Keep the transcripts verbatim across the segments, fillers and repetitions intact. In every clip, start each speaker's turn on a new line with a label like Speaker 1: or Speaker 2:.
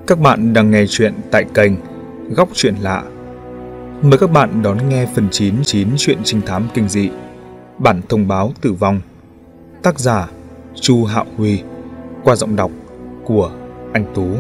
Speaker 1: Các bạn đang nghe chuyện tại kênh Góc Chuyện Lạ. Mời các bạn đón nghe phần chín mươi chín chuyện trinh thám kinh dị Bản thông báo tử vong. Tác giả Chu Hạo Huy, qua giọng đọc của anh Tú.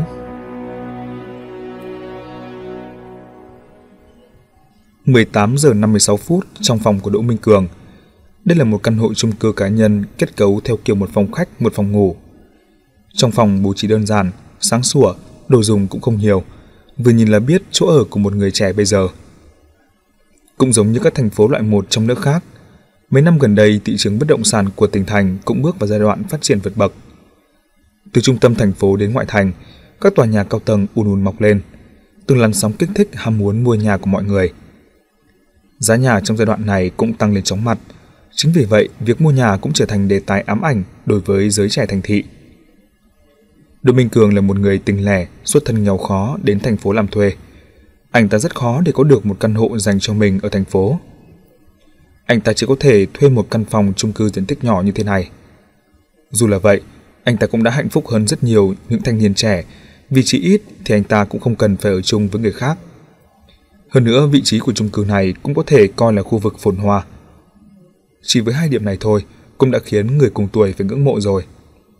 Speaker 1: mười tám giờ năm mươi sáu phút trong phòng của Đỗ Minh Cường. Đây là một căn hộ chung cư cá nhân kết cấu theo kiểu một phòng khách, một phòng ngủ. Trong phòng bố trí đơn giản, sáng sủa, đồ dùng cũng không nhiều, vừa nhìn là biết chỗ ở của một người trẻ bây giờ. Cũng giống như các thành phố loại một trong nước khác, mấy năm gần đây thị trường bất động sản của tỉnh thành cũng bước vào giai đoạn phát triển vượt bậc. Từ trung tâm thành phố đến ngoại thành, các tòa nhà cao tầng ùn ùn mọc lên, từng làn sóng kích thích ham muốn mua nhà của mọi người. Giá nhà trong giai đoạn này cũng tăng lên chóng mặt, chính vì vậy việc mua nhà cũng trở thành đề tài ám ảnh đối với giới trẻ thành thị. Đỗ Minh Cường là một người tình lẻ, xuất thân nghèo khó đến thành phố làm thuê. Anh ta rất khó để có được một căn hộ dành cho mình ở thành phố. Anh ta chỉ có thể thuê một căn phòng chung cư diện tích nhỏ như thế này. Dù là vậy, anh ta cũng đã hạnh phúc hơn rất nhiều những thanh niên trẻ, vì chỉ ít thì anh ta cũng không cần phải ở chung với người khác. Hơn nữa, vị trí của chung cư này cũng có thể coi là khu vực phồn hoa. Chỉ với hai điểm này thôi cũng đã khiến người cùng tuổi phải ngưỡng mộ rồi.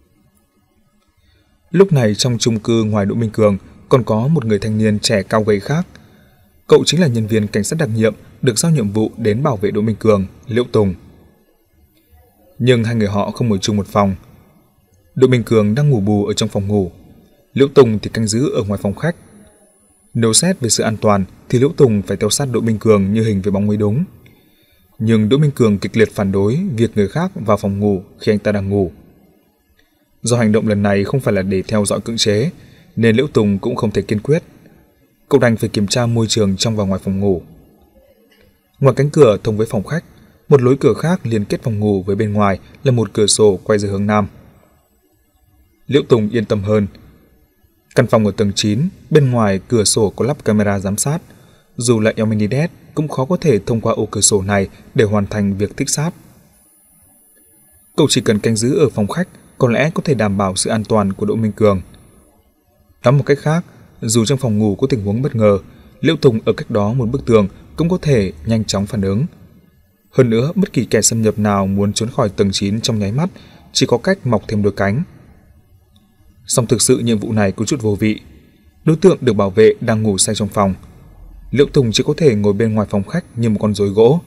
Speaker 1: Lúc này trong chung cư ngoài Đỗ Minh Cường còn có một người thanh niên trẻ cao gầy khác. Cậu chính là nhân viên cảnh sát đặc nhiệm được giao nhiệm vụ đến bảo vệ Đỗ Minh Cường, Liễu Tùng. Nhưng hai người họ không ở chung một phòng. Đỗ Minh Cường đang ngủ bù ở trong phòng ngủ, Liễu Tùng thì canh giữ ở ngoài phòng khách. Nếu xét về sự an toàn thì Liễu Tùng phải theo sát Đỗ Minh Cường như hình với bóng mới đúng. Nhưng Đỗ Minh Cường kịch liệt phản đối việc người khác vào phòng ngủ khi anh ta đang ngủ. Do hành động lần này không phải là để theo dõi cưỡng chế, nên Liễu Tùng cũng không thể kiên quyết. Cậu đành phải kiểm tra môi trường trong và ngoài phòng ngủ. Ngoài cánh cửa thông với phòng khách, một lối cửa khác liên kết phòng ngủ với bên ngoài là một cửa sổ quay ra hướng nam. Liễu Tùng yên tâm hơn. Căn phòng ở tầng chín, bên ngoài cửa sổ có lắp camera giám sát. Dù là Elmenides cũng khó có thể thông qua ô cửa sổ này để hoàn thành việc thích sát. Cậu chỉ cần canh giữ ở phòng khách có lẽ có thể đảm bảo sự an toàn của Đỗ Minh Cường. Nói một cách khác, dù trong phòng ngủ có tình huống bất ngờ, Liễu Tùng ở cách đó một bức tường cũng có thể nhanh chóng phản ứng. Hơn nữa, bất kỳ kẻ xâm nhập nào muốn trốn khỏi tầng chín trong nháy mắt chỉ có cách mọc thêm đôi cánh. Song thực sự nhiệm vụ này có chút vô vị. Đối tượng được bảo vệ đang ngủ say trong phòng. Liễu Tùng chỉ có thể ngồi bên ngoài phòng khách như một con rối gỗ.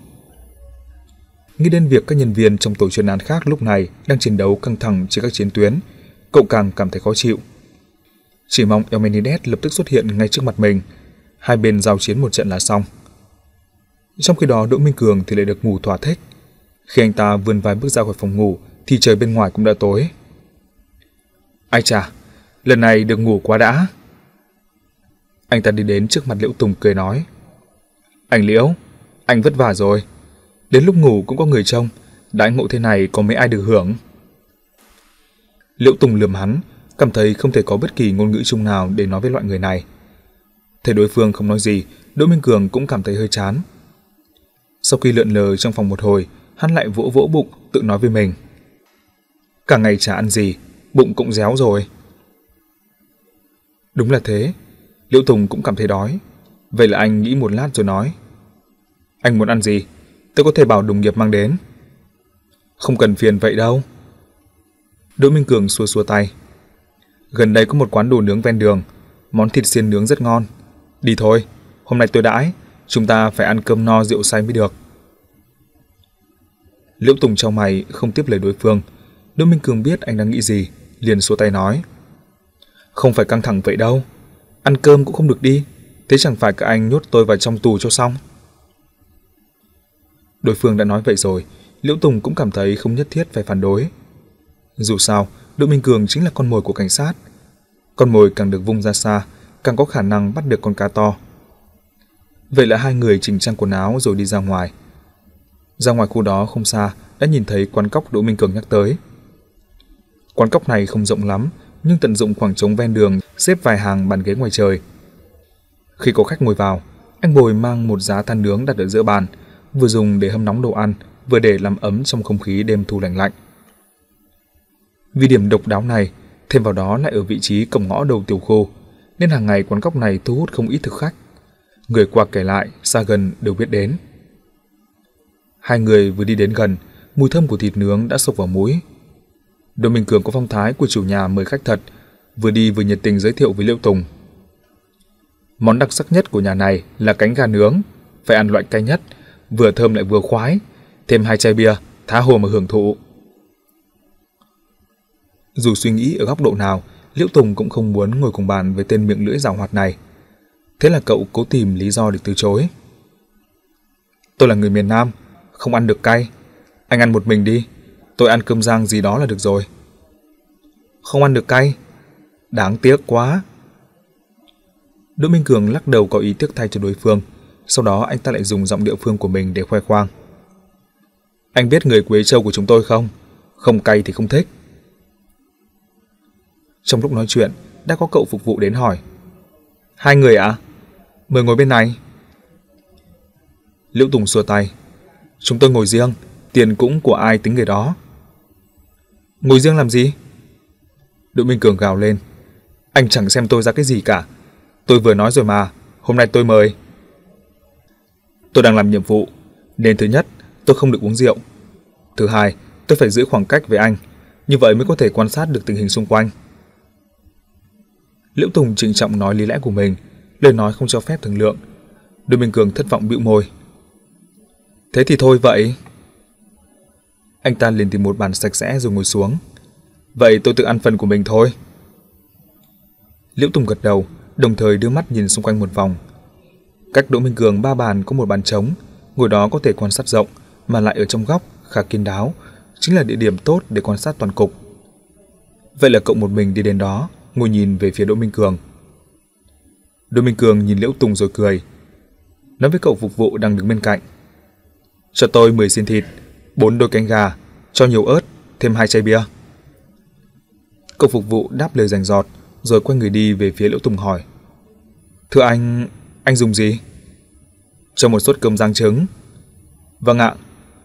Speaker 1: Nghĩ đến việc các nhân viên trong tổ chuyên án khác lúc này đang chiến đấu căng thẳng trên các chiến tuyến, cậu càng cảm thấy khó chịu. Chỉ mong Elmenides lập tức xuất hiện ngay trước mặt mình, hai bên giao chiến một trận là xong. Trong khi đó Đỗ Minh Cường thì lại được ngủ thỏa thích. Khi anh ta vươn vai bước ra khỏi phòng ngủ thì trời bên ngoài cũng đã tối. Ai chà, lần này được ngủ quá đã. Anh ta đi đến trước mặt Liễu Tùng cười nói: Anh Liễu, anh vất vả rồi. Đến lúc ngủ cũng có người trông, đãi ngộ thế này có mấy ai được hưởng. Liễu Tùng lườm hắn, cảm thấy không thể có bất kỳ ngôn ngữ chung nào để nói với loại người này. Thấy đối phương không nói gì, Đỗ Minh Cường cũng cảm thấy hơi chán. Sau khi lượn lờ trong phòng một hồi, hắn lại vỗ vỗ bụng, tự nói với mình: Cả ngày chả ăn gì, bụng cũng réo rồi. Đúng là thế, Liễu Tùng cũng cảm thấy đói. Vậy là anh nghĩ một lát rồi nói: Anh muốn ăn gì? Tôi có thể bảo đồng nghiệp mang đến. Không cần phiền vậy đâu. Đỗ Minh Cường xua xua tay. Gần đây có một quán đồ nướng ven đường, món thịt xiên nướng rất ngon. Đi thôi, hôm nay tôi đãi, chúng ta phải ăn cơm no rượu say mới được. Liễu Tùng chau mày không tiếp lời đối phương. Đỗ Minh Cường biết anh đang nghĩ gì, liền xua tay nói: Không phải căng thẳng vậy đâu, ăn cơm cũng không được đi, thế chẳng phải các anh nhốt tôi vào trong tù cho xong. Đối phương đã nói vậy rồi, Liễu Tùng cũng cảm thấy không nhất thiết phải phản đối. Dù sao, Đỗ Minh Cường chính là con mồi của cảnh sát. Con mồi càng được vung ra xa, càng có khả năng bắt được con cá to. Vậy là hai người chỉnh trang quần áo rồi đi ra ngoài. Ra ngoài khu đó không xa, đã nhìn thấy quán cóc Đỗ Minh Cường nhắc tới. Quán cóc này không rộng lắm, nhưng tận dụng khoảng trống ven đường, xếp vài hàng bàn ghế ngoài trời. Khi có khách ngồi vào, anh Bồi mang một giá than nướng đặt ở giữa bàn, vừa dùng để hâm nóng đồ ăn, vừa để làm ấm trong không khí đêm thu lạnh lạnh. Vì điểm độc đáo này, thêm vào đó lại ở vị trí cổng ngõ đầu tiểu khu, nên hàng ngày quán cóc này thu hút không ít thực khách. Người qua kể lại, xa gần đều biết đến. Hai người vừa đi đến gần, mùi thơm của thịt nướng đã xộc vào mũi. Đỗ Minh Cường có phong thái của chủ nhà mời khách thật, vừa đi vừa nhiệt tình giới thiệu với Liễu Tùng. Món đặc sắc nhất của nhà này là cánh gà nướng, phải ăn loại cay nhất, vừa thơm lại vừa khoái, thêm hai chai bia, tha hồ mà hưởng thụ. Dù suy nghĩ ở góc độ nào, Liễu Tùng cũng không muốn ngồi cùng bàn với tên miệng lưỡi giảo hoạt này. Thế là cậu cố tìm lý do để từ chối. Tôi là người miền Nam, không ăn được cay. Anh ăn một mình đi, tôi ăn cơm rang gì đó là được rồi. Không ăn được cay? Đáng tiếc quá. Đỗ Minh Cường lắc đầu có ý tiếc thay cho đối phương. Sau đó anh ta lại dùng giọng địa phương của mình để khoe khoang. Anh biết người Quế Châu của chúng tôi không? Không cay thì không thích. Trong lúc nói chuyện, đã có cậu phục vụ đến hỏi. Hai người ạ? À? Mời ngồi bên này. Liễu Tùng xua tay. Chúng tôi ngồi riêng, tiền cũng của ai tính người đó. Ngồi riêng làm gì? Đỗ Minh Cường gào lên. Anh chẳng xem tôi ra cái gì cả. Tôi vừa nói rồi mà, hôm nay tôi mời. Tôi đang làm nhiệm vụ, nên thứ nhất, tôi không được uống rượu. Thứ hai, tôi phải giữ khoảng cách với anh, như vậy mới có thể quan sát được tình hình xung quanh. Liễu Tùng trịnh trọng nói lý lẽ của mình, lời nói không cho phép thương lượng. Đỗ Minh Cường thất vọng bĩu môi. Thế thì thôi vậy. Anh ta liền tìm một bàn sạch sẽ rồi ngồi xuống. Vậy tôi tự ăn phần của mình thôi. Liễu Tùng gật đầu, đồng thời đưa mắt nhìn xung quanh một vòng. Cách Đỗ Minh Cường ba bàn có một bàn trống, ngồi đó có thể quan sát rộng, mà lại ở trong góc, khá kín đáo, chính là địa điểm tốt để quan sát toàn cục. Vậy là cậu một mình đi đến đó, ngồi nhìn về phía Đỗ Minh Cường. Đỗ Minh Cường nhìn Liễu Tùng rồi cười, nói với cậu phục vụ đang đứng bên cạnh. Cho tôi mười xiên thịt, bốn đôi cánh gà, cho nhiều ớt, thêm hai chai bia. Cậu phục vụ đáp lời rành rọt, rồi quay người đi về phía Liễu Tùng hỏi. Thưa anh, anh dùng gì? Cho một suất cơm rang trứng. Vâng ạ.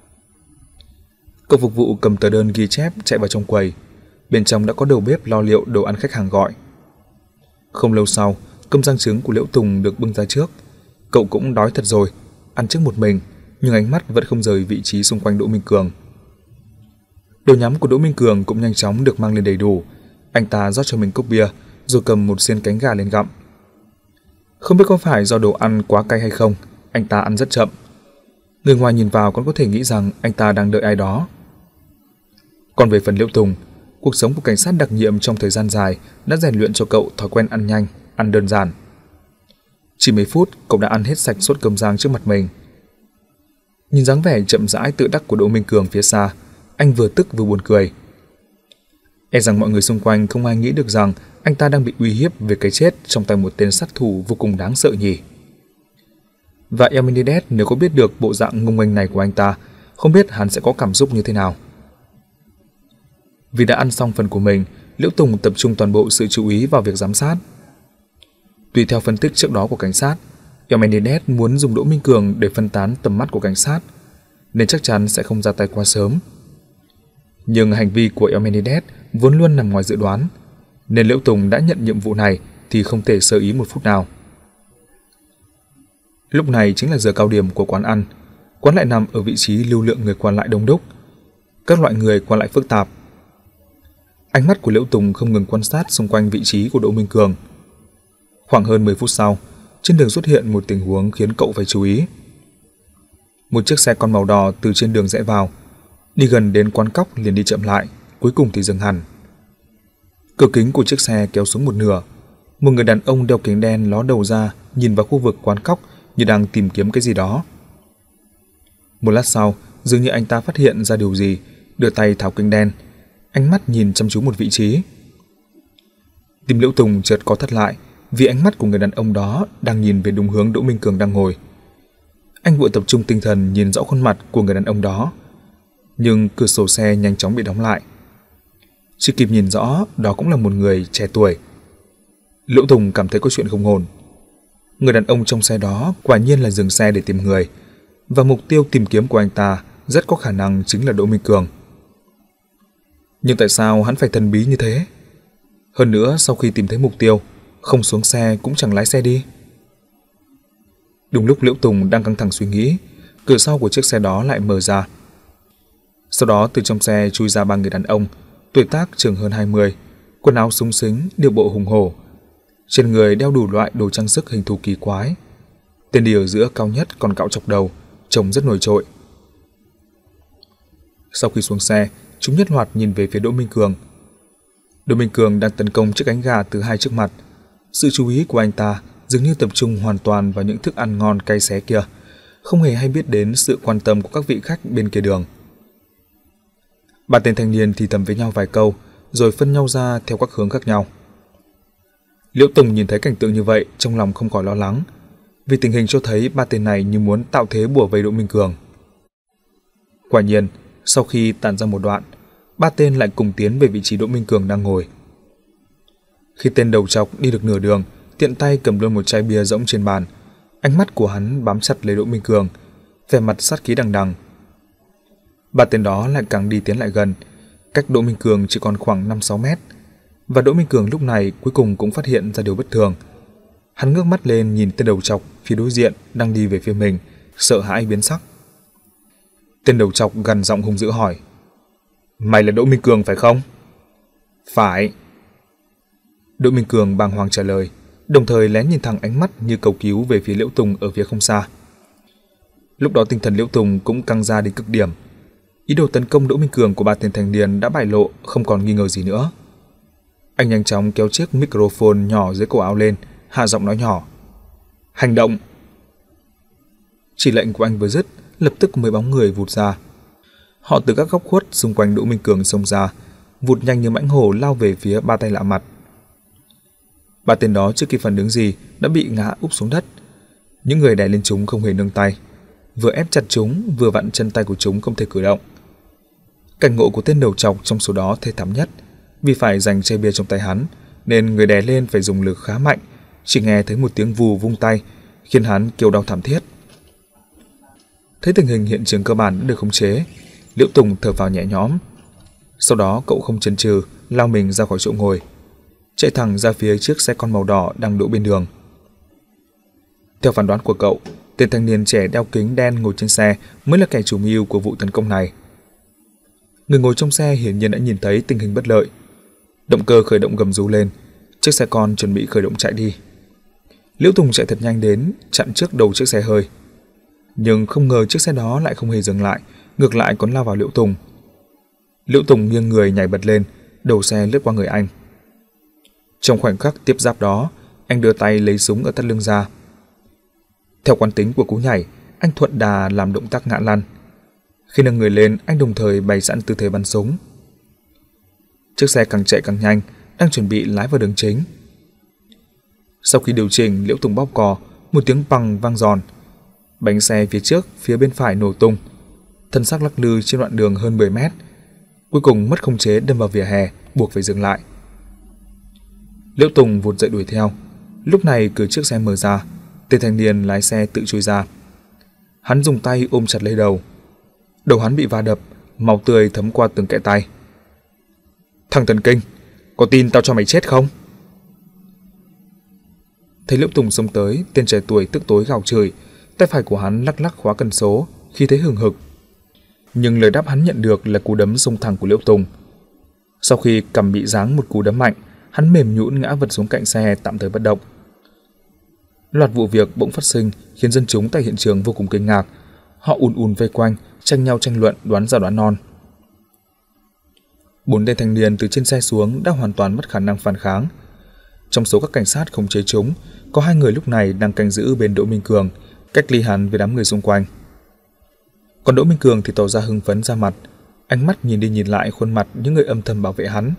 Speaker 1: Cậu phục vụ cầm tờ đơn ghi chép chạy vào trong quầy. Bên trong đã có đầu bếp lo liệu đồ ăn khách hàng gọi. Không lâu sau, cơm rang trứng của Liễu Tùng được bưng ra trước. Cậu cũng đói thật rồi, ăn trước một mình, nhưng ánh mắt vẫn không rời vị trí xung quanh Đỗ Minh Cường. Đồ nhắm của Đỗ Minh Cường cũng nhanh chóng được mang lên đầy đủ. Anh ta rót cho mình cốc bia, rồi cầm một xiên cánh gà lên gặm. Không biết có phải do đồ ăn quá cay hay không, anh ta ăn rất chậm. Người ngoài nhìn vào còn có thể nghĩ rằng anh ta đang đợi ai đó. Còn về phần Liễu Tùng, cuộc sống của cảnh sát đặc nhiệm trong thời gian dài đã rèn luyện cho cậu thói quen ăn nhanh, ăn đơn giản. Chỉ mấy phút, cậu đã ăn hết sạch suất cơm rang trước mặt mình. Nhìn dáng vẻ chậm rãi tự đắc của Đỗ Minh Cường phía xa, anh vừa tức vừa buồn cười. E rằng mọi người xung quanh không ai nghĩ được rằng anh ta đang bị uy hiếp về cái chết trong tay một tên sát thủ vô cùng đáng sợ nhỉ. Và Emmenides nếu có biết được bộ dạng ngông nghênh này của anh ta, không biết hắn sẽ có cảm xúc như thế nào. Vì đã ăn xong phần của mình, Liễu Tùng tập trung toàn bộ sự chú ý vào việc giám sát. Tùy theo phân tích trước đó của cảnh sát, Emmenides muốn dùng Đỗ Minh Cường để phân tán tầm mắt của cảnh sát, nên chắc chắn sẽ không ra tay quá sớm. Nhưng hành vi của Emmenides vốn luôn nằm ngoài dự đoán, nên Liễu Tùng đã nhận nhiệm vụ này thì không thể sơ ý một phút nào. Lúc này chính là giờ cao điểm của quán ăn. Quán lại nằm ở vị trí lưu lượng người qua lại đông đúc, các loại người qua lại phức tạp. Ánh mắt của Liễu Tùng không ngừng quan sát xung quanh vị trí của Đỗ Minh Cường. Khoảng hơn mười phút sau, trên đường xuất hiện một tình huống khiến cậu phải chú ý. Một chiếc xe con màu đỏ từ trên đường rẽ vào, đi gần đến quán cóc liền đi chậm lại, cuối cùng thì dừng hẳn. Cửa kính của chiếc xe kéo xuống một nửa. Một người đàn ông đeo kính đen ló đầu ra, nhìn vào khu vực quán cóc như đang tìm kiếm cái gì đó. Một lát sau, dường như anh ta phát hiện ra điều gì, đưa tay tháo kính đen, ánh mắt nhìn chăm chú một vị trí. Tim Liễu Tùng chợt co thắt lại, vì ánh mắt của người đàn ông đó đang nhìn về đúng hướng Đỗ Minh Cường đang ngồi. Anh vội tập trung tinh thần nhìn rõ khuôn mặt của người đàn ông đó, nhưng cửa sổ xe nhanh chóng bị đóng lại. Chỉ kịp nhìn rõ đó cũng là một người trẻ tuổi. Liễu Tùng cảm thấy có chuyện không ổn. Người đàn ông trong xe đó quả nhiên là dừng xe để tìm người, và mục tiêu tìm kiếm của anh ta rất có khả năng chính là Đỗ Minh Cường. Nhưng tại sao hắn phải thần bí như thế? Hơn nữa, sau khi tìm thấy mục tiêu, không xuống xe cũng chẳng lái xe đi. Đúng lúc Liễu Tùng đang căng thẳng suy nghĩ, cửa sau của chiếc xe đó lại mở ra. Sau đó từ trong xe chui ra ba người đàn ông, tuổi tác chừng hơn hai mươi, quần áo súng xính, điệu bộ hùng hổ. Trên người đeo đủ loại đồ trang sức hình thù kỳ quái. Tên đi ở giữa cao nhất còn cạo chọc đầu, trông rất nổi trội. Sau khi xuống xe, chúng nhất loạt nhìn về phía Đỗ Minh Cường. Đỗ Minh Cường đang tấn công chiếc cánh gà từ hai trước mặt. Sự chú ý của anh ta dường như tập trung hoàn toàn vào những thức ăn ngon cay xé kia, không hề hay biết đến sự quan tâm của các vị khách bên kia đường. Ba tên thanh niên thì thầm với nhau vài câu, rồi phân nhau ra theo các hướng khác nhau. Liễu Tùng nhìn thấy cảnh tượng như vậy, trong lòng không khỏi lo lắng, vì tình hình cho thấy ba tên này như muốn tạo thế bủa vây Đỗ Minh Cường. Quả nhiên, sau khi tản ra một đoạn, ba tên lại cùng tiến về vị trí Đỗ Minh Cường đang ngồi. Khi tên đầu trọc đi được nửa đường, tiện tay cầm luôn một chai bia rỗng trên bàn, ánh mắt của hắn bám chặt lấy Đỗ Minh Cường, vẻ mặt sát khí đằng đằng. Ba tên đó lại càng đi tiến lại gần, cách Đỗ Minh Cường chỉ còn khoảng năm sáu mét, và Đỗ Minh Cường lúc này cuối cùng cũng phát hiện ra điều bất thường. Hắn ngước mắt lên nhìn tên đầu trọc phía đối diện đang đi về phía mình, sợ hãi biến sắc. Tên đầu trọc gằn giọng hung dữ hỏi: "Mày là Đỗ Minh Cường phải không?" "Phải." Đỗ Minh Cường bàng hoàng trả lời, đồng thời lén nhìn thẳng ánh mắt như cầu cứu về phía Liễu Tùng ở phía không xa. Lúc đó tinh thần Liễu Tùng cũng căng ra đến cực điểm. Ý đồ tấn công Đỗ Minh Cường của ba tên thanh niên đã bại lộ, không còn nghi ngờ gì nữa. Anh nhanh chóng kéo chiếc microphone nhỏ dưới cổ áo lên, hạ giọng nói nhỏ: "Hành động!" Chỉ lệnh của anh vừa dứt, lập tức mấy bóng người vụt ra. Họ từ các góc khuất xung quanh Đỗ Minh Cường xông ra, vụt nhanh như mãnh hổ lao về phía ba tay lạ mặt. Ba tên đó chưa kịp phản ứng gì đã bị ngã úp xuống đất. Những người đè lên chúng không hề nương tay, vừa ép chặt chúng vừa vặn chân tay của chúng không thể cử động. Cảnh ngộ của tên đầu trọc trong số đó thê thảm nhất, vì phải giành chai bia trong tay hắn nên người đè lên phải dùng lực khá mạnh, chỉ nghe thấy một tiếng vù vung tay khiến hắn kêu đau thảm thiết. Thấy tình hình hiện trường cơ bản đã được khống chế, Liễu Tùng thở phào nhẹ nhõm. Sau đó cậu không chần chừ lao mình ra khỏi chỗ ngồi, chạy thẳng ra phía chiếc xe con màu đỏ đang đỗ bên đường. Theo phán đoán của cậu, tên thanh niên trẻ đeo kính đen ngồi trên xe mới là kẻ chủ mưu của vụ tấn công này. Người ngồi trong xe hiển nhiên đã nhìn thấy tình hình bất lợi. Động cơ khởi động gầm rú lên, chiếc xe con chuẩn bị khởi động chạy đi. Liễu Tùng chạy thật nhanh đến, chặn trước đầu chiếc xe hơi. Nhưng không ngờ chiếc xe đó lại không hề dừng lại, ngược lại còn lao vào Liễu Tùng. Liễu Tùng nghiêng người nhảy bật lên, đầu xe lướt qua người anh. Trong khoảnh khắc tiếp giáp đó, anh đưa tay lấy súng ở thắt lưng ra. Theo quán tính của cú nhảy, anh thuận đà làm động tác ngã lăn. Khi nâng người lên, anh đồng thời bày sẵn tư thế bắn súng. Chiếc xe càng chạy càng nhanh, đang chuẩn bị lái vào đường chính. Sau khi điều chỉnh, Liễu Tùng bóp cò, một tiếng bằng vang giòn. Bánh xe phía trước, phía bên phải nổ tung. Thân xác lắc lư trên đoạn đường hơn mười mét. Cuối cùng mất khống chế đâm vào vỉa hè, buộc phải dừng lại. Liễu Tùng vụt dậy đuổi theo. Lúc này cửa chiếc xe mở ra, tên thanh niên lái xe tự chui ra. Hắn dùng tay ôm chặt lấy đầu. Đầu hắn bị va đập, máu tươi thấm qua từng kẽ tay. "Thằng thần kinh, có tin tao cho mày chết không?" Thấy Liễu Tùng xông tới, tên trẻ tuổi tức tối gào chửi, tay phải của hắn lắc lắc khóa cần số, khi thấy hừng hực. Nhưng lời đáp hắn nhận được là cú đấm xông thẳng của Liễu Tùng. Sau khi cằm bị giáng một cú đấm mạnh, hắn mềm nhũn ngã vật xuống cạnh xe, tạm thời bất động. Loạt vụ việc bỗng phát sinh khiến dân chúng tại hiện trường vô cùng kinh ngạc. Họ ùn ùn vây quanh, tranh nhau tranh luận đoán ra đoán non. Bốn tên thanh niên từ trên xe xuống đã hoàn toàn mất khả năng phản kháng. Trong số các cảnh sát khống chế chúng, có hai người lúc này đang canh giữ bên Đỗ Minh Cường, cách ly hắn với đám người xung quanh. Còn Đỗ Minh Cường thì tỏ ra hưng phấn ra mặt, ánh mắt nhìn đi nhìn lại khuôn mặt những người âm thầm bảo vệ hắn.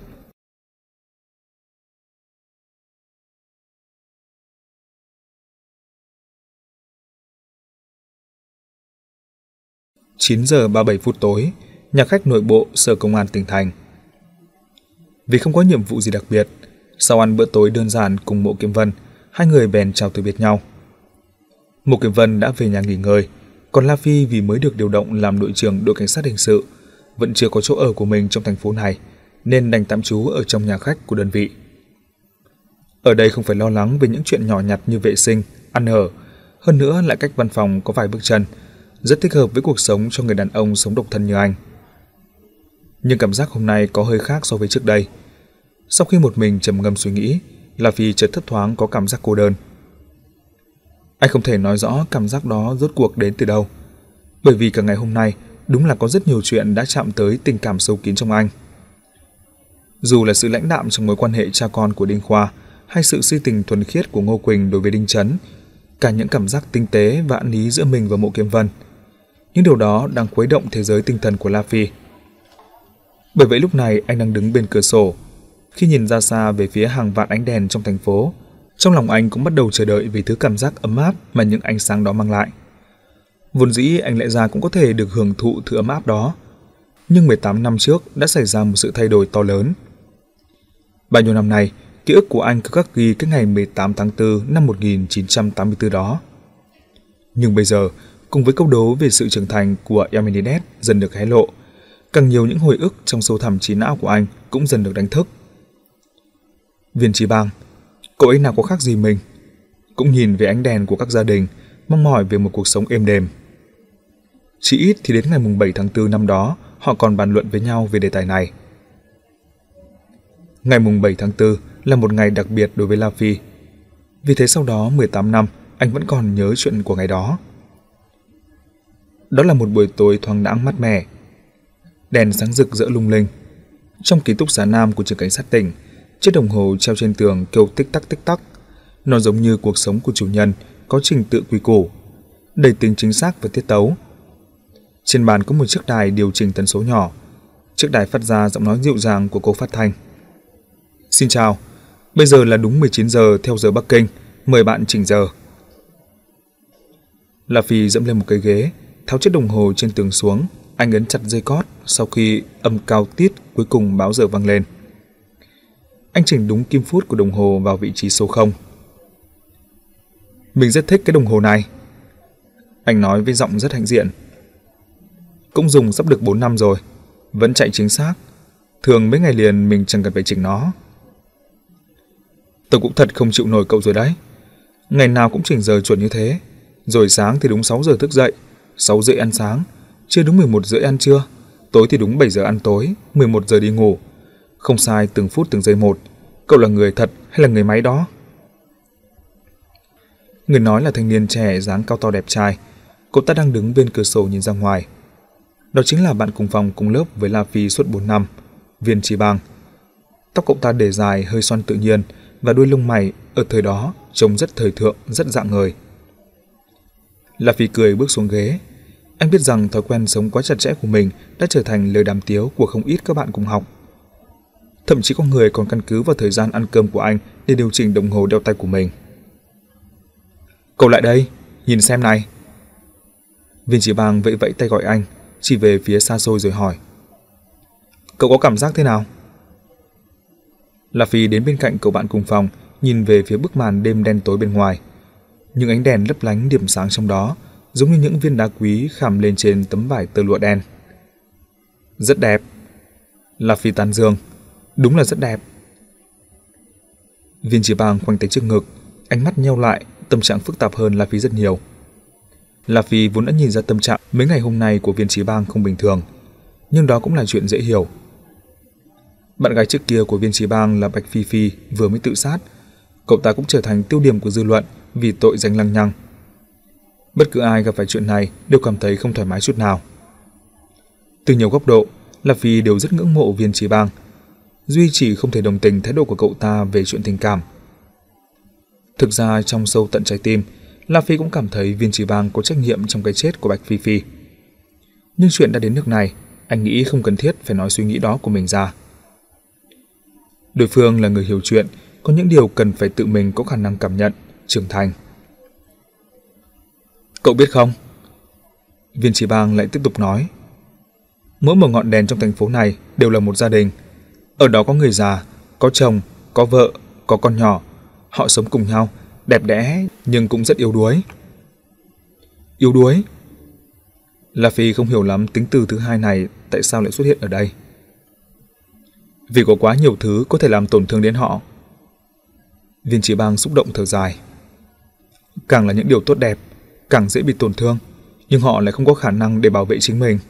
Speaker 1: chín giờ ba mươi bảy phút tối, nhà khách nội bộ Sở Công an tỉnh thành. Vì không có nhiệm vụ gì đặc biệt, sau ăn bữa tối đơn giản cùng Mộ Kiếm Vân, hai người bèn chào từ biệt nhau. Mộ Kiếm Vân đã về nhà nghỉ ngơi, còn La Phi vì mới được điều động làm đội trưởng đội cảnh sát hình sự, vẫn chưa có chỗ ở của mình trong thành phố này, nên đành tạm trú ở trong nhà khách của đơn vị. Ở đây không phải lo lắng về những chuyện nhỏ nhặt như vệ sinh, ăn ở, hơn nữa lại cách văn phòng có vài bước chân, rất thích hợp với cuộc sống cho người đàn ông sống độc thân như anh. Nhưng cảm giác hôm nay có hơi khác so với trước đây. Sau khi một mình trầm ngâm suy nghĩ, La Phi chợt thấp thoáng có cảm giác cô đơn. Anh không thể nói rõ cảm giác đó rốt cuộc đến từ đâu, bởi vì cả ngày hôm nay đúng là có rất nhiều chuyện đã chạm tới tình cảm sâu kín trong anh. Dù là sự lãnh đạm trong mối quan hệ cha con của Đinh Khoa, hay sự si tình thuần khiết của Ngô Quỳnh đối với Đinh Chấn, cả những cảm giác tinh tế và ăn ý giữa mình và Mộ Kiếm Vân, những điều đó đang khuấy động thế giới tinh thần của La Phi. Bởi vậy lúc này anh đang đứng bên cửa sổ, khi nhìn ra xa về phía hàng vạn ánh đèn trong thành phố, trong lòng anh cũng bắt đầu chờ đợi vì thứ cảm giác ấm áp mà những ánh sáng đó mang lại. Vốn dĩ anh lẽ ra cũng có thể được hưởng thụ thứ ấm áp đó, nhưng mười tám năm trước đã xảy ra một sự thay đổi to lớn. Bao nhiêu năm nay, ký ức của anh cứ khắc ghi cái ngày mười tám tháng tư năm một nghìn chín trăm tám mươi tư đó. Nhưng bây giờ, cùng với câu đố về sự trưởng thành của Eminet dần được hé lộ, càng nhiều những hồi ức trong sâu thẳm trí não của anh cũng dần được đánh thức. Viên Chí Bang, cậu ấy nào có khác gì mình, cũng nhìn về ánh đèn của các gia đình, mong mỏi về một cuộc sống êm đềm. Chỉ ít thì đến ngày bảy tháng tư năm đó, họ còn bàn luận với nhau về đề tài này. Ngày bảy tháng tư là một ngày đặc biệt đối với La Phi. Vì thế sau đó mười tám năm, anh vẫn còn nhớ chuyện của ngày đó. Đó là một buổi tối thoáng đãng mát mẻ. Đèn sáng rực rỡ lung linh. Trong ký túc xá nam của trường cảnh sát tỉnh, chiếc đồng hồ treo trên tường kêu tích tắc tích tắc. Nó giống như cuộc sống của chủ nhân, có trình tự quy củ, đầy tính chính xác và tiết tấu. Trên bàn có một chiếc đài điều chỉnh tần số nhỏ. Chiếc đài phát ra giọng nói dịu dàng của cô phát thanh. Xin chào, bây giờ là đúng mười chín giờ theo giờ Bắc Kinh, mời bạn chỉnh giờ. La Phi dẫm lên một cái ghế, tháo chiếc đồng hồ trên tường xuống, anh ấn chặt dây cót sau khi âm cao tít cuối cùng báo giờ vang lên. Anh chỉnh đúng kim phút của đồng hồ vào vị trí số không. Mình rất thích cái đồng hồ này, anh nói với giọng rất hãnh diện. Cũng dùng sắp được bốn năm rồi, vẫn chạy chính xác. Thường mấy ngày liền mình chẳng cần phải chỉnh nó. Tôi cũng thật không chịu nổi cậu rồi đấy. Ngày nào cũng chỉnh giờ chuẩn như thế. Rồi sáng thì đúng sáu giờ thức dậy, sáu rưỡi ăn sáng, trưa đúng mười một rưỡi ăn trưa, tối thì đúng bảy giờ ăn tối, mười một giờ đi ngủ. Không sai từng phút từng giây một. Cậu là người thật hay là người máy đó? Người nói là thanh niên trẻ dáng cao to đẹp trai. Cậu ta đang đứng bên cửa sổ nhìn ra ngoài. Đó chính là bạn cùng phòng cùng lớp với La Phi suốt bốn năm, Viên Chí Bang. Tóc cậu ta để dài hơi xoăn tự nhiên, và đuôi lông mày ở thời đó trông rất thời thượng, rất dạng người. La Phi cười bước xuống ghế. Anh biết rằng thói quen sống quá chặt chẽ của mình đã trở thành lời đàm tiếu của không ít các bạn cùng học. Thậm chí có người còn căn cứ vào thời gian ăn cơm của anh để điều chỉnh đồng hồ đeo tay của mình. Cậu lại đây, nhìn xem này. Viên Chí Bang vẫy vẫy tay gọi anh, chỉ về phía xa xôi rồi hỏi. Cậu có cảm giác thế nào? La Phi đến bên cạnh cậu bạn cùng phòng, nhìn về phía bức màn đêm đen tối bên ngoài. Những ánh đèn lấp lánh điểm sáng trong đó, giống như những viên đá quý khảm lên trên tấm vải tơ lụa đen. Rất đẹp. La Phi tán dương. Đúng là rất đẹp. Viên Chí Bang khoanh tay trước ngực, ánh mắt nheo lại, tâm trạng phức tạp hơn La Phi rất nhiều. La Phi vốn đã nhìn ra tâm trạng mấy ngày hôm nay của Viên Chí Bang không bình thường, nhưng đó cũng là chuyện dễ hiểu. Bạn gái trước kia của Viên Chí Bang là Bạch Phi Phi vừa mới tự sát, cậu ta cũng trở thành tiêu điểm của dư luận vì tội danh lăng nhăng. Bất cứ ai gặp phải chuyện này đều cảm thấy không thoải mái chút nào. Từ nhiều góc độ, La Phi đều rất ngưỡng mộ Viên Chí Bang, duy chỉ không thể đồng tình thái độ của cậu ta về chuyện tình cảm. Thực ra trong sâu tận trái tim, La Phi cũng cảm thấy Viên Chí Bang có trách nhiệm trong cái chết của Bạch Phi Phi. Nhưng chuyện đã đến nước này, anh nghĩ không cần thiết phải nói suy nghĩ đó của mình ra. Đối phương là người hiểu chuyện, có những điều cần phải tự mình có khả năng cảm nhận, trưởng thành. Cậu biết không? Viên Chí Bang lại tiếp tục nói. Mỗi một ngọn đèn trong thành phố này đều là một gia đình. Ở đó có người già, có chồng, có vợ, có con nhỏ. Họ sống cùng nhau, đẹp đẽ nhưng cũng rất yếu đuối. Yếu đuối? La Phi không hiểu lắm tính từ thứ hai này tại sao lại xuất hiện ở đây. Vì có quá nhiều thứ có thể làm tổn thương đến họ. Viên Chí Bang xúc động thở dài. Càng là những điều tốt đẹp, càng dễ bị tổn thương, nhưng họ lại không có khả năng để bảo vệ chính mình.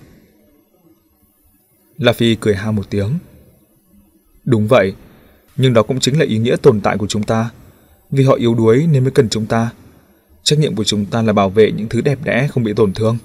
Speaker 1: La Phi cười ha một tiếng. Đúng vậy, nhưng đó cũng chính là ý nghĩa tồn tại của chúng ta. Vì họ yếu đuối nên mới cần chúng ta. Trách nhiệm của chúng ta là bảo vệ những thứ đẹp đẽ không bị tổn thương.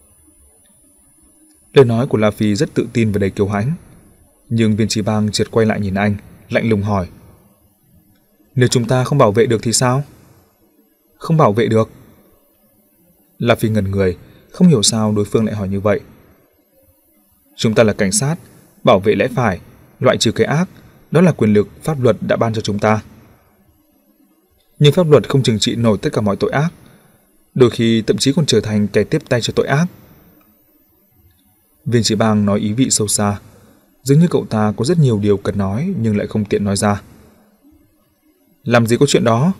Speaker 1: Lời nói của La Phi rất tự tin và đầy kiêu hãnh. Nhưng Viên Chí Bang chợt quay lại nhìn anh, lạnh lùng hỏi. Nếu chúng ta không bảo vệ được thì sao? Không bảo vệ được? La Phi ngẩn người, không hiểu sao đối phương lại hỏi như vậy. Chúng ta là cảnh sát, bảo vệ lẽ phải, loại trừ cái ác, đó là quyền lực pháp luật đã ban cho chúng ta. Nhưng pháp luật không trừng trị nổi tất cả mọi tội ác, đôi khi thậm chí còn trở thành kẻ tiếp tay cho tội ác. Viên Chí Bang nói ý vị sâu xa, dường như cậu ta có rất nhiều điều cần nói nhưng lại không tiện nói ra. Làm gì có chuyện đó?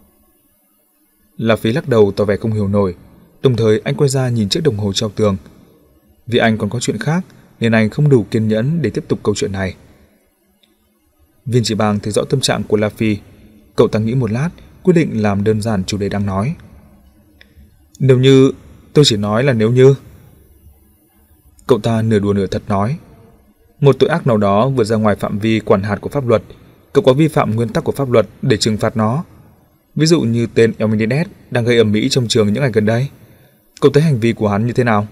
Speaker 1: La Phi lắc đầu tỏ vẻ không hiểu nổi, đồng thời anh quay ra nhìn chiếc đồng hồ treo tường. Vì anh còn có chuyện khác nên anh không đủ kiên nhẫn để tiếp tục câu chuyện này. Viên Chí Bang thấy rõ tâm trạng của La Phi, cậu ta nghĩ một lát, quyết định làm đơn giản chủ đề đang nói. Nếu như, tôi chỉ nói là nếu như. Cậu ta nửa đùa nửa thật nói. Một tội ác nào đó vượt ra ngoài phạm vi quản hạt của pháp luật, cậu có vi phạm nguyên tắc của pháp luật để trừng phạt nó. Ví dụ như tên El Menendez đang gây ầm ĩ trong trường những ngày gần đây. Cậu thấy hành vi của hắn như thế nào?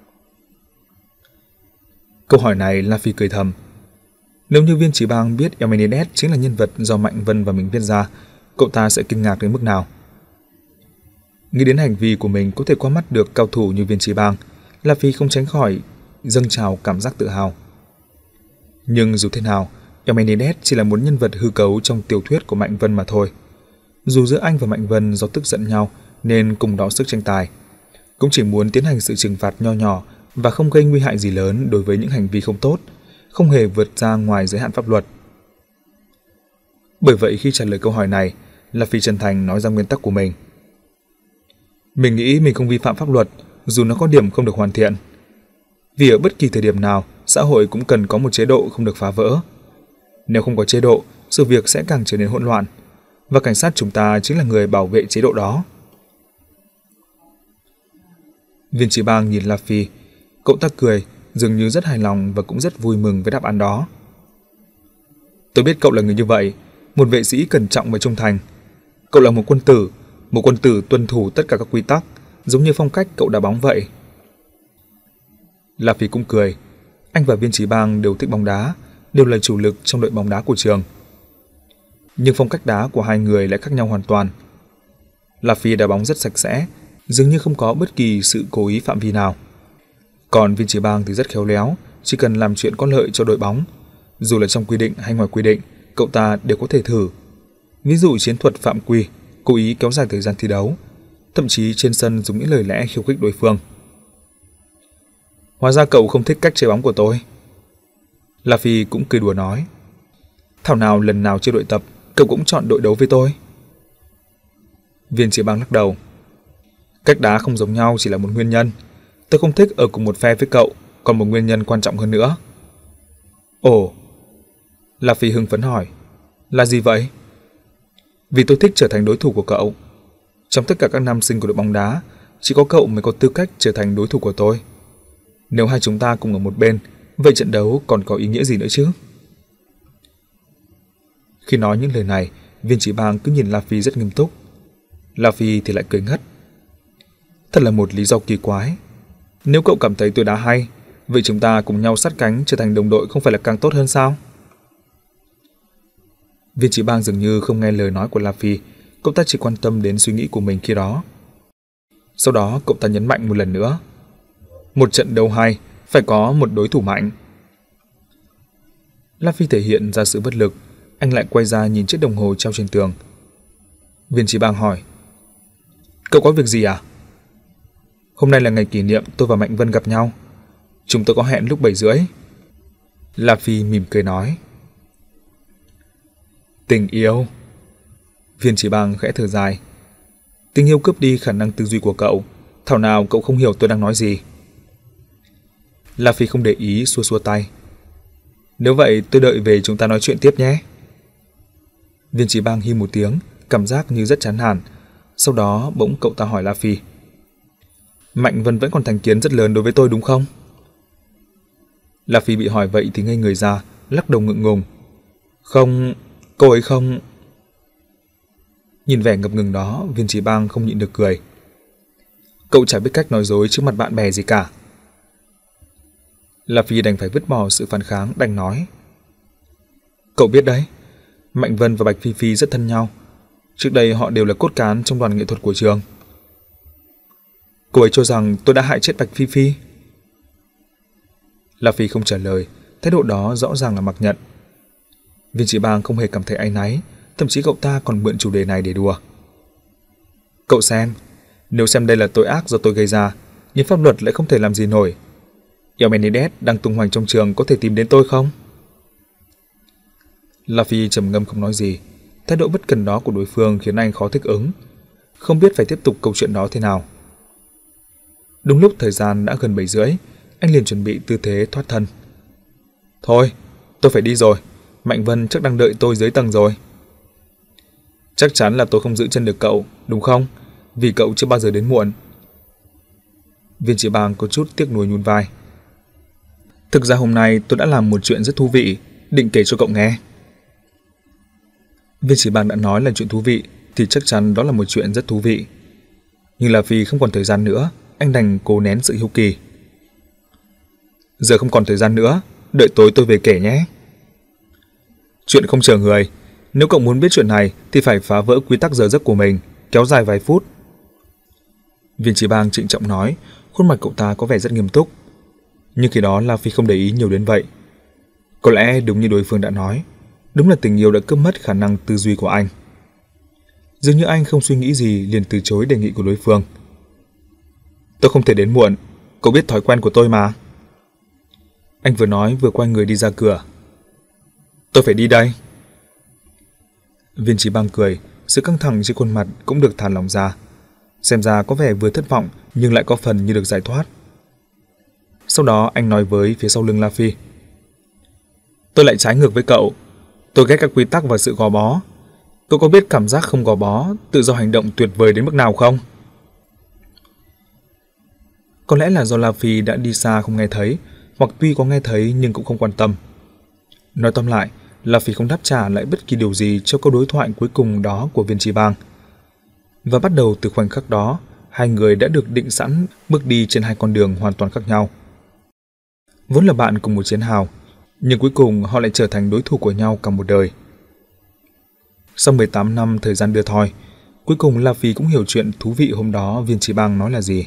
Speaker 1: Câu hỏi này La Phi cười thầm. Nếu như Viên Chí Bang biết El Menendez chính là nhân vật do Mạnh Vân và mình viết ra, cậu ta sẽ kinh ngạc đến mức nào? Nghĩ đến hành vi của mình có thể qua mắt được cao thủ như Viên Chí Bang, La Phi không tránh khỏi dâng trào cảm giác tự hào. Nhưng dù thế nào, El Menendez chỉ là một nhân vật hư cấu trong tiểu thuyết của Mạnh Vân mà thôi. Dù giữa anh và Mạnh Vân do tức giận nhau nên cùng đọ sức tranh tài, cũng chỉ muốn tiến hành sự trừng phạt nho nhỏ và không gây nguy hại gì lớn đối với những hành vi không tốt, không hề vượt ra ngoài giới hạn pháp luật. Bởi vậy khi trả lời câu hỏi này, La Phi chân thành nói ra nguyên tắc của mình. Mình nghĩ mình không vi phạm pháp luật, dù nó có điểm không được hoàn thiện. Vì ở bất kỳ thời điểm nào, xã hội cũng cần có một chế độ không được phá vỡ. Nếu không có chế độ, sự việc sẽ càng trở nên hỗn loạn, và cảnh sát chúng ta chính là người bảo vệ chế độ đó. Viên Chí Bang nhìn La Phi, cậu ta cười, dường như rất hài lòng và cũng rất vui mừng với đáp án đó. Tôi biết cậu là người như vậy, một vệ sĩ cẩn trọng và trung thành. Cậu là một quân tử, một quân tử tuân thủ tất cả các quy tắc, giống như phong cách cậu đá bóng vậy. La Phi cũng cười. Anh và Viên Chí Bang đều thích bóng đá, đều là chủ lực trong đội bóng đá của trường. Nhưng phong cách đá của hai người lại khác nhau hoàn toàn. La Phi đá bóng rất sạch sẽ, dường như không có bất kỳ sự cố ý phạm vi nào. Còn Viên Chí Bang thì rất khéo léo, chỉ cần làm chuyện có lợi cho đội bóng, dù là trong quy định hay ngoài quy định, cậu ta đều có thể thử. Ví dụ chiến thuật phạm quy, cố ý kéo dài thời gian thi đấu, thậm chí trên sân dùng những lời lẽ khiêu khích đối phương. Hóa ra cậu không thích cách chơi bóng của tôi. La Phi cũng cười đùa nói. Thảo nào lần nào chơi đội tập, cậu cũng chọn đội đấu với tôi. Viên Chí Bang lắc đầu. Cách đá không giống nhau chỉ là một nguyên nhân. Tôi không thích ở cùng một phe với cậu, còn một nguyên nhân quan trọng hơn nữa. Ồ. La Phi hưng phấn hỏi. Là gì vậy? Vì tôi thích trở thành đối thủ của cậu. Trong tất cả các nam sinh của đội bóng đá, chỉ có cậu mới có tư cách trở thành đối thủ của tôi. Nếu hai chúng ta cùng ở một bên, vậy trận đấu còn có ý nghĩa gì nữa chứ? Khi nói những lời này, Viên Chí Bang cứ nhìn La Phi rất nghiêm túc. La Phi thì lại cười ngất. Thật là một lý do kỳ quái. Nếu cậu cảm thấy tôi đá hay, vậy chúng ta cùng nhau sát cánh trở thành đồng đội không phải là càng tốt hơn sao? Viên Chí Bang dường như không nghe lời nói của La Phi, cậu ta chỉ quan tâm đến suy nghĩ của mình khi đó. Sau đó cậu ta nhấn mạnh một lần nữa. Một trận đấu hay, phải có một đối thủ mạnh. La Phi thể hiện ra sự bất lực, anh lại quay ra nhìn chiếc đồng hồ treo trên tường. Viên Chí Bang hỏi. Cậu có việc gì à? Hôm nay là ngày kỷ niệm tôi và Mạnh Vân gặp nhau. Chúng tôi có hẹn lúc bảy rưỡi. La Phi mỉm cười nói. Tình yêu. Viên Chí Bang khẽ thở dài. Tình yêu cướp đi khả năng tư duy của cậu. Thảo nào cậu không hiểu tôi đang nói gì. La Phi không để ý, xua xua tay. Nếu vậy tôi đợi về chúng ta nói chuyện tiếp nhé. Viên Chí Bang hi một tiếng, cảm giác như rất chán nản. Sau đó bỗng cậu ta hỏi La Phi: Mạnh Vân vẫn còn thành kiến rất lớn đối với tôi đúng không? La Phi bị hỏi vậy thì ngây người ra, lắc đầu ngượng ngùng. Không, cô ấy không... Nhìn vẻ ngập ngừng đó, Viên Chí Bang không nhịn được cười. Cậu chả biết cách nói dối trước mặt bạn bè gì cả. La Phi đành phải vứt bỏ sự phản kháng, đành nói: Cậu biết đấy, Mạnh Vân và Bạch Phi Phi rất thân nhau. Trước đây họ đều là cốt cán trong đoàn nghệ thuật của trường. Cô ấy cho rằng tôi đã hại chết Bạch Phi Phi. La Phi không trả lời, thái độ đó rõ ràng là mặc nhận. Viên Chí Bang không hề cảm thấy áy náy, thậm chí cậu ta còn mượn chủ đề này để đùa. Cậu xem, nếu xem đây là tội ác do tôi gây ra, nhưng pháp luật lại không thể làm gì nổi. Eumenides đang tung hoành trong trường có thể tìm đến tôi không? La Phi trầm ngâm không nói gì. Thái độ bất cần đó của đối phương khiến anh khó thích ứng, không biết phải tiếp tục câu chuyện đó thế nào. Đúng lúc thời gian đã gần bảy rưỡi, anh liền chuẩn bị tư thế thoát thân. Thôi, tôi phải đi rồi. Mạnh Vân chắc đang đợi tôi dưới tầng rồi. Chắc chắn là tôi không giữ chân được cậu, đúng không? Vì cậu chưa bao giờ đến muộn. Viên Chí Bang có chút tiếc nuối nhún vai. Thực ra hôm nay tôi đã làm một chuyện rất thú vị, định kể cho cậu nghe. Viên Chí Bang đã nói là chuyện thú vị thì chắc chắn đó là một chuyện rất thú vị. Nhưng là vì không còn thời gian nữa, anh đành cố nén sự hiếu kỳ. Giờ không còn thời gian nữa, đợi tối tôi về kể nhé. Chuyện không chờ người, nếu cậu muốn biết chuyện này thì phải phá vỡ quy tắc giờ giấc của mình, kéo dài vài phút. Viên Chí Bang trịnh trọng nói, khuôn mặt cậu ta có vẻ rất nghiêm túc. Nhưng khi đó La Phi không để ý nhiều đến vậy. Có lẽ đúng như đối phương đã nói, đúng là tình yêu đã cướp mất khả năng tư duy của anh. Dường như anh không suy nghĩ gì liền từ chối đề nghị của đối phương. Tôi không thể đến muộn, cậu biết thói quen của tôi mà. Anh vừa nói vừa quay người đi ra cửa. Tôi phải đi đây. Viên Chí Bang cười, sự căng thẳng trên khuôn mặt cũng được thả lỏng ra. Xem ra có vẻ vừa thất vọng nhưng lại có phần như được giải thoát. Sau đó anh nói với phía sau lưng La Phi. Tôi lại trái ngược với cậu. Tôi ghét các quy tắc và sự gò bó. Cậu có biết cảm giác không gò bó, tự do hành động tuyệt vời đến mức nào không? Có lẽ là do La Phi đã đi xa không nghe thấy, hoặc tuy có nghe thấy nhưng cũng không quan tâm. Nói tóm lại, La Phi không đáp trả lại bất kỳ điều gì cho câu đối thoại cuối cùng đó của Viên Chí Bang. Và bắt đầu từ khoảnh khắc đó, hai người đã được định sẵn bước đi trên hai con đường hoàn toàn khác nhau. Vốn là bạn cùng một chiến hào, nhưng cuối cùng họ lại trở thành đối thủ của nhau cả một đời. Sau mười tám năm thời gian đưa thoi, cuối cùng La Phi cũng hiểu chuyện thú vị hôm đó Viên Chí Bang nói là gì.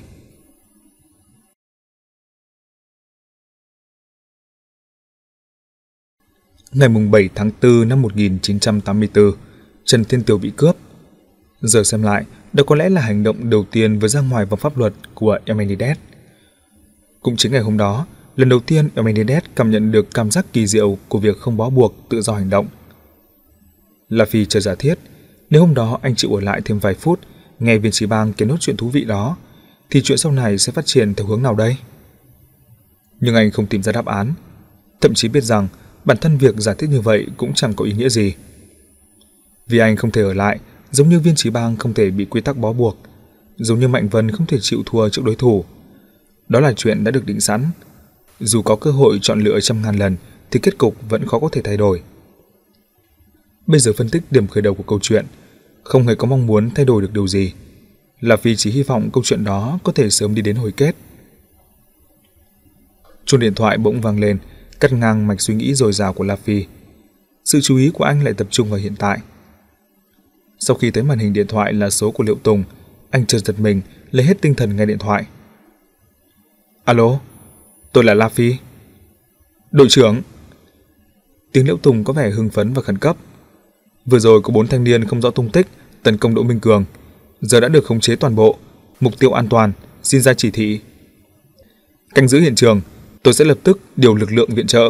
Speaker 1: Ngày bảy tháng tư năm một nghìn chín trăm tám mươi tư, Trần Thiên Tiểu bị cướp. Giờ xem lại, đó có lẽ là hành động đầu tiên vừa ra ngoài vòng pháp luật của Eumenides. Cũng chính ngày hôm đó, lần đầu tiên Eumenides cảm nhận được cảm giác kỳ diệu của việc không bó buộc tự do hành động. La Phi chờ giả thiết, nếu hôm đó anh chịu ở lại thêm vài phút, nghe Viên Chí Bang kể nốt chuyện thú vị đó, thì chuyện sau này sẽ phát triển theo hướng nào đây? Nhưng anh không tìm ra đáp án, thậm chí biết rằng bản thân việc giả thiết như vậy cũng chẳng có ý nghĩa gì. Vì anh không thể ở lại, giống như Viên Chí Bang không thể bị quy tắc bó buộc, giống như Mạnh Vân không thể chịu thua trước đối thủ. Đó là chuyện đã được định sẵn. Dù có cơ hội chọn lựa trăm ngàn lần thì kết cục vẫn khó có thể thay đổi. Bây giờ phân tích điểm khởi đầu của câu chuyện, không hề có mong muốn thay đổi được điều gì. La Phi chỉ hy vọng câu chuyện đó có thể sớm đi đến hồi kết. Chuông điện thoại bỗng vang lên, cắt ngang mạch suy nghĩ dồi dào của La Phi. Sự chú ý của anh lại tập trung vào hiện tại. Sau khi thấy màn hình điện thoại là số của Liệu Tùng, anh chợt giật mình, lấy hết tinh thần nghe điện thoại. Alo, tôi là La Phi. Đội trưởng. Tiếng Liễu Tùng có vẻ hưng phấn và khẩn cấp. Vừa rồi có bốn thanh niên không rõ tung tích tấn công Đỗ Minh Cường, giờ đã được khống chế toàn bộ, mục tiêu an toàn, xin ra chỉ thị. Canh giữ hiện trường, tôi sẽ lập tức điều lực lượng viện trợ.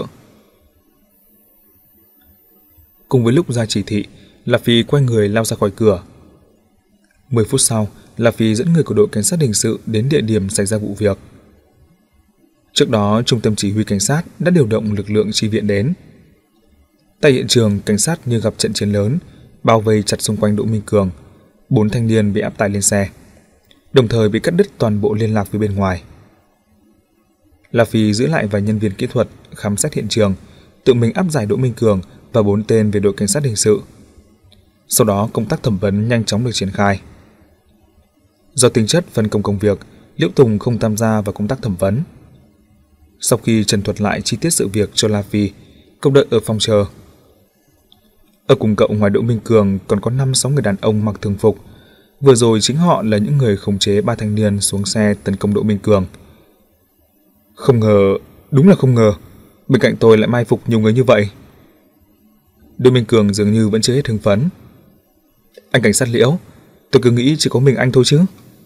Speaker 1: Cùng với lúc ra chỉ thị, La Phi quay người lao ra khỏi cửa. Mười phút sau, La Phi dẫn người của đội cảnh sát hình sự đến địa điểm xảy ra vụ việc. Trước đó, trung tâm chỉ huy cảnh sát đã điều động lực lượng chi viện đến. Tại hiện trường, cảnh sát như gặp trận chiến lớn, bao vây chặt xung quanh Đỗ Minh Cường. Bốn thanh niên bị áp tải lên xe, đồng thời bị cắt đứt toàn bộ liên lạc với bên ngoài. La Phi giữ lại vài nhân viên kỹ thuật khám xét hiện trường, tự mình áp giải Đỗ Minh Cường và bốn tên về đội cảnh sát hình sự. Sau đó công tác thẩm vấn nhanh chóng được triển khai. Do tính chất phân công công việc, Liễu Tùng không tham gia vào công tác thẩm vấn. Sau khi trần thuật lại chi tiết sự việc cho La Phi, cậu đợi ở phòng chờ. Ở cùng cậu ngoài Đỗ Minh Cường còn có năm sáu người đàn ông mặc thường phục. Vừa rồi chính họ là những người khống chế ba thanh niên xuống xe tấn công Đỗ Minh Cường. Không ngờ, đúng là không ngờ, bên cạnh tôi lại mai phục nhiều người như vậy. Đỗ Minh Cường dường như vẫn chưa hết hưng phấn. Anh cảnh sát Liễu, tôi cứ nghĩ chỉ có mình anh thôi chứ.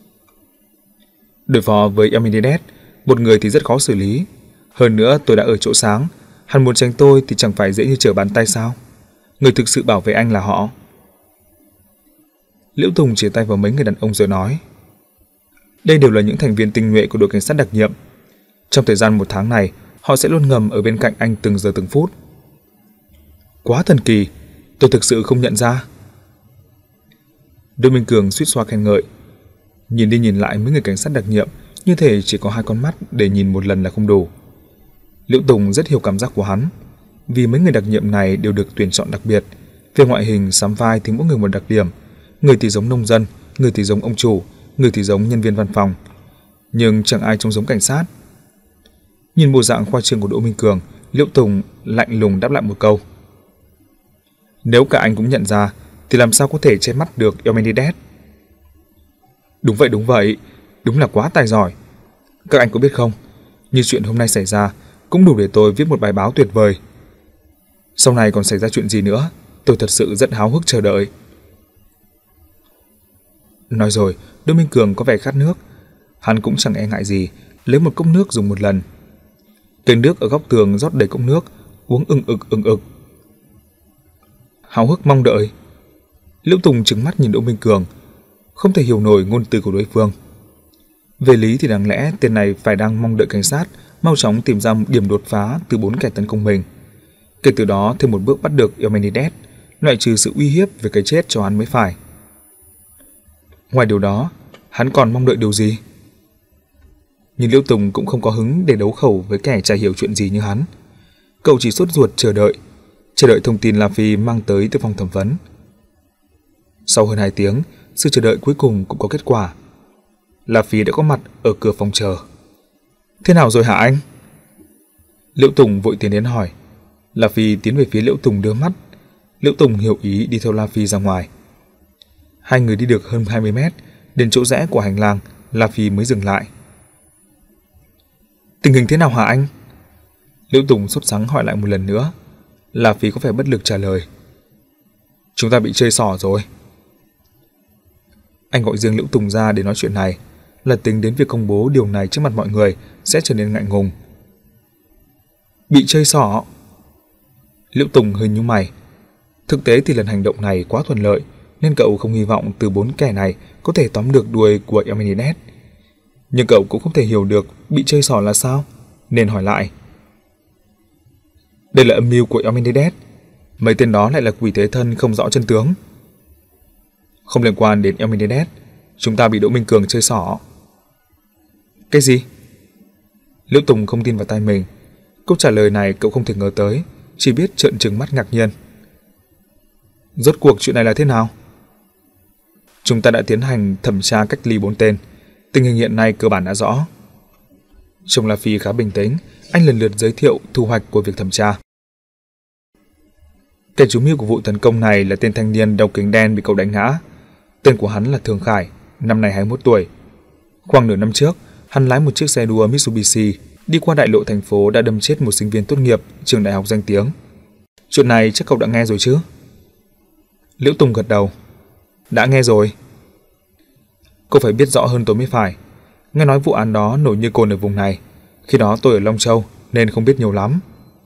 Speaker 1: Đối phó với Amenidez, một người thì rất khó xử lý. Hơn nữa tôi đã ở chỗ sáng, hắn muốn tránh tôi thì chẳng phải dễ như trở bàn tay sao. Người thực sự bảo vệ anh là họ. Liễu Tùng chỉ tay vào mấy người đàn ông rồi nói: đây đều là những thành viên tinh nhuệ của đội cảnh sát đặc nhiệm. Trong thời gian một tháng này, họ sẽ luôn ngầm ở bên cạnh anh từng giờ từng phút. Quá thần kỳ, tôi thực sự không nhận ra. Đỗ Minh Cường suýt xoa khen ngợi. Nhìn đi nhìn lại mấy người cảnh sát đặc nhiệm, như thể chỉ có hai con mắt để nhìn một lần là không đủ. Liễu Tùng rất hiểu cảm giác của hắn, vì mấy người đặc nhiệm này đều được tuyển chọn đặc biệt. Về ngoại hình, sắm vai thì mỗi người một đặc điểm. Người thì giống nông dân, người thì giống ông chủ, người thì giống nhân viên văn phòng. Nhưng chẳng ai trông giống cảnh sát. Nhìn bộ dạng khoa trương của Đỗ Minh Cường, Liễu Tùng lạnh lùng đáp lại một câu: nếu cả anh cũng nhận ra thì làm sao có thể che mắt được Amenidez. Đúng vậy, đúng vậy, đúng là quá tài giỏi. Các anh có biết không, như chuyện hôm nay xảy ra cũng đủ để tôi viết một bài báo tuyệt vời. Sau này còn xảy ra chuyện gì nữa, tôi thật sự rất háo hức chờ đợi. Nói rồi, Đỗ Minh Cường có vẻ khát nước. Hắn cũng chẳng e ngại gì, lấy một cốc nước dùng một lần. Cây nước ở góc tường rót đầy cốc nước, uống ừng ực ừng ực. Háo hức mong đợi. Liễu Tùng trừng mắt nhìn Đỗ Minh Cường, không thể hiểu nổi ngôn từ của đối phương. Về lý thì đáng lẽ tên này phải đang mong đợi cảnh sát mau chóng tìm ra một điểm đột phá từ bốn kẻ tấn công mình. Kể từ đó thêm một bước bắt được Amenidez, loại trừ sự uy hiếp về cái chết cho hắn mới phải. Ngoài điều đó, hắn còn mong đợi điều gì? Nhưng Liễu Tùng cũng không có hứng để đấu khẩu với kẻ chả hiểu chuyện gì như hắn. Cậu chỉ sốt ruột chờ đợi, chờ đợi thông tin La Phi mang tới từ phòng thẩm vấn. Sau hơn hai tiếng, sự chờ đợi cuối cùng cũng có kết quả. La Phi đã có mặt ở cửa phòng chờ. Thế nào rồi hả anh? Liễu Tùng vội tiến đến hỏi. La Phi tiến về phía Liễu Tùng đưa mắt. Liễu Tùng hiểu ý đi theo La Phi ra ngoài. Hai người đi được hơn hai mươi mét, đến chỗ rẽ của hành lang, La Phi mới dừng lại. Tình hình thế nào hả anh? Liễu Tùng sốt sắng hỏi lại một lần nữa. La Phi có vẻ bất lực trả lời. Chúng ta bị chơi xỏ rồi. Anh gọi riêng Liễu Tùng ra để nói chuyện này, là tính đến việc công bố điều này trước mặt mọi người sẽ trở nên ngại ngùng. Bị chơi xỏ? Liễu Tùng hơi nhíu mày. Thực tế thì lần hành động này quá thuận lợi, nên cậu không hy vọng từ bốn kẻ này có thể tóm được đuôi của Amenidez. Nhưng cậu cũng không thể hiểu được bị chơi xỏ là sao, nên hỏi lại. Đây là âm mưu của Amenidez. Mấy tên đó lại là quỷ thế thân không rõ chân tướng. Không liên quan đến Amenidez, chúng ta bị Đỗ Minh Cường chơi xỏ. Cái gì? Liễu Tùng không tin vào tai mình. Câu trả lời này cậu không thể ngờ tới, chỉ biết trợn trừng mắt ngạc nhiên. Rốt cuộc chuyện này là thế nào? Chúng ta đã tiến hành thẩm tra cách ly bốn tên. Tình hình hiện nay cơ bản đã rõ. Trông La Phi khá bình tĩnh, anh lần lượt giới thiệu thu hoạch của việc thẩm tra. Kẻ chủ mưu của vụ tấn công này là tên thanh niên đeo kính đen bị cậu đánh ngã. Tên của hắn là Thường Khải, năm nay hai mươi mốt tuổi. Khoảng nửa năm trước, hắn lái một chiếc xe đua Mitsubishi đi qua đại lộ thành phố đã đâm chết một sinh viên tốt nghiệp trường đại học danh tiếng. Chuyện này chắc cậu đã nghe rồi chứ? Liễu Tùng gật đầu. Đã nghe rồi. Cậu phải biết rõ hơn tôi mới phải. Nghe nói vụ án đó nổi như cồn ở vùng này. Khi đó tôi ở Long Châu nên không biết nhiều lắm.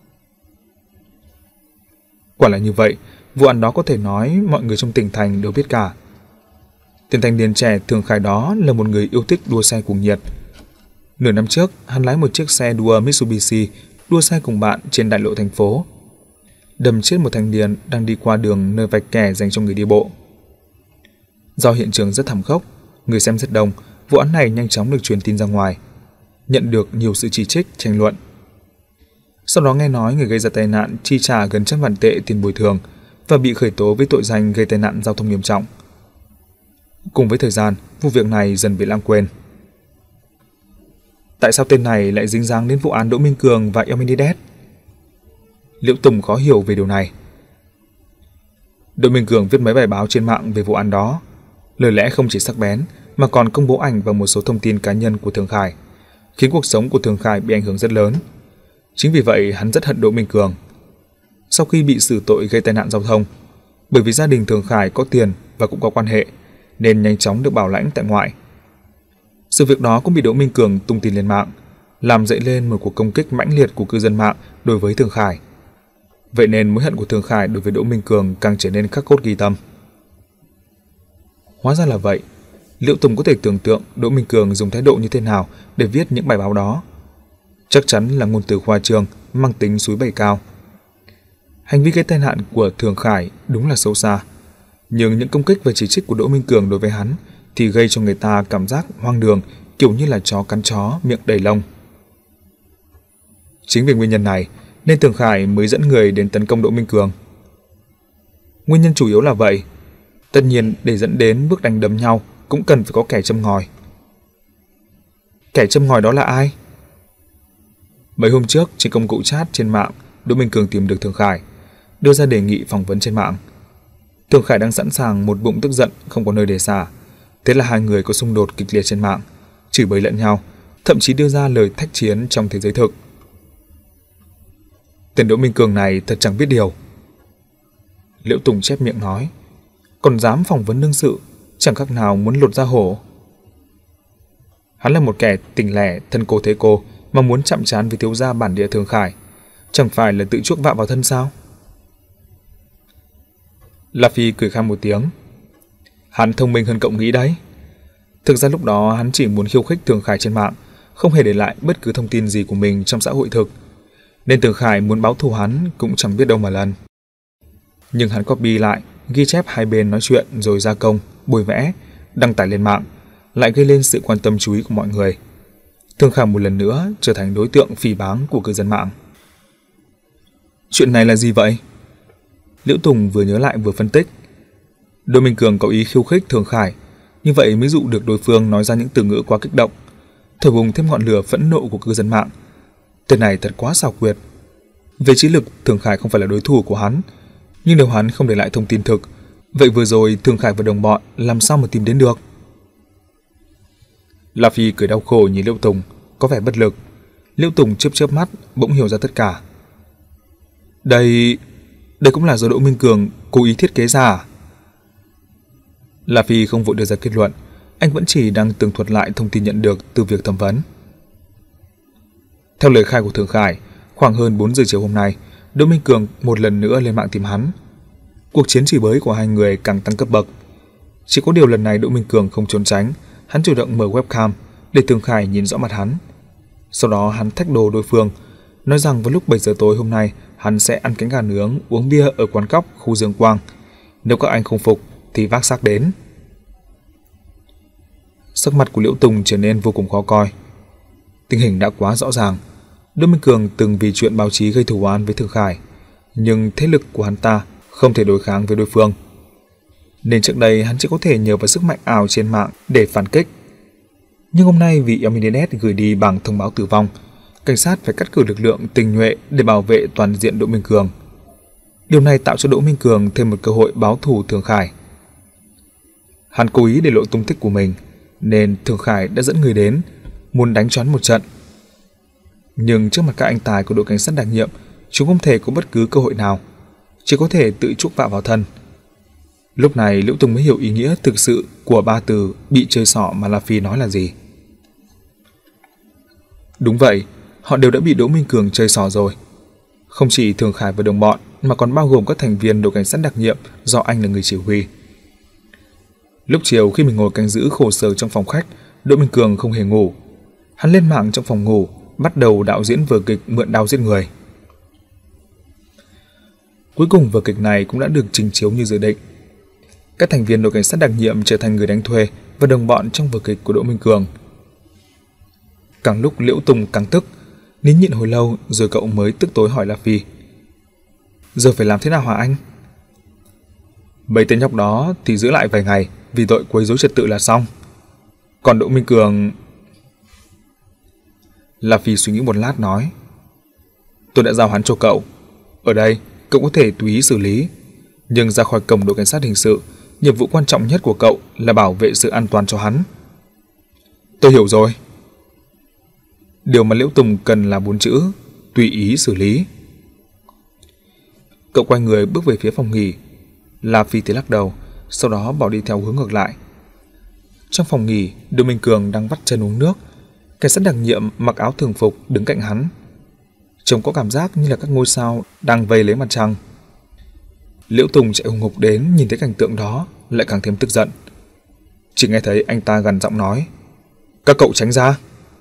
Speaker 1: Quả là như vậy, vụ án đó có thể nói mọi người trong tỉnh thành đều biết cả. Tên thanh niên trẻ Thường Khải đó là một người yêu thích đua xe cuồng nhiệt. Nửa năm trước, hắn lái một chiếc xe đua Mitsubishi đua xe cùng bạn trên đại lộ thành phố. đâm chết một thanh niên đang đi qua đường nơi vạch kẻ dành cho người đi bộ. Do hiện trường rất thảm khốc, người xem rất đông, vụ án này nhanh chóng được truyền tin ra ngoài, nhận được nhiều sự chỉ trích, tranh luận. Sau đó nghe nói người gây ra tai nạn chi trả gần trăm vạn tệ tiền bồi thường và bị khởi tố với tội danh gây tai nạn giao thông nghiêm trọng. Cùng với thời gian, vụ việc này dần bị lãng quên. Tại sao tên này lại dính dáng đến vụ án Đỗ Minh Cường và Eminedet? Liễu Tùng khó hiểu về điều này. Đỗ Minh Cường viết mấy bài báo trên mạng về vụ án đó, lời lẽ không chỉ sắc bén mà còn công bố ảnh và một số thông tin cá nhân của Thường Khải, khiến cuộc sống của Thường Khải bị ảnh hưởng rất lớn. Chính vì vậy hắn rất hận Đỗ Minh Cường. Sau khi bị xử tội gây tai nạn giao thông, bởi vì gia đình Thường Khải có tiền và cũng có quan hệ, nên nhanh chóng được bảo lãnh tại ngoại. Sự việc đó cũng bị Đỗ Minh Cường tung tin lên mạng, làm dậy lên một cuộc công kích mãnh liệt của cư dân mạng đối với Thường Khải. Vậy nên mối hận của Thường Khải đối với Đỗ Minh Cường càng trở nên khắc cốt ghi tâm. Hóa ra là vậy. Liễu Tùng có thể tưởng tượng Đỗ Minh Cường dùng thái độ như thế nào để viết những bài báo đó. Chắc chắn là ngôn từ khoa trương, mang tính suối bẩy cao. Hành vi gây tai nạn của Thường Khải đúng là xấu xa, nhưng những công kích và chỉ trích của Đỗ Minh Cường đối với hắn thì gây cho người ta cảm giác hoang đường, kiểu như là chó cắn chó, miệng đầy lông. Chính vì nguyên nhân này nên Thường Khải mới dẫn người đến tấn công Đỗ Minh Cường. Nguyên nhân chủ yếu là vậy. Tất nhiên để dẫn đến bước đánh đấm nhau cũng cần phải có kẻ châm ngòi. Kẻ châm ngòi đó là ai? Mấy hôm trước trên công cụ chat trên mạng, Đỗ Minh Cường tìm được Thường Khải, đưa ra đề nghị phỏng vấn trên mạng. Thường Khải đang sẵn sàng một bụng tức giận không có nơi để xả. Thế là hai người có xung đột kịch liệt trên mạng, chửi bới lẫn nhau, thậm chí đưa ra lời thách chiến trong thế giới thực. Tên Đỗ Minh Cường này thật chẳng biết điều. Liễu Tùng chép miệng nói, còn dám phỏng vấn đương sự, chẳng khác nào muốn lột da hổ. Hắn là một kẻ tình lẻ, thân cô thế cô, mà muốn chạm trán với thiếu gia bản địa Thường Khải, chẳng phải là tự chuốc vạ vào thân sao? La Phi cười khan một tiếng. Hắn thông minh hơn cậu nghĩ đấy. Thực ra lúc đó hắn chỉ muốn khiêu khích Thường Khải trên mạng, không hề để lại bất cứ thông tin gì của mình trong xã hội thực, nên Thường Khải muốn báo thù hắn cũng chẳng biết đâu mà lần. Nhưng hắn copy lại, ghi chép hai bên nói chuyện rồi gia công, bôi vẽ, đăng tải lên mạng, lại gây lên sự quan tâm chú ý của mọi người. Thường Khải một lần nữa trở thành đối tượng phỉ báng của cư dân mạng. Chuyện này là gì vậy? Liễu Tùng vừa nhớ lại vừa phân tích. Đỗ Minh Cường có ý khiêu khích Thường Khải, như vậy mới dụ được đối phương nói ra những từ ngữ quá kích động, thổi bùng thêm ngọn lửa phẫn nộ của cư dân mạng. Tên này thật quá xảo quyệt. Về trí lực, Thường Khải không phải là đối thủ của hắn, nhưng nếu hắn không để lại thông tin thực, vậy vừa rồi Thường Khải và đồng bọn làm sao mà tìm đến được? La Phi cười đau khổ nhìn Liễu Tùng, có vẻ bất lực. Liễu Tùng chớp chớp mắt, bỗng hiểu ra tất cả. Đây, đây cũng là do Đỗ Minh Cường cố ý thiết kế ra à? La Phi không vội đưa ra kết luận, anh vẫn chỉ đang tường thuật lại thông tin nhận được từ việc thẩm vấn. Theo lời khai của Thường Khải, khoảng hơn bốn giờ chiều hôm nay, Đỗ Minh Cường một lần nữa lên mạng tìm hắn. Cuộc chiến chửi bới của hai người càng tăng cấp bậc. Chỉ có điều lần này Đỗ Minh Cường không trốn tránh, hắn chủ động mở webcam để Thường Khải nhìn rõ mặt hắn. Sau đó hắn thách đồ đối phương, nói rằng vào lúc bảy giờ tối hôm nay hắn sẽ ăn cánh gà nướng, uống bia ở quán cóc khu Dương Quang. Nếu các anh không phục thì vác xác đến. Sắc mặt của Liễu Tùng trở nên vô cùng khó coi. Tình hình đã quá rõ ràng. Đỗ Minh Cường từng vì chuyện báo chí gây thù oán với Thường Khải, nhưng thế lực của hắn ta không thể đối kháng với đối phương, nên trước đây hắn chỉ có thể nhờ vào sức mạnh ảo trên mạng để phản kích. Nhưng hôm nay vì Eminedet gửi đi bằng thông báo tử vong, cảnh sát phải cắt cử lực lượng tinh nhuệ để bảo vệ toàn diện Đỗ Minh Cường. Điều này tạo cho Đỗ Minh Cường thêm một cơ hội báo thù Thường Khải. Hắn cố ý để lộ tung tích của mình, nên Thường Khải đã dẫn người đến, muốn đánh choán một trận. Nhưng trước mặt các anh tài của đội cảnh sát đặc nhiệm, chúng không thể có bất cứ cơ hội nào, chỉ có thể tự chuốc vạ vào thân. Lúc này Liễu Tùng mới hiểu ý nghĩa thực sự của ba từ bị chơi xỏ mà La Phi nói là gì. Đúng vậy, họ đều đã bị Đỗ Minh Cường chơi xỏ rồi. Không chỉ Thường Khải và đồng bọn, mà còn bao gồm các thành viên đội cảnh sát đặc nhiệm do anh là người chỉ huy. Lúc chiều khi mình ngồi canh giữ khổ sở trong phòng khách, Đỗ Minh Cường không hề ngủ. Hắn lên mạng trong phòng ngủ, bắt đầu đạo diễn vở kịch mượn đao giết người. Cuối cùng vở kịch này cũng đã được trình chiếu như dự định. Các thành viên đội cảnh sát đặc nhiệm trở thành người đánh thuê và đồng bọn trong vở kịch của Đỗ Minh Cường. Càng lúc Liễu Tùng càng tức, nín nhịn hồi lâu rồi cậu mới tức tối hỏi La Phi: "Giờ phải làm thế nào hả anh?" "Mấy tên nhóc đó thì giữ lại vài ngày vì tội quấy rối trật tự là xong. Còn Đỗ Minh Cường..." La Phi suy nghĩ một lát nói: "Tôi đã giao hắn cho cậu. Ở đây cậu có thể tùy ý xử lý, nhưng ra khỏi cổng đội cảnh sát hình sự, nhiệm vụ quan trọng nhất của cậu là bảo vệ sự an toàn cho hắn." "Tôi hiểu rồi." Điều mà Liễu Tùng cần là bốn chữ: tùy ý xử lý. Cậu quay người bước về phía phòng nghỉ. La Phi thì lắc đầu, sau đó bỏ đi theo hướng ngược lại. Trong phòng nghỉ, Đỗ Minh Cường đang vắt chân uống nước. Cảnh sát đặc nhiệm mặc áo thường phục đứng cạnh hắn. Trông có cảm giác như là các ngôi sao đang vây lấy mặt trăng. Liễu Tùng chạy hùng hục đến, nhìn thấy cảnh tượng đó lại càng thêm tức giận. Chỉ nghe thấy anh ta gằn giọng nói: "Các cậu tránh ra!"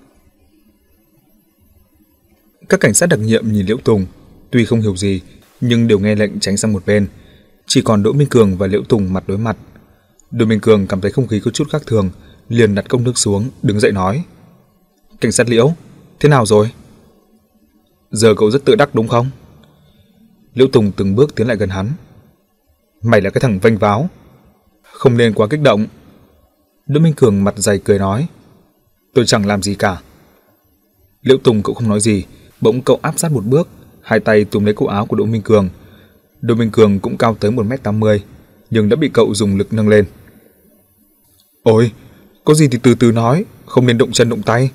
Speaker 1: Các cảnh sát đặc nhiệm nhìn Liễu Tùng, tuy không hiểu gì nhưng đều nghe lệnh tránh sang một bên. Chỉ còn Đỗ Minh Cường và Liễu Tùng mặt đối mặt. Đỗ Minh Cường cảm thấy không khí có chút khác thường, liền đặt cốc nước xuống, đứng dậy nói: "Cảnh sát Liễu, thế nào rồi? Giờ cậu rất tự đắc đúng không?" Liễu Tùng từng bước tiến lại gần hắn. "Mày là cái thằng vênh váo, không nên quá kích động." Đỗ Minh Cường mặt dày cười nói: "Tôi chẳng làm gì cả." Liễu Tùng cậu không nói gì, bỗng cậu áp sát một bước, hai tay túm lấy cổ áo của Đỗ Minh Cường. Đỗ Minh Cường cũng cao tới một mét tám mươi, nhưng đã bị cậu dùng lực nâng lên. "Ôi, có gì thì từ từ nói, không nên động chân động tay."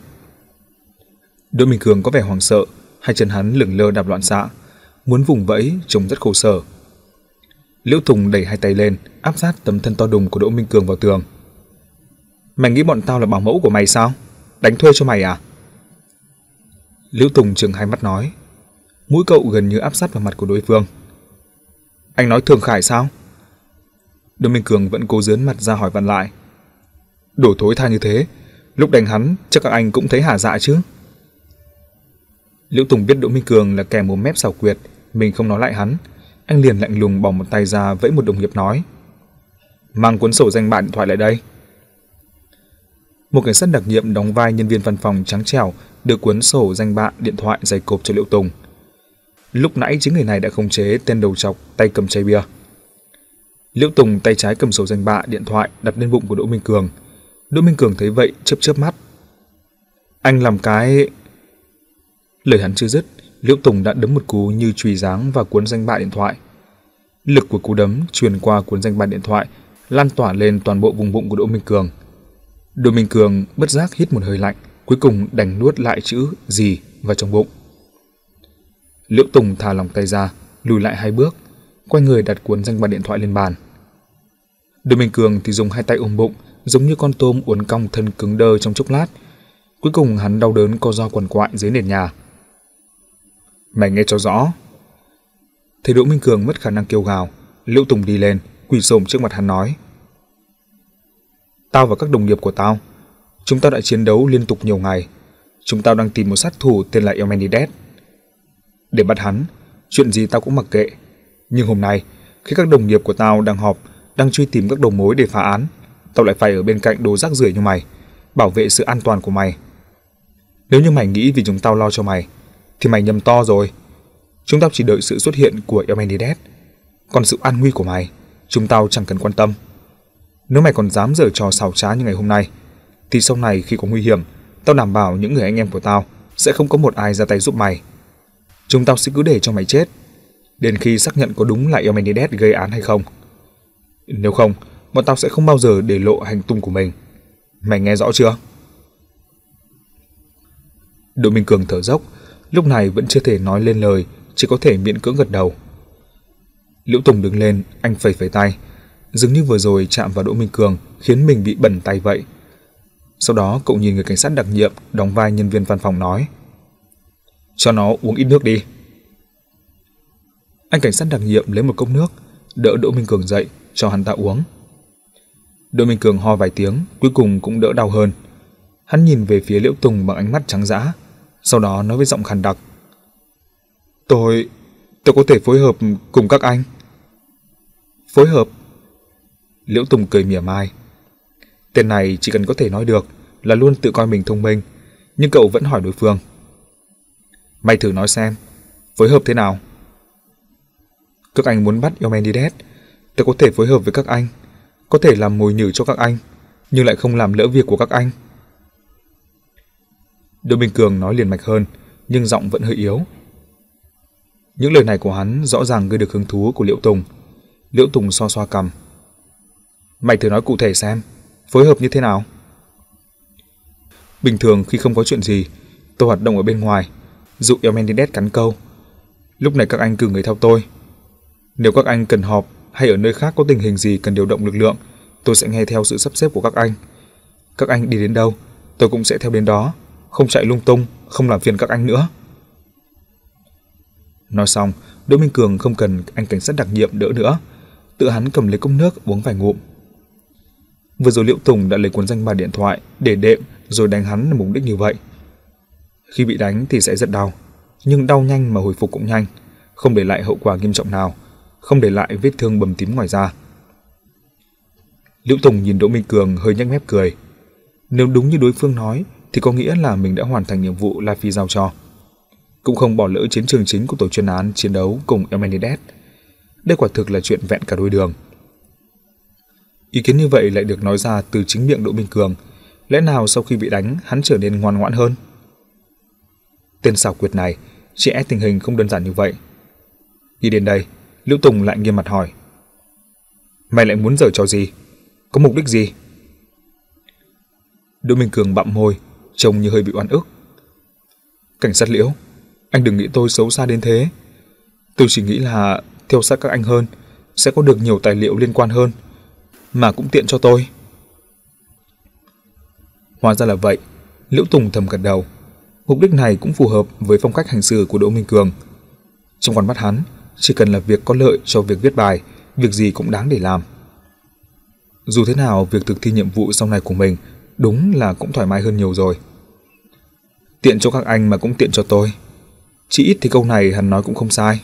Speaker 1: Đỗ Minh Cường có vẻ hoảng sợ, hai chân hắn lửng lơ đạp loạn xạ, muốn vùng vẫy trông rất khổ sở. Liễu Tùng đẩy hai tay lên, áp sát tấm thân to đùng của Đỗ Minh Cường vào tường. "Mày nghĩ bọn tao là bảo mẫu của mày sao? Đánh thuê cho mày à?" Liễu Tùng trừng hai mắt nói. Mũi cậu gần như áp sát vào mặt của đối phương. "Anh nói Thường Khải sao?" Đỗ Minh Cường vẫn cố giớn mặt ra hỏi vặn lại. "Đồ thối tha như thế, lúc đánh hắn chắc các anh cũng thấy hả dạ chứ?" Liễu Tùng biết Đỗ Minh Cường là kẻ mồm mép xảo quyệt, mình không nói lại hắn, anh liền lạnh lùng bỏ một tay ra vẫy một đồng nghiệp nói: "Mang cuốn sổ danh bạ điện thoại lại đây." Một cảnh sát đặc nhiệm đóng vai nhân viên văn phòng trắng trẻo đưa cuốn sổ danh bạ điện thoại dày cộp cho Liễu Tùng. Lúc nãy chính người này đã khống chế tên đầu trọc tay cầm chai bia. Liễu Tùng tay trái cầm sổ danh bạ điện thoại đặt lên bụng của Đỗ Minh Cường. Đỗ Minh Cường thấy vậy chớp chớp mắt. "Anh làm cái..." Lời hắn chưa dứt, Liễu Tùng đã đấm một cú như chùy giáng vào cuốn danh bạ điện thoại. Lực của cú đấm truyền qua cuốn danh bạ điện thoại, lan tỏa lên toàn bộ vùng bụng của Đỗ Minh Cường. Đỗ Minh Cường bất giác hít một hơi lạnh, cuối cùng đành nuốt lại chữ gì vào trong bụng. Liễu Tùng thả lỏng tay ra, lùi lại hai bước, quay người đặt cuốn danh bạ điện thoại lên bàn. Đỗ Minh Cường thì dùng hai tay ôm bụng, giống như con tôm uốn cong thân cứng đơ trong chốc lát. Cuối cùng hắn đau đớn co ro quằn quại dưới nền nhà. "Mày nghe cho rõ." Thấy Đỗ Minh Cường mất khả năng kêu gào, Liễu Tùng đi lên, quỳ xổm trước mặt hắn nói: "Tao và các đồng nghiệp của tao, chúng tao đã chiến đấu liên tục nhiều ngày. Chúng tao đang tìm một sát thủ tên là Eumenides. Để bắt hắn, chuyện gì tao cũng mặc kệ. Nhưng hôm nay, khi các đồng nghiệp của tao đang họp, đang truy tìm các đầu mối để phá án, tao lại phải ở bên cạnh đồ rác rưởi như mày, bảo vệ sự an toàn của mày. Nếu như mày nghĩ vì chúng tao lo cho mày, thì mày nhầm to rồi. Chúng tao chỉ đợi sự xuất hiện của Eumenides. Còn sự an nguy của mày, chúng tao chẳng cần quan tâm. Nếu mày còn dám giở trò xảo trá như ngày hôm nay, thì sau này khi có nguy hiểm, tao đảm bảo những người anh em của tao sẽ không có một ai ra tay giúp mày. Chúng tao sẽ cứ để cho mày chết, đến khi xác nhận có đúng là Eumenides gây án hay không. Nếu không, bọn tao sẽ không bao giờ để lộ hành tung của mình. Mày nghe rõ chưa?" Đỗ Minh Cường thở dốc, lúc này vẫn chưa thể nói lên lời, chỉ có thể miễn cưỡng gật đầu. Liễu Tùng đứng lên, anh phẩy phẩy tay, dường như vừa rồi chạm vào Đỗ Minh Cường khiến mình bị bẩn tay vậy. Sau đó cậu nhìn người cảnh sát đặc nhiệm đóng vai nhân viên văn phòng nói: "Cho nó uống ít nước đi." Anh cảnh sát đặc nhiệm lấy một cốc nước, đỡ Đỗ Minh Cường dậy, cho hắn ta uống. Đỗ Minh Cường ho vài tiếng, cuối cùng cũng đỡ đau hơn. Hắn nhìn về phía Liễu Tùng bằng ánh mắt trắng dã, sau đó nói với giọng khàn đặc: Tôi... tôi có thể phối hợp cùng các anh. Phối hợp? Liễu Tùng cười mỉa mai. Tên này chỉ cần có thể nói được là luôn tự coi mình thông minh, nhưng cậu vẫn hỏi đối phương. Mày thử nói xem, phối hợp thế nào? Các anh muốn bắt Eumenides, tôi có thể phối hợp với các anh, có thể làm mồi nhử cho các anh, nhưng lại không làm lỡ việc của các anh. Đỗ Minh Cường nói liền mạch hơn, nhưng giọng vẫn hơi yếu. Những lời này của hắn rõ ràng gây được hứng thú của Liễu Tùng. Liễu Tùng xoa xoa cằm. Mày thử nói cụ thể xem, phối hợp như thế nào? Bình thường khi không có chuyện gì, tôi hoạt động ở bên ngoài, dụ Eumenides cắn câu. Lúc này các anh cử người theo tôi. Nếu các anh cần họp hay ở nơi khác có tình hình gì cần điều động lực lượng, tôi sẽ nghe theo sự sắp xếp của các anh. Các anh đi đến đâu, tôi cũng sẽ theo đến đó, không chạy lung tung, không làm phiền các anh nữa. Nói xong, Đỗ Minh Cường không cần anh cảnh sát đặc nhiệm đỡ nữa, tự hắn cầm lấy cốc nước uống vài ngụm. Vừa rồi Liễu Tùng đã lấy cuốn danh bạ điện thoại để đệm rồi đánh hắn là mục đích như vậy. Khi bị đánh thì sẽ rất đau, nhưng đau nhanh mà hồi phục cũng nhanh, không để lại hậu quả nghiêm trọng nào, không để lại vết thương bầm tím ngoài da. Liễu Tùng nhìn Đỗ Minh Cường hơi nhếch mép cười. Nếu đúng như đối phương nói thì có nghĩa là mình đã hoàn thành nhiệm vụ La Phi giao cho, cũng không bỏ lỡ chiến trường chính của tổ chuyên án chiến đấu cùng Eumenides. Đây quả thực là chuyện vẹn cả đôi đường. Ý kiến như vậy lại được nói ra từ chính miệng Đỗ Minh Cường, lẽ nào sau khi bị đánh hắn trở nên ngoan ngoãn hơn? Tên xảo quyệt này, chỉ e tình hình không đơn giản như vậy. Đi đến đây, Liễu Tùng lại nghiêm mặt hỏi. Mày lại muốn giở trò gì? Có mục đích gì? Đỗ Minh Cường bặm môi, trông như hơi bị oan ức. Cảnh sát Liễu, anh đừng nghĩ tôi xấu xa đến thế. Tôi chỉ nghĩ là theo sát các anh hơn, sẽ có được nhiều tài liệu liên quan hơn, mà cũng tiện cho tôi. Hóa ra là vậy, Liễu Tùng thầm gật đầu. Mục đích này cũng phù hợp với phong cách hành xử của Đỗ Minh Cường. Trong con mắt hắn, chỉ cần là việc có lợi cho việc viết bài, việc gì cũng đáng để làm. Dù thế nào, việc thực thi nhiệm vụ sau này của mình đúng là cũng thoải mái hơn nhiều rồi. Tiện cho các anh mà cũng tiện cho tôi. Chỉ ít thì câu này hắn nói cũng không sai.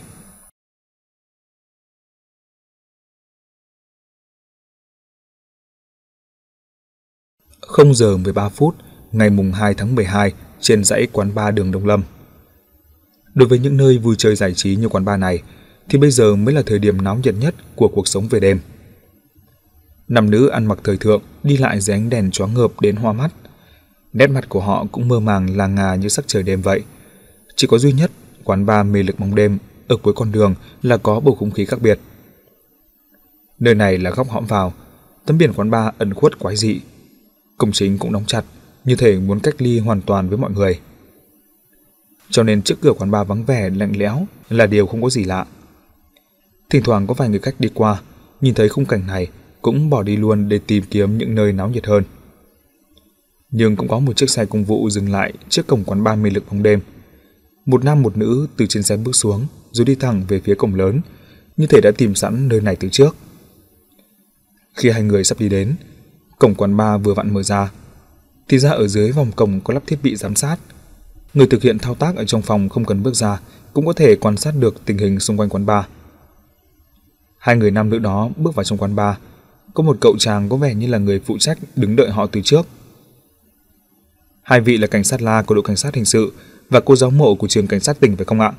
Speaker 1: không giờ mười ba phút ngày mùng hai tháng mười hai trên dãy quán bar đường Đông Lâm. Đối với những nơi vui chơi giải trí như quán bar này thì bây giờ mới là thời điểm náo nhiệt nhất của cuộc sống về đêm. Nam nữ ăn mặc thời thượng đi lại dưới ánh đèn choáng ngợp đến hoa mắt. Nét mặt của họ cũng mơ màng làng ngà như sắc trời đêm vậy. Chỉ có duy nhất quán bar mê lực bóng đêm ở cuối con đường là có bầu không khí khác biệt. Nơi này là góc hõm vào, tấm biển quán bar ẩn khuất quái dị. Cổng chính cũng đóng chặt, như thể muốn cách ly hoàn toàn với mọi người. Cho nên trước cửa quán bar vắng vẻ lạnh lẽo là điều không có gì lạ. Thỉnh thoảng có vài người khách đi qua, nhìn thấy khung cảnh này cũng bỏ đi luôn để tìm kiếm những nơi náo nhiệt hơn. Nhưng cũng có một chiếc xe công vụ dừng lại trước cổng quán bar mê lực bóng đêm. Một nam một nữ từ trên xe bước xuống rồi đi thẳng về phía cổng lớn, như thể đã tìm sẵn nơi này từ trước. Khi hai người sắp đi đến, cổng quán bar vừa vặn mở ra, thì ra ở dưới vòng cổng có lắp thiết bị giám sát. Người thực hiện thao tác ở trong phòng không cần bước ra cũng có thể quan sát được tình hình xung quanh quán bar. Hai người nam nữ đó bước vào trong quán bar, có một cậu chàng có vẻ như là người phụ trách đứng đợi họ từ trước. Hai vị là cảnh sát La của đội cảnh sát hình sự và cô giáo mộ của trường cảnh sát tỉnh phải không ạ?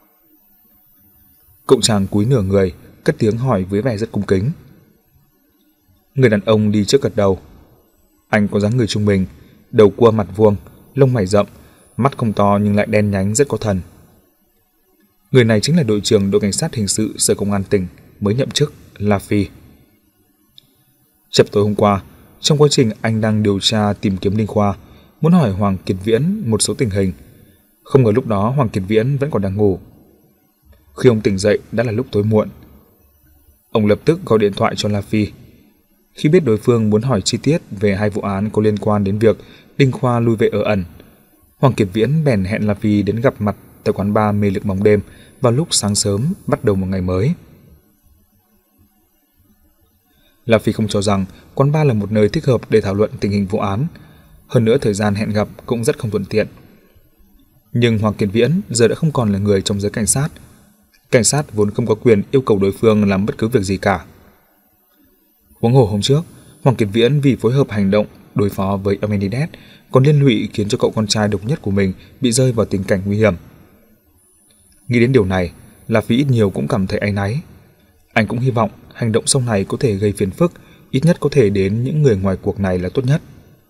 Speaker 1: Cậu chàng cúi nửa người, cất tiếng hỏi với vẻ rất cung kính. Người đàn ông đi trước gật đầu. Anh có dáng người trung bình, đầu cua mặt vuông, lông mày rậm, mắt không to nhưng lại đen nhánh rất có thần. Người này chính là đội trưởng đội cảnh sát hình sự sở công an tỉnh mới nhậm chức, La Phi. Chập tối hôm qua, trong quá trình anh đang điều tra tìm kiếm Đinh Khoa, muốn hỏi Hoàng Kiệt Viễn một số tình hình, không ngờ lúc đó Hoàng Kiệt Viễn vẫn còn đang ngủ. Khi ông tỉnh dậy đã là lúc tối muộn. Ông lập tức gọi điện thoại cho La Phi. Khi biết đối phương muốn hỏi chi tiết về hai vụ án có liên quan đến việc Đinh Khoa lui về ở ẩn, Hoàng Kiệt Viễn bèn hẹn La Phi đến gặp mặt tại quán bar mê lực bóng đêm vào lúc sáng sớm bắt đầu một ngày mới. La Phi không cho rằng quán bar là một nơi thích hợp để thảo luận tình hình vụ án, hơn nữa thời gian hẹn gặp cũng rất không thuận tiện. Nhưng Hoàng Kiệt Viễn giờ đã không còn là người trong giới cảnh sát, Cảnh sát vốn không có quyền yêu cầu đối phương làm bất cứ việc gì cả. Huống hồ hôm trước, Hoàng Kiệt Viễn vì phối hợp hành động đối phó với Amenidez còn liên lụy khiến cho cậu con trai độc nhất của mình bị rơi vào tình cảnh nguy hiểm. Nghĩ đến điều này, La Phi ít nhiều cũng cảm thấy áy náy. Anh cũng hy vọng hành động sau này có thể gây phiền phức, ít nhất có thể đến những người ngoài cuộc này là tốt nhất.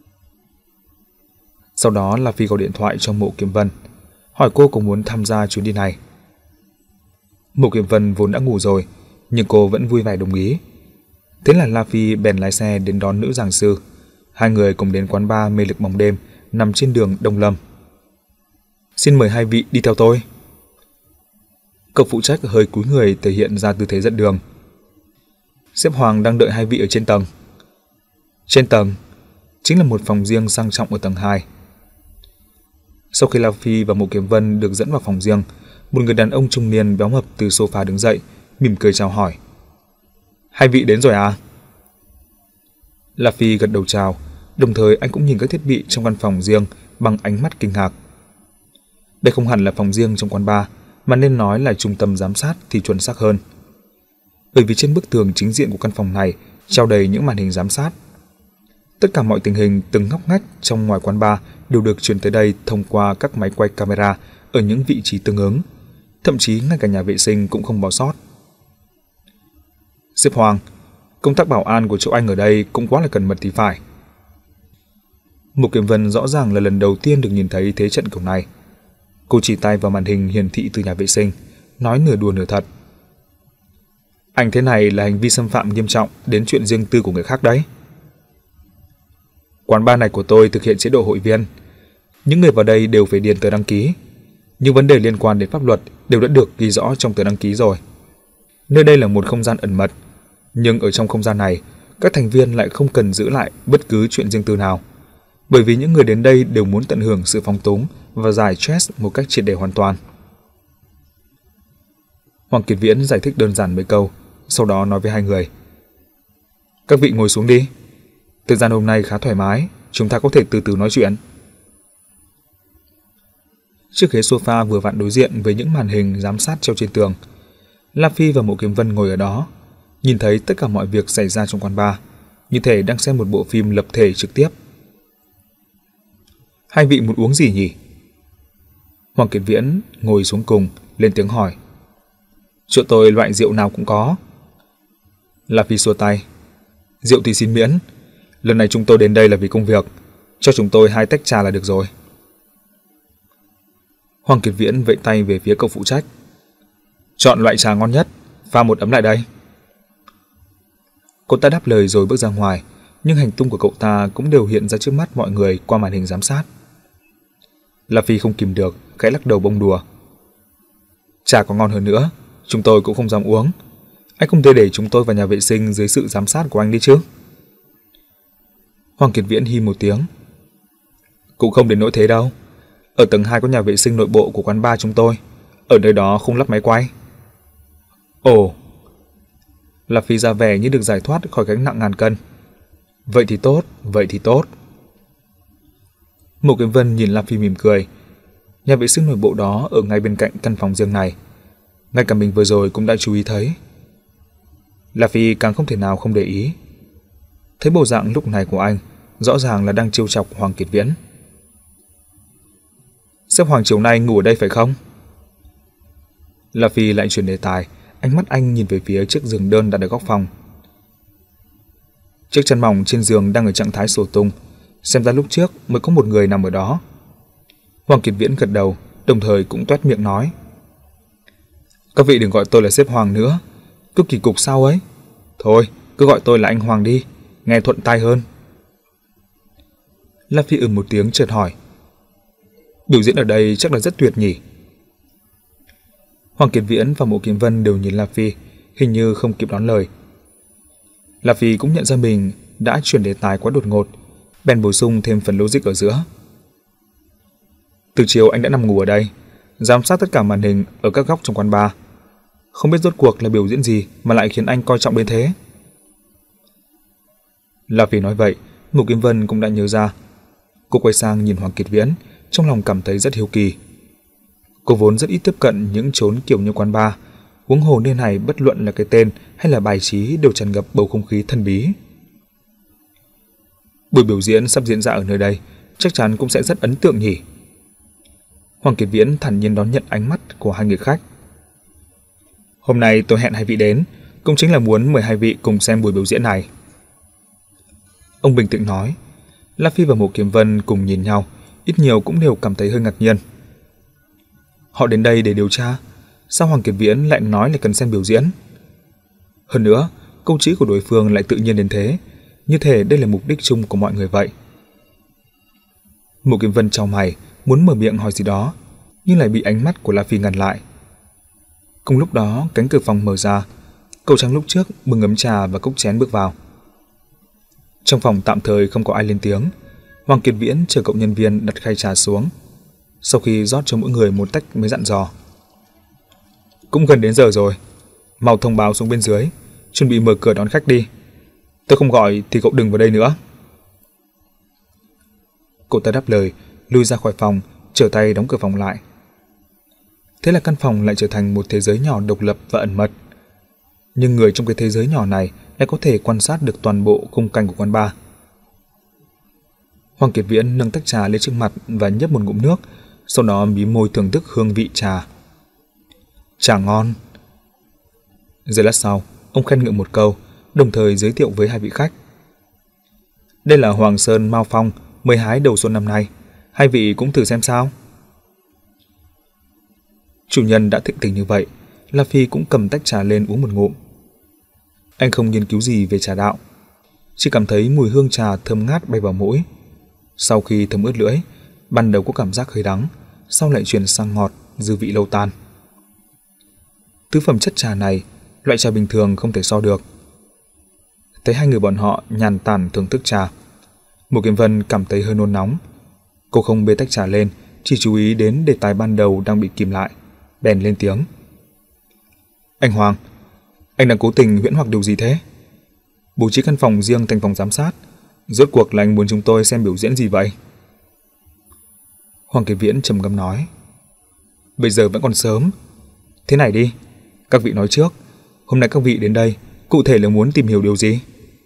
Speaker 1: Sau đó La Phi gọi điện thoại cho Mộ Kiếm Vân, hỏi cô có muốn tham gia chuyến đi này. Mộ Kiếm Vân vốn đã ngủ rồi, nhưng cô vẫn vui vẻ đồng ý. Thế là La Phi bèn lái xe đến đón nữ giảng sư. Hai người cùng đến quán bar Mê Lực Bóng Đêm nằm trên đường Đông Lâm. Xin mời hai vị đi theo tôi. Cậu phụ trách hơi cúi người thể hiện ra tư thế dẫn đường. Sếp Hoàng đang đợi hai vị ở trên tầng. Trên tầng chính là một phòng riêng sang trọng ở tầng hai. Sau khi La Phi và Mộ Kiếm Vân được dẫn vào phòng riêng, một người đàn ông trung niên béo mập từ sofa đứng dậy, mỉm cười chào hỏi. Hai vị đến rồi à? La Phi gật đầu chào, đồng thời anh cũng nhìn các thiết bị trong căn phòng riêng bằng ánh mắt kinh ngạc. Đây không hẳn là phòng riêng trong quán bar, mà nên nói là trung tâm giám sát thì chuẩn xác hơn. Bởi vì trên bức tường chính diện của căn phòng này treo đầy những màn hình giám sát. Tất cả mọi tình hình từng ngóc ngách trong ngoài quán bar đều được truyền tới đây thông qua các máy quay camera ở những vị trí tương ứng, thậm chí ngay cả nhà vệ sinh cũng không bỏ sót. Sếp Hoàng, công tác bảo an của chỗ anh ở đây cũng quá là cẩn mật thì phải. Mục Kiếm Vân rõ ràng là lần đầu tiên được nhìn thấy thế trận kiểu này. Cô chỉ tay vào màn hình hiển thị từ nhà vệ sinh, nói nửa đùa nửa thật. Anh thế này là hành vi xâm phạm nghiêm trọng đến chuyện riêng tư của người khác đấy. Quán bar này của tôi thực hiện chế độ hội viên. Những người vào đây đều phải điền tờ đăng ký. Những vấn đề liên quan đến pháp luật đều đã được ghi rõ trong tờ đăng ký rồi. Nơi đây là một không gian ẩn mật, nhưng ở trong không gian này, các thành viên lại không cần giữ lại bất cứ chuyện riêng tư nào. Bởi vì những người đến đây đều muốn tận hưởng sự phóng túng và giải stress một cách triệt để hoàn toàn. Hoàng Kiệt Viễn giải thích đơn giản mấy câu, sau đó nói với hai người. Các vị ngồi xuống đi. Thời gian hôm nay khá thoải mái, chúng ta có thể từ từ nói chuyện. Chiếc ghế sofa vừa vặn đối diện với những màn hình giám sát treo trên tường. La Phi và Mộ Kiếm Vân ngồi ở đó, nhìn thấy tất cả mọi việc xảy ra trong quán bar, như thể đang xem một bộ phim lập thể trực tiếp. Hai vị muốn uống gì nhỉ? Hoàng Kiệt Viễn ngồi xuống cùng, lên tiếng hỏi. Chỗ tôi loại rượu nào cũng có. La Phi xua tay. Rượu thì xin miễn. Lần này chúng tôi đến đây là vì công việc. Cho chúng tôi hai tách trà là được rồi. Hoàng Kiệt Viễn vẫy tay về phía cậu phụ trách. Chọn loại trà ngon nhất, pha một ấm lại đây. Cô ta đáp lời rồi bước ra ngoài, nhưng hành tung của cậu ta cũng đều hiện ra trước mắt mọi người qua màn hình giám sát. La Phi không kìm được, khẽ lắc đầu bông đùa. Trà có ngon hơn nữa, chúng tôi cũng không dám uống. Anh không thể để chúng tôi vào nhà vệ sinh dưới sự giám sát của anh đi chứ? Hoàng Kiệt Viễn hi một tiếng. Cũng không đến nỗi thế đâu. Ở tầng hai có nhà vệ sinh nội bộ của quán bar chúng tôi. Ở nơi đó không lắp máy quay. Ồ. La Phi ra vẻ như được giải thoát khỏi gánh nặng ngàn cân. Vậy thì tốt, vậy thì tốt. Mộ Kiếm Vân nhìn La Phi mỉm cười. Nhà vệ sinh nội bộ đó ở ngay bên cạnh căn phòng riêng này. Ngay cả mình vừa rồi cũng đã chú ý thấy. La Phi càng không thể nào không để ý. Thấy bộ dạng lúc này của anh, rõ ràng là đang trêu chọc Hoàng Kiệt Viễn. Sếp Hoàng chiều nay ngủ ở đây phải không? La Phi lại chuyển đề tài, ánh mắt anh nhìn về phía chiếc giường đơn đặt ở góc phòng. Chiếc chăn mỏng trên giường đang ở trạng thái sổ tung, xem ra lúc trước mới có một người nằm ở đó. Hoàng Kiệt Viễn gật đầu, đồng thời cũng toét miệng nói. Các vị đừng gọi tôi là sếp Hoàng nữa, cứ kỳ cục sao ấy. Thôi, cứ gọi tôi là anh Hoàng đi, nghe thuận tai hơn. La Phi ừm một tiếng chợt hỏi. Biểu diễn ở đây chắc là rất tuyệt nhỉ? Hoàng Kiệt Viễn và Mộ Kiếm Vân đều nhìn La Phi, hình như không kịp đón lời. La Phi cũng nhận ra mình đã chuyển đề tài quá đột ngột, bèn bổ sung thêm phần logic ở giữa. Từ chiều anh đã nằm ngủ ở đây, giám sát tất cả màn hình ở các góc trong quán bar. Không biết rốt cuộc là biểu diễn gì mà lại khiến anh coi trọng đến thế. La Phi nói vậy, Mộ Kiếm Vân cũng đã nhớ ra. Cô quay sang nhìn Hoàng Kiệt Viễn, trong lòng cảm thấy rất hiếu kỳ. Cô vốn rất ít tiếp cận những chốn kiểu như quán bar, huống hồ nơi này bất luận là cái tên hay là bài trí đều tràn ngập bầu không khí thần bí. Buổi biểu diễn sắp diễn ra ở nơi đây chắc chắn cũng sẽ rất ấn tượng nhỉ? Hoàng Kiệt Viễn thản nhiên đón nhận ánh mắt của hai người khách. Hôm nay tôi hẹn hai vị đến, cũng chính là muốn mời hai vị cùng xem buổi biểu diễn này. Ông bình tĩnh nói. La Phi và Mộ Kiếm Vân cùng nhìn nhau, ít nhiều cũng đều cảm thấy hơi ngạc nhiên. Họ đến đây để điều tra, sao Hoàng Kiệt Viễn lại nói là cần xem biểu diễn? Hơn nữa, câu chữ của đối phương lại tự nhiên đến thế, như thể đây là mục đích chung của mọi người vậy. Mộ Kiếm Vân chau mày, muốn mở miệng hỏi gì đó, nhưng lại bị ánh mắt của La Phi ngăn lại. Cùng lúc đó, cánh cửa phòng mở ra, cậu trắng lúc trước bưng ấm trà và cốc chén bước vào. Trong phòng tạm thời không có ai lên tiếng, Hoàng Kiệt Viễn chờ cậu nhân viên đặt khay trà xuống. Sau khi rót cho mỗi người một tách mới dặn dò. Cũng gần đến giờ rồi, mau thông báo xuống bên dưới, chuẩn bị mở cửa đón khách đi. Tôi không gọi thì cậu đừng vào đây nữa. Cậu ta đáp lời, lui ra khỏi phòng, trở tay đóng cửa phòng lại. Thế là căn phòng lại trở thành một thế giới nhỏ độc lập và ẩn mật. Nhưng người trong cái thế giới nhỏ này lại có thể quan sát được toàn bộ khung cảnh của quán bar. Hoàng Kiệt Viễn nâng tách trà lên trước mặt và nhấp một ngụm nước, sau đó mím môi thưởng thức hương vị trà. Trà ngon. Giây lát sau, ông khen ngợi một câu, đồng thời giới thiệu với hai vị khách. Đây là Hoàng Sơn Mao Phong mới hái đầu xuân năm nay, hai vị cũng thử xem sao. Chủ nhân đã thịnh tình như vậy, La Phi cũng cầm tách trà lên uống một ngụm. Anh không nghiên cứu gì về trà đạo, chỉ cảm thấy mùi hương trà thơm ngát bay vào mũi. Sau khi thấm ướt lưỡi, ban đầu có cảm giác hơi đắng, sau lại chuyển sang ngọt, dư vị lâu tan. Thứ phẩm chất trà này, loại trà bình thường không thể so được. Thấy hai người bọn họ nhàn tản thưởng thức trà, Mộ Kiếm Vân cảm thấy hơi nôn nóng. Cô không bê tách trà lên, chỉ chú ý đến đề tài ban đầu đang bị kìm lại, bèn lên tiếng. Anh Hoàng, anh đang cố tình huyễn hoặc điều gì thế? Bố trí căn phòng riêng thành phòng giám sát, rốt cuộc là anh muốn chúng tôi xem biểu diễn gì vậy? Hoàng Kiệt Viễn trầm ngâm nói. Bây giờ vẫn còn sớm. Thế này đi, các vị nói trước, hôm nay các vị đến đây cụ thể là muốn tìm hiểu điều gì?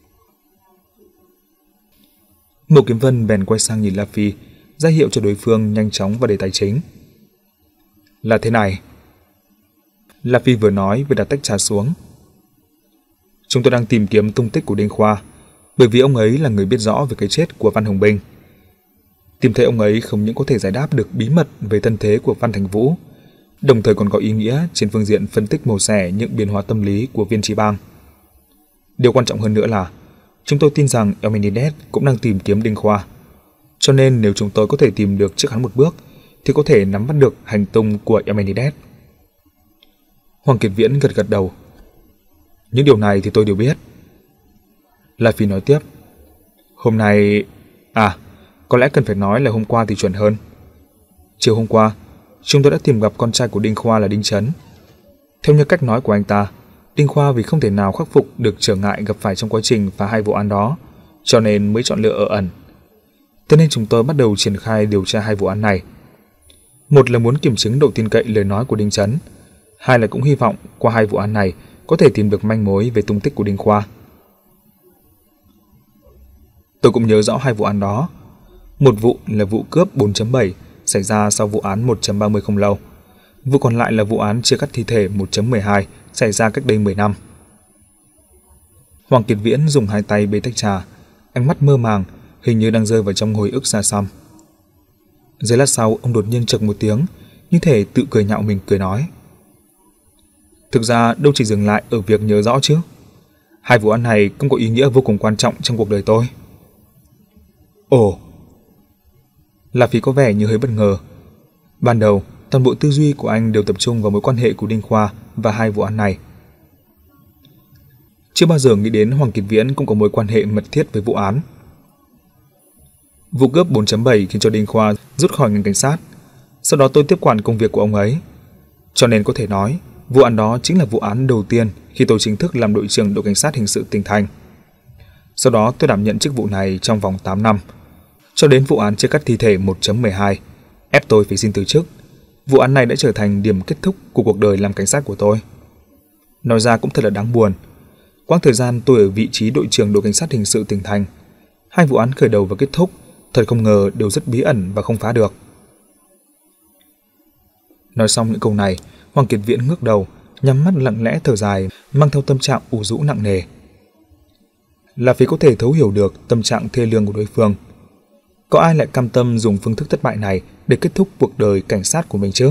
Speaker 1: Mộ Kiếm Vân bèn quay sang nhìn La Phi, ra hiệu cho đối phương nhanh chóng vào đề tài chính. Là thế này. La Phi vừa nói vừa đặt tách trà xuống. Chúng tôi đang tìm kiếm tung tích của Đinh Khoa, bởi vì ông ấy là người biết rõ về cái chết của Văn Hồng Binh. Tìm thấy ông ấy không những có thể giải đáp được bí mật về thân thế của Văn Thành Vũ, đồng thời còn có ý nghĩa trên phương diện phân tích mổ xẻ những biến hóa tâm lý của Viên Trí Bang. Điều quan trọng hơn nữa là chúng tôi tin rằng Emmenides cũng đang tìm kiếm Đinh Khoa, cho nên nếu chúng tôi có thể tìm được trước hắn một bước thì có thể nắm bắt được hành tung của Emmenides. Hoàng Kiệt Viễn gật gật đầu. Những điều này thì tôi đều biết. La Phi nói tiếp. Hôm nay... À, có lẽ cần phải nói là hôm qua thì chuẩn hơn. Chiều hôm qua, chúng tôi đã tìm gặp con trai của Đinh Khoa là Đinh Trấn. Theo như cách nói của anh ta, Đinh Khoa vì không thể nào khắc phục được trở ngại gặp phải trong quá trình phá hai vụ án đó, cho nên mới chọn lựa ở ẩn. Thế nên chúng tôi bắt đầu triển khai điều tra hai vụ án này. Một là muốn kiểm chứng độ tin cậy lời nói của Đinh Trấn, hai là cũng hy vọng qua hai vụ án này có thể tìm được manh mối về tung tích của Đinh Khoa. Tôi cũng nhớ rõ hai vụ án đó. Một vụ là vụ cướp bốn chấm bảy xảy ra sau vụ án một chấm ba mươi không lâu. Vụ còn lại là vụ án chia cắt thi thể một chấm mười hai xảy ra cách đây mười năm. Hoàng Kiệt Viễn dùng hai tay bê tách trà, ánh mắt mơ màng, hình như đang rơi vào trong hồi ức xa xăm. Giây lát sau, ông đột nhiên chậc một tiếng, như thể tự cười nhạo mình, cười nói. Thực ra đâu chỉ dừng lại ở việc nhớ rõ chứ. Hai vụ án này cũng có ý nghĩa vô cùng quan trọng trong cuộc đời tôi. Ồ! La Phi có vẻ như hơi bất ngờ. Ban đầu, toàn bộ tư duy của anh đều tập trung vào mối quan hệ của Đinh Khoa và hai vụ án này. Chưa bao giờ nghĩ đến Hoàng Kiệt Viễn cũng có mối quan hệ mật thiết với vụ án. Vụ cướp bốn chấm bảy khiến cho Đinh Khoa rút khỏi ngành cảnh sát. Sau đó tôi tiếp quản công việc của ông ấy. Cho nên có thể nói, vụ án đó chính là vụ án đầu tiên khi tôi chính thức làm đội trưởng đội cảnh sát hình sự tỉnh thành. Sau đó tôi đảm nhận chức vụ này trong vòng tám năm, cho đến vụ án chia cắt thi thể một chấm mười hai, ép tôi phải xin từ chức. Vụ án này đã trở thành điểm kết thúc của cuộc đời làm cảnh sát của tôi. Nói ra cũng thật là đáng buồn. Quãng thời gian tôi ở vị trí đội trưởng đội cảnh sát hình sự tỉnh thành, hai vụ án khởi đầu và kết thúc, thật không ngờ đều rất bí ẩn và không phá được. Nói xong những câu này, Hoàng Kiệt Viễn ngước đầu, nhắm mắt lặng lẽ thở dài, mang theo tâm trạng u rũ nặng nề. Là vì có thể thấu hiểu được tâm trạng thê lương của đối phương. Có ai lại cam tâm dùng phương thức thất bại này để kết thúc cuộc đời cảnh sát của mình chứ?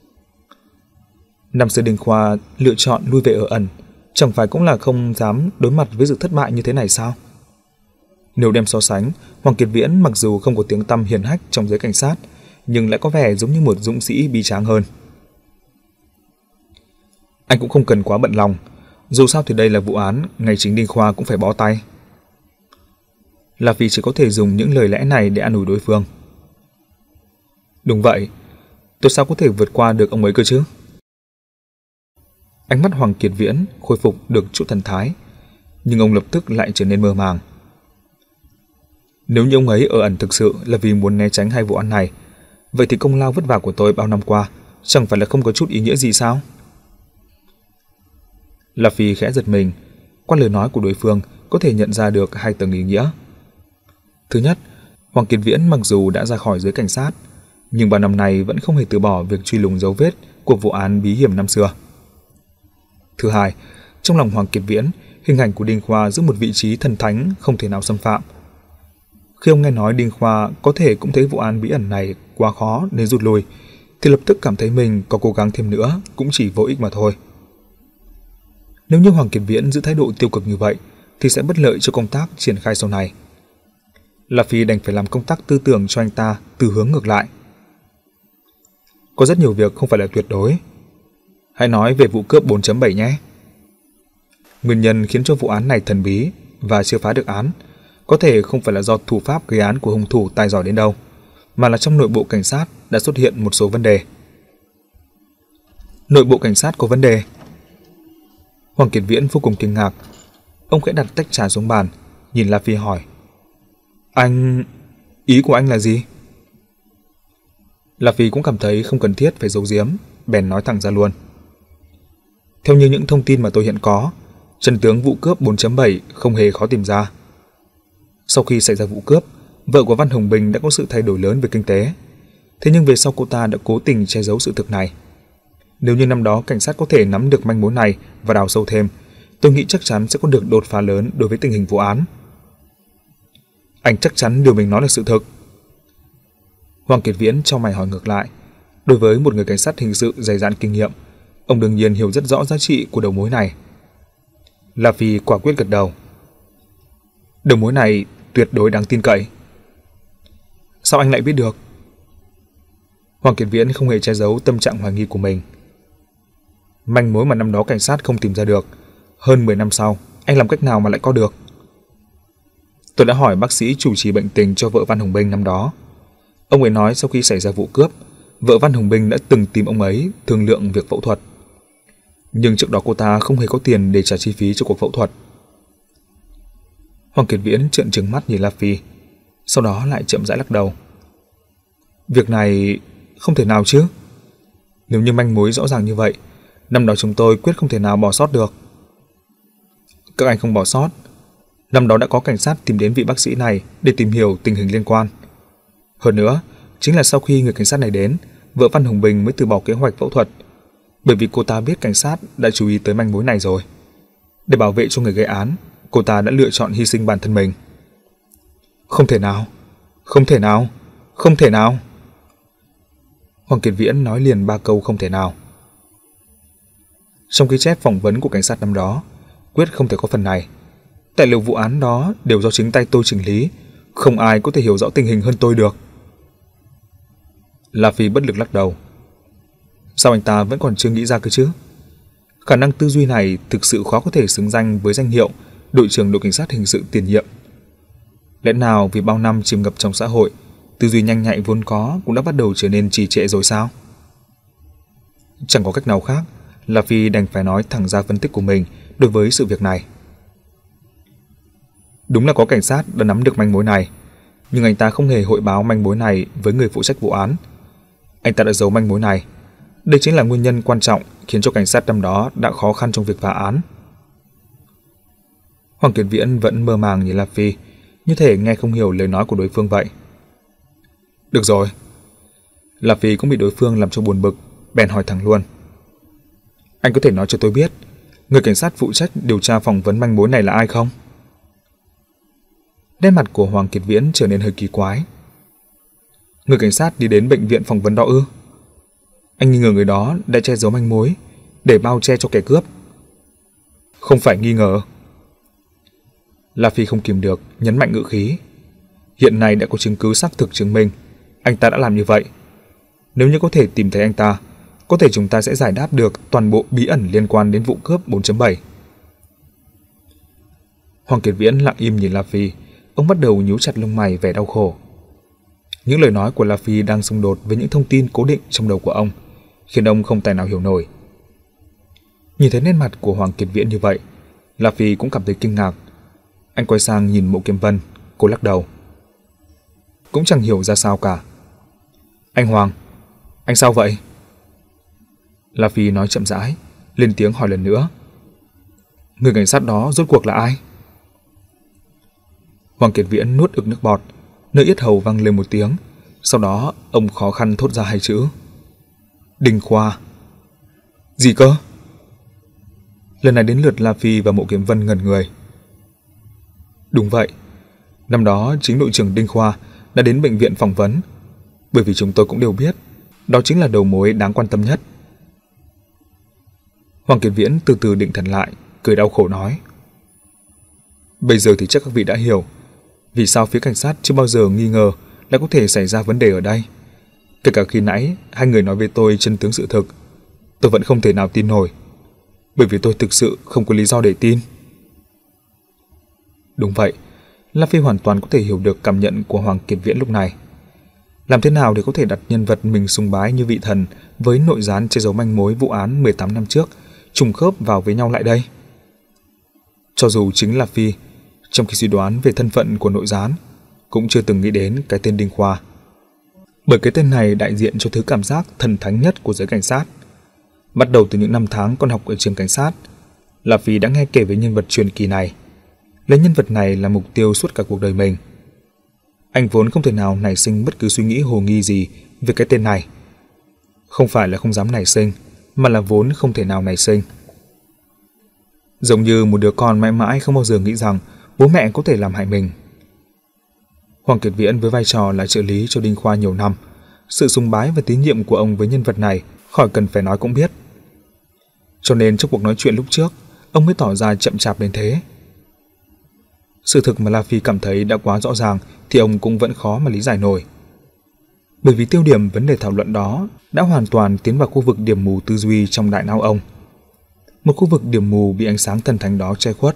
Speaker 1: Năm xưa Đinh Khoa lựa chọn lui về ở ẩn, chẳng phải cũng là không dám đối mặt với sự thất bại như thế này sao? Nếu đem so sánh, Hoàng Kiệt Viễn mặc dù không có tiếng tăm hiển hách trong giới cảnh sát, nhưng lại có vẻ giống như một dũng sĩ bi tráng hơn. Anh cũng không cần quá bận lòng, dù sao thì đây là vụ án, ngay chính Đinh Khoa cũng phải bó tay. Là vì chỉ có thể dùng những lời lẽ này để an ủi đối phương. Đúng vậy, tôi sao có thể vượt qua được ông ấy cơ chứ? Ánh mắt Hoàng Kiệt Viễn khôi phục được chút thần thái, nhưng ông lập tức lại trở nên mơ màng. Nếu như ông ấy ở ẩn thực sự là vì muốn né tránh hai vụ án này, vậy thì công lao vất vả của tôi bao năm qua chẳng phải là không có chút ý nghĩa gì sao? La Phi khẽ giật mình, qua lời nói của đối phương có thể nhận ra được hai tầng ý nghĩa. Thứ nhất, Hoàng Kiệt Viễn mặc dù đã ra khỏi giới cảnh sát, nhưng bao năm nay vẫn không hề từ bỏ việc truy lùng dấu vết của vụ án bí hiểm năm xưa. Thứ hai, trong lòng Hoàng Kiệt Viễn, hình ảnh của Đinh Khoa giữ một vị trí thần thánh không thể nào xâm phạm. Khi ông nghe nói Đinh Khoa có thể cũng thấy vụ án bí ẩn này quá khó nên rút lui, thì lập tức cảm thấy mình có cố gắng thêm nữa cũng chỉ vô ích mà thôi. Nếu như Hoàng Kiệt Viễn giữ thái độ tiêu cực như vậy thì sẽ bất lợi cho công tác triển khai sau này. La Phi đành phải làm công tác tư tưởng cho anh ta từ hướng ngược lại. Có rất nhiều việc không phải là tuyệt đối. Hãy nói về vụ cướp bốn chấm bảy nhé. Nguyên nhân khiến cho vụ án này thần bí và chưa phá được án có thể không phải là do thủ pháp gây án của hung thủ tài giỏi đến đâu, mà là trong nội bộ cảnh sát đã xuất hiện một số vấn đề. Nội bộ cảnh sát có vấn đề? Hoàng Kiệt Viễn vô cùng kinh ngạc. Ông khẽ đặt tách trà xuống bàn, nhìn La Phi hỏi: Anh... ý của anh là gì? La Phi cũng cảm thấy không cần thiết phải giấu giếm, bèn nói thẳng ra luôn. Theo như những thông tin mà tôi hiện có, chân tướng vụ cướp bốn chấm bảy không hề khó tìm ra. Sau khi xảy ra vụ cướp, vợ của Văn Hồng Bình đã có sự thay đổi lớn về kinh tế. Thế nhưng về sau cô ta đã cố tình che giấu sự thực này. Nếu như năm đó cảnh sát có thể nắm được manh mối này và đào sâu thêm, tôi nghĩ chắc chắn sẽ có được đột phá lớn đối với tình hình vụ án. Anh chắc chắn điều mình nói là sự thực? Hoàng Kiệt Viễn cho mày hỏi ngược lại. Đối với một người cảnh sát hình sự dày dạn kinh nghiệm, ông đương nhiên hiểu rất rõ giá trị của đầu mối này. La Phi quả quyết gật đầu. Đầu mối này tuyệt đối đáng tin cậy. Sao anh lại biết được? Hoàng Kiệt Viễn không hề che giấu tâm trạng hoài nghi của mình. Manh mối mà năm đó cảnh sát không tìm ra được, hơn mười năm sau, anh làm cách nào mà lại có được? Tôi đã hỏi bác sĩ chủ trì bệnh tình cho vợ Văn Hồng Bình năm đó. Ông ấy nói sau khi xảy ra vụ cướp, vợ Văn Hồng Bình đã từng tìm ông ấy thương lượng việc phẫu thuật. Nhưng trước đó cô ta không hề có tiền để trả chi phí cho cuộc phẫu thuật. Hoàng Kiệt Viễn trợn trừng mắt nhìn La Phi, sau đó lại chậm rãi lắc đầu. Việc này không thể nào chứ. Nếu như manh mối rõ ràng như vậy, năm đó chúng tôi quyết không thể nào bỏ sót được. Các anh không bỏ sót. Năm đó đã có cảnh sát tìm đến vị bác sĩ này để tìm hiểu tình hình liên quan. Hơn nữa, chính là sau khi người cảnh sát này đến, vợ Văn Hồng Bình mới từ bỏ kế hoạch phẫu thuật, bởi vì cô ta biết cảnh sát đã chú ý tới manh mối này rồi. Để bảo vệ cho người gây án, cô ta đã lựa chọn hy sinh bản thân mình. Không thể nào, không thể nào, không thể nào. Hoàng Kiệt Viễn nói liền ba câu không thể nào. Trong ghi chép phỏng vấn của cảnh sát năm đó, quyết không thể có phần này. Tài liệu vụ án đó đều do chính tay tôi chỉnh lý, không ai có thể hiểu rõ tình hình hơn tôi được. La Phi bất lực lắc đầu. Sao anh ta vẫn còn chưa nghĩ ra cơ chứ? Khả năng tư duy này thực sự khó có thể xứng danh với danh hiệu đội trưởng đội cảnh sát hình sự tiền nhiệm. Lẽ nào vì bao năm chìm ngập trong xã hội, tư duy nhanh nhạy vốn có cũng đã bắt đầu trở nên trì trệ rồi sao? Chẳng có cách nào khác, La Phi đành phải nói thẳng ra phân tích của mình đối với sự việc này. Đúng là có cảnh sát đã nắm được manh mối này, nhưng anh ta không hề hội báo manh mối này với người phụ trách vụ án. Anh ta đã giấu manh mối này. Đây chính là nguyên nhân quan trọng khiến cho cảnh sát năm đó đã khó khăn trong việc phá án. Hoàng Kiệt Viễn vẫn mơ màng nhìn La Phi, như thể nghe không hiểu lời nói của đối phương vậy. Được rồi. La Phi cũng bị đối phương làm cho buồn bực, bèn hỏi thẳng luôn. Anh có thể nói cho tôi biết, người cảnh sát phụ trách điều tra phỏng vấn manh mối này là ai không? Nét mặt của Hoàng Kiệt Viễn trở nên hơi kỳ quái. Người cảnh sát đi đến bệnh viện phỏng vấn đó ư? Anh nghi ngờ người đó đã che giấu manh mối để bao che cho kẻ cướp. Không phải nghi ngờ. La Phi không kìm được, nhấn mạnh ngữ khí. Hiện nay đã có chứng cứ xác thực chứng minh anh ta đã làm như vậy. Nếu như có thể tìm thấy anh ta, có thể chúng ta sẽ giải đáp được toàn bộ bí ẩn liên quan đến vụ cướp bốn chấm bảy. Hoàng Kiệt Viễn lặng im nhìn La Phi, ông bắt đầu nhíu chặt lông mày vẻ đau khổ. Những lời nói của La Phi đang xung đột với những thông tin cố định trong đầu của ông, khiến ông không tài nào hiểu nổi. Nhìn thấy nét mặt của Hoàng Kiệt Viễn như vậy, La Phi cũng cảm thấy kinh ngạc. Anh quay sang nhìn Mộ Kiếm Vân, cô lắc đầu. Cũng chẳng hiểu ra sao cả. Anh Hoàng, anh sao vậy? La Phi nói chậm rãi, lên tiếng hỏi lần nữa. Người cảnh sát đó rốt cuộc là ai? Hoàng Kiệt Viễn nuốt ực nước bọt, nơi yết hầu vang lên một tiếng, sau đó ông khó khăn thốt ra hai chữ. Đinh Khoa. Gì cơ? Lần này đến lượt La Phi và Mộ Kiếm Vân ngẩn người. Đúng vậy, năm đó chính đội trưởng Đinh Khoa đã đến bệnh viện phỏng vấn, bởi vì chúng tôi cũng đều biết, đó chính là đầu mối đáng quan tâm nhất. Hoàng Kiệt Viễn từ từ định thần lại, cười đau khổ nói. Bây giờ thì chắc các vị đã hiểu vì sao phía cảnh sát chưa bao giờ nghi ngờ lại có thể xảy ra vấn đề ở đây. Kể cả khi nãy hai người nói với tôi chân tướng sự thực, tôi vẫn không thể nào tin nổi, bởi vì tôi thực sự không có lý do để tin. Đúng vậy, La Phi hoàn toàn có thể hiểu được cảm nhận của Hoàng Kiệt Viễn lúc này. Làm thế nào để có thể đặt nhân vật mình sùng bái như vị thần với nội gián che giấu manh mối vụ án mười tám năm trước trùng khớp vào với nhau lại đây? Cho dù chính La Phi, trong khi suy đoán về thân phận của nội gián, cũng chưa từng nghĩ đến cái tên Đinh Khoa. Bởi cái tên này đại diện cho thứ cảm giác thần thánh nhất của giới cảnh sát. Bắt đầu từ những năm tháng còn học ở trường cảnh sát, La Phi đã nghe kể về nhân vật truyền kỳ này, lấy nhân vật này là mục tiêu suốt cả cuộc đời mình. Anh vốn không thể nào nảy sinh bất cứ suy nghĩ hồ nghi gì về cái tên này. Không phải là không dám nảy sinh, mà là vốn không thể nào nảy sinh. Giống như một đứa con mãi mãi không bao giờ nghĩ rằng bố mẹ có thể làm hại mình. Hoàng Kiệt Viễn với vai trò là trợ lý cho Đinh Khoa nhiều năm, sự sùng bái và tín nhiệm của ông với nhân vật này khỏi cần phải nói cũng biết. Cho nên trong cuộc nói chuyện lúc trước, ông mới tỏ ra chậm chạp đến thế. Sự thực mà La Phi cảm thấy đã quá rõ ràng thì ông cũng vẫn khó mà lý giải nổi. Bởi vì tiêu điểm vấn đề thảo luận đó đã hoàn toàn tiến vào khu vực điểm mù tư duy trong đại não ông. Một khu vực điểm mù bị ánh sáng thần thánh đó che khuất.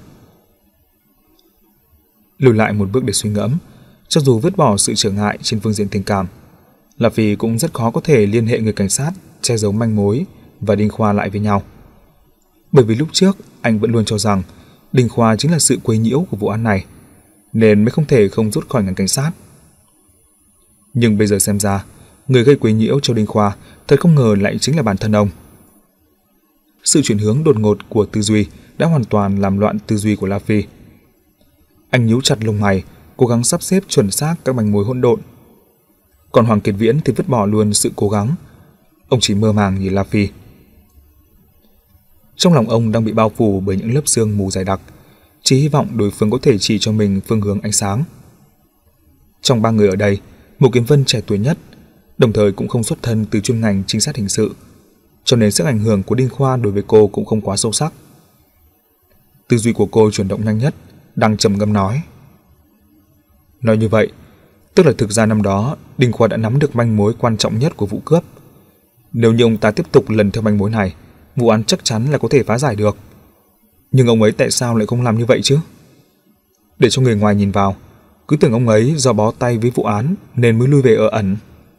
Speaker 1: Lùi lại một bước để suy ngẫm, cho dù vứt bỏ sự trở ngại trên phương diện tình cảm, La Phi cũng rất khó có thể liên hệ người cảnh sát che giấu manh mối và Đinh Khoa lại với nhau. Bởi vì lúc trước anh vẫn luôn cho rằng Đinh Khoa chính là sự quấy nhiễu của vụ án này, nên mới không thể không rút khỏi ngành cảnh sát. Nhưng bây giờ xem ra, người gây quấy nhiễu cho Đinh Khoa thật không ngờ lại chính là bản thân ông. Sự chuyển hướng đột ngột của tư duy đã hoàn toàn làm loạn tư duy của La Phi. Anh nhíu chặt lông mày, cố gắng sắp xếp chuẩn xác các manh mối hỗn độn. Còn Hoàng Kiệt Viễn thì vứt bỏ luôn sự cố gắng. Ông chỉ mơ màng nhìn La Phi. Trong lòng ông đang bị bao phủ bởi những lớp sương mù dày đặc, chỉ hy vọng đối phương có thể chỉ cho mình phương hướng ánh sáng. Trong ba người ở đây, Mộ Kiếm Vân trẻ tuổi nhất, đồng thời cũng không xuất thân từ chuyên ngành trinh sát hình sự, cho nên sức ảnh hưởng của Đinh Khoa đối với cô cũng không quá sâu sắc. Tư duy của cô chuyển động nhanh nhất, đang trầm ngâm nói. Nói như vậy, tức là thực ra năm đó Đinh Khoa đã nắm được manh mối quan trọng nhất của vụ cướp. Nếu như ông ta tiếp tục lần theo manh mối này, vụ án chắc chắn là có thể phá giải được. Nhưng ông ấy tại sao lại không làm như vậy chứ? Để cho người ngoài nhìn vào, cứ tưởng ông ấy do bó tay với vụ án nên mới lui về ở ẩn.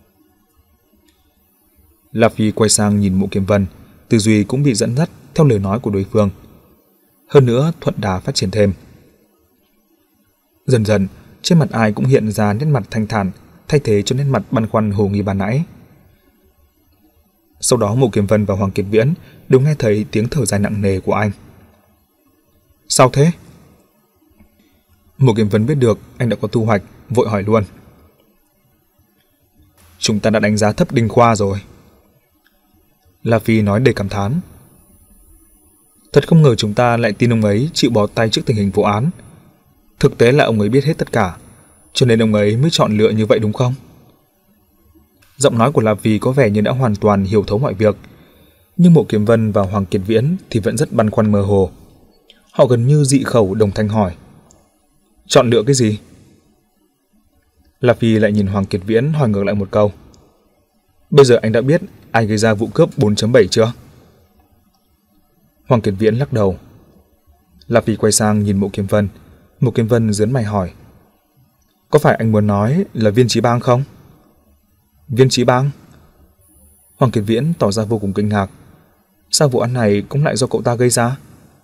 Speaker 1: La Phi quay sang nhìn Mộ Kiếm Vân, tư duy cũng bị dẫn dắt theo lời nói của đối phương. Hơn nữa thuận đà phát triển thêm. Dần dần, trên mặt ai cũng hiện ra nét mặt thanh thản, thay thế cho nét mặt băn khoăn hồ nghi ban nãy. Sau đó Mộ Kiếm Vân và Hoàng Kiệt Viễn đều nghe thấy tiếng thở dài nặng nề của anh. Sao thế? Mộ Kiếm Vân biết được anh đã có thu hoạch, vội hỏi luôn. Chúng ta đã đánh giá thấp Đinh Khoa rồi. La Phi nói đầy cảm thán. Thật không ngờ chúng ta lại tin ông ấy chịu bó tay trước tình hình vụ án. Thực tế là ông ấy biết hết tất cả, cho nên ông ấy mới chọn lựa như vậy đúng không? Giọng nói của La Phi có vẻ như đã hoàn toàn hiểu thấu mọi việc, nhưng Mộ Kiếm Vân và Hoàng Kiệt Viễn thì vẫn rất băn khoăn mơ hồ. Họ gần như dị khẩu đồng thanh hỏi. Chọn lựa cái gì? La Phi lại nhìn Hoàng Kiệt Viễn hỏi ngược lại một câu. Bây giờ anh đã biết ai gây ra vụ cướp bốn chấm bảy chưa? Hoàng Kiệt Viễn lắc đầu. La Phi quay sang nhìn Mộ Kiếm Vân. Mộ Kiếm Vân giớn mày hỏi. Có phải anh muốn nói là Viên Chí Bang không? Viên Chí Bang? Hoàng Kiệt Viễn tỏ ra vô cùng kinh ngạc. Sao vụ án này cũng lại do cậu ta gây ra?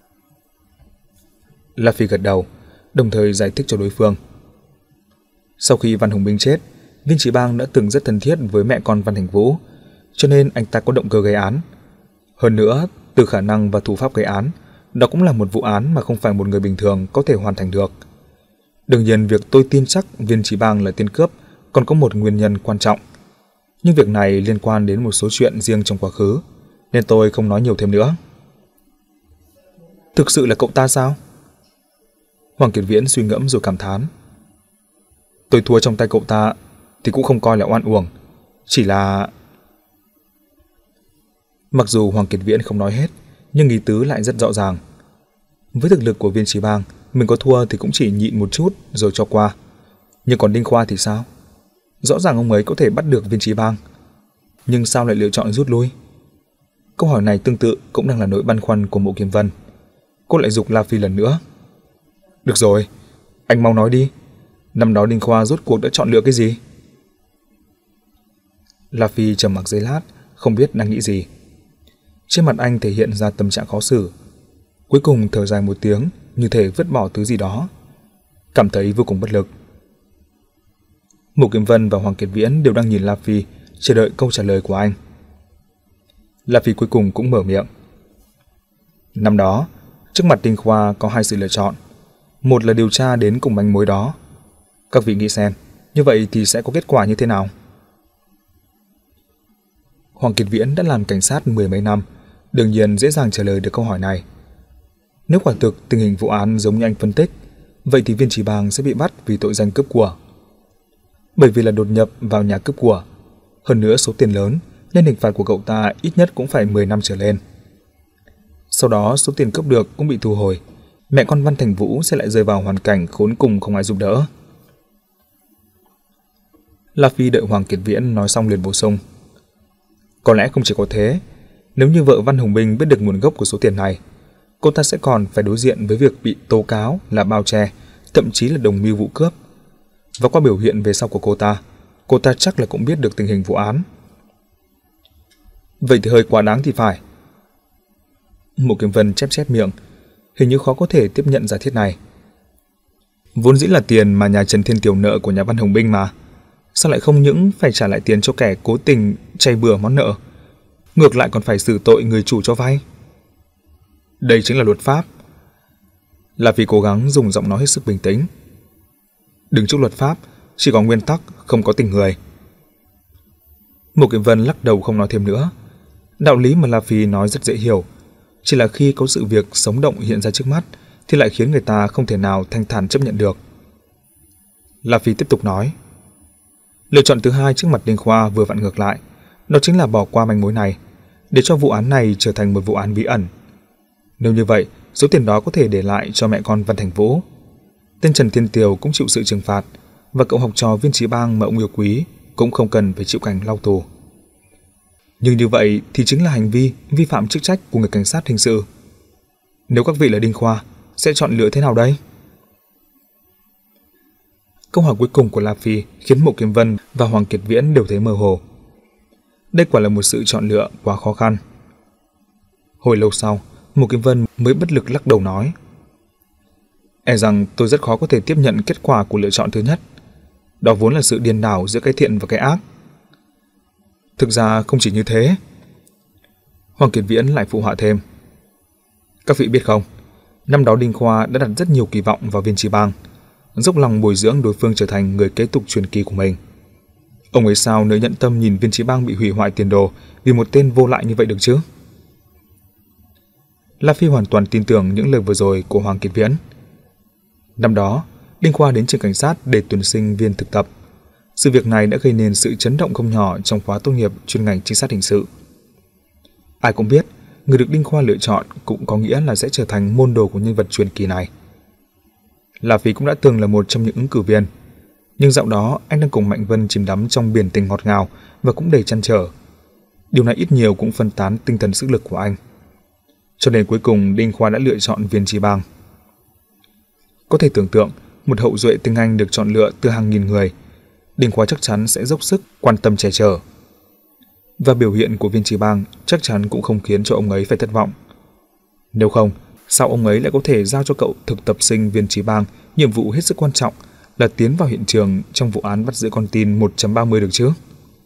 Speaker 1: La Phi gật đầu, đồng thời giải thích cho đối phương. Sau khi Văn Hùng Binh chết, Viên Chí Bang đã từng rất thân thiết với mẹ con Văn Thành Vũ, cho nên anh ta có động cơ gây án. Hơn nữa, từ khả năng và thủ pháp gây án, đó cũng là một vụ án mà không phải một người bình thường có thể hoàn thành được. Đương nhiên, việc tôi tin chắc Viên Chí Bang là tên cướp còn có một nguyên nhân quan trọng. Nhưng việc này liên quan đến một số chuyện riêng trong quá khứ, nên tôi không nói nhiều thêm nữa. Thực sự là cậu ta sao? Hoàng Kiệt Viễn suy ngẫm rồi cảm thán. Tôi thua trong tay cậu ta thì cũng không coi là oan uổng, chỉ là... Mặc dù Hoàng Kiệt Viễn không nói hết, nhưng ý tứ lại rất rõ ràng. Với thực lực của Viên Chí Bang, mình có thua thì cũng chỉ nhịn một chút rồi cho qua. Nhưng còn Đinh Khoa thì sao? Rõ ràng ông ấy có thể bắt được Viên Chí Bang, nhưng sao lại lựa chọn rút lui? Câu hỏi này tương tự cũng đang là nỗi băn khoăn của Mộ Kiếm Vân. Cô lại giục La Phi lần nữa. Được rồi, anh mau nói đi. Năm đó Đinh Khoa rốt cuộc đã chọn lựa cái gì? La Phi trầm mặc giây lát, không biết đang nghĩ gì. Trên mặt anh thể hiện ra tâm trạng khó xử. Cuối cùng thở dài một tiếng, như thể vứt bỏ thứ gì đó, cảm thấy vô cùng bất lực. Mộ Kiếm Vân và Hoàng Kiệt Viễn đều đang nhìn La Phi, chờ đợi câu trả lời của anh. La Phi cuối cùng cũng mở miệng. Năm đó, trước mặt Đinh Khoa có hai sự lựa chọn. Một là điều tra đến cùng manh mối đó. Các vị nghĩ xem, như vậy thì sẽ có kết quả như thế nào? Hoàng Kiệt Viễn đã làm cảnh sát mười mấy năm, đương nhiên dễ dàng trả lời được câu hỏi này. Nếu quả thực tình hình vụ án giống như anh phân tích, vậy thì Viên Chí Bang sẽ bị bắt vì tội danh cướp của. Bởi vì là đột nhập vào nhà cướp của, hơn nữa số tiền lớn, nên hình phạt của cậu ta ít nhất cũng phải mười năm trở lên. Sau đó số tiền cướp được cũng bị thu hồi, mẹ con Văn Thành Vũ sẽ lại rơi vào hoàn cảnh khốn cùng không ai giúp đỡ. La Phi đợi Hoàng Kiệt Viễn nói xong liền bổ sung. Có lẽ không chỉ có thế, nếu như vợ Văn Hùng Binh biết được nguồn gốc của số tiền này, cô ta sẽ còn phải đối diện với việc bị tố cáo là bao che, thậm chí là đồng mưu vụ cướp. Và qua biểu hiện về sau của cô ta, cô ta chắc là cũng biết được tình hình vụ án. Vậy thì hơi quá đáng thì phải. Mộ Kiếm Vân chép chép miệng, hình như khó có thể tiếp nhận giả thiết này. Vốn dĩ là tiền mà nhà Trần Thiên Kiều nợ của nhà Văn Hùng Binh mà, sao lại không những phải trả lại tiền cho kẻ cố tình chay bừa món nợ, ngược lại còn phải xử tội người chủ cho vay? Đây chính là luật pháp. Là vì cố gắng dùng giọng nói hết sức bình tĩnh. Đứng trước luật pháp, chỉ có nguyên tắc, không có tình người. Mộ Kiếm Vân lắc đầu không nói thêm nữa. Đạo lý mà La Phi nói rất dễ hiểu, chỉ là khi có sự việc sống động hiện ra trước mắt thì lại khiến người ta không thể nào thanh thản chấp nhận được. La Phi tiếp tục nói. Lựa chọn thứ hai trước mặt Đinh Khoa vừa vặn ngược lại, đó chính là bỏ qua manh mối này, để cho vụ án này trở thành một vụ án bí ẩn. Nếu như vậy, số tiền đó có thể để lại cho mẹ con Văn Thành Vũ. Tên Trần Thiên Kiều cũng chịu sự trừng phạt, và cậu học trò Viên Chí Bang mà ông yêu quý cũng không cần phải chịu cảnh lao tù. Nhưng như vậy thì chính là hành vi vi phạm chức trách của người cảnh sát hình sự. Nếu các vị là Đinh Khoa, sẽ chọn lựa thế nào đây? Câu hỏi cuối cùng của La Phi khiến Mộ Kiếm Vân và Hoàng Kiệt Viễn đều thấy mơ hồ. Đây quả là một sự chọn lựa quá khó khăn. Hồi lâu sau, Mộ Kiếm Vân mới bất lực lắc đầu nói. E rằng tôi rất khó có thể tiếp nhận kết quả của lựa chọn thứ nhất. Đó vốn là sự điên đảo giữa cái thiện và cái ác. Thực ra không chỉ như thế. Hoàng Kiệt Viễn lại phụ họa thêm. Các vị biết không, năm đó Đinh Khoa đã đặt rất nhiều kỳ vọng vào Viên Chí Bang, dốc lòng bồi dưỡng đối phương trở thành người kế tục truyền kỳ của mình. Ông ấy sao nỡ nhẫn tâm nhìn Viên Chí Bang bị hủy hoại tiền đồ vì một tên vô lại như vậy được chứ? La Phi hoàn toàn tin tưởng những lời vừa rồi của Hoàng Kiệt Viễn. Năm đó, Đinh Khoa đến trường cảnh sát để tuyển sinh viên thực tập. Sự việc này đã gây nên sự chấn động không nhỏ trong khóa tốt nghiệp chuyên ngành trinh sát hình sự. Ai cũng biết, người được Đinh Khoa lựa chọn cũng có nghĩa là sẽ trở thành môn đồ của nhân vật truyền kỳ này. La Phi cũng đã từng là một trong những ứng cử viên, nhưng dạo đó anh đang cùng Mạnh Vân chìm đắm trong biển tình ngọt ngào và cũng đầy trăn trở. Điều này ít nhiều cũng phân tán tinh thần sức lực của anh. Cho nên cuối cùng Đinh Khoa đã lựa chọn Viên Chí Bang. Có thể tưởng tượng, một hậu duệ tiếng Anh được chọn lựa từ hàng nghìn người, Đinh Khoa chắc chắn sẽ dốc sức quan tâm che chở. Và biểu hiện của Viên Chí Bang chắc chắn cũng không khiến cho ông ấy phải thất vọng. Nếu không, sao ông ấy lại có thể giao cho cậu thực tập sinh Viên Chí Bang nhiệm vụ hết sức quan trọng là tiến vào hiện trường trong vụ án bắt giữ con tin một chấm ba mươi được chứ?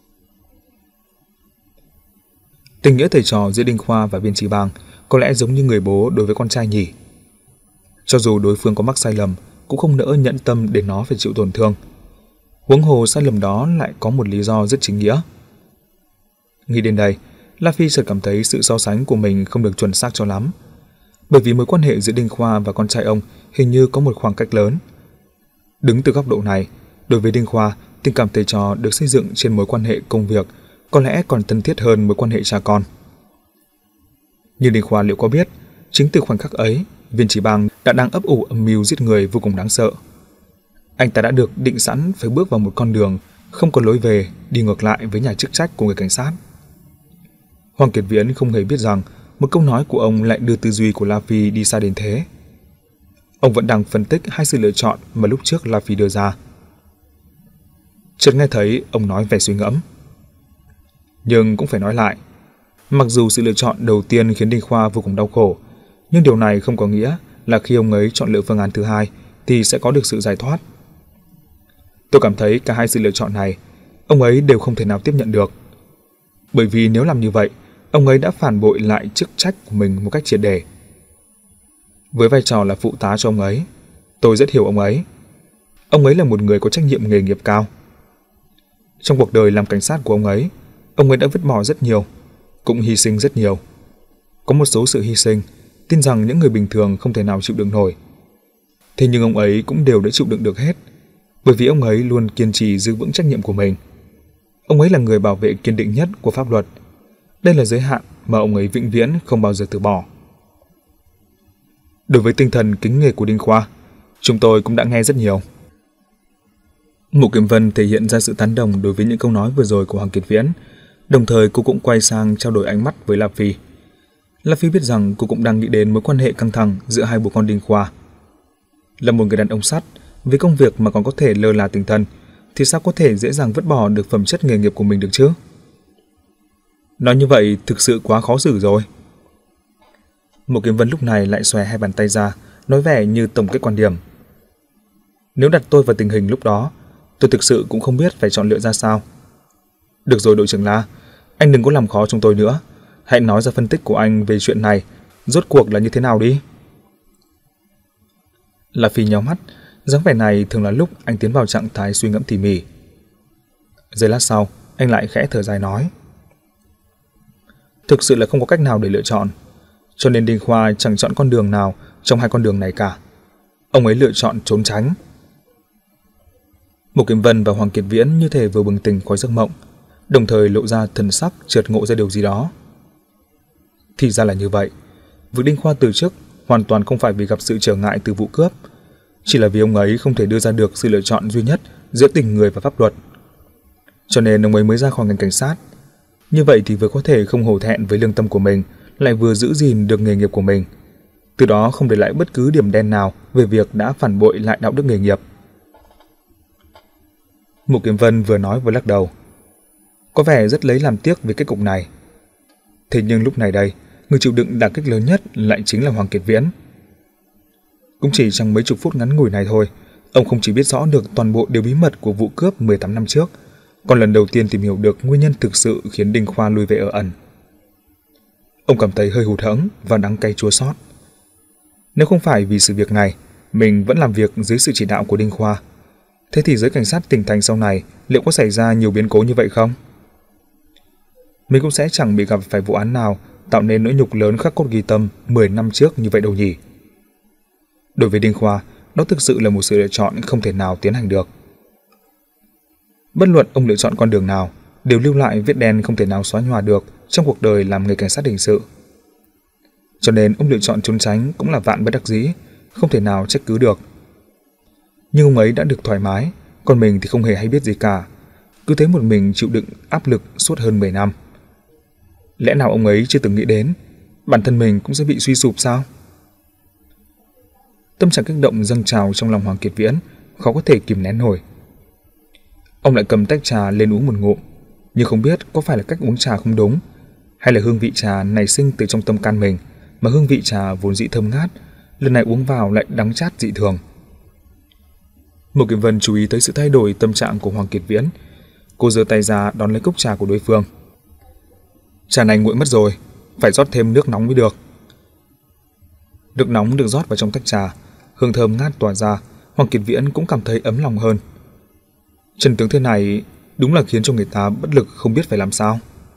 Speaker 1: Tình nghĩa thầy trò giữa Đinh Khoa và Viên Chí Bang có lẽ giống như người bố đối với con trai nhỉ. Cho dù đối phương có mắc sai lầm, cũng không nỡ nhẫn tâm để nó phải chịu tổn thương. Huống hồ sai lầm đó lại có một lý do rất chính nghĩa. Nghĩ đến đây, La Phi chợt cảm thấy sự so sánh của mình không được chuẩn xác cho lắm. Bởi vì mối quan hệ giữa Đinh Khoa và con trai ông hình như có một khoảng cách lớn. Đứng từ góc độ này, đối với Đinh Khoa, tình cảm thầy trò được xây dựng trên mối quan hệ công việc có lẽ còn thân thiết hơn mối quan hệ cha con. Nhưng Đinh Khoa liệu có biết, chính từ khoảnh khắc ấy, Viên Chí Bang đã đang ấp ủ âm mưu giết người vô cùng đáng sợ. Anh ta đã được định sẵn phải bước vào một con đường không có lối về, đi ngược lại với nhà chức trách của người cảnh sát. Hoàng Kiệt Viễn không hề biết rằng một câu nói của ông lại đưa tư duy của La Phi đi xa đến thế. Ông vẫn đang phân tích hai sự lựa chọn mà lúc trước La Phi đưa ra. Chợt nghe thấy ông nói vẻ suy ngẫm. Nhưng cũng phải nói lại, mặc dù sự lựa chọn đầu tiên khiến Đinh Khoa vô cùng đau khổ, nhưng điều này không có nghĩa là khi ông ấy chọn lựa phương án thứ hai thì sẽ có được sự giải thoát. Tôi cảm thấy cả hai sự lựa chọn này, ông ấy đều không thể nào tiếp nhận được. Bởi vì nếu làm như vậy, ông ấy đã phản bội lại chức trách của mình một cách triệt để. Với vai trò là phụ tá cho ông ấy, tôi rất hiểu ông ấy. Ông ấy là một người có trách nhiệm nghề nghiệp cao. Trong cuộc đời làm cảnh sát của ông ấy, ông ấy đã vứt bỏ rất nhiều, cũng hy sinh rất nhiều. Có một số sự hy sinh, tin rằng những người bình thường không thể nào chịu đựng nổi. Thế nhưng ông ấy cũng đều đã chịu đựng được hết, bởi vì ông ấy luôn kiên trì giữ vững trách nhiệm của mình. Ông ấy là người bảo vệ kiên định nhất của pháp luật. Đây là giới hạn mà ông ấy vĩnh viễn không bao giờ từ bỏ. Đối với tinh thần kính nể của Đinh Khoa, chúng tôi cũng đã nghe rất nhiều. Mộ Kiếm Vân thể hiện ra sự tán đồng đối với những câu nói vừa rồi của Hoàng Kiệt Viễn, đồng thời cô cũng quay sang trao đổi ánh mắt với La Phi. La Phi biết rằng cô cũng đang nghĩ đến mối quan hệ căng thẳng giữa hai bố con Đinh Khoa. Là một người đàn ông sắt, với công việc mà còn có thể lơ là tình thân, thì sao có thể dễ dàng vứt bỏ được phẩm chất nghề nghiệp của mình được chứ? Nói như vậy thực sự quá khó xử rồi. Mộ Kiếm Vân lúc này lại xòe hai bàn tay ra, nói vẻ như tổng kết quan điểm. Nếu đặt tôi vào tình hình lúc đó, tôi thực sự cũng không biết phải chọn lựa ra sao. Được rồi đội trưởng La, anh đừng có làm khó chúng tôi nữa. Hãy nói ra phân tích của anh về chuyện này, rốt cuộc là như thế nào đi. La Phi nhíu mắt, dáng vẻ này thường là lúc anh tiến vào trạng thái suy ngẫm tỉ mỉ. Giây lát sau, anh lại khẽ thở dài nói. Thực sự là không có cách nào để lựa chọn, cho nên Đinh Khoa chẳng chọn con đường nào trong hai con đường này cả. Ông ấy lựa chọn trốn tránh. Mộ Kiếm Vân và Hoàng Kiệt Viễn như thể vừa bừng tỉnh khỏi giấc mộng, đồng thời lộ ra thần sắc chợt ngộ ra điều gì đó. Thì ra là như vậy, việc Đinh Khoa từ chức hoàn toàn không phải vì gặp sự trở ngại từ vụ cướp, chỉ là vì ông ấy không thể đưa ra được sự lựa chọn duy nhất giữa tình người và pháp luật. Cho nên ông ấy mới ra khỏi ngành cảnh sát. Như vậy thì vừa có thể không hổ thẹn với lương tâm của mình, lại vừa giữ gìn được nghề nghiệp của mình, từ đó không để lại bất cứ điểm đen nào về việc đã phản bội lại đạo đức nghề nghiệp. Mộ Kiếm Vân vừa nói vừa lắc đầu, có vẻ rất lấy làm tiếc về kết cục này. Thế nhưng lúc này đây, người chịu đựng đả kích lớn nhất lại chính là Hoàng Kiệt Viễn. Cũng chỉ trong mấy chục phút ngắn ngủi này thôi, ông không chỉ biết rõ được toàn bộ điều bí mật của vụ cướp mười tám năm trước, còn lần đầu tiên tìm hiểu được nguyên nhân thực sự khiến Đinh Khoa lui về ở ẩn. Ông cảm thấy hơi hụt hẫng và đắng cay chua xót. Nếu không phải vì sự việc này, mình vẫn làm việc dưới sự chỉ đạo của Đinh Khoa. Thế thì giới cảnh sát tỉnh thành sau này liệu có xảy ra nhiều biến cố như vậy không? Mình cũng sẽ chẳng bị gặp phải vụ án nào tạo nên nỗi nhục lớn khắc cốt ghi tâm mười năm trước như vậy đâu nhỉ. Đối với Đinh Khoa, đó thực sự là một sự lựa chọn không thể nào tiến hành được. Bất luận ông lựa chọn con đường nào, đều lưu lại vết đen không thể nào xóa nhòa được trong cuộc đời làm nghề cảnh sát hình sự. Cho nên ông lựa chọn trốn tránh cũng là vạn bất đắc dĩ, không thể nào trách cứ được. Nhưng ông ấy đã được thoải mái, còn mình thì không hề hay biết gì cả, cứ thế một mình chịu đựng áp lực suốt hơn mười năm. Lẽ nào ông ấy chưa từng nghĩ đến bản thân mình cũng sẽ bị suy sụp sao? Tâm trạng kích động dâng trào trong lòng Hoàng Kiệt Viễn, khó có thể kìm nén nổi. Ông lại cầm tách trà lên uống một ngụm, nhưng không biết có phải là cách uống trà không đúng, hay là hương vị trà nảy sinh từ trong tâm can mình, mà hương vị trà vốn dĩ thơm ngát, lần này uống vào lại đắng chát dị thường. Mục Kiều Vân chú ý tới sự thay đổi tâm trạng của Hoàng Kiệt Viễn, cô giơ tay ra đón lấy cốc trà của đối phương. Trà này nguội mất rồi, phải rót thêm nước nóng mới được. Nước nóng được rót vào trong tách trà, hương thơm ngát tỏa ra, Hoàng Kiệt Viễn cũng cảm thấy ấm lòng hơn. Chân tướng thế này đúng là khiến cho người ta bất lực không biết phải làm sao.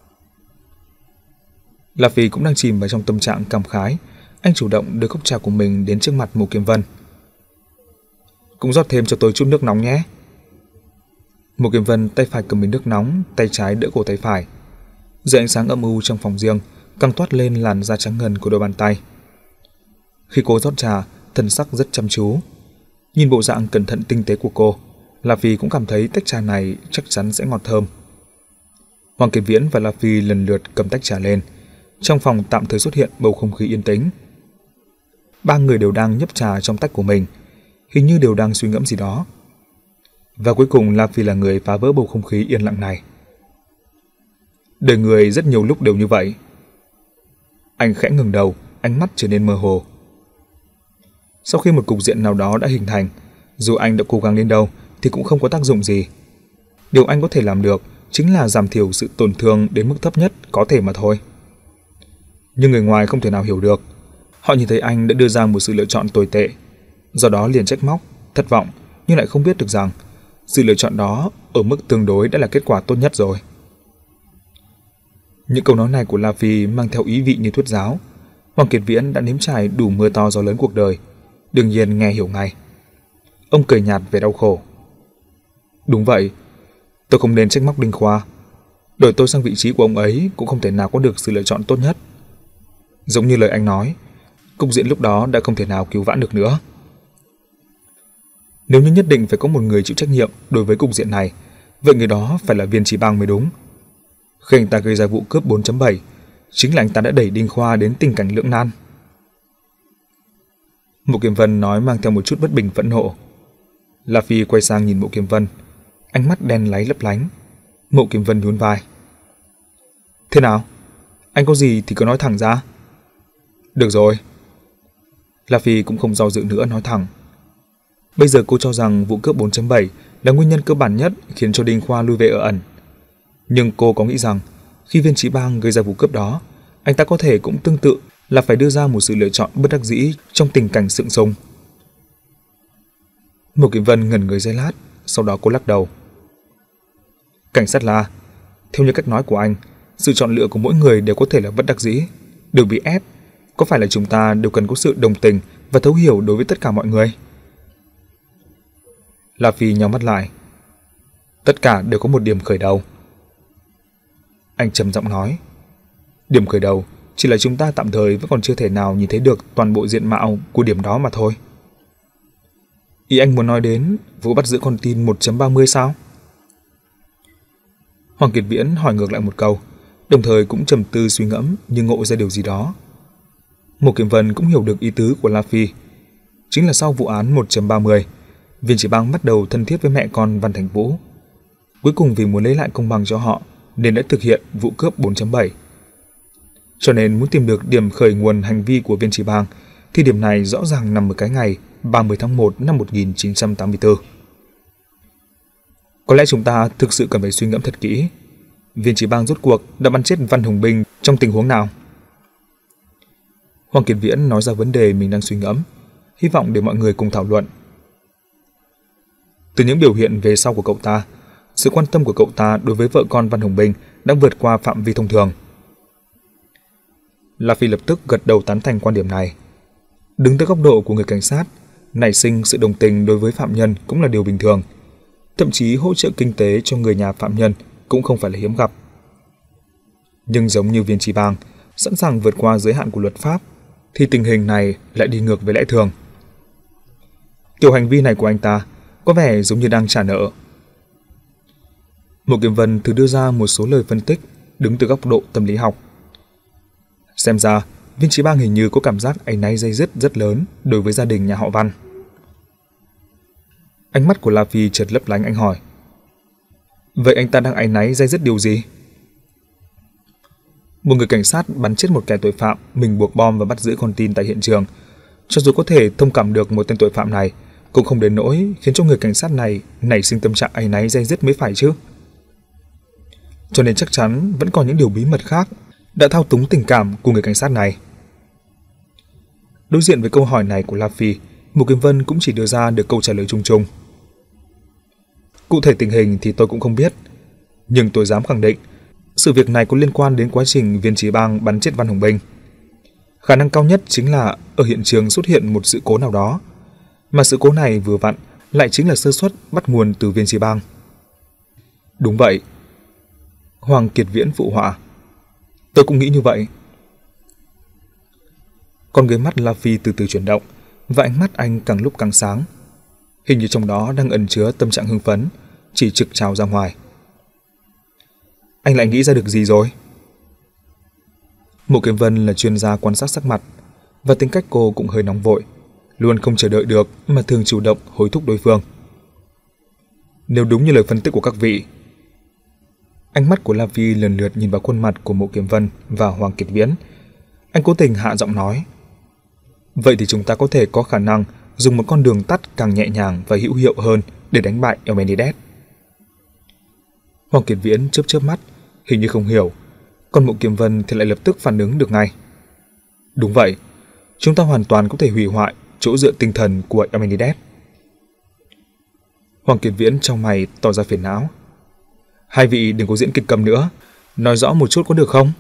Speaker 1: La Phi cũng đang chìm vào trong tâm trạng cảm khái, anh chủ động đưa cốc trà của mình đến trước mặt Mộ Kiếm Vân. Cũng rót thêm cho tôi chút nước nóng nhé. Mộ Kiếm Vân tay phải cầm bình nước nóng, tay trái đỡ cổ tay phải. Dưới ánh sáng âm u trong phòng riêng, càng toát lên làn da trắng ngần của đôi bàn tay. Khi cô rót trà, thần sắc rất chăm chú. Nhìn bộ dạng cẩn thận tinh tế của cô, La Phi cũng cảm thấy tách trà này chắc chắn sẽ ngọt thơm. Hoàng Kiệt Viễn và La Phi lần lượt cầm tách trà lên. Trong phòng tạm thời xuất hiện bầu không khí yên tĩnh. Ba người đều đang nhấp trà trong tách của mình, hình như đều đang suy ngẫm gì đó. Và cuối cùng La Phi là người phá vỡ bầu không khí yên lặng này. Đời người rất nhiều lúc đều như vậy. Anh khẽ ngừng đầu, ánh mắt trở nên mơ hồ. Sau khi một cục diện nào đó đã hình thành, dù anh đã cố gắng đến đâu thì cũng không có tác dụng gì. Điều anh có thể làm được chính là giảm thiểu sự tổn thương đến mức thấp nhất có thể mà thôi. Nhưng người ngoài không thể nào hiểu được. Họ nhìn thấy anh đã đưa ra một sự lựa chọn tồi tệ, do đó liền trách móc, thất vọng, nhưng lại không biết được rằng sự lựa chọn đó ở mức tương đối đã là kết quả tốt nhất rồi. Những câu nói này của La Phi mang theo ý vị như thuyết giáo. Hoàng Kiệt Viễn đã nếm trải đủ mưa to gió lớn cuộc đời, đương nhiên nghe hiểu ngay. Ông cười nhạt về đau khổ. Đúng vậy, tôi không nên trách móc Đinh Khoa. Đổi tôi sang vị trí của ông ấy cũng không thể nào có được sự lựa chọn tốt nhất. Giống như lời anh nói, cục diện lúc đó đã không thể nào cứu vãn được nữa. Nếu như nhất định phải có một người chịu trách nhiệm đối với cục diện này, vậy người đó phải là Viên Chí Bang mới đúng. Khi anh ta gây ra vụ cướp bốn chấm bảy, chính là anh ta đã đẩy Đinh Khoa đến tình cảnh lưỡng nan. Mộ Kiếm Vân nói mang theo một chút bất bình phẫn nộ. La Phi quay sang nhìn Mộ Kiếm Vân, ánh mắt đen láy lấp lánh. Mộ Kiếm Vân nhún vai. Thế nào? Anh có gì thì cứ nói thẳng ra. Được rồi. La Phi cũng không do dự nữa nói thẳng. Bây giờ cô cho rằng vụ cướp bốn chấm bảy là nguyên nhân cơ bản nhất khiến cho Đinh Khoa lui về ở ẩn. Nhưng cô có nghĩ rằng khi Viên Chí Bang gây ra vụ cướp đó, anh ta có thể cũng tương tự là phải đưa ra một sự lựa chọn bất đắc dĩ trong tình cảnh sượng sùng. Mộ Kiếm Vân ngẩn người giây lát, sau đó cô lắc đầu. Cảnh sát La, theo như cách nói của anh, sự chọn lựa của mỗi người đều có thể là bất đắc dĩ, đều bị ép. Có phải là chúng ta đều cần có sự đồng tình và thấu hiểu đối với tất cả mọi người? La Phi nhắm mắt lại. Tất cả đều có một điểm khởi đầu. Anh trầm giọng nói. Điểm khởi đầu chỉ là chúng ta tạm thời vẫn còn chưa thể nào nhìn thấy được toàn bộ diện mạo của điểm đó mà thôi. Ý anh muốn nói đến vụ bắt giữ con tin một chấm ba mươi sao? Hoàng Kiệt Viễn hỏi ngược lại một câu, đồng thời cũng trầm tư suy ngẫm như ngộ ra điều gì đó. Mộ Kiếm Vân cũng hiểu được ý tứ của La Phi. Chính là sau vụ án một chấm ba mươi, Viên Chí Bang bắt đầu thân thiết với mẹ con Văn Thành Vũ. Cuối cùng vì muốn lấy lại công bằng cho họ nên đã thực hiện vụ cướp bốn chấm bảy. Cho nên muốn tìm được điểm khởi nguồn hành vi của Viên Chí Bang thì điểm này rõ ràng nằm ở cái ngày ba mươi tháng một năm một nghìn chín trăm tám mươi tư. Có lẽ chúng ta thực sự cần phải suy ngẫm thật kỹ. Viên Chí Bang rốt cuộc đã bắn chết Văn Hùng Binh trong tình huống nào? Hoàng Kiệt Viễn nói ra vấn đề mình đang suy ngẫm, hy vọng để mọi người cùng thảo luận. Từ những biểu hiện về sau của cậu ta, sự quan tâm của cậu ta đối với vợ con Văn Hồng Bình đã vượt qua phạm vi thông thường. La Phi lập tức gật đầu tán thành quan điểm này. Đứng từ góc độ của người cảnh sát, nảy sinh sự đồng tình đối với phạm nhân cũng là điều bình thường. Thậm chí hỗ trợ kinh tế cho người nhà phạm nhân cũng không phải là hiếm gặp. Nhưng giống như Viên Chí Bang sẵn sàng vượt qua giới hạn của luật pháp, thì tình hình này lại đi ngược với lẽ thường. Kiểu hành vi này của anh ta có vẻ giống như đang trả nợ. Mộ Kiếm Vân thử đưa ra một số lời phân tích đứng từ góc độ tâm lý học. Xem ra, Viên Chí Bang hình như có cảm giác áy náy day dứt rất lớn đối với gia đình nhà họ Văn. Ánh mắt của La Phi chợt lấp lánh, anh hỏi: Vậy anh ta đang áy náy day dứt điều gì? Một người cảnh sát bắn chết một kẻ tội phạm, mình buộc bom và bắt giữ con tin tại hiện trường. Cho dù có thể thông cảm được một tên tội phạm này, cũng không đến nỗi khiến cho người cảnh sát này nảy sinh tâm trạng áy náy day dứt mới phải chứ. Cho nên chắc chắn vẫn còn những điều bí mật khác đã thao túng tình cảm của người cảnh sát này. Đối diện với câu hỏi này của La Phi, Mộ Kiếm Vân cũng chỉ đưa ra được câu trả lời chung chung. Cụ thể tình hình thì tôi cũng không biết, nhưng tôi dám khẳng định sự việc này có liên quan đến quá trình Viên Chí Bang bắn chết Văn Hồng Bình. Khả năng cao nhất chính là ở hiện trường xuất hiện một sự cố nào đó, mà sự cố này vừa vặn lại chính là sơ suất bắt nguồn từ Viên Chí Bang. Đúng vậy. Hoàng Kiệt Viễn phụ họa. Tôi cũng nghĩ như vậy. Con người mắt La Phi từ từ chuyển động, và ánh mắt anh càng lúc càng sáng. Hình như trong đó đang ẩn chứa tâm trạng hưng phấn, chỉ trực trào ra ngoài. Anh lại nghĩ ra được gì rồi? Mộ Kiếm Vân là chuyên gia quan sát sắc mặt, và tính cách cô cũng hơi nóng vội, luôn không chờ đợi được mà thường chủ động hối thúc đối phương. Nếu đúng như lời phân tích của các vị. Ánh mắt của La Phi lần lượt nhìn vào khuôn mặt của Mộ Kiếm Vân và Hoàng Kiệt Viễn. Anh cố tình hạ giọng nói: Vậy thì chúng ta có thể có khả năng dùng một con đường tắt càng nhẹ nhàng và hữu hiệu hơn để đánh bại Eumenides. Hoàng Kiệt Viễn chớp chớp mắt, hình như không hiểu, còn Mộ Kiếm Vân thì lại lập tức phản ứng được ngay. Đúng vậy, chúng ta hoàn toàn có thể hủy hoại chỗ dựa tinh thần của Eumenides. Hoàng Kiệt Viễn trong mày tỏ ra phiền não. Hai vị đừng có diễn kịch cầm nữa, nói rõ một chút có được không?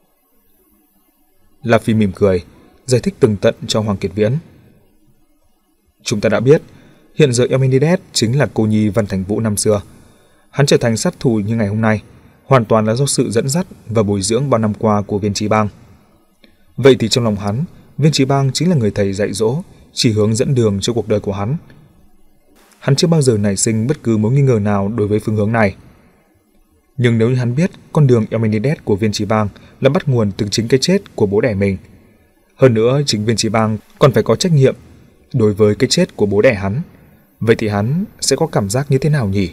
Speaker 1: La Phi mỉm cười, giải thích tường tận cho Hoàng Kiệt Viễn. Chúng ta đã biết, hiện giờ Eumenides chính là cô nhi Văn Thành Vũ năm xưa. Hắn trở thành sát thủ như ngày hôm nay, hoàn toàn là do sự dẫn dắt và bồi dưỡng bao năm qua của Viên Chí Bang. Vậy thì trong lòng hắn, Viên Chí Bang chính là người thầy dạy dỗ, chỉ hướng dẫn đường cho cuộc đời của hắn. Hắn chưa bao giờ nảy sinh bất cứ mối nghi ngờ nào đối với phương hướng này. Nhưng nếu như hắn biết con đường Eumenides của Viên Chí Bang là bắt nguồn từ chính cái chết của bố đẻ mình, hơn nữa chính Viên Chí Bang còn phải có trách nhiệm đối với cái chết của bố đẻ hắn, vậy thì hắn sẽ có cảm giác như thế nào nhỉ?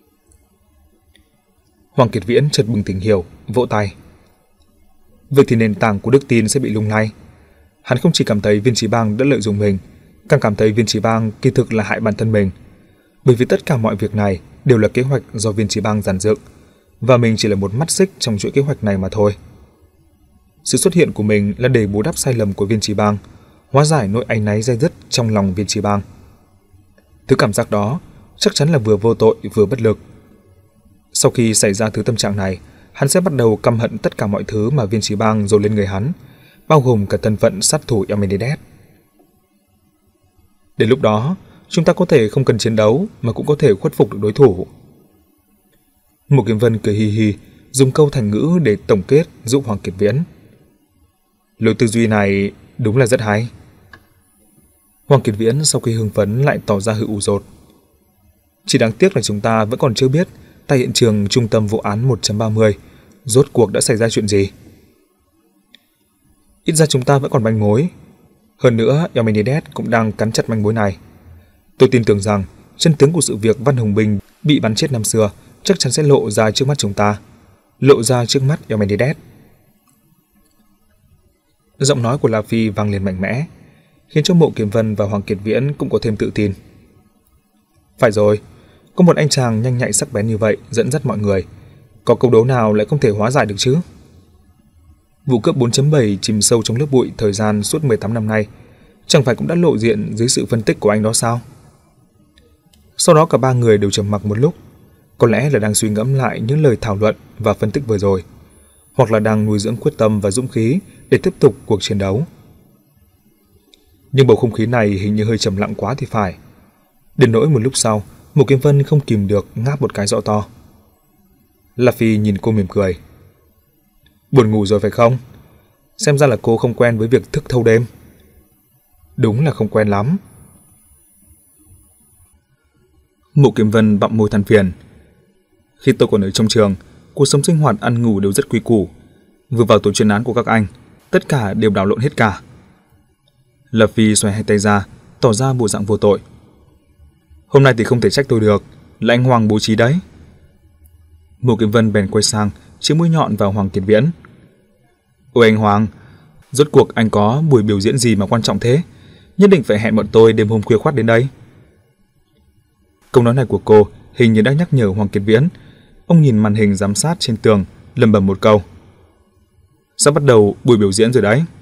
Speaker 1: Hoàng Kiệt Viễn chợt bừng tỉnh hiểu, vỗ tay. Vậy thì nền tảng của đức tin sẽ bị lung lay. Hắn không chỉ cảm thấy Viên Chí Bang đã lợi dụng mình, càng cảm thấy Viên Chí Bang kỳ thực là hại bản thân mình. Bởi vì tất cả mọi việc này đều là kế hoạch do Viên Chí Bang dàn dựng, và mình chỉ là một mắt xích trong chuỗi kế hoạch này mà thôi. Sự xuất hiện của mình là để bù đắp sai lầm của Viên Chí Bang, hóa giải nỗi áy náy day dứt trong lòng Viên Chí Bang. Thứ cảm giác đó chắc chắn là vừa vô tội vừa bất lực. Sau khi xảy ra thứ tâm trạng này, hắn sẽ bắt đầu căm hận tất cả mọi thứ mà Viên Chí Bang dồn lên người hắn, bao gồm cả thân phận sát thủ Eumenides. Đến lúc đó, chúng ta có thể không cần chiến đấu mà cũng có thể khuất phục được đối thủ. Mộ Kiếm Vân cười hì hì, dùng câu thành ngữ để tổng kết giúp Hoàng Kiệt Viễn. Lối tư duy này đúng là rất hay. Hoàng Kiệt Viễn sau khi hưng phấn lại tỏ ra hơi ủ rột. Chỉ đáng tiếc là chúng ta vẫn còn chưa biết tại hiện trường trung tâm vụ án một chấm ba mươi rốt cuộc đã xảy ra chuyện gì. Ít ra chúng ta vẫn còn manh mối. Hơn nữa, Eumenides cũng đang cắn chặt manh mối này. Tôi tin tưởng rằng chân tướng của sự việc Văn Hồng Bình bị bắn chết năm xưa chắc chắn sẽ lộ ra trước mắt chúng ta, lộ ra trước mắt Eumenides. Giọng nói của La Phi vang lên mạnh mẽ, khiến cho Mộ Kiếm Vân và Hoàng Kiệt Viễn cũng có thêm tự tin. Phải rồi, có một anh chàng nhanh nhạy sắc bén như vậy dẫn dắt mọi người, có câu đố nào lại không thể hóa giải được chứ? Vụ cướp bốn chấm bảy chìm sâu trong lớp bụi thời gian suốt mười tám năm nay, chẳng phải cũng đã lộ diện dưới sự phân tích của anh đó sao? Sau đó cả ba người đều trầm mặc một lúc, có lẽ là đang suy ngẫm lại những lời thảo luận và phân tích vừa rồi, hoặc là đang nuôi dưỡng quyết tâm và dũng khí để tiếp tục cuộc chiến đấu. Nhưng bầu không khí này hình như hơi trầm lặng quá thì phải. Đến nỗi một lúc sau, Mộ Kiếm Vân không kìm được ngáp một cái rõ to. La Phi nhìn cô mỉm cười. Buồn ngủ rồi phải không? Xem ra là cô không quen với việc thức thâu đêm. Đúng là không quen lắm. Mộ Kiếm Vân bặm môi than phiền. Khi tôi còn ở trong trường, cuộc sống sinh hoạt ăn ngủ đều rất quy củ. Vừa vào tổ chuyên án của các anh, tất cả đều đảo lộn hết cả. La Phi xoay hai tay ra, tỏ ra bộ dạng vô tội. Hôm nay thì không thể trách tôi được, là anh Hoàng bố trí đấy. Mộ Kiếm Vân bèn quay sang, chĩa mũi nhọn vào Hoàng Kiệt Viễn. Ôi anh Hoàng, rốt cuộc anh có buổi biểu diễn gì mà quan trọng thế? Nhất định phải hẹn bọn tôi đêm hôm khuya khoắt đến đây. Câu nói này của cô hình như đã nhắc nhở Hoàng Kiệt Viễn. Ông nhìn màn hình giám sát trên tường, lẩm bẩm một câu. Sắp bắt đầu buổi biểu diễn rồi đấy.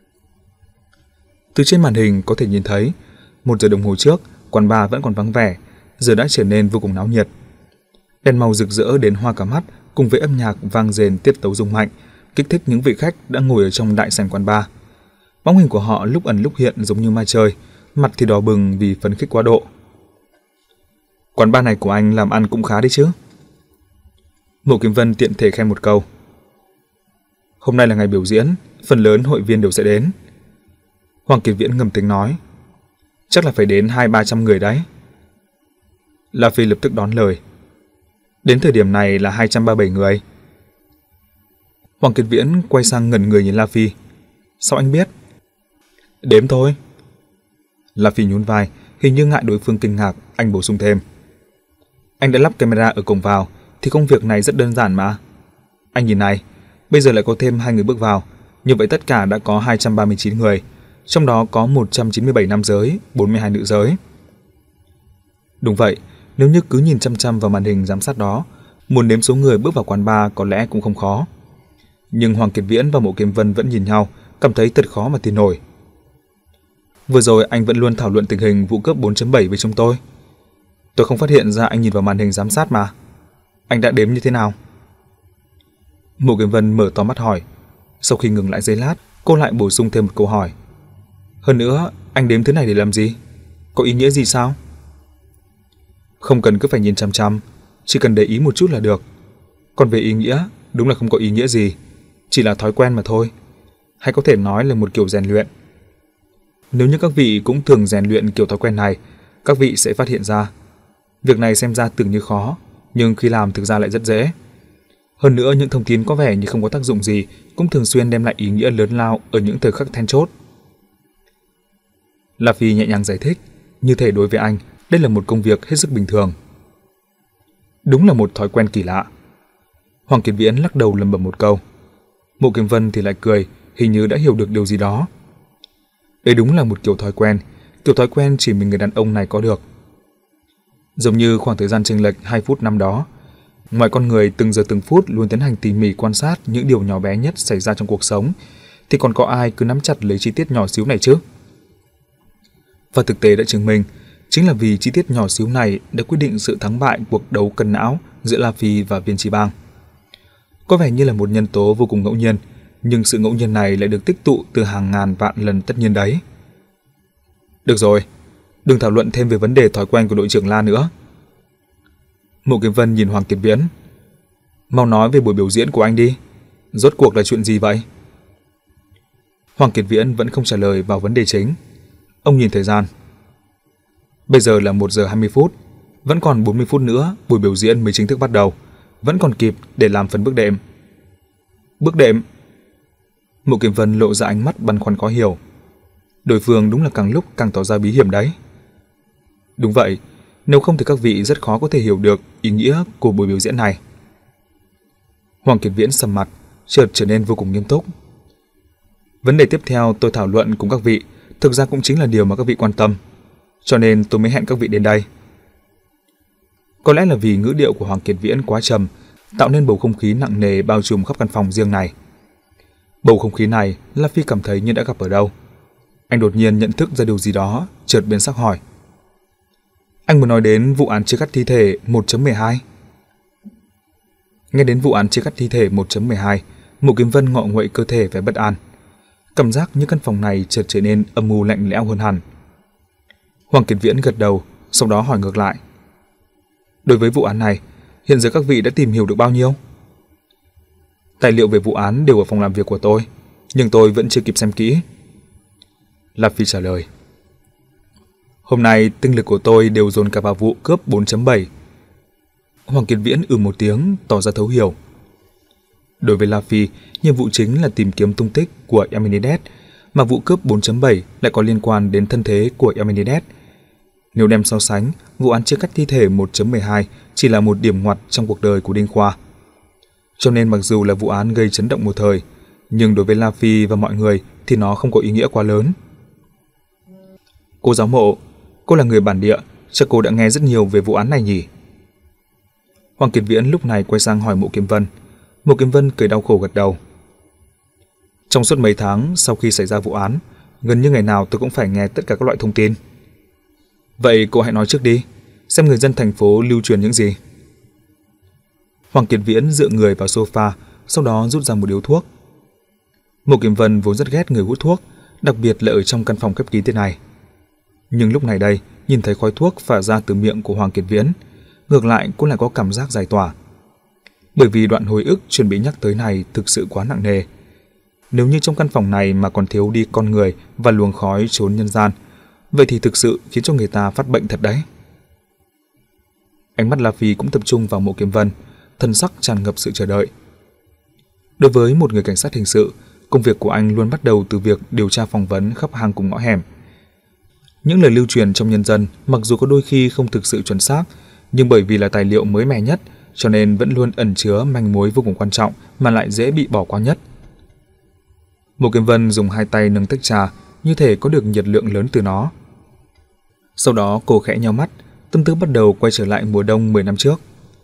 Speaker 1: Từ trên màn hình có thể nhìn thấy, một giờ đồng hồ trước, quán bar vẫn còn vắng vẻ, giờ đã trở nên vô cùng náo nhiệt. Đèn màu rực rỡ đến hoa cả mắt, cùng với âm nhạc vang dền tiết tấu rung mạnh, kích thích những vị khách đã ngồi ở trong đại sảnh quán bar. Bóng hình của họ lúc ẩn lúc hiện giống như ma chơi, mặt thì đỏ bừng vì phấn khích quá độ. Quán bar này của anh làm ăn cũng khá đấy chứ. Mộ Kiếm Vân tiện thể khen một câu. Hôm nay là ngày biểu diễn, phần lớn hội viên đều sẽ đến. Hoàng Kiệt Viễn ngầm tiếng nói. Chắc là phải đến hai ba trăm người đấy. La Phi lập tức đón lời. Đến thời điểm này là hai trăm ba mươi bảy người. Hoàng Kiệt Viễn quay sang ngẩn người nhìn La Phi. Sao anh biết? Đếm thôi. La Phi nhún vai, hình như ngại đối phương kinh ngạc, anh bổ sung thêm. Anh đã lắp camera ở cổng vào, thì công việc này rất đơn giản mà. Anh nhìn này, bây giờ lại có thêm hai người bước vào, như vậy tất cả đã có hai trăm ba mươi chín người, trong đó có một trăm chín mươi bảy nam giới, bốn mươi hai nữ giới. Đúng vậy, nếu như cứ nhìn chăm chăm vào màn hình giám sát đó, muốn đếm số người bước vào quán bar có lẽ cũng không khó. Nhưng Hoàng Kiệt Viễn và Mộ Kiếm Vân vẫn nhìn nhau, cảm thấy thật khó mà tin nổi. Vừa rồi anh vẫn luôn thảo luận tình hình vụ cướp bốn chấm bảy với chúng tôi. Tôi không phát hiện ra anh nhìn vào màn hình giám sát mà. Anh đã đếm như thế nào? Mộ Kiếm Vân mở to mắt hỏi. Sau khi ngừng lại giây lát, cô lại bổ sung thêm một câu hỏi. Hơn nữa, anh đếm thứ này để làm gì? Có ý nghĩa gì sao? Không cần cứ phải nhìn chăm chăm, chỉ cần để ý một chút là được. Còn về ý nghĩa, đúng là không có ý nghĩa gì, chỉ là thói quen mà thôi. Hay có thể nói là một kiểu rèn luyện. Nếu như các vị cũng thường rèn luyện kiểu thói quen này, các vị sẽ phát hiện ra việc này xem ra tưởng như khó, nhưng khi làm thực ra lại rất dễ. Hơn nữa, những thông tin có vẻ như không có tác dụng gì cũng thường xuyên đem lại ý nghĩa lớn lao ở những thời khắc then chốt. La Phi nhẹ nhàng giải thích, như thể đối với anh, đây là một công việc hết sức bình thường. Đúng là một thói quen kỳ lạ. Hoàng Kiệt Viễn lắc đầu lẩm bẩm một câu. Mộ Kiếm Vân thì lại cười, hình như đã hiểu được điều gì đó. Đây đúng là một kiểu thói quen, kiểu thói quen chỉ mình người đàn ông này có được. Giống như khoảng thời gian chênh lệch hai phút năm đó, ngoài con người từng giờ từng phút luôn tiến hành tỉ mỉ quan sát những điều nhỏ bé nhất xảy ra trong cuộc sống, thì còn có ai cứ nắm chặt lấy chi tiết nhỏ xíu này chứ? Và thực tế đã chứng minh, chính là vì chi tiết nhỏ xíu này đã quyết định sự thắng bại cuộc đấu cân não giữa La Phi và Viên Chí Bang. Có vẻ như là một nhân tố vô cùng ngẫu nhiên, nhưng sự ngẫu nhiên này lại được tích tụ từ hàng ngàn vạn lần tất nhiên đấy. Được rồi, đừng thảo luận thêm về vấn đề thói quen của đội trưởng La nữa. Mộ Kiếm Vân nhìn Hoàng Kiệt Viễn. Mau nói về buổi biểu diễn của anh đi. Rốt cuộc là chuyện gì vậy? Hoàng Kiệt Viễn vẫn không trả lời vào vấn đề chính. Ông nhìn thời gian. Bây giờ là một giờ hai mươi phút, vẫn còn bốn mươi phút nữa buổi biểu diễn mới chính thức bắt đầu, vẫn còn kịp để làm phần bước đệm. Bước đệm? Mộ Kiếm Vân lộ ra ánh mắt băn khoăn khó hiểu. Đối phương đúng là càng lúc càng tỏ ra bí hiểm đấy. Đúng vậy, nếu không thì các vị rất khó có thể hiểu được ý nghĩa của buổi biểu diễn này. Hoàng Kiệt Viễn sầm mặt, chợt trở nên vô cùng nghiêm túc. Vấn đề tiếp theo tôi thảo luận cùng các vị thực ra cũng chính là điều mà các vị quan tâm, cho nên tôi mới hẹn các vị đến đây. Có lẽ là vì ngữ điệu của Hoàng Kiệt Viễn quá trầm, tạo nên bầu không khí nặng nề bao trùm khắp căn phòng riêng này. Bầu không khí này, La Phi cảm thấy như đã gặp ở đâu. Anh đột nhiên nhận thức ra điều gì đó, chợt biến sắc hỏi. Anh muốn nói đến vụ án chia cắt thi thể một chấm mười hai? Nghe đến vụ án chia cắt thi thể một chấm mười hai, Mộ Kiếm Vân ngọ nguậy cơ thể vẻ bất an. Cảm giác như căn phòng này chợt trở nên âm u lạnh lẽo hơn hẳn. Hoàng Kiệt Viễn gật đầu, sau đó hỏi ngược lại. Đối với vụ án này, hiện giờ các vị đã tìm hiểu được bao nhiêu? Tài liệu về vụ án đều ở phòng làm việc của tôi, nhưng tôi vẫn chưa kịp xem kỹ. La Phi trả lời. Hôm nay tinh lực của tôi đều dồn cả vào vụ cướp bốn chấm bảy. Hoàng Kiệt Viễn ừ một tiếng, tỏ ra thấu hiểu. Đối với La Phi, nhiệm vụ chính là tìm kiếm tung tích của Amenidès, mà vụ cướp bốn chấm bảy lại có liên quan đến thân thế của Amenidès. Nếu đem so sánh, vụ án chia cắt thi thể một chấm mười hai chỉ là một điểm ngoặt trong cuộc đời của Đinh Khoa. Cho nên mặc dù là vụ án gây chấn động một thời, nhưng đối với La Phi và mọi người thì nó không có ý nghĩa quá lớn. Cô giáo Mộ, cô là người bản địa, chắc cô đã nghe rất nhiều về vụ án này nhỉ? Hoàng Kiệt Viễn lúc này quay sang hỏi Mộ Kiếm Vân. Mộ Kiếm Vân cười đau khổ gật đầu. Trong suốt mấy tháng sau khi xảy ra vụ án, gần như ngày nào tôi cũng phải nghe tất cả các loại thông tin. Vậy cô hãy nói trước đi, xem người dân thành phố lưu truyền những gì. Hoàng Kiệt Viễn dựa người vào sofa, sau đó rút ra một điếu thuốc. Mộ Kiếm Vân vốn rất ghét người hút thuốc, đặc biệt là ở trong căn phòng khép kín thế này. Nhưng lúc này đây, nhìn thấy khói thuốc phả ra từ miệng của Hoàng Kiệt Viễn, ngược lại cô lại có cảm giác giải tỏa. Bởi vì đoạn hồi ức chuẩn bị nhắc tới này thực sự quá nặng nề. Nếu như trong căn phòng này mà còn thiếu đi con người và luồng khói trốn nhân gian, vậy thì thực sự khiến cho người ta phát bệnh thật đấy. Ánh mắt La Phi cũng tập trung vào Mộ Kiếm Vân, thân sắc tràn ngập sự chờ đợi. Đối với một người cảnh sát hình sự, công việc của anh luôn bắt đầu từ việc điều tra phỏng vấn khắp hang cùng ngõ hẻm. Những lời lưu truyền trong nhân dân mặc dù có đôi khi không thực sự chuẩn xác, nhưng bởi vì là tài liệu mới mẻ nhất, cho nên vẫn luôn ẩn chứa manh mối vô cùng quan trọng mà lại dễ bị bỏ qua nhất. Mộ Kiếm Vân dùng hai tay nâng tách trà, như thể có được nhiệt lượng lớn từ nó. Sau đó cô khẽ nheo mắt, tâm tư bắt đầu quay trở lại mùa đông mười năm trước.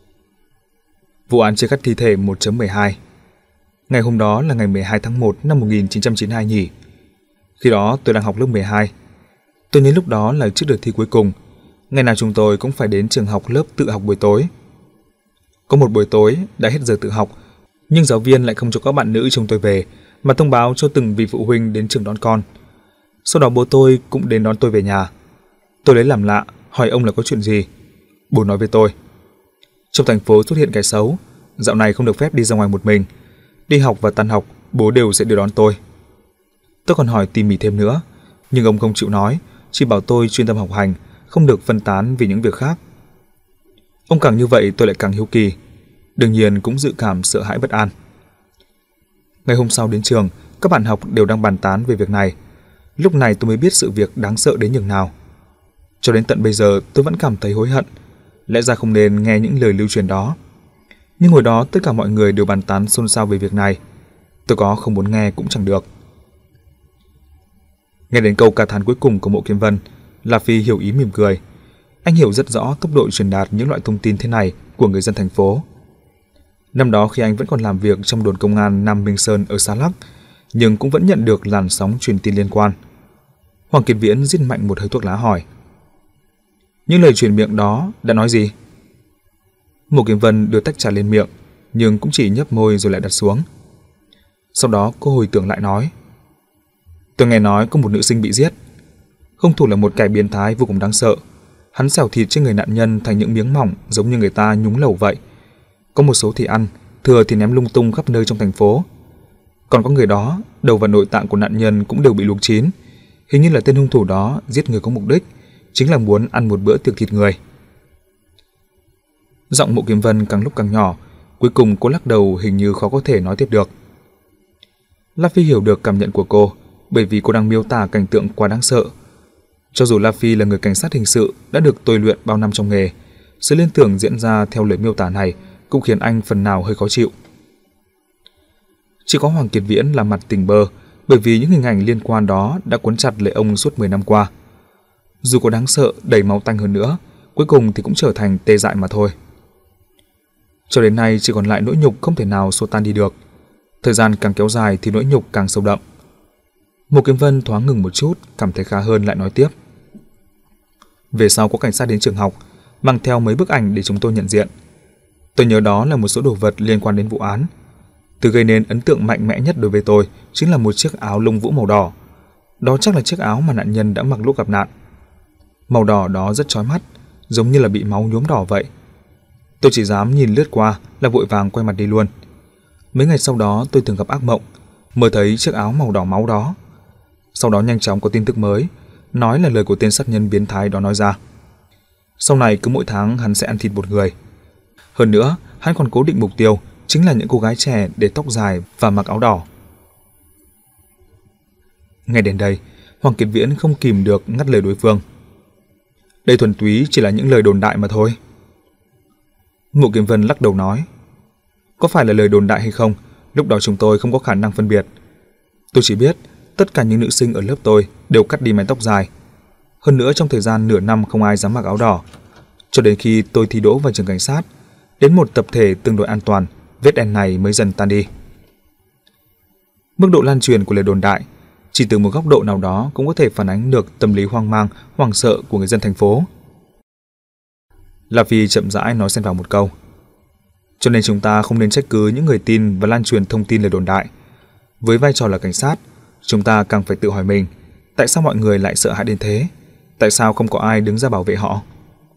Speaker 1: Vụ án chia cắt thi thể một chấm mười hai. Ngày hôm đó là ngày mười hai tháng một năm một nghìn chín trăm chín mươi hai nhỉ? Khi đó tôi đang học lớp mười hai. Tôi nhớ lúc đó là trước đợt thi cuối cùng, ngày nào chúng tôi cũng phải đến trường học lớp tự học buổi tối. Có một buổi tối đã hết giờ tự học, nhưng giáo viên lại không cho các bạn nữ trông tôi về, mà thông báo cho từng vị phụ huynh đến trường đón con. Sau đó bố tôi cũng đến đón tôi về nhà. Tôi lấy làm lạ, hỏi ông là có chuyện gì. Bố nói với tôi, trong thành phố xuất hiện kẻ xấu, dạo này không được phép đi ra ngoài một mình. Đi học và tan học, bố đều sẽ đưa đón tôi. Tôi còn hỏi tỉ mỉ thêm nữa, nhưng ông không chịu nói, chỉ bảo tôi chuyên tâm học hành, không được phân tán vì những việc khác. Ông càng như vậy tôi lại càng hiếu kỳ, đương nhiên cũng dự cảm sợ hãi bất an. Ngày hôm sau đến trường, các bạn học đều đang bàn tán về việc này. Lúc này tôi mới biết sự việc đáng sợ đến nhường nào. Cho đến tận bây giờ tôi vẫn cảm thấy hối hận, lẽ ra không nên nghe những lời lưu truyền đó. Nhưng hồi đó tất cả mọi người đều bàn tán xôn xao về việc này, tôi có không muốn nghe cũng chẳng được. Nghe đến câu ca thán cuối cùng của Mộ Kiếm Vân, La Phi hiểu ý mỉm cười. Anh hiểu rất rõ tốc độ truyền đạt những loại thông tin thế này của người dân thành phố. Năm đó khi anh vẫn còn làm việc trong đồn công an Nam Minh Sơn ở Sa Lắc, nhưng cũng vẫn nhận được làn sóng truyền tin liên quan. Hoàng Kiệt Viễn rít mạnh một hơi thuốc lá hỏi, những lời truyền miệng đó đã nói gì? Mộ Kiếm Vân đưa tách trà lên miệng, nhưng cũng chỉ nhấp môi rồi lại đặt xuống. Sau đó cô hồi tưởng lại nói, tôi nghe nói có một nữ sinh bị giết. Hung thủ là một kẻ biến thái vô cùng đáng sợ. Hắn xẻo thịt trên người nạn nhân thành những miếng mỏng giống như người ta nhúng lẩu vậy. Có một số thì ăn, thừa thì ném lung tung khắp nơi trong thành phố. Còn có người đó, đầu và nội tạng của nạn nhân cũng đều bị luộc chín. Hình như là tên hung thủ đó giết người có mục đích, chính là muốn ăn một bữa tiệc thịt người. Giọng Mộ Kiếm Vân càng lúc càng nhỏ, cuối cùng cô lắc đầu hình như khó có thể nói tiếp được. La Phi hiểu được cảm nhận của cô, bởi vì cô đang miêu tả cảnh tượng quá đáng sợ. Cho dù La Phi là người cảnh sát hình sự đã được tôi luyện bao năm trong nghề, sự liên tưởng diễn ra theo lời miêu tả này cũng khiến anh phần nào hơi khó chịu. Chỉ có Hoàng Kiệt Viễn là mặt tỉnh bơ, bởi vì những hình ảnh liên quan đó đã cuốn chặt lấy ông suốt mười năm qua. Dù có đáng sợ, đầy máu tanh hơn nữa, cuối cùng thì cũng trở thành tê dại mà thôi. Cho đến nay chỉ còn lại nỗi nhục không thể nào xua tan đi được. Thời gian càng kéo dài thì nỗi nhục càng sâu đậm. Mộ Kiếm Vân thoáng ngừng một chút, cảm thấy khá hơn lại nói tiếp. Về sau có cảnh sát đến trường học, mang theo mấy bức ảnh để chúng tôi nhận diện. Tôi nhớ đó là một số đồ vật liên quan đến vụ án. Thứ gây nên ấn tượng mạnh mẽ nhất đối với tôi chính là một chiếc áo lông vũ màu đỏ. Đó chắc là chiếc áo mà nạn nhân đã mặc lúc gặp nạn. Màu đỏ đó rất chói mắt, giống như là bị máu nhuốm đỏ vậy. Tôi chỉ dám nhìn lướt qua là vội vàng quay mặt đi luôn. Mấy ngày sau đó tôi thường gặp ác mộng, mơ thấy chiếc áo màu đỏ máu đó. Sau đó nhanh chóng có tin tức mới, nói là lời của tên sát nhân biến thái đó nói ra. Sau này cứ mỗi tháng hắn sẽ ăn thịt một người. Hơn nữa, hắn còn cố định mục tiêu chính là những cô gái trẻ để tóc dài và mặc áo đỏ. Nghe đến đây, Hoàng Kiệt Viễn không kìm được ngắt lời đối phương. Đây thuần túy chỉ là những lời đồn đại mà thôi. Mộ Kiếm Vân lắc đầu nói. Có phải là lời đồn đại hay không, lúc đó chúng tôi không có khả năng phân biệt. Tôi chỉ biết tất cả những nữ sinh ở lớp tôi đều cắt đi mái tóc dài. Hơn nữa trong thời gian nửa năm không ai dám mặc áo đỏ. Cho đến khi tôi thi đỗ vào trường cảnh sát, đến một tập thể tương đối an toàn, vết đen này mới dần tan đi. Mức độ lan truyền của lời đồn đại chỉ từ một góc độ nào đó cũng có thể phản ánh được tâm lý hoang mang, hoảng sợ của người dân thành phố. La Phi chậm rãi nói xen vào một câu. Cho nên chúng ta không nên trách cứ những người tin và lan truyền thông tin lời đồn đại. Với vai trò là cảnh sát, chúng ta càng phải tự hỏi mình, tại sao mọi người lại sợ hãi đến thế? Tại sao không có ai đứng ra bảo vệ họ?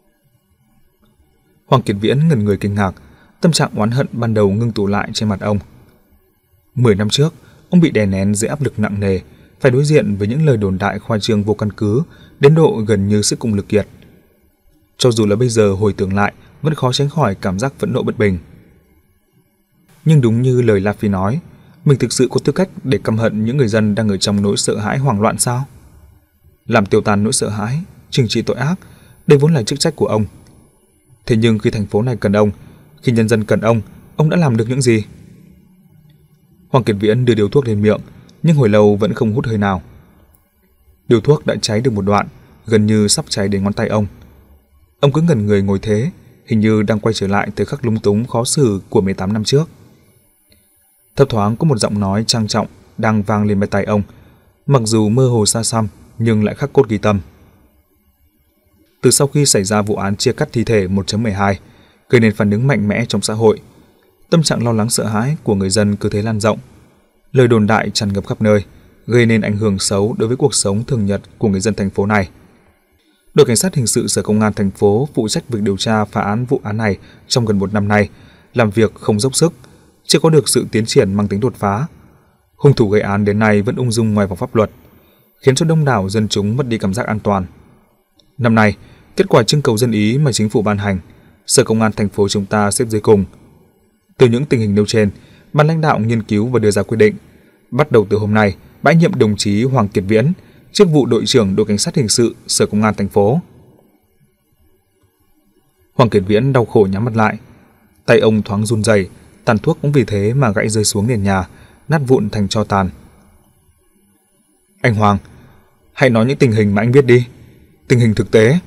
Speaker 1: Hoàng Kiệt Viễn ngẩn người kinh ngạc, tâm trạng oán hận ban đầu ngưng tụ lại trên mặt ông. Mười năm trước, ông bị đè nén dưới áp lực nặng nề, phải đối diện với những lời đồn đại khoa trương vô căn cứ, đến độ gần như sức cùng lực kiệt. Cho dù là bây giờ hồi tưởng lại, vẫn khó tránh khỏi cảm giác phẫn nộ bất bình. Nhưng đúng như lời La Phi nói, mình thực sự có tư cách để căm hận những người dân đang ở trong nỗi sợ hãi hoảng loạn sao? Làm tiêu tan nỗi sợ hãi, trừng trị tội ác, đây vốn là chức trách của ông. Thế nhưng khi thành phố này cần ông, khi nhân dân cần ông, ông đã làm được những gì? Hoàng Kiệt Viễn đưa điếu thuốc lên miệng, nhưng hồi lâu vẫn không hút hơi nào. Điếu thuốc đã cháy được một đoạn, gần như sắp cháy đến ngón tay ông. Ông cứ ngẩn người ngồi thế, hình như đang quay trở lại thời khắc lúng túng khó xử của mười tám năm trước. Thấp thoáng có một giọng nói trang trọng đang vang lên bên tai ông, mặc dù mơ hồ xa xăm nhưng lại khắc cốt ghi tâm. Từ sau khi xảy ra vụ án chia cắt thi thể một chấm mười hai, gây nên phản ứng mạnh mẽ trong xã hội, tâm trạng lo lắng sợ hãi của người dân cứ thế lan rộng. Lời đồn đại tràn ngập khắp nơi, gây nên ảnh hưởng xấu đối với cuộc sống thường nhật của người dân thành phố này. Đội cảnh sát hình sự Sở Công an thành phố phụ trách việc điều tra phá án vụ án này trong gần một năm nay, làm việc không dốc sức, chưa có được sự tiến triển mang tính đột phá. Hung thủ gây án đến nay vẫn ung dung ngoài vòng pháp luật, khiến cho đông đảo dân chúng mất đi cảm giác an toàn. Năm nay, kết quả trưng cầu dân ý mà chính phủ ban hành, Sở Công an thành phố chúng ta xếp dưới cùng. Từ những tình hình nêu trên, ban lãnh đạo nghiên cứu và đưa ra quyết định, bắt đầu từ hôm nay bãi nhiệm đồng chí Hoàng Kiệt Viễn chức vụ đội trưởng đội cảnh sát hình sự Sở Công an thành phố. Hoàng Kiệt Viễn đau khổ nhắm mắt lại, tay ông thoáng run rẩy, tàn thuốc cũng vì thế mà gãy rơi xuống nền nhà, nát vụn thành tro tàn. Anh Hoàng, hãy nói những tình hình mà anh biết đi, tình hình thực tế.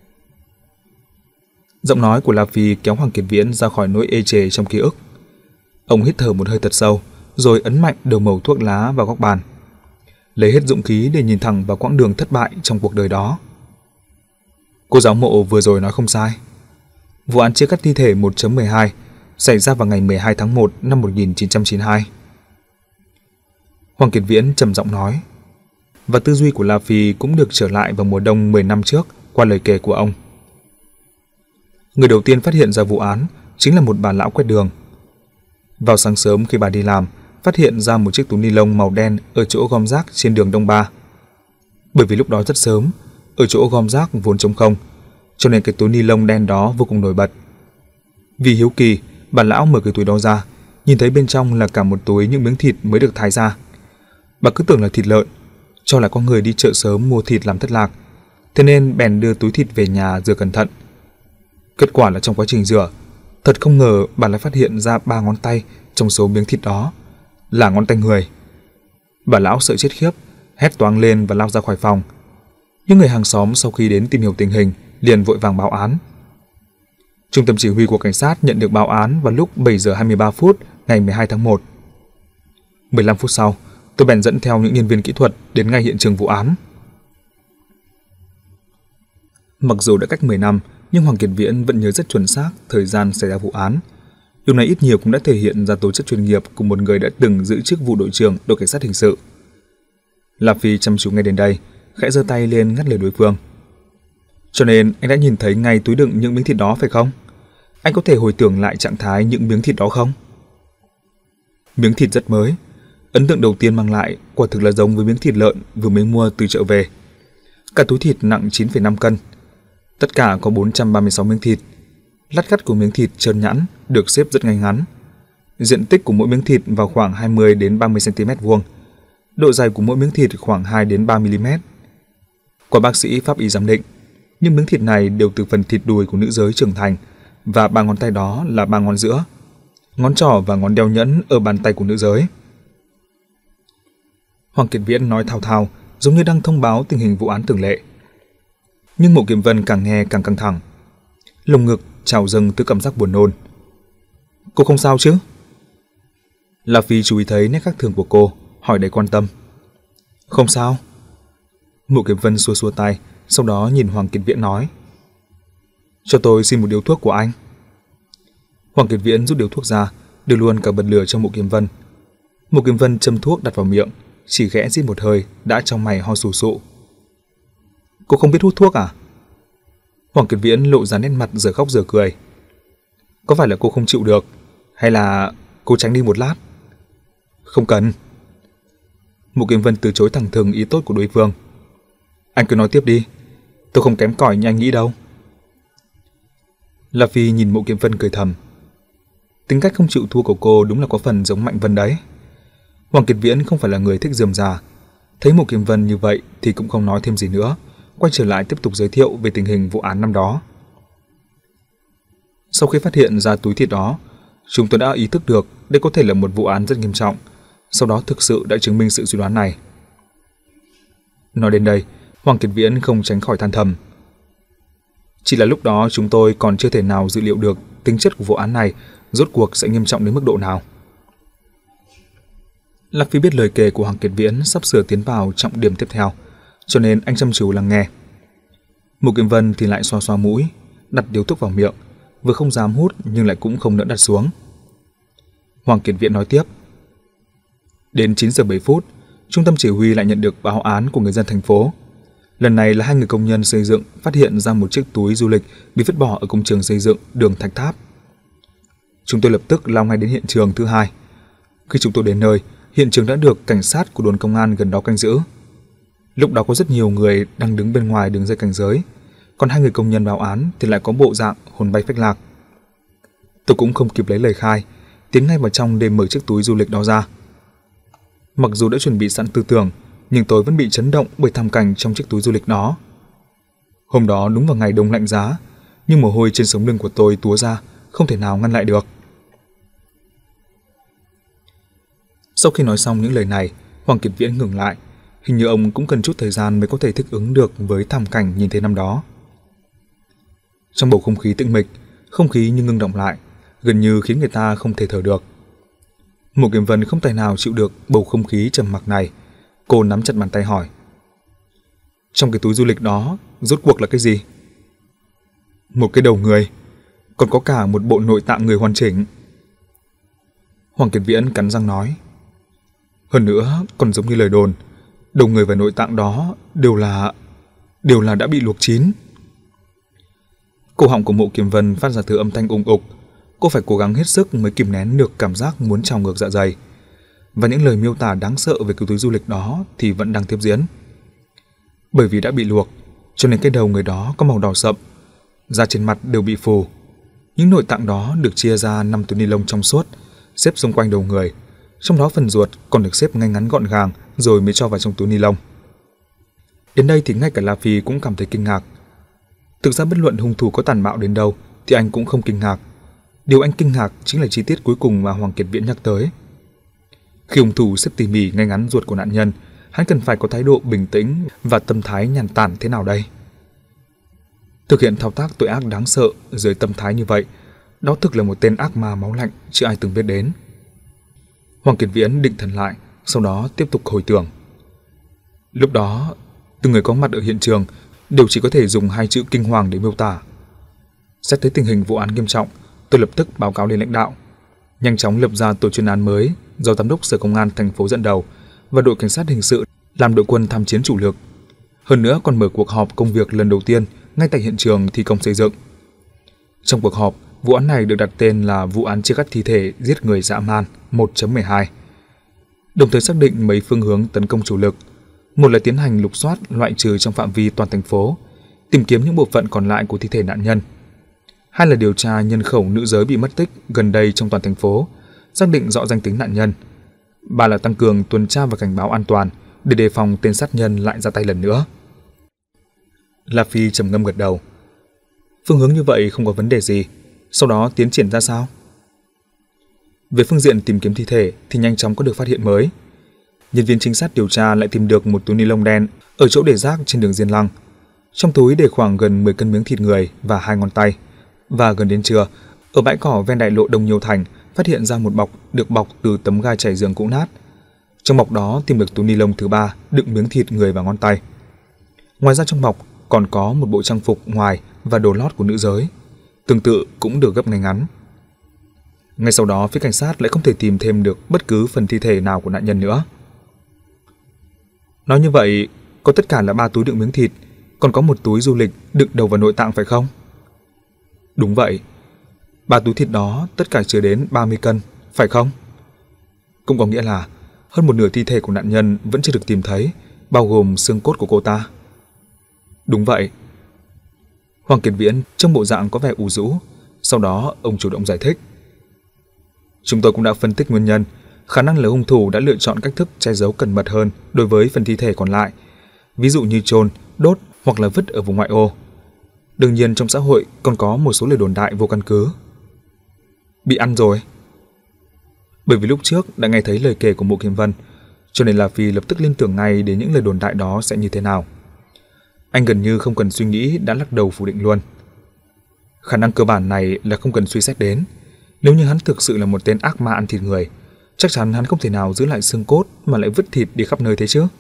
Speaker 1: Giọng nói của La Phi kéo Hoàng Kiệt Viễn ra khỏi nỗi ê chề trong ký ức. Ông hít thở một hơi thật sâu, rồi ấn mạnh đầu mẩu thuốc lá vào góc bàn, lấy hết dũng khí để nhìn thẳng vào quãng đường thất bại trong cuộc đời đó. Cô giáo Mộ vừa rồi nói không sai. Vụ án chia cắt thi thể một chấm mười hai xảy ra vào ngày mười hai tháng một năm một nghìn chín trăm chín mươi hai. Hoàng Kiệt Viễn trầm giọng nói, và tư duy của La Phi cũng được trở lại vào mùa đông mười năm trước qua lời kể của ông. Người đầu tiên phát hiện ra vụ án chính là một bà lão quét đường. Vào sáng sớm khi bà đi làm, phát hiện ra một chiếc túi ni lông màu đen ở chỗ gom rác trên đường Đông Ba. Bởi vì lúc đó rất sớm, ở chỗ gom rác vốn trống không, cho nên cái túi ni lông đen đó vô cùng nổi bật. Vì hiếu kỳ, bà lão mở cái túi đó ra, nhìn thấy bên trong là cả một túi những miếng thịt mới được thái ra. Bà cứ tưởng là thịt lợn, cho là có người đi chợ sớm mua thịt làm thất lạc, thế nên bèn đưa túi thịt về nhà rửa cẩn thận. Kết quả là trong quá trình rửa, thật không ngờ bà lại phát hiện ra ba ngón tay trong số miếng thịt đó là ngón tay người. Bà lão sợ chết khiếp, hét toáng lên và lao ra khỏi phòng. Những người hàng xóm sau khi đến tìm hiểu tình hình liền vội vàng báo án. Trung tâm chỉ huy của cảnh sát nhận được báo án vào lúc bảy giờ hai mươi ba phút ngày mười hai tháng một. mười lăm phút sau, tôi bèn dẫn theo những nhân viên kỹ thuật đến ngay hiện trường vụ án. Mặc dù đã cách mười năm, nhưng Hoàng Kiệt Viễn vẫn nhớ rất chuẩn xác thời gian xảy ra vụ án. Điều này ít nhiều cũng đã thể hiện ra tố chất chuyên nghiệp của một người đã từng giữ chức vụ đội trưởng đội cảnh sát hình sự. La Phi chăm chú ngay đến đây, khẽ giơ tay lên ngắt lời đối phương. Cho nên anh đã nhìn thấy ngay túi đựng những miếng thịt đó phải không? Anh có thể hồi tưởng lại trạng thái những miếng thịt đó không? Miếng thịt rất mới. Ấn tượng đầu tiên mang lại quả thực là giống với miếng thịt lợn vừa mới mua từ chợ về. Cả túi thịt nặng chín phẩy năm cân. Tất cả có bốn trăm ba mươi sáu miếng thịt. Lát cắt của miếng thịt trơn nhẵn, được xếp rất ngay ngắn. Diện tích của mỗi miếng thịt vào khoảng hai mươi đến ba mươi xăng-ti-mét vuông. Độ dày của mỗi miếng thịt khoảng hai đến ba mi-li-mét. Qua bác sĩ pháp y giám định, những miếng thịt này đều từ phần thịt đùi của nữ giới trưởng thành, và ba ngón tay đó là ba ngón giữa, ngón trỏ và ngón đeo nhẫn ở bàn tay của nữ giới. Hoàng Kiệt Viễn nói thao thao, giống như đang thông báo tình hình vụ án thường lệ. Nhưng Mộ Kiếm Vân càng nghe càng căng thẳng, lồng ngực trào dâng từ cảm giác buồn nôn. Cô không sao chứ? La Phi chú ý thấy nét khác thường của cô, hỏi đầy quan tâm. Không sao. Mộ Kiếm Vân xua xua tay, sau đó nhìn Hoàng Kiệt Viễn nói. Cho tôi xin một điếu thuốc của anh. Hoàng Kiệt Viễn rút điếu thuốc ra, đưa luôn cả bật lửa cho Mộ Kiếm Vân. Mộ Kiếm Vân châm thuốc đặt vào miệng, chỉ khẽ rít một hơi đã trong mày ho sù sụ. Cô không biết hút thuốc à? Hoàng Kiệt Viễn lộ ra nét mặt giờ khóc giờ cười. Có phải là cô không chịu được, hay là cô tránh đi một lát? Không cần. Mộ Kiếm Vân từ chối thẳng thừng ý tốt của đối phương. Anh cứ nói tiếp đi, tôi không kém cỏi như anh nghĩ đâu. La Phi nhìn Mộ Kiếm Vân cười thầm. Tính cách không chịu thua của cô đúng là có phần giống Mạnh Vân đấy. Hoàng Kiệt Viễn không phải là người thích rườm rà, thấy Mộ Kiếm Vân như vậy thì cũng không nói thêm gì nữa, quay trở lại tiếp tục giới thiệu về tình hình vụ án năm đó. Sau khi phát hiện ra túi thịt đó, chúng tôi đã ý thức được đây có thể là một vụ án rất nghiêm trọng, sau đó thực sự đã chứng minh sự suy đoán này. Nói đến đây, Hoàng Kiệt Viễn không tránh khỏi than thầm. Chỉ là lúc đó chúng tôi còn chưa thể nào dự liệu được tính chất của vụ án này rốt cuộc sẽ nghiêm trọng đến mức độ nào. Lạc Phi biết lời kể của Hoàng Kiệt Viễn sắp sửa tiến vào trọng điểm tiếp theo, cho nên anh chăm chú lắng nghe. Mục Kiếm Vân thì lại xoa xoa mũi, đặt điếu thuốc vào miệng, vừa không dám hút nhưng lại cũng không nỡ đặt xuống. Hoàng Kiệt Viễn nói tiếp. Đến chín giờ bảy phút, trung tâm chỉ huy lại nhận được báo án của người dân thành phố. Lần này là hai người công nhân xây dựng phát hiện ra một chiếc túi du lịch bị vứt bỏ ở công trường xây dựng đường Thạch Tháp. Chúng tôi lập tức lao ngay đến hiện trường thứ hai. Khi chúng tôi đến nơi, hiện trường đã được cảnh sát của đồn công an gần đó canh giữ. Lúc đó có rất nhiều người đang đứng bên ngoài đường dây cảnh giới, còn hai người công nhân báo án thì lại có bộ dạng hồn bay phách lạc. Tôi cũng không kịp lấy lời khai, tiến ngay vào trong để mở chiếc túi du lịch đó ra. Mặc dù đã chuẩn bị sẵn tư tưởng, nhưng tôi vẫn bị chấn động bởi thảm cảnh trong chiếc túi du lịch đó. Hôm đó đúng vào ngày đông lạnh giá, nhưng mồ hôi trên sống lưng của tôi túa ra, không thể nào ngăn lại được. Sau khi nói xong những lời này, Hoàng Kiệt Viễn ngừng lại. Hình như ông cũng cần chút thời gian mới có thể thích ứng được với thảm cảnh nhìn thấy năm đó. Trong bầu không khí tĩnh mịch, không khí như ngưng động lại, gần như khiến người ta không thể thở được. Mộ Kiếm Vân không tài nào chịu được bầu không khí trầm mặc này. Cô nắm chặt bàn tay hỏi. Trong cái túi du lịch đó, rốt cuộc là cái gì? Một cái đầu người, còn có cả một bộ nội tạng người hoàn chỉnh. Hoàng Kiệt Viễn cắn răng nói. Hơn nữa, còn giống như lời đồn, đầu người và nội tạng đó đều là... đều là đã bị luộc chín. Cổ họng của Mộ Kiếm Vân phát ra thứ âm thanh ùng ục. Cô phải cố gắng hết sức mới kìm nén được cảm giác muốn trào ngược dạ dày. Và những lời miêu tả đáng sợ về cái túi du lịch đó thì vẫn đang tiếp diễn. Bởi vì đã bị luộc, cho nên cái đầu người đó có màu đỏ sậm, da trên mặt đều bị phù. Những nội tạng đó được chia ra năm túi ni lông trong suốt, xếp xung quanh đầu người. Trong đó phần ruột còn được xếp ngay ngắn gọn gàng rồi mới cho vào trong túi ni lông. Đến đây thì ngay cả La Phi cũng cảm thấy kinh ngạc. Thực ra bất luận hung thủ có tàn bạo đến đâu thì anh cũng không kinh ngạc. Điều anh kinh ngạc chính là chi tiết cuối cùng mà Hoàng Kiệt Viễn nhắc tới. Khi hung thủ xếp tỉ mỉ ngay ngắn ruột của nạn nhân, hắn cần phải có thái độ bình tĩnh và tâm thái nhàn tản thế nào đây? Thực hiện thao tác tội ác đáng sợ dưới tâm thái như vậy, đó thực là một tên ác ma máu lạnh chưa ai từng biết đến. Hoàng Kiệt Viễn định thần lại, sau đó tiếp tục hồi tưởng. Lúc đó, từng người có mặt ở hiện trường đều chỉ có thể dùng hai chữ kinh hoàng để miêu tả. Xét thấy tình hình vụ án nghiêm trọng, tôi lập tức báo cáo lên lãnh đạo, nhanh chóng lập ra tổ chuyên án mới do giám đốc sở công an thành phố dẫn đầu và đội cảnh sát hình sự làm đội quân tham chiến chủ lực. Hơn nữa còn mở cuộc họp công việc lần đầu tiên ngay tại hiện trường thi công xây dựng. Trong cuộc họp, vụ án này được đặt tên là vụ án chia cắt thi thể giết người dã man một chấm mười hai. Đồng thời xác định mấy phương hướng tấn công chủ lực. Một là tiến hành lục soát loại trừ trong phạm vi toàn thành phố, tìm kiếm những bộ phận còn lại của thi thể nạn nhân. Hai là điều tra nhân khẩu nữ giới bị mất tích gần đây trong toàn thành phố, xác định rõ danh tính nạn nhân. Ba là tăng cường tuần tra và cảnh báo an toàn để đề phòng tên sát nhân lại ra tay lần nữa. La Phi trầm ngâm gật đầu. Phương hướng như vậy không có vấn đề gì. Sau đó tiến triển ra sao? Về phương diện tìm kiếm thi thể thì nhanh chóng có được phát hiện mới. Nhân viên trinh sát điều tra lại tìm được một túi ni lông đen ở chỗ để rác trên đường Diên Lăng. Trong túi để khoảng gần mười cân miếng thịt người và hai ngón tay. Và gần đến trưa, ở bãi cỏ ven đại lộ Đông Nhiêu Thành phát hiện ra một bọc được bọc từ tấm gai trải giường cũ nát. Trong bọc đó tìm được túi ni lông thứ ba đựng miếng thịt người và ngón tay. Ngoài ra trong bọc còn có một bộ trang phục ngoài và đồ lót của nữ giới, tương tự cũng được gấp ngay ngắn. Ngay sau đó, phía cảnh sát lại không thể tìm thêm được bất cứ phần thi thể nào của nạn nhân nữa. Nói như vậy, có tất cả là ba túi đựng miếng thịt, còn có một túi du lịch đựng đầu và nội tạng phải không? Đúng vậy. Ba túi thịt đó tất cả chứa đến ba mươi cân, phải không? Cũng có nghĩa là hơn một nửa thi thể của nạn nhân vẫn chưa được tìm thấy, bao gồm xương cốt của cô ta. Đúng vậy. Hoàng Kiệt Viễn trong bộ dạng có vẻ u rũ, sau đó ông chủ động giải thích. Chúng tôi cũng đã phân tích nguyên nhân, khả năng là hung thủ đã lựa chọn cách thức che giấu cẩn mật hơn đối với phần thi thể còn lại, ví dụ như chôn, đốt hoặc là vứt ở vùng ngoại ô. Đương nhiên trong xã hội còn có một số lời đồn đại vô căn cứ. Bị ăn rồi. Bởi vì lúc trước đã nghe thấy lời kể của Mộ Kiếm Vân, cho nên La Phi lập tức liên tưởng ngay đến những lời đồn đại đó sẽ như thế nào. Anh gần như không cần suy nghĩ đã lắc đầu phủ định luôn. Khả năng cơ bản này là không cần suy xét đến. Nếu như hắn thực sự là một tên ác ma ăn thịt người, chắc chắn hắn không thể nào giữ lại xương cốt mà lại vứt thịt đi khắp nơi thế chứ.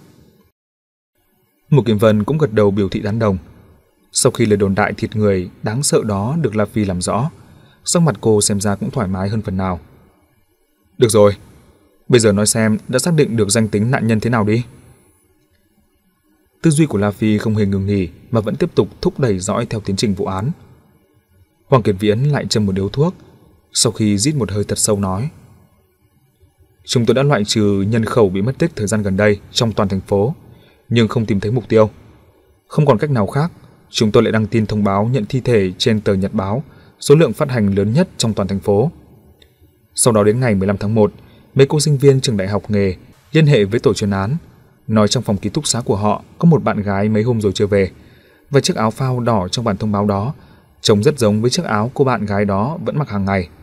Speaker 1: Mộ Kiếm Vân cũng gật đầu biểu thị tán đồng. Sau khi lời đồn đại thịt người đáng sợ đó được La Phi làm rõ, sắc mặt cô xem ra cũng thoải mái hơn phần nào. Được rồi, bây giờ nói xem đã xác định được danh tính nạn nhân thế nào đi. Tư duy của La Phi không hề ngừng nghỉ mà vẫn tiếp tục thúc đẩy dõi theo tiến trình vụ án. Hoàng Kiệt Viễn lại châm một điếu thuốc, sau khi rít một hơi thật sâu nói. Chúng tôi đã loại trừ nhân khẩu bị mất tích thời gian gần đây trong toàn thành phố, nhưng không tìm thấy mục tiêu. Không còn cách nào khác, chúng tôi lại đăng tin thông báo nhận thi thể trên tờ Nhật báo, số lượng phát hành lớn nhất trong toàn thành phố. Sau đó đến ngày mười lăm tháng một, mấy cô sinh viên trường đại học nghề liên hệ với tổ chuyên án, nói trong phòng ký túc xá của họ có một bạn gái mấy hôm rồi chưa về, và chiếc áo phao đỏ trong bản thông báo đó trông rất giống với chiếc áo cô bạn gái đó vẫn mặc hàng ngày.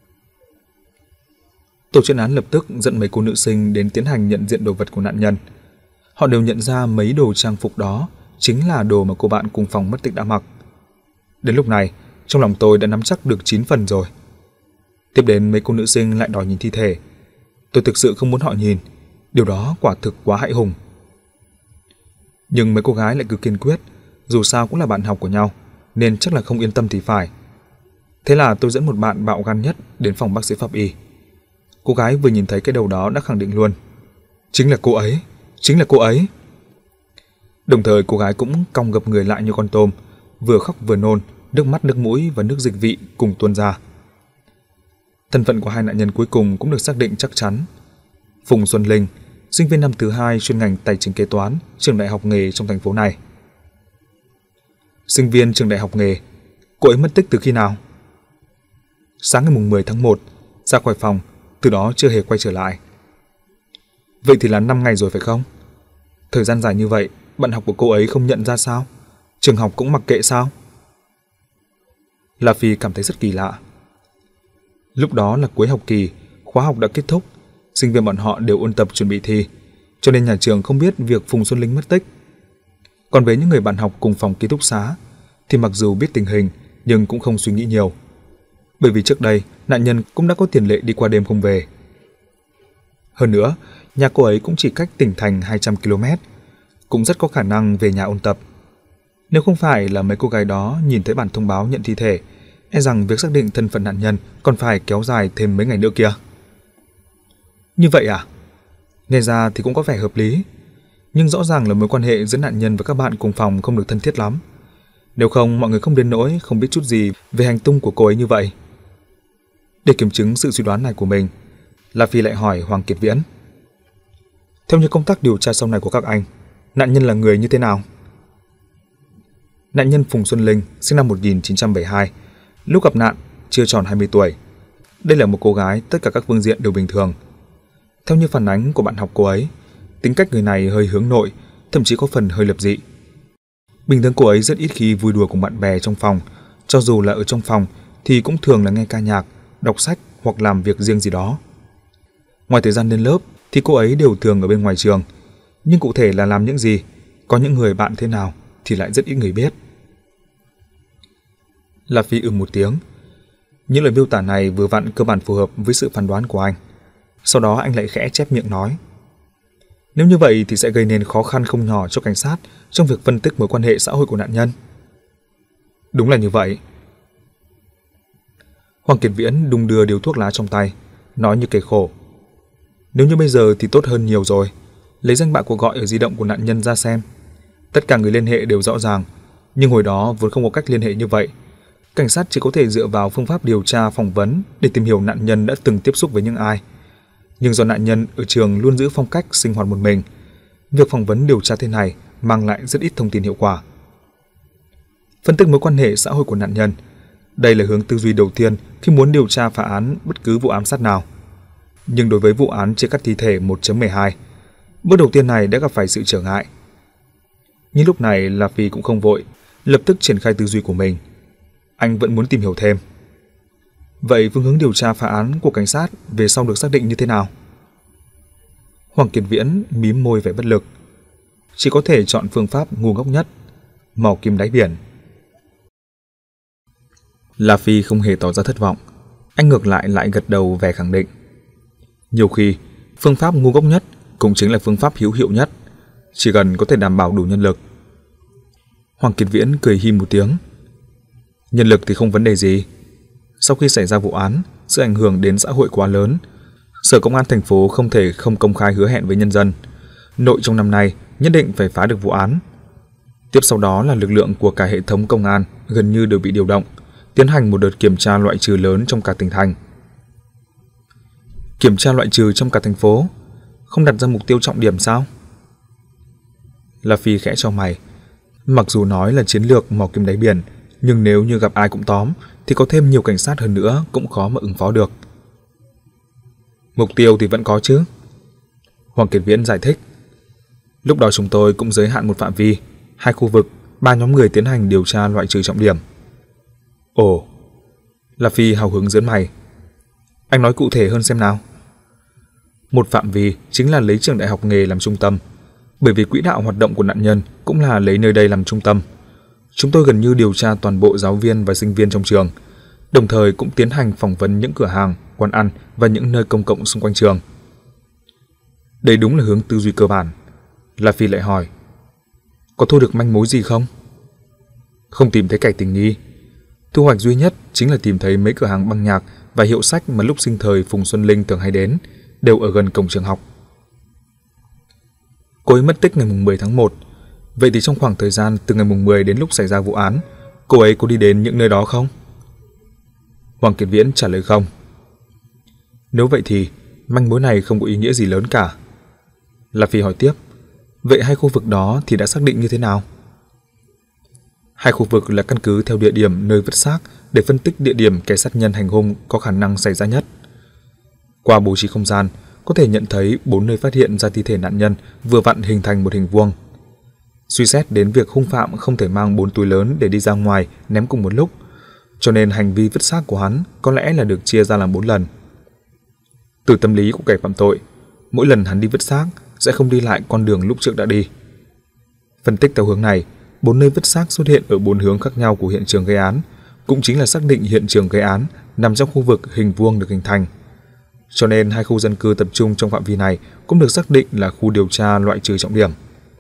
Speaker 1: Tổ chuyên án lập tức dẫn mấy cô nữ sinh đến tiến hành nhận diện đồ vật của nạn nhân. Họ đều nhận ra mấy đồ trang phục đó chính là đồ mà cô bạn cùng phòng mất tích đã mặc. Đến lúc này, trong lòng tôi đã nắm chắc được chín phần rồi. Tiếp đến mấy cô nữ sinh lại đòi nhìn thi thể. Tôi thực sự không muốn họ nhìn, điều đó quả thực quá hãi hùng. Nhưng mấy cô gái lại cứ kiên quyết, dù sao cũng là bạn học của nhau, nên chắc là không yên tâm thì phải. Thế là tôi dẫn một bạn bạo gan nhất đến phòng bác sĩ pháp y. Cô gái vừa nhìn thấy cái đầu đó đã khẳng định luôn. Chính là cô ấy, chính là cô ấy. Đồng thời cô gái cũng cong gập người lại như con tôm, vừa khóc vừa nôn, nước mắt, nước mũi và nước dịch vị cùng tuôn ra. Thân phận của hai nạn nhân cuối cùng cũng được xác định chắc chắn. Phùng Xuân Linh, sinh viên năm thứ hai chuyên ngành tài chính kế toán, trường đại học nghề trong thành phố này. Sinh viên trường đại học nghề, cô ấy mất tích từ khi nào? Sáng ngày mười tháng một, ra khỏi phòng, từ đó chưa hề quay trở lại. Vậy thì là năm ngày rồi phải không? Thời gian dài như vậy, bạn học của cô ấy không nhận ra sao? Trường học cũng mặc kệ sao? La Phi cảm thấy rất kỳ lạ. Lúc đó là cuối học kỳ, khóa học đã kết thúc, sinh viên bọn họ đều ôn tập chuẩn bị thi, cho nên nhà trường không biết việc Phùng Xuân Linh mất tích. Còn với những người bạn học cùng phòng ký túc xá, thì mặc dù biết tình hình nhưng cũng không suy nghĩ nhiều. Bởi vì trước đây, nạn nhân cũng đã có tiền lệ đi qua đêm không về. Hơn nữa, nhà cô ấy cũng chỉ cách tỉnh thành hai trăm ki lô mét, cũng rất có khả năng về nhà ôn tập. Nếu không phải là mấy cô gái đó nhìn thấy bản thông báo nhận thi thể, e rằng việc xác định thân phận nạn nhân còn phải kéo dài thêm mấy ngày nữa kia. Như vậy à? Nghe ra thì cũng có vẻ hợp lý, nhưng rõ ràng là mối quan hệ giữa nạn nhân và các bạn cùng phòng không được thân thiết lắm. Nếu không, mọi người không đến nỗi không biết chút gì về hành tung của cô ấy như vậy. Để kiểm chứng sự suy đoán này của mình, La Phi lại hỏi Hoàng Kiệt Viễn. Theo như công tác điều tra sau này của các anh, nạn nhân là người như thế nào? Nạn nhân Phùng Xuân Linh, sinh năm một nghìn chín trăm bảy mươi hai, lúc gặp nạn chưa tròn hai mươi tuổi. Đây là một cô gái tất cả các phương diện đều bình thường. Theo như phản ánh của bạn học cô ấy, tính cách người này hơi hướng nội, thậm chí có phần hơi lập dị. Bình thường cô ấy rất ít khi vui đùa cùng bạn bè trong phòng, cho dù là ở trong phòng thì cũng thường là nghe ca nhạc, đọc sách hoặc làm việc riêng gì đó. Ngoài thời gian lên lớp thì cô ấy đều thường ở bên ngoài trường, nhưng cụ thể là làm những gì, có những người bạn thế nào thì lại rất ít người biết. La Phi ừm một tiếng. Những lời miêu tả này vừa vặn cơ bản phù hợp với sự phán đoán của anh. Sau đó anh lại khẽ chép miệng nói. Nếu như vậy thì sẽ gây nên khó khăn không nhỏ cho cảnh sát trong việc phân tích mối quan hệ xã hội của nạn nhân. Đúng là như vậy. Hoàng Kiệt Viễn đung đưa điếu thuốc lá trong tay, nói như kẻ khổ. Nếu như bây giờ thì tốt hơn nhiều rồi. Lấy danh bạ cuộc gọi ở di động của nạn nhân ra xem. Tất cả người liên hệ đều rõ ràng, nhưng hồi đó vốn không có cách liên hệ như vậy. Cảnh sát chỉ có thể dựa vào phương pháp điều tra phỏng vấn để tìm hiểu nạn nhân đã từng tiếp xúc với những ai. Nhưng do nạn nhân ở trường luôn giữ phong cách sinh hoạt một mình, việc phỏng vấn điều tra thế này mang lại rất ít thông tin hiệu quả. Phân tích mối quan hệ xã hội của nạn nhân, đây là hướng tư duy đầu tiên khi muốn điều tra phá án bất cứ vụ ám sát nào. Nhưng đối với vụ án chia cắt thi thể một chấm mười hai, bước đầu tiên này đã gặp phải sự trở ngại. Nhưng lúc này La Phi cũng không vội, lập tức triển khai tư duy của mình. Anh vẫn muốn tìm hiểu thêm. Vậy phương hướng điều tra phá án của cảnh sát về sau được xác định như thế nào? Hoàng Kiệt Viễn mím môi vẻ bất lực. Chỉ có thể chọn phương pháp ngu ngốc nhất, mò kim đáy biển. La Phi không hề tỏ ra thất vọng. Anh ngược lại lại gật đầu vẻ khẳng định. Nhiều khi, phương pháp ngu ngốc nhất cũng chính là phương pháp hữu hiệu nhất, chỉ cần có thể đảm bảo đủ nhân lực. Hoàng Kiệt Viễn cười hi một tiếng. Nhân lực thì không vấn đề gì. Sau khi xảy ra vụ án, sự ảnh hưởng đến xã hội quá lớn, Sở Công an thành phố không thể không công khai hứa hẹn với nhân dân. Nội trong năm nay nhất định phải phá được vụ án. Tiếp sau đó là lực lượng của cả hệ thống công an gần như đều bị điều động, tiến hành một đợt kiểm tra loại trừ lớn trong cả tỉnh thành. Kiểm tra loại trừ trong cả thành phố, không đặt ra mục tiêu trọng điểm sao? La Phi khẽ chau mày. Mặc dù nói là chiến lược mò kim đáy biển, nhưng nếu như gặp ai cũng tóm thì có thêm nhiều cảnh sát hơn nữa cũng khó mà ứng phó được. Mục tiêu thì vẫn có chứ. Hoàng Kiệt Viễn giải thích. Lúc đó chúng tôi cũng giới hạn một phạm vi, hai khu vực, ba nhóm người tiến hành điều tra loại trừ trọng điểm. Ồ, La Phi hào hứng giỡn mày. Anh nói cụ thể hơn xem nào. Một phạm vi chính là lấy trường đại học nghề làm trung tâm, bởi vì quỹ đạo hoạt động của nạn nhân cũng là lấy nơi đây làm trung tâm. Chúng tôi gần như điều tra toàn bộ giáo viên và sinh viên trong trường, đồng thời cũng tiến hành phỏng vấn những cửa hàng, quán ăn và những nơi công cộng xung quanh trường. Đây đúng là hướng tư duy cơ bản. La Phi lại hỏi, có thu được manh mối gì không? Không tìm thấy kẻ tình nghi. Thu hoạch duy nhất chính là tìm thấy mấy cửa hàng băng nhạc và hiệu sách mà lúc sinh thời Phùng Xuân Linh thường hay đến, đều ở gần cổng trường học. Cô ấy mất tích ngày mười tháng một. Vậy thì trong khoảng thời gian từ ngày mười đến lúc xảy ra vụ án, cô ấy có đi đến những nơi đó không? Hoàng Kiệt Viễn trả lời không. Nếu vậy thì manh mối này không có ý nghĩa gì lớn cả. La Phi hỏi tiếp, vậy hai khu vực đó thì đã xác định như thế nào? Hai khu vực là căn cứ theo địa điểm nơi vứt xác để phân tích địa điểm kẻ sát nhân hành hung có khả năng xảy ra nhất. Qua bố trí không gian, có thể nhận thấy bốn nơi phát hiện ra thi thể nạn nhân vừa vặn hình thành một hình vuông. Suy xét đến việc hung phạm không thể mang bốn túi lớn để đi ra ngoài ném cùng một lúc, cho nên hành vi vứt xác của hắn có lẽ là được chia ra làm bốn lần. Từ tâm lý của kẻ phạm tội, mỗi lần hắn đi vứt xác sẽ không đi lại con đường lúc trước đã đi. Phân tích theo hướng này, bốn nơi vứt xác xuất hiện ở bốn hướng khác nhau của hiện trường gây án, cũng chính là xác định hiện trường gây án nằm trong khu vực hình vuông được hình thành. cho nên hai khu dân cư tập trung trong phạm vi này cũng được xác định là khu điều tra loại trừ trọng điểm.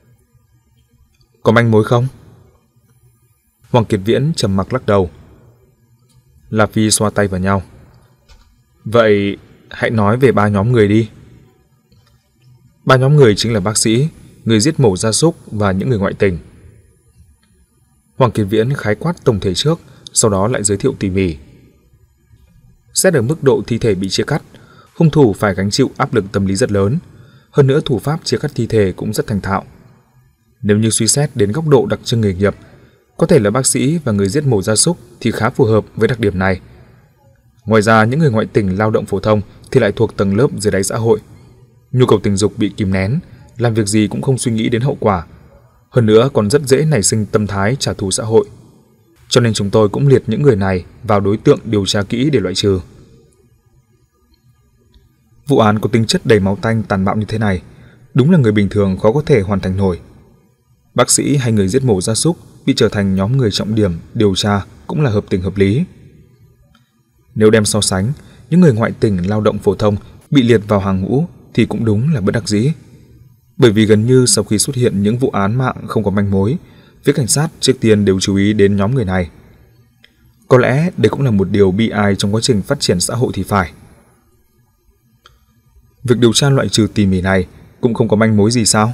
Speaker 1: Có manh mối không? Hoàng Kiệt Viễn trầm mặc lắc đầu. La Phi xoa tay vào nhau. Vậy hãy nói về ba nhóm người đi. Ba nhóm người chính là bác sĩ, người giết mổ gia súc và những người ngoại tình. Hoàng Kiệt Viễn khái quát tổng thể trước, sau đó lại giới thiệu tỉ mỉ. Xét ở mức độ thi thể bị chia cắt, hung thủ phải gánh chịu áp lực tâm lý rất lớn. Hơn nữa thủ pháp chia cắt thi thể cũng rất thành thạo. Nếu như suy xét đến góc độ đặc trưng nghề nghiệp, có thể là bác sĩ và người giết mổ gia súc thì khá phù hợp với đặc điểm này. Ngoài ra, những người ngoại tình lao động phổ thông thì lại thuộc tầng lớp dưới đáy xã hội. Nhu cầu tình dục bị kìm nén, làm việc gì cũng không suy nghĩ đến hậu quả. Hơn nữa còn rất dễ nảy sinh tâm thái trả thù xã hội. Cho nên chúng tôi cũng liệt những người này vào đối tượng điều tra kỹ để loại trừ. Vụ án có tính chất đầy máu tanh tàn bạo như thế này, đúng là người bình thường khó có thể hoàn thành nổi. Bác sĩ hay người giết mổ gia súc bị trở thành nhóm người trọng điểm điều tra cũng là hợp tình hợp lý. Nếu đem so sánh, những người ngoại tình lao động phổ thông bị liệt vào hàng ngũ thì cũng đúng là bất đắc dĩ. Bởi vì gần như sau khi xuất hiện những vụ án mạng không có manh mối, phía cảnh sát trước tiên đều chú ý đến nhóm người này. Có lẽ đây cũng là một điều bi ai trong quá trình phát triển xã hội thì phải. Việc điều tra loại trừ tỉ mỉ này cũng không có manh mối gì sao?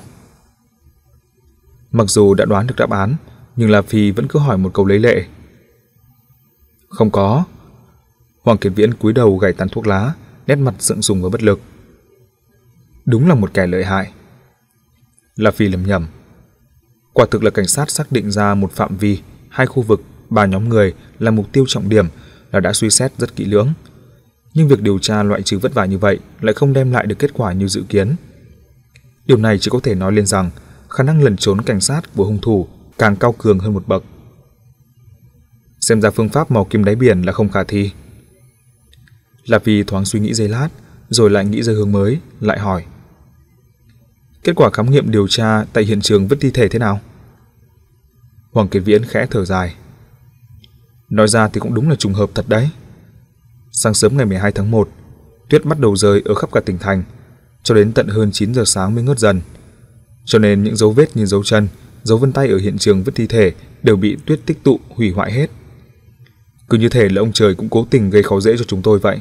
Speaker 1: Mặc dù đã đoán được đáp án, nhưng La Phi vẫn cứ hỏi một câu lấy lệ. Không có. Hoàng Kiệt Viễn cúi đầu gảy tàn thuốc lá, nét mặt sượng sùng và bất lực. Đúng là một kẻ lợi hại. La Phi lẩm nhẩm. Quả thực là cảnh sát xác định ra một phạm vi, hai khu vực, ba nhóm người là mục tiêu trọng điểm là đã suy xét rất kỹ lưỡng. Nhưng việc điều tra loại trừ vất vả như vậy lại không đem lại được kết quả như dự kiến. Điều này chỉ có thể nói lên rằng khả năng lẩn trốn cảnh sát của hung thủ càng cao cường hơn một bậc. Xem ra phương pháp mò kim đáy biển là không khả thi. La Phi thoáng suy nghĩ giây lát, rồi lại nghĩ ra hướng mới, lại hỏi. Kết quả khám nghiệm điều tra tại hiện trường vứt thi thể thế nào? Hoàng Kiệt Viễn khẽ thở dài. Nói ra thì cũng đúng là trùng hợp thật đấy. Sáng sớm ngày mười hai tháng một, tuyết bắt đầu rơi ở khắp cả tỉnh thành, cho đến tận hơn chín giờ sáng mới ngớt dần. Cho nên những dấu vết như dấu chân, dấu vân tay ở hiện trường vứt thi thể đều bị tuyết tích tụ hủy hoại hết. Cứ như thể là ông trời cũng cố tình gây khó dễ cho chúng tôi vậy.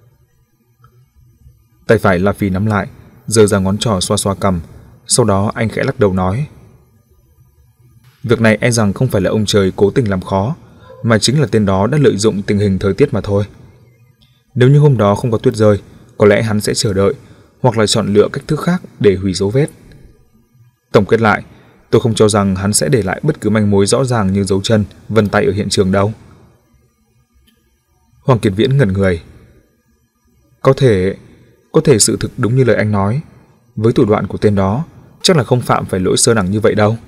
Speaker 1: Tay phải La Phi nắm lại, giơ ra ngón trỏ xoa xoa cằm, sau đó anh khẽ lắc đầu nói. Việc này e rằng không phải là ông trời cố tình làm khó, mà chính là tên đó đã lợi dụng tình hình thời tiết mà thôi. Nếu như hôm đó không có tuyết rơi, có lẽ hắn sẽ chờ đợi, hoặc là chọn lựa cách thức khác để hủy dấu vết. Tổng kết lại, tôi không cho rằng hắn sẽ để lại bất cứ manh mối rõ ràng như dấu chân, vân tay ở hiện trường đâu. Hoàng Kiệt Viễn ngẩn người. Có thể, có thể sự thực đúng như lời anh nói. Với thủ đoạn của tên đó, chắc là không phạm phải lỗi sơ đẳng như vậy đâu.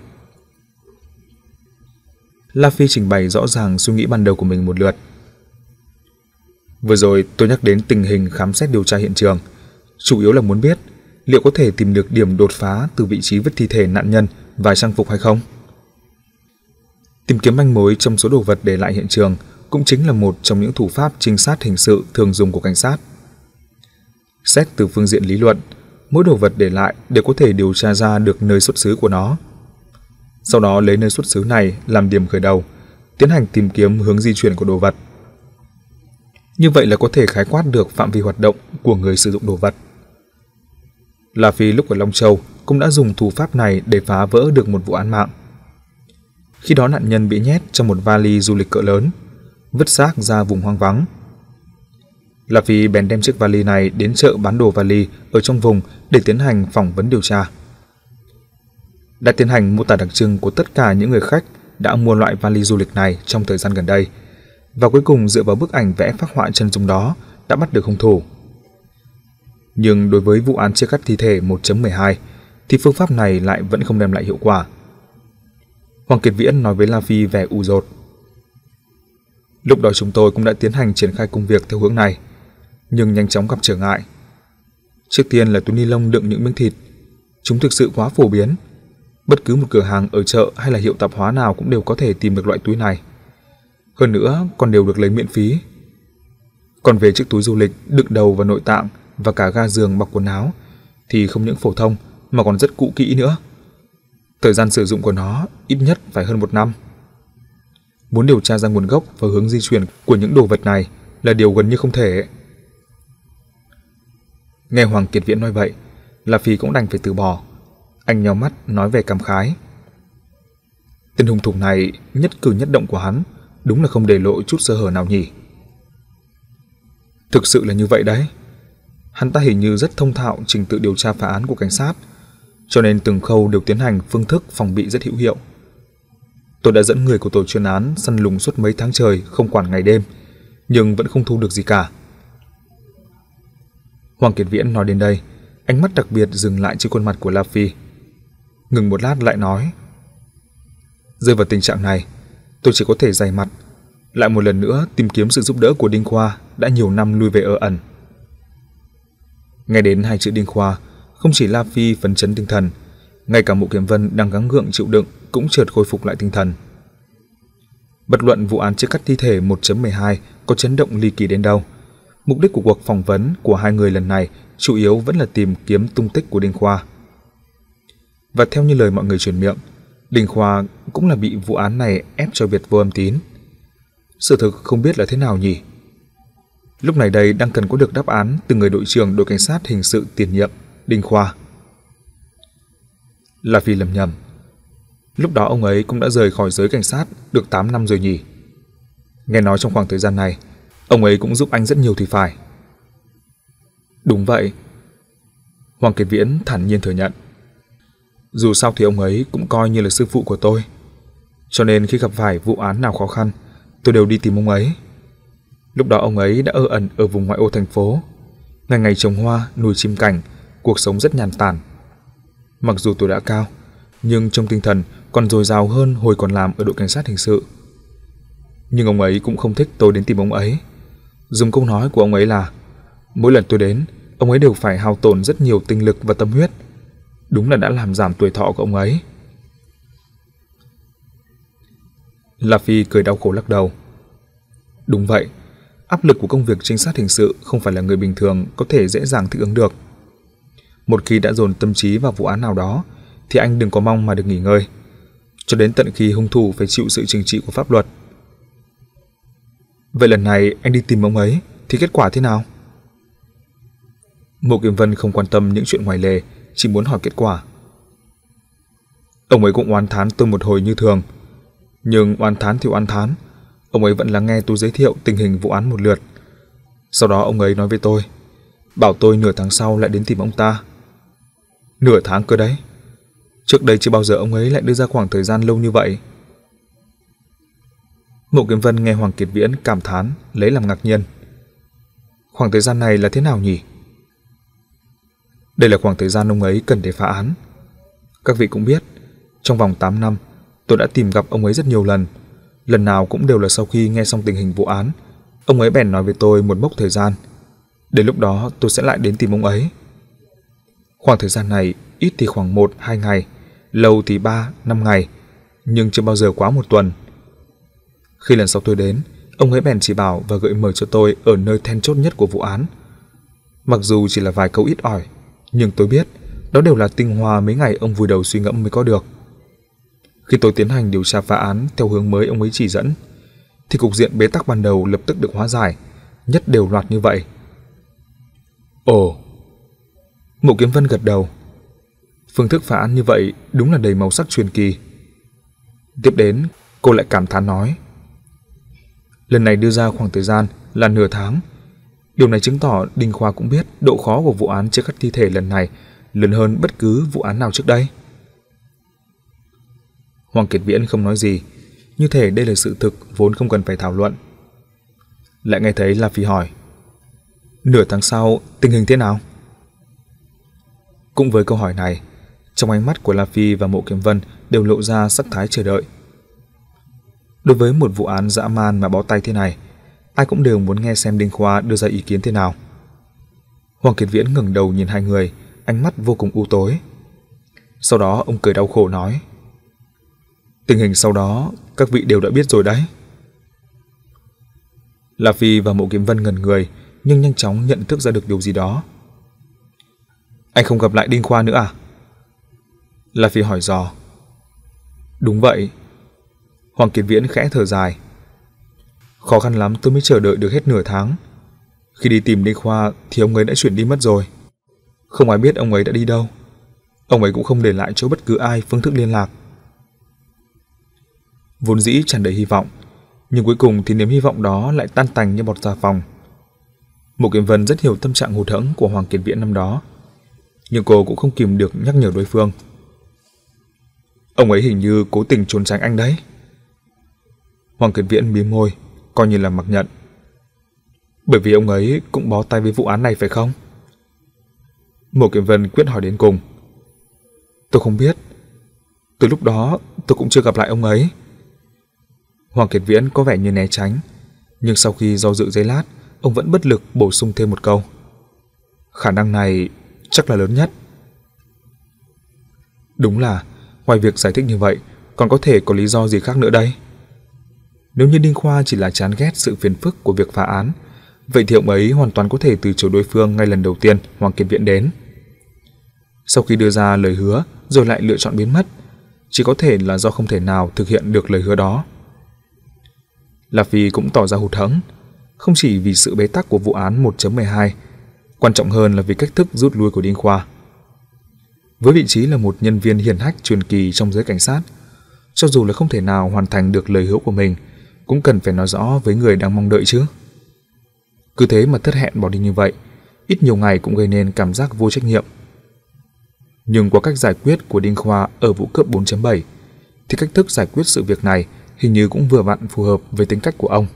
Speaker 1: La Phi trình bày rõ ràng suy nghĩ ban đầu của mình một lượt. Vừa rồi tôi nhắc đến tình hình khám xét điều tra hiện trường, chủ yếu là muốn biết liệu có thể tìm được điểm đột phá từ vị trí vứt thi thể nạn nhân và trang phục hay không. Tìm kiếm manh mối trong số đồ vật để lại hiện trường cũng chính là một trong những thủ pháp trinh sát hình sự thường dùng của cảnh sát. Xét từ phương diện lý luận, mỗi đồ vật để lại đều có thể điều tra ra được nơi xuất xứ của nó. Sau đó lấy nơi xuất xứ này làm điểm khởi đầu, tiến hành tìm kiếm hướng di chuyển của đồ vật. Như vậy là có thể khái quát được phạm vi hoạt động của người sử dụng đồ vật. La Phi lúc ở Long Châu cũng đã dùng thủ pháp này để phá vỡ được một vụ án mạng. Khi đó nạn nhân bị nhét trong một vali du lịch cỡ lớn, vứt xác ra vùng hoang vắng. La Phi bèn đem chiếc vali này đến chợ bán đồ vali ở trong vùng để tiến hành phỏng vấn điều tra. Đã tiến hành mô tả đặc trưng của tất cả những người khách đã mua loại vali du lịch này trong thời gian gần đây, và cuối cùng dựa vào bức ảnh vẽ phác họa chân dung đó đã bắt được hung thủ. Nhưng đối với vụ án chia cắt thi thể một chấm mười hai thì phương pháp này lại vẫn không đem lại hiệu quả. Hoàng Kiệt Viễn nói với La Phi vẻ u dột. Lúc đó chúng tôi cũng đã tiến hành triển khai công việc theo hướng này, nhưng nhanh chóng gặp trở ngại. Trước tiên là túi ni lông đựng những miếng thịt. Chúng thực sự quá phổ biến. Bất cứ một cửa hàng ở chợ hay là hiệu tạp hóa nào cũng đều có thể tìm được loại túi này. Hơn nữa còn đều được lấy miễn phí. Còn về chiếc túi du lịch đựng đầu và nội tạng và cả ga giường bọc quần áo thì không những phổ thông mà còn rất cũ kỹ nữa. Thời gian sử dụng của nó ít nhất phải hơn một năm. Muốn điều tra ra nguồn gốc và hướng di chuyển của những đồ vật này là điều gần như không thể. Nghe Hoàng Kiệt Viễn nói vậy, La Phi cũng đành phải từ bỏ. Anh nhíu mắt nói về cảm khái. Tên hung thủ này, nhất cử nhất động của hắn đúng là không để lộ chút sơ hở nào nhỉ. Thực sự là như vậy đấy. Hắn ta hình như rất thông thạo trình tự điều tra phá án của cảnh sát, cho nên từng khâu đều tiến hành phương thức phòng bị rất hữu hiệu. Tôi đã dẫn người của tổ chuyên án săn lùng suốt mấy tháng trời không quản ngày đêm, nhưng vẫn không thu được gì cả. Hoàng Kiệt Viễn nói đến đây, ánh mắt đặc biệt dừng lại trên khuôn mặt của La Phi. Ngừng một lát lại nói: rơi vào tình trạng này, tôi chỉ có thể dày mặt, lại một lần nữa tìm kiếm sự giúp đỡ của Đinh Khoa đã nhiều năm lui về ở ẩn. Nghe đến hai chữ Đinh Khoa, không chỉ La Phi phấn chấn tinh thần, ngay cả Mộ Kiếm Vân đang gắng gượng chịu đựng cũng chợt khôi phục lại tinh thần. Bất luận vụ án chia cắt thi thể một chấm mười hai có chấn động ly kỳ đến đâu, mục đích của cuộc phỏng vấn của hai người lần này chủ yếu vẫn là tìm kiếm tung tích của Đinh Khoa. Và theo như lời mọi người truyền miệng, Đinh Khoa cũng là bị vụ án này ép cho Việt vô âm tín. Sự thực không biết là thế nào nhỉ? Lúc này đây đang cần có được đáp án từ người đội trưởng đội cảnh sát hình sự tiền nhiệm Đinh Khoa. La Phi lầm nhầm. Lúc đó ông ấy cũng đã rời khỏi giới cảnh sát được tám năm rồi nhỉ? Nghe nói trong khoảng thời gian này, ông ấy cũng giúp anh rất nhiều thì phải. Đúng vậy. Hoàng Kiệt Viễn thản nhiên thừa nhận. Dù sao thì ông ấy cũng coi như là sư phụ của tôi, cho nên khi gặp phải vụ án nào khó khăn, tôi đều đi tìm ông ấy. Lúc đó ông ấy đã ở ẩn ở vùng ngoại ô thành phố, ngày ngày trồng hoa, nuôi chim cảnh, cuộc sống rất nhàn tản. Mặc dù tôi đã cao, nhưng trong tinh thần còn dồi dào hơn hồi còn làm ở đội cảnh sát hình sự. Nhưng ông ấy cũng không thích tôi đến tìm ông ấy. Dùng câu nói của ông ấy là mỗi lần tôi đến, ông ấy đều phải hao tổn rất nhiều tinh lực và tâm huyết. Đúng là đã làm giảm tuổi thọ của ông ấy. La Phi cười đau khổ lắc đầu. Đúng vậy, áp lực của công việc trinh sát hình sự không phải là người bình thường có thể dễ dàng thích ứng được. Một khi đã dồn tâm trí vào vụ án nào đó thì anh đừng có mong mà được nghỉ ngơi, cho đến tận khi hung thủ phải chịu sự trừng trị của pháp luật. Vậy lần này anh đi tìm ông ấy thì kết quả thế nào? Mộ Kiếm Vân không quan tâm những chuyện ngoài lề, chỉ muốn hỏi kết quả. Ông ấy cũng oán thán tôi một hồi như thường, nhưng oán thán thì oán thán, ông ấy vẫn lắng nghe tôi giới thiệu tình hình vụ án một lượt. Sau đó ông ấy nói với tôi, bảo tôi nửa tháng sau lại đến tìm ông ta. Nửa tháng cơ đấy. Trước đây chưa bao giờ ông ấy lại đưa ra khoảng thời gian lâu như vậy. Mộ Kiếm Vân nghe Hoàng Kiệt Viễn cảm thán lấy làm ngạc nhiên. Khoảng thời gian này là thế nào nhỉ? Đây là khoảng thời gian ông ấy cần để phá án. Các vị cũng biết, trong vòng tám năm, tôi đã tìm gặp ông ấy rất nhiều lần. Lần nào cũng đều là sau khi nghe xong tình hình vụ án, ông ấy bèn nói với tôi một mốc thời gian. Đến lúc đó tôi sẽ lại đến tìm ông ấy. Khoảng thời gian này ít thì khoảng một hai ngày, lâu thì ba năm ngày, nhưng chưa bao giờ quá một tuần. Khi lần sau tôi đến, ông ấy bèn chỉ bảo và gợi mở cho tôi ở nơi then chốt nhất của vụ án. Mặc dù chỉ là vài câu ít ỏi, nhưng tôi biết đó đều là tinh hoa mấy ngày ông vùi đầu suy ngẫm mới có được. Khi tôi tiến hành điều tra phá án theo hướng mới ông ấy chỉ dẫn, thì cục diện bế tắc ban đầu lập tức được hóa giải, nhất đều loạt như vậy. Ồ! Mộ Kiếm Vân gật đầu. Phương thức phá án như vậy đúng là đầy màu sắc truyền kỳ. Tiếp đến, cô lại cảm thán nói, lần này đưa ra khoảng thời gian là nửa tháng. Điều này chứng tỏ Đinh Khoa cũng biết độ khó của vụ án chia cắt thi thể lần này lớn hơn bất cứ vụ án nào trước đây. Hoàng Kiệt Viễn không nói gì, như thể đây là sự thực vốn không cần phải thảo luận. Lại nghe thấy La Phi hỏi, nửa tháng sau tình hình thế nào? Cũng với câu hỏi này, trong ánh mắt của La Phi và Mộ Kiếm Vân đều lộ ra sắc thái chờ đợi. Đối với một vụ án dã man mà bó tay thế này, ai cũng đều muốn nghe xem Đinh Khoa đưa ra ý kiến thế nào. Hoàng Kiệt Viễn ngẩng đầu nhìn hai người, ánh mắt vô cùng u tối. Sau đó ông cười đau khổ nói, tình hình sau đó các vị đều đã biết rồi đấy. La Phi và Mộ Kiếm Vân ngẩn người, nhưng nhanh chóng nhận thức ra được điều gì đó. Anh không gặp lại Đinh Khoa nữa à? La Phi hỏi dò. Đúng vậy. Hoàng Kiệt Viễn khẽ thở dài. Khó khăn lắm tôi mới chờ đợi được hết nửa tháng. Khi đi tìm Đinh Khoa thì ông ấy đã chuyển đi mất rồi. Không ai biết ông ấy đã đi đâu. Ông ấy cũng không để lại cho bất cứ ai phương thức liên lạc. Vốn dĩ tràn đầy hy vọng, nhưng cuối cùng thì niềm hy vọng đó lại tan tành như bọt xà phòng. Mộ Kiếm Vân rất hiểu tâm trạng hụt hẫng của Hoàng Kiệt Viễn năm đó, nhưng cô cũng không kìm được nhắc nhở đối phương. Ông ấy hình như cố tình trốn tránh anh đấy. Hoàng Kiệt Viễn mím môi, coi như là mặc nhận. Bởi vì ông ấy cũng bó tay với vụ án này phải không? Mộ Kiếm Vân quyết hỏi đến cùng. Tôi không biết. Từ lúc đó tôi cũng chưa gặp lại ông ấy. Hoàng Kiệt Viễn có vẻ như né tránh, nhưng sau khi do dự giây lát, ông vẫn bất lực bổ sung thêm một câu. Khả năng này chắc là lớn nhất. Đúng là, ngoài việc giải thích như vậy, còn có thể có lý do gì khác nữa đây? Nếu như Đinh Khoa chỉ là chán ghét sự phiền phức của việc phá án, vậy thì ông ấy hoàn toàn có thể từ chối đối phương ngay lần đầu tiên Hoàng Kiệt Viễn đến. Sau khi đưa ra lời hứa rồi lại lựa chọn biến mất, chỉ có thể là do không thể nào thực hiện được lời hứa đó. La Phi cũng tỏ ra hụt hẫng, không chỉ vì sự bế tắc của vụ án một chấm mười hai, quan trọng hơn là vì cách thức rút lui của Đinh Khoa. Với vị trí là một nhân viên hiển hách truyền kỳ trong giới cảnh sát, cho dù là không thể nào hoàn thành được lời hứa của mình, cũng cần phải nói rõ với người đang mong đợi chứ. Cứ thế mà thất hẹn bỏ đi như vậy, ít nhiều ngày cũng gây nên cảm giác vô trách nhiệm. Nhưng qua cách giải quyết của Đinh Khoa ở vụ cướp bốn chấm bảy, thì cách thức giải quyết sự việc này hình như cũng vừa vặn phù hợp với tính cách của ông.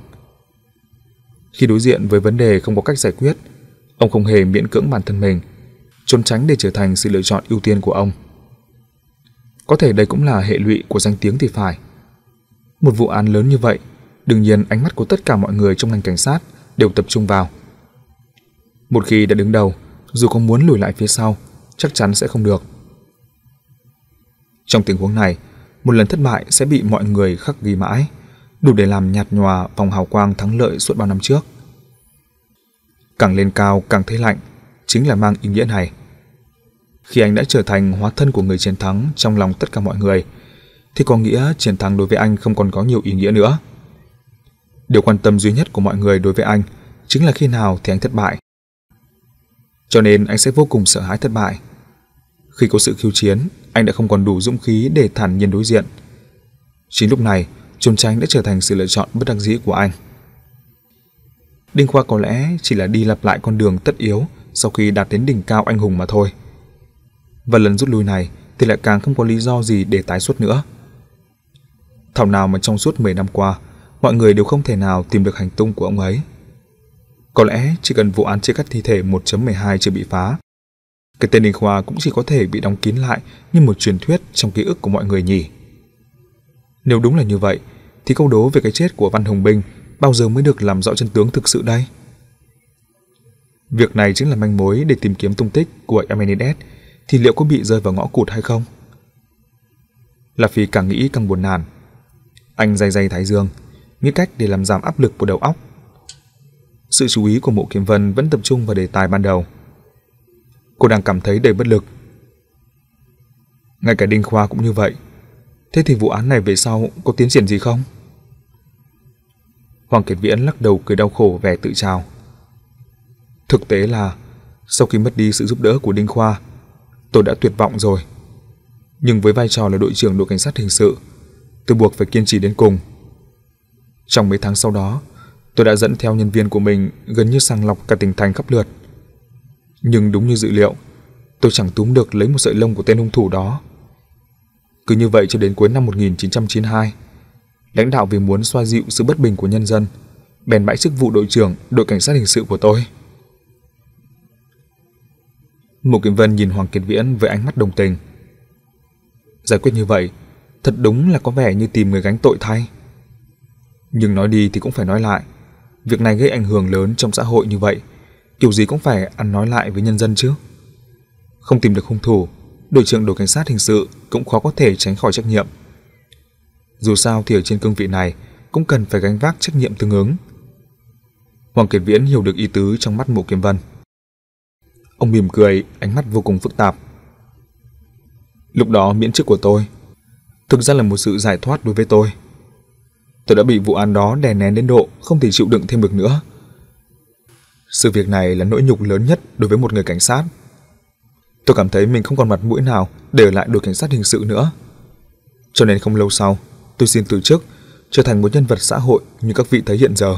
Speaker 1: Khi đối diện với vấn đề không có cách giải quyết, ông không hề miễn cưỡng bản thân mình, trốn tránh để trở thành sự lựa chọn ưu tiên của ông. Có thể đây cũng là hệ lụy của danh tiếng thì phải. Một vụ án lớn như vậy, đương nhiên ánh mắt của tất cả mọi người trong ngành cảnh sát đều tập trung vào. Một khi đã đứng đầu, dù có muốn lùi lại phía sau, chắc chắn sẽ không được. Trong tình huống này, một lần thất bại sẽ bị mọi người khắc ghi mãi, đủ để làm nhạt nhòa vòng hào quang thắng lợi suốt bao năm trước. Càng lên cao càng thấy lạnh, chính là mang ý nghĩa này. Khi anh đã trở thành hóa thân của người chiến thắng trong lòng tất cả mọi người, thì có nghĩa chiến thắng đối với anh không còn có nhiều ý nghĩa nữa. Điều quan tâm duy nhất của mọi người đối với anh chính là khi nào thì anh thất bại. Cho nên anh sẽ vô cùng sợ hãi thất bại. Khi có sự khiêu chiến, anh đã không còn đủ dũng khí để thản nhiên đối diện. Chính lúc này, trốn tránh đã trở thành sự lựa chọn bất đắc dĩ của anh. Đinh Khoa có lẽ chỉ là đi lặp lại con đường tất yếu sau khi đạt đến đỉnh cao anh hùng mà thôi. Và lần rút lui này thì lại càng không có lý do gì để tái xuất nữa. Thảo nào mà trong suốt mười năm qua, mọi người đều không thể nào tìm được hành tung của ông ấy. Có lẽ chỉ cần vụ án chia cắt thi thể một chấm mười hai chưa bị phá, cái tên Đinh Khoa cũng chỉ có thể bị đóng kín lại như một truyền thuyết trong ký ức của mọi người nhỉ. Nếu đúng là như vậy, thì câu đố về cái chết của Văn Hồng Binh bao giờ mới được làm rõ chân tướng thực sự đây? Việc này chính là manh mối để tìm kiếm tung tích của Amenidès, thì liệu có bị rơi vào ngõ cụt hay không? La Phi càng nghĩ càng buồn nản. Anh day day thái dương, nghĩ cách để làm giảm áp lực của đầu óc. Sự chú ý của Mộ Kiếm Vân vẫn tập trung vào đề tài ban đầu. Cô đang cảm thấy đầy bất lực. Ngay cả Đinh Khoa cũng như vậy. Thế thì vụ án này về sau có tiến triển gì không? Hoàng Kiệt Viễn lắc đầu cười đau khổ vẻ tự trào. Thực tế là sau khi mất đi sự giúp đỡ của Đinh Khoa, tôi đã tuyệt vọng rồi. Nhưng với vai trò là đội trưởng đội cảnh sát hình sự, tôi buộc phải kiên trì đến cùng. Trong mấy tháng sau đó, tôi đã dẫn theo nhân viên của mình gần như sàng lọc cả tỉnh thành khắp lượt. Nhưng đúng như dự liệu, tôi chẳng túm được lấy một sợi lông của tên hung thủ đó. Cứ như vậy cho đến cuối năm một nghìn chín trăm chín mươi hai, lãnh đạo vì muốn xoa dịu sự bất bình của nhân dân, bèn bãi chức vụ đội trưởng đội cảnh sát hình sự của tôi. Mộ Kiếm Vân nhìn Hoàng Kiệt Viễn với ánh mắt đồng tình. Giải quyết như vậy, thật đúng là có vẻ như tìm người gánh tội thay. Nhưng nói đi thì cũng phải nói lại, việc này gây ảnh hưởng lớn trong xã hội như vậy, kiểu gì cũng phải ăn nói lại với nhân dân chứ. Không tìm được hung thủ, đội trưởng đội cảnh sát hình sự cũng khó có thể tránh khỏi trách nhiệm. Dù sao thì ở trên cương vị này cũng cần phải gánh vác trách nhiệm tương ứng. Hoàng Kiệt Viễn hiểu được ý tứ trong mắt Mộ Kiếm Vân. Ông mỉm cười, ánh mắt vô cùng phức tạp. Lúc đó miễn chức của tôi thực ra là một sự giải thoát đối với tôi. Tôi đã bị vụ án đó đè nén đến độ không thể chịu đựng thêm được nữa. Sự việc này là nỗi nhục lớn nhất đối với một người cảnh sát. Tôi cảm thấy mình không còn mặt mũi nào để ở lại đội cảnh sát hình sự nữa. Cho nên không lâu sau, tôi xin từ chức, trở thành một nhân vật xã hội như các vị thấy hiện giờ.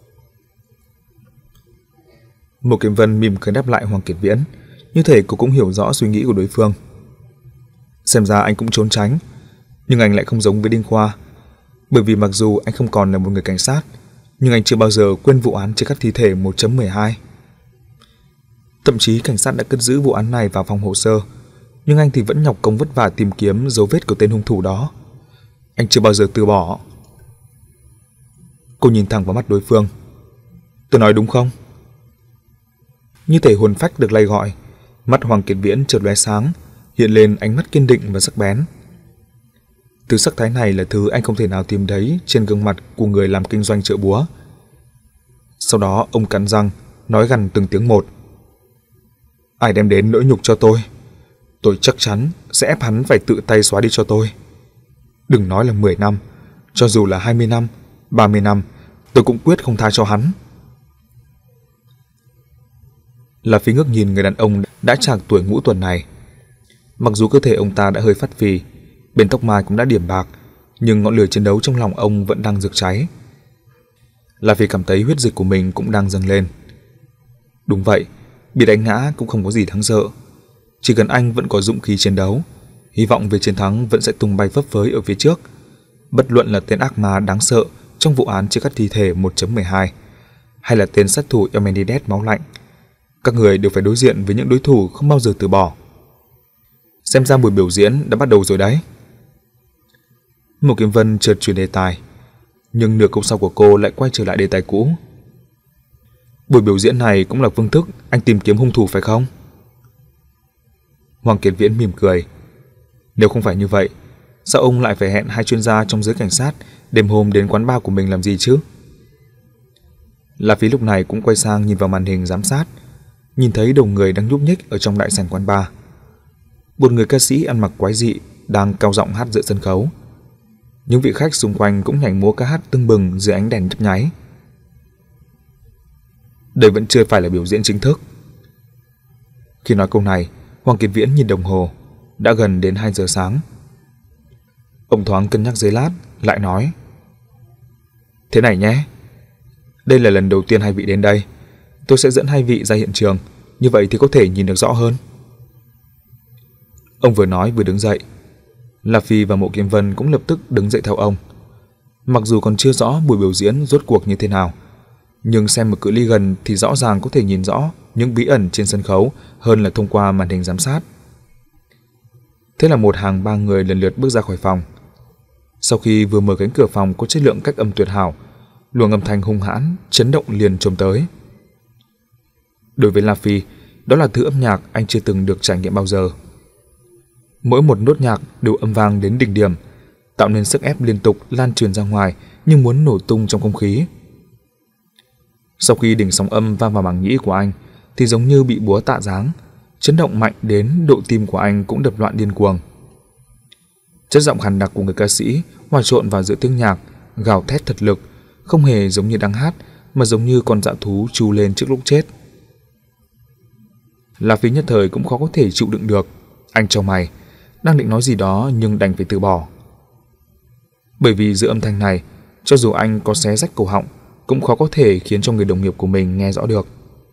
Speaker 1: Mộ Kiếm Vân mỉm cười đáp lại Hoàng Kiệt Viễn, như thể cô cũng hiểu rõ suy nghĩ của đối phương. Xem ra anh cũng trốn tránh, nhưng anh lại không giống với Đinh Khoa. Bởi vì mặc dù anh không còn là một người cảnh sát, nhưng anh chưa bao giờ quên vụ án chia cắt thi thể một chấm mười hai. Thậm chí cảnh sát đã cất giữ vụ án này vào phòng hồ sơ, nhưng anh thì vẫn nhọc công vất vả tìm kiếm dấu vết của tên hung thủ đó. Anh chưa bao giờ từ bỏ. Cô nhìn thẳng vào mắt đối phương. Tôi nói đúng không? Như thể hồn phách được lay gọi, mắt Hoàng Kiệt Viễn chợt lóe sáng, hiện lên ánh mắt kiên định và sắc bén. Thứ sắc thái này là thứ anh không thể nào tìm thấy trên gương mặt của người làm kinh doanh chợ búa. Sau đó ông cắn răng, nói gằn từng tiếng một. Ai đem đến nỗi nhục cho tôi, tôi chắc chắn sẽ ép hắn phải tự tay xóa đi cho tôi. Đừng nói là mười năm, cho dù là hai mươi năm, ba mươi năm, tôi cũng quyết không tha cho hắn. La Phi ngước nhìn người đàn ông đã trạc tuổi ngũ tuần này. Mặc dù cơ thể ông ta đã hơi phắt phì, bên tóc mai cũng đã điểm bạc, nhưng ngọn lửa chiến đấu trong lòng ông vẫn đang rực cháy. La Phi cảm thấy huyết dịch của mình cũng đang dâng lên. Đúng vậy, bị đánh ngã cũng không có gì đáng sợ. Chỉ cần anh vẫn có dũng khí chiến đấu, hy vọng về chiến thắng vẫn sẽ tung bay phấp phới ở phía trước. Bất luận là tên ác ma đáng sợ trong vụ án chia cắt thi thể một chấm mười hai, hay là tên sát thủ Emmenides máu lạnh, các người đều phải đối diện với những đối thủ không bao giờ từ bỏ. Xem ra buổi biểu diễn đã bắt đầu rồi đấy. Mộ Kiếm Vân chợt chuyển đề tài, nhưng nửa câu sau của cô lại quay trở lại đề tài cũ. Buổi biểu diễn này cũng là phương thức anh tìm kiếm hung thủ phải không? Hoàng Kiệt Viễn mỉm cười. Nếu không phải như vậy, sao ông lại phải hẹn hai chuyên gia trong giới cảnh sát đêm hôm đến quán bar của mình làm gì chứ? La Phi lúc này cũng quay sang nhìn vào màn hình giám sát, nhìn thấy đầu người đang nhúc nhích ở trong đại sảnh quán bar. Một người ca sĩ ăn mặc quái dị đang cao giọng hát giữa sân khấu. Những vị khách xung quanh cũng nhảy múa ca hát tưng bừng dưới ánh đèn nhấp nháy. Đây vẫn chưa phải là biểu diễn chính thức. Khi nói câu này, Hoàng Kiệt Viễn nhìn đồng hồ, đã gần đến hai giờ sáng. Ông thoáng cân nhắc giây lát, lại nói: Thế này nhé, đây là lần đầu tiên hai vị đến đây, tôi sẽ dẫn hai vị ra hiện trường, như vậy thì có thể nhìn được rõ hơn. Ông vừa nói vừa đứng dậy. La Phi và Mộ Kiếm Vân cũng lập tức đứng dậy theo ông. Mặc dù còn chưa rõ buổi biểu diễn rốt cuộc như thế nào, nhưng xem ở cự ly gần thì rõ ràng có thể nhìn rõ những bí ẩn trên sân khấu hơn là thông qua màn hình giám sát. Thế là một hàng ba người lần lượt bước ra khỏi phòng. Sau khi vừa mở cánh cửa phòng có chất lượng cách âm tuyệt hảo, luồng âm thanh hung hãn chấn động liền trồm tới. Đối với La Phi, đó là thứ âm nhạc anh chưa từng được trải nghiệm bao giờ. Mỗi một nốt nhạc đều âm vang đến đỉnh điểm, tạo nên sức ép liên tục lan truyền ra ngoài như muốn nổ tung trong không khí. Sau khi đỉnh sóng âm vang vào màng nhĩ của anh thì giống như bị búa tạ giáng, chấn động mạnh đến độ tim của anh cũng đập loạn điên cuồng. Chất giọng khàn đặc của người ca sĩ hòa trộn vào giữa tiếng nhạc, gào thét thật lực, không hề giống như đang hát mà giống như con dã thú tru lên trước lúc chết. La Phi nhất thời cũng khó có thể chịu đựng được. Anh chau mày, đang định nói gì đó nhưng đành phải từ bỏ. Bởi vì giữa âm thanh này, cho dù anh có xé rách cổ họng cũng khó có thể khiến cho người đồng nghiệp của mình nghe rõ được.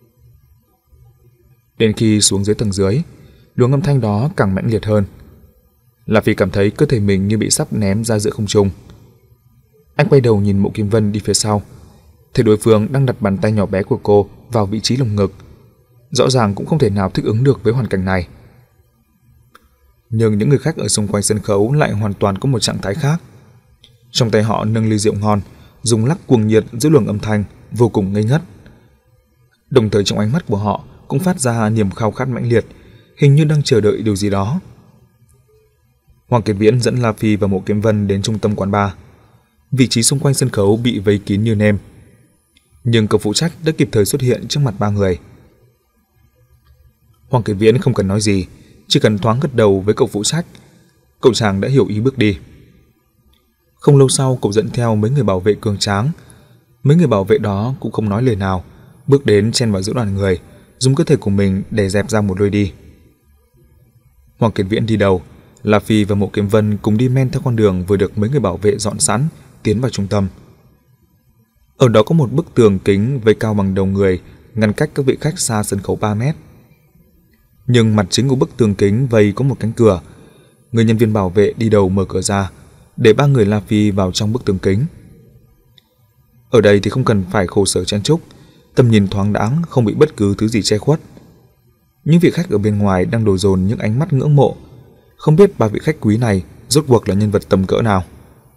Speaker 1: Đến khi xuống dưới tầng dưới, luồng âm thanh đó càng mãnh liệt hơn. La Phi cảm thấy cơ thể mình như bị sắp ném ra giữa không trung. Anh quay đầu nhìn Mộ Kiếm Vân đi phía sau, thấy đối phương đang đặt bàn tay nhỏ bé của cô vào vị trí lồng ngực. Rõ ràng cũng không thể nào thích ứng được với hoàn cảnh này. Nhưng những người khách ở xung quanh sân khấu lại hoàn toàn có một trạng thái khác. Trong tay họ nâng ly rượu ngon, dùng lắc cuồng nhiệt giữa luồng âm thanh vô cùng ngây ngất. Đồng thời trong ánh mắt của họ cũng phát ra niềm khao khát mãnh liệt, hình như đang chờ đợi điều gì đó. Hoàng Kiệt Viễn dẫn La Phi và Mộ Kiếm Vân đến trung tâm quán bar. Vị trí xung quanh sân khấu bị vây kín như nêm, nhưng cậu phụ trách đã kịp thời xuất hiện trước mặt ba người. Hoàng Kiệt Viễn không cần nói gì, chỉ cần thoáng gật đầu với cậu phụ trách, cậu chàng đã hiểu ý bước đi. Không lâu sau, cậu dẫn theo mấy người bảo vệ cường tráng. Mấy người bảo vệ đó cũng không nói lời nào, bước đến chen vào giữa đoàn người, dùng cơ thể của mình để dẹp ra một lối đi. Hoàng Kiệt Viễn đi đầu, La Phi và Mộ Kiếm Vân cùng đi men theo con đường vừa được mấy người bảo vệ dọn sẵn, tiến vào trung tâm. Ở đó có một bức tường kính với cao bằng đầu người, ngăn cách các vị khách xa sân khấu ba mét. Nhưng mặt chính của bức tường kính vây có một cánh cửa. Người nhân viên bảo vệ đi đầu mở cửa ra, để ba người La Phi vào trong bức tường kính. Ở đây thì không cần phải khổ sở chen chúc, tầm nhìn thoáng đãng, không bị bất cứ thứ gì che khuất. Những vị khách ở bên ngoài đang đổ dồn những ánh mắt ngưỡng mộ, không biết ba vị khách quý này rốt cuộc là nhân vật tầm cỡ nào.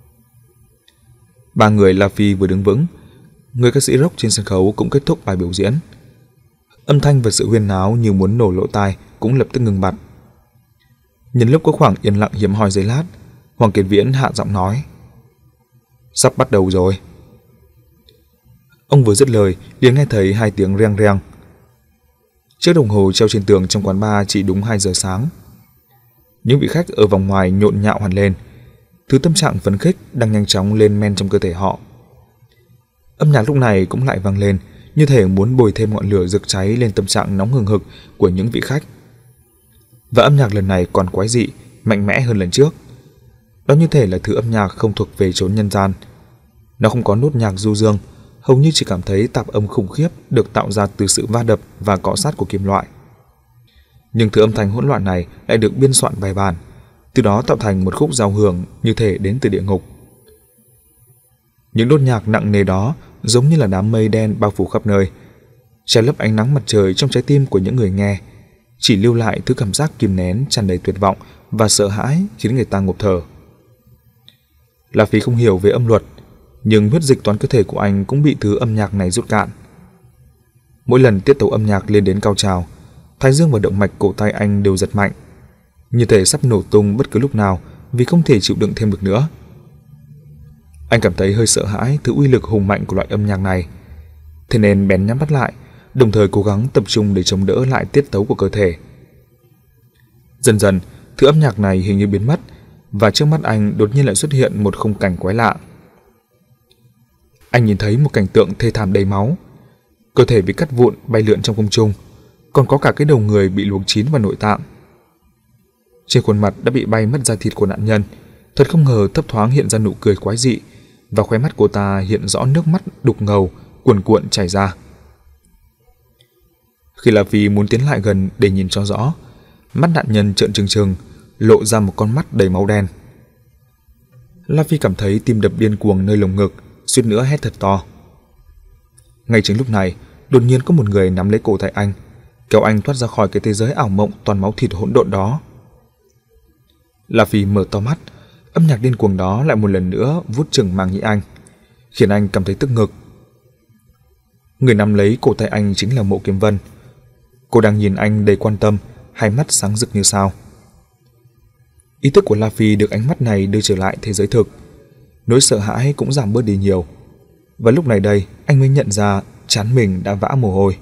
Speaker 1: Ba người La Phi vừa đứng vững, người ca sĩ rock trên sân khấu cũng kết thúc bài biểu diễn. Âm thanh và sự huyên náo như muốn nổ lỗ tai cũng lập tức ngừng bặt. Nhân lúc có khoảng yên lặng hiếm hoi giây lát, Hoàng Kiệt Viễn hạ giọng nói: "Sắp bắt đầu rồi." Ông vừa dứt lời, liền nghe thấy hai tiếng reng reng. Chiếc đồng hồ treo trên tường trong quán bar chỉ đúng hai giờ sáng. Những vị khách ở vòng ngoài nhộn nhạo hẳn lên, thứ tâm trạng phấn khích đang nhanh chóng lên men trong cơ thể họ. Âm nhạc lúc này cũng lại vang lên, như thể muốn bồi thêm ngọn lửa rực cháy lên tâm trạng nóng hừng hực của những vị khách. Và âm nhạc lần này còn quái dị, mạnh mẽ hơn lần trước. Đó như thể là thứ âm nhạc không thuộc về chốn nhân gian. Nó không có nốt nhạc du dương, hầu như chỉ cảm thấy tạp âm khủng khiếp được tạo ra từ sự va đập và cọ sát của kim loại. Nhưng thứ âm thanh hỗn loạn này lại được biên soạn bài bản, từ đó tạo thành một khúc giao hưởng như thể đến từ địa ngục. Những nốt nhạc nặng nề đó giống như là đám mây đen bao phủ khắp nơi, che lấp ánh nắng mặt trời trong trái tim của những người nghe, chỉ lưu lại thứ cảm giác kìm nén tràn đầy tuyệt vọng và sợ hãi khiến người ta ngộp thở. La Phi không hiểu về âm luật, nhưng huyết dịch toàn cơ thể của anh cũng bị thứ âm nhạc này rút cạn. Mỗi lần tiết tấu âm nhạc lên đến cao trào, thái dương và động mạch cổ tay anh đều giật mạnh, như thể sắp nổ tung bất cứ lúc nào vì không thể chịu đựng thêm được nữa. Anh cảm thấy hơi sợ hãi thứ uy lực hùng mạnh của loại âm nhạc này, thế nên bèn nhắm mắt lại, đồng thời cố gắng tập trung để chống đỡ lại tiết tấu của cơ thể. Dần dần, thứ âm nhạc này hình như biến mất, và trước mắt anh đột nhiên lại xuất hiện một khung cảnh quái lạ. Anh nhìn thấy một cảnh tượng thê thảm đầy máu, cơ thể bị cắt vụn bay lượn trong không trung, còn có cả cái đầu người bị luộc chín vào nội tạng. Trên khuôn mặt đã bị bay mất da thịt của nạn nhân, thật không ngờ thấp thoáng hiện ra nụ cười quái dị, và khóe mắt cô ta hiện rõ nước mắt đục ngầu cuồn cuộn chảy ra. Khi La Phi muốn tiến lại gần để nhìn cho rõ, mắt nạn nhân trợn trừng trừng, lộ ra một con mắt đầy máu đen. La Phi cảm thấy tim đập điên cuồng nơi lồng ngực, suýt nữa hét thật to. Ngay chính lúc này, đột nhiên có một người nắm lấy cổ tay anh, kéo anh thoát ra khỏi cái thế giới ảo mộng toàn máu thịt hỗn độn đó. La Phi mở to mắt, âm nhạc điên cuồng đó lại một lần nữa vút chừng màng nhĩ anh, khiến anh cảm thấy tức ngực. Người nắm lấy cổ tay anh chính là Mộ Kiếm Vân. Cô đang nhìn anh đầy quan tâm, hai mắt sáng rực như sao. Ý thức của La Phi được ánh mắt này đưa trở lại thế giới thực, nỗi sợ hãi cũng giảm bớt đi nhiều. Và lúc này đây, anh mới nhận ra trán mình đã vã mồ hôi.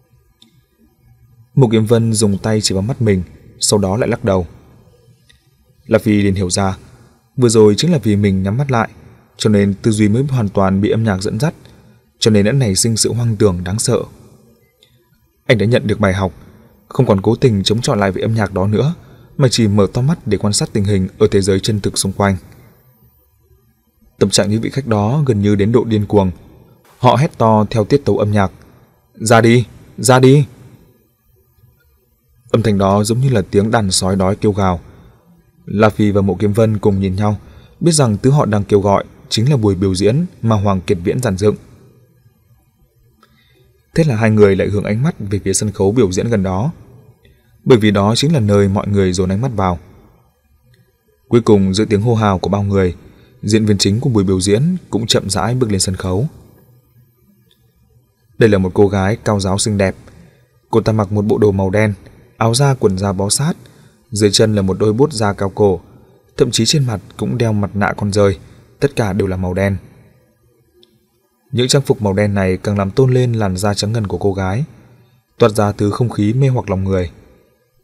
Speaker 1: Mộ Kiếm Vân dùng tay chỉ vào mắt mình, sau đó lại lắc đầu. La Phi liền hiểu ra, vừa rồi chính là vì mình nhắm mắt lại, cho nên tư duy mới hoàn toàn bị âm nhạc dẫn dắt, cho nên đã nảy sinh sự hoang tưởng đáng sợ. Anh đã nhận được bài học, không còn cố tình chống chọi lại với âm nhạc đó nữa, mà chỉ mở to mắt để quan sát tình hình ở thế giới chân thực xung quanh. Tâm trạng những vị khách đó gần như đến độ điên cuồng. Họ hét to theo tiết tấu âm nhạc: "Ra đi, ra đi!" Âm thanh đó giống như là tiếng đàn sói đói kêu gào. La Phi và Mộ Kiếm Vân cùng nhìn nhau, biết rằng thứ họ đang kêu gọi chính là buổi biểu diễn mà Hoàng Kiệt Viễn dàn dựng. Thế là hai người lại hướng ánh mắt về phía sân khấu biểu diễn gần đó, bởi vì đó chính là nơi mọi người dồn ánh mắt vào. Cuối cùng, giữa tiếng hô hào của bao người, diễn viên chính của buổi biểu diễn cũng chậm rãi bước lên sân khấu. Đây là một cô gái cao ráo xinh đẹp. Cô ta mặc một bộ đồ màu đen, áo da quần da bó sát, dưới chân là một đôi bốt da cao cổ, thậm chí trên mặt cũng đeo mặt nạ con dơi, tất cả đều là màu đen. Những trang phục màu đen này càng làm tôn lên làn da trắng ngần của cô gái, toát ra thứ không khí mê hoặc lòng người.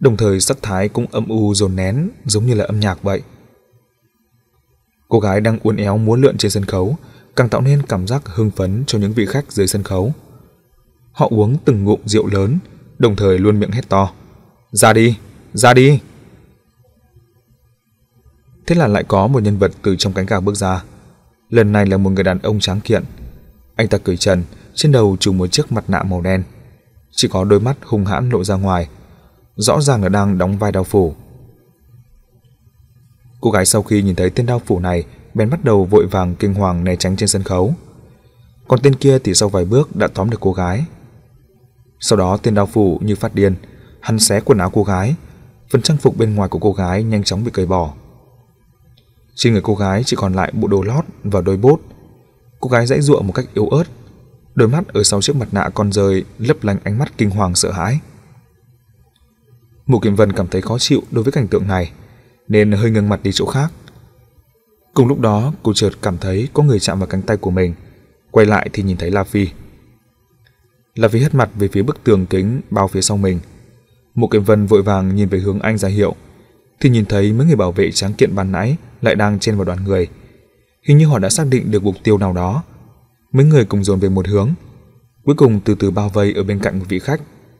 Speaker 1: đồng thời sắc thái cũng âm u dồn nén giống như là âm nhạc vậy. Cô gái đang uốn éo múa lượn trên sân khấu càng tạo nên cảm giác hưng phấn cho những vị khách dưới sân khấu. Họ uống từng ngụm rượu lớn, đồng thời luôn miệng hét to: "Ra đi, ra đi!" Thế là lại có một nhân vật từ trong cánh gà bước ra. Lần này là một người đàn ông tráng kiện. Anh ta cởi trần, trên đầu trùm một chiếc mặt nạ màu đen, chỉ có đôi mắt hung hãn lộ ra ngoài, rõ ràng là đang đóng vai đao phủ. Cô gái sau khi nhìn thấy tên đao phủ này bèn bắt đầu vội vàng kinh hoàng né tránh trên sân khấu. Còn tên kia thì sau vài bước đã tóm được cô gái. Sau đó tên đao phủ như phát điên, hắn xé quần áo cô gái, phần trang phục bên ngoài của cô gái nhanh chóng bị cởi bỏ. Trên người cô gái chỉ còn lại bộ đồ lót và đôi bốt. Cô gái giãy giụa một cách yếu ớt, đôi mắt ở sau chiếc mặt nạ con rơi lấp lánh ánh mắt kinh hoàng sợ hãi. Mộ Kiếm Vân cảm thấy khó chịu đối với cảnh tượng này, nên hơi nghiêng mặt đi chỗ khác. Cùng lúc đó, cô chợt cảm thấy có người chạm vào cánh tay của mình, quay lại thì nhìn thấy La Phi. La Phi hất mặt về phía bức tường kính bao phía sau mình. Mộ Kiếm Vân vội vàng nhìn về hướng anh ra hiệu, thì nhìn thấy mấy người bảo vệ tráng kiện ban nãy lại đang chen vào đoàn người. Hình như họ đã xác định được mục tiêu nào đó. Mấy người cùng dồn về một hướng, cuối cùng từ từ bao vây ở bên cạnh một vị khách.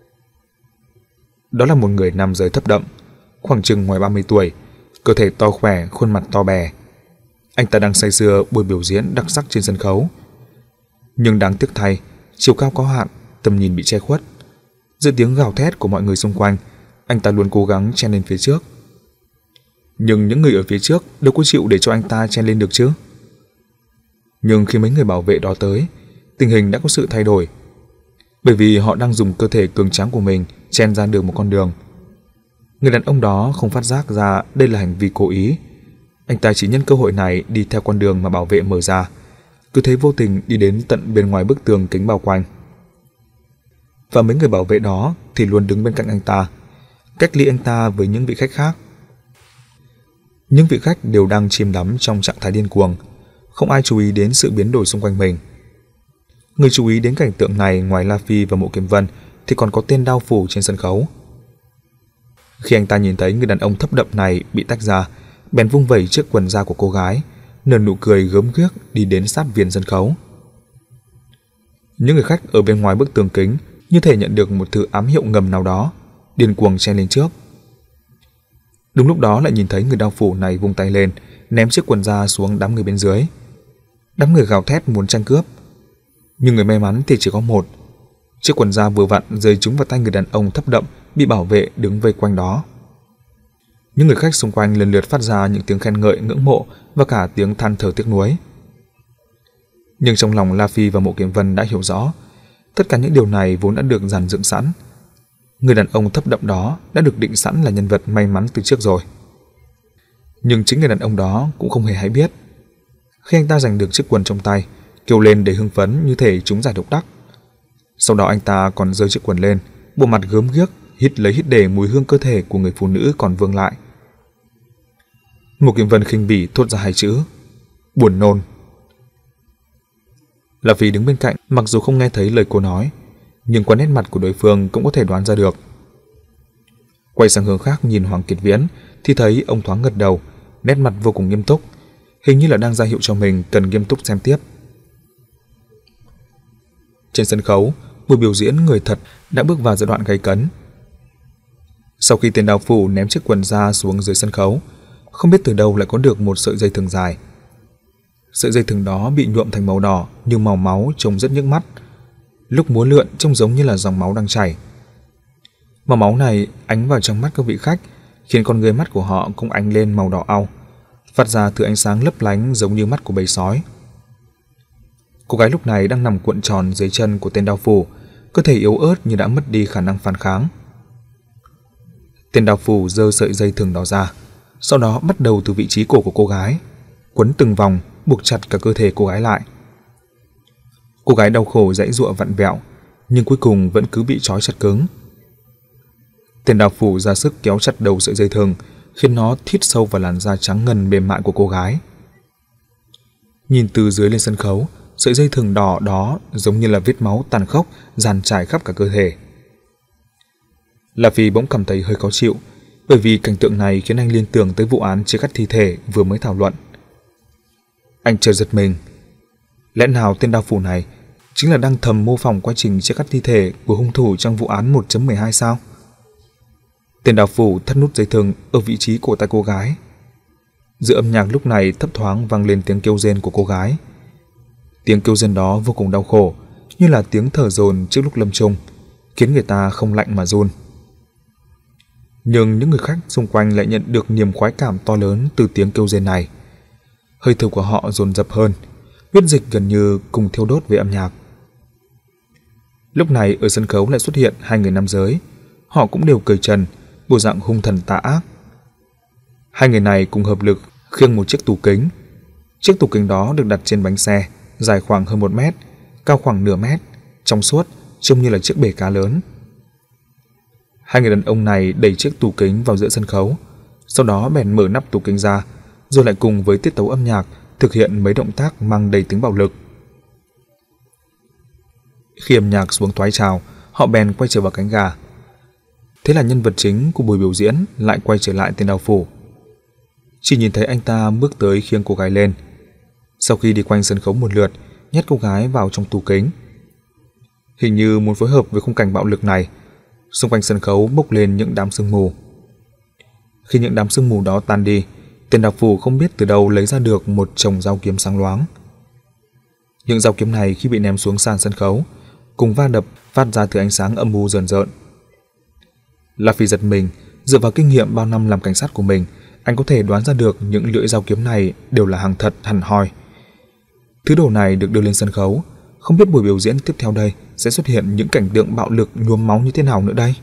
Speaker 1: Đó là một người nam giới thấp đậm, khoảng chừng ngoài ba mươi tuổi, cơ thể to khỏe, khuôn mặt to bè. Anh ta đang say sưa buổi biểu diễn đặc sắc trên sân khấu. Nhưng đáng tiếc thay, chiều cao có hạn, tầm nhìn bị che khuất. Giữa tiếng gào thét của mọi người xung quanh, anh ta luôn cố gắng chen lên phía trước. Nhưng những người ở phía trước đâu có chịu để cho anh ta chen lên được chứ. Nhưng khi mấy người bảo vệ đó tới, tình hình đã có sự thay đổi. Bởi vì họ đang dùng cơ thể cường tráng của mình chen ra được một con đường. Người đàn ông đó không phát giác ra đây là hành vi cố ý. Anh ta chỉ nhân cơ hội này đi theo con đường mà bảo vệ mở ra, cứ thế vô tình đi đến tận bên ngoài bức tường kính bao quanh. Và mấy người bảo vệ đó thì luôn đứng bên cạnh anh ta, cách ly anh ta với những vị khách khác. Những vị khách đều đang chìm đắm trong trạng thái điên cuồng, không ai chú ý đến sự biến đổi xung quanh mình. Người chú ý đến cảnh tượng này ngoài La Phi và Mộ Kiếm Vân thì còn có tên đao phủ trên sân khấu. Khi anh ta nhìn thấy người đàn ông thấp đậm này bị tách ra, bèn vung vẩy chiếc quần da của cô gái, nở nụ cười gớm ghiếc đi đến sát viền sân khấu. Những người khách ở bên ngoài bức tường kính như thể nhận được một thứ ám hiệu ngầm nào đó, điên cuồng chen lên trước. Đúng lúc đó lại nhìn thấy người đao phủ này vung tay lên, ném chiếc quần da xuống đám người bên dưới. Đám người gào thét muốn tranh cướp, nhưng người may mắn thì chỉ có một. Chiếc quần da vừa vặn rơi trúng vào tay người đàn ông thấp đậm bị bảo vệ đứng vây quanh đó. Những người khách xung quanh lần lượt phát ra những tiếng khen ngợi ngưỡng mộ và cả tiếng than thở tiếc nuối. Nhưng trong lòng La Phi và Mộ Kiếm Vân đã hiểu rõ, tất cả những điều này vốn đã được dàn dựng sẵn. Người đàn ông thấp đậm đó đã được định sẵn là nhân vật may mắn từ trước rồi. Nhưng chính người đàn ông đó cũng không hề hay biết. Khi anh ta giành được chiếc quần trong tay, kêu lên đầy hưng phấn như thể chúng giải độc đắc. Sau đó anh ta còn giơ chiếc quần lên, bộ mặt gớm ghiếc, hít lấy hít để mùi hương cơ thể của người phụ nữ còn vương lại. Mộ Kiếm Vân khinh bỉ thốt ra hai chữ: buồn nôn. La Phi đứng bên cạnh, mặc dù không nghe thấy lời cô nói, nhưng qua nét mặt của đối phương cũng có thể đoán ra được. Quay sang hướng khác nhìn Hoàng Kiệt Viễn thì thấy ông thoáng gật đầu, nét mặt vô cùng nghiêm túc, hình như là đang ra hiệu cho mình cần nghiêm túc xem tiếp. Trên sân khấu, buổi biểu diễn người thật đã bước vào giai đoạn gay cấn. Sau khi tên đao phủ ném chiếc quần da xuống dưới sân khấu, không biết từ đâu lại có được một sợi dây thừng dài. Sợi dây thừng đó bị nhuộm thành màu đỏ như màu máu, trông rất nhức mắt. Lúc múa lượn trông giống như là dòng máu đang chảy. Màu máu này ánh vào trong mắt các vị khách, khiến con người mắt của họ cũng ánh lên màu đỏ au, phát ra thứ ánh sáng lấp lánh giống như mắt của bầy sói. Cô gái lúc này đang nằm cuộn tròn dưới chân của tên đao phủ, cơ thể yếu ớt như đã mất đi khả năng phản kháng. Tên đao phủ giơ sợi dây thừng đó ra, sau đó bắt đầu từ vị trí cổ của cô gái, quấn từng vòng, buộc chặt cả cơ thể cô gái lại. Cô gái đau khổ giãy giụa vặn vẹo, nhưng cuối cùng vẫn cứ bị trói chặt cứng. Tên đao phủ ra sức kéo chặt đầu sợi dây thừng, khiến nó thít sâu vào làn da trắng ngần mềm mại của cô gái. Nhìn từ dưới lên sân khấu, sợi dây thừng đỏ đó giống như là vết máu tàn khốc dàn trải khắp cả cơ thể. La Phi bỗng cảm thấy hơi khó chịu, bởi vì cảnh tượng này khiến anh liên tưởng tới vụ án chia cắt thi thể vừa mới thảo luận. Anh chợt giật mình. Lẽ nào tên đao phủ này chính là đang thầm mô phỏng quá trình chia cắt thi thể của hung thủ trong vụ án một chấm mười hai sao? Tên đao phủ thắt nút dây thừng ở vị trí cổ tay cô gái. Giữa âm nhạc lúc này thấp thoáng vang lên tiếng kêu rên của cô gái. Tiếng kêu rên đó vô cùng đau khổ, như là tiếng thở dồn trước lúc lâm chung, khiến người ta không lạnh mà run. Nhưng những người khách xung quanh lại nhận được niềm khoái cảm to lớn từ tiếng kêu rên này. Hơi thở của họ dồn dập hơn, huyết dịch gần như cùng thiêu đốt với âm nhạc. Lúc này ở sân khấu lại xuất hiện hai người nam giới. Họ cũng đều cởi trần, bộ dạng hung thần tà ác. Hai người này cùng hợp lực khiêng một chiếc tủ kính. Chiếc tủ kính đó được đặt trên bánh xe, dài khoảng hơn một mét, cao khoảng nửa mét, trong suốt, trông như là chiếc bể cá lớn. Hai người đàn ông này đẩy chiếc tủ kính vào giữa sân khấu, sau đó bèn mở nắp tủ kính ra, rồi lại cùng với tiết tấu âm nhạc thực hiện mấy động tác mang đầy tính bạo lực. Khi âm nhạc xuống thoái trào, họ bèn quay trở vào cánh gà. Thế là nhân vật chính của buổi biểu diễn lại quay trở lại tên đao phủ. Chỉ nhìn thấy anh ta bước tới khiêng cô gái lên. Sau khi đi quanh sân khấu một lượt, nhét cô gái vào trong tủ kính. Hình như muốn phối hợp với khung cảnh bạo lực này, xung quanh sân khấu bốc lên những đám sương mù. Khi những đám sương mù đó tan đi, tên đao phủ không biết từ đâu lấy ra được một chồng dao kiếm sáng loáng. Những dao kiếm này khi bị ném xuống sàn sân khấu, cùng va đập phát ra thứ ánh sáng âm u rờn rợn. La Phi giật mình, dựa vào kinh nghiệm bao năm làm cảnh sát của mình, anh có thể đoán ra được những lưỡi dao kiếm này đều là hàng thật hẳn hoi. Thứ đồ này được đưa lên sân khấu, không biết buổi biểu diễn tiếp theo đây sẽ xuất hiện những cảnh tượng bạo lực nhuốm máu như thế nào nữa đây.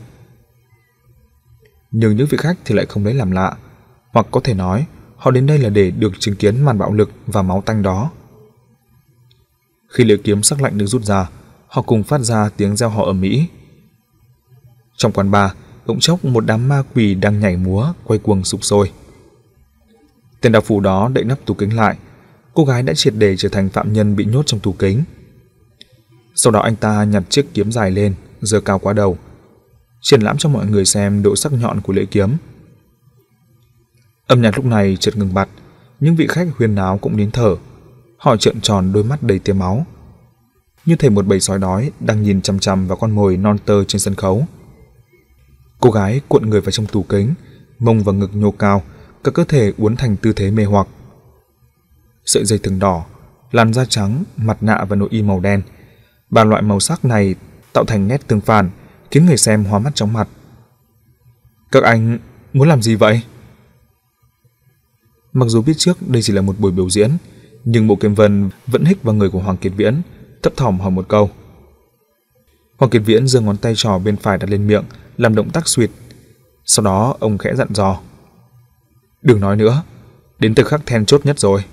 Speaker 1: Nhưng những vị khách thì lại không lấy làm lạ, hoặc có thể nói họ đến đây là để được chứng kiến màn bạo lực và máu tanh đó. Khi lưỡi kiếm sắc lạnh được rút ra, họ cùng phát ra tiếng reo hò ầm ĩ. Trong quán bar, bỗng chốc một đám ma quỷ đang nhảy múa quay cuồng sục sôi. Tên đao phủ đó đậy nắp tủ kính lại, cô gái đã triệt để trở thành phạm nhân bị nhốt trong tủ kính. Sau đó anh ta nhặt chiếc kiếm dài lên, giơ cao quá đầu, triển lãm cho mọi người xem độ sắc nhọn của lưỡi kiếm. Âm nhạc lúc này chợt ngừng bặt, những vị khách huyên náo cũng nín thở. Họ trợn tròn đôi mắt đầy tia máu, như thể một bầy sói đói đang nhìn chằm chằm vào con mồi non tơ trên sân khấu. Cô gái cuộn người vào trong tủ kính, mông và ngực nhô cao, cả cơ thể uốn thành tư thế mê hoặc. Sợi dây thừng đỏ, làn da trắng, mặt nạ và nội y màu đen, ba loại màu sắc này tạo thành nét tương phản, khiến người xem hoa mắt chóng mặt. Các anh muốn làm gì vậy? Mặc dù biết trước đây chỉ là một buổi biểu diễn, nhưng Mộ Kiếm Vân vẫn hích vào người của Hoàng Kiệt Viễn, thấp thỏm hỏi một câu. Hoàng Kiệt Viễn giơ ngón tay trỏ bên phải đặt lên miệng, làm động tác suyệt. Sau đó ông khẽ dặn dò: "Đừng nói nữa, đến thời khắc then chốt nhất rồi."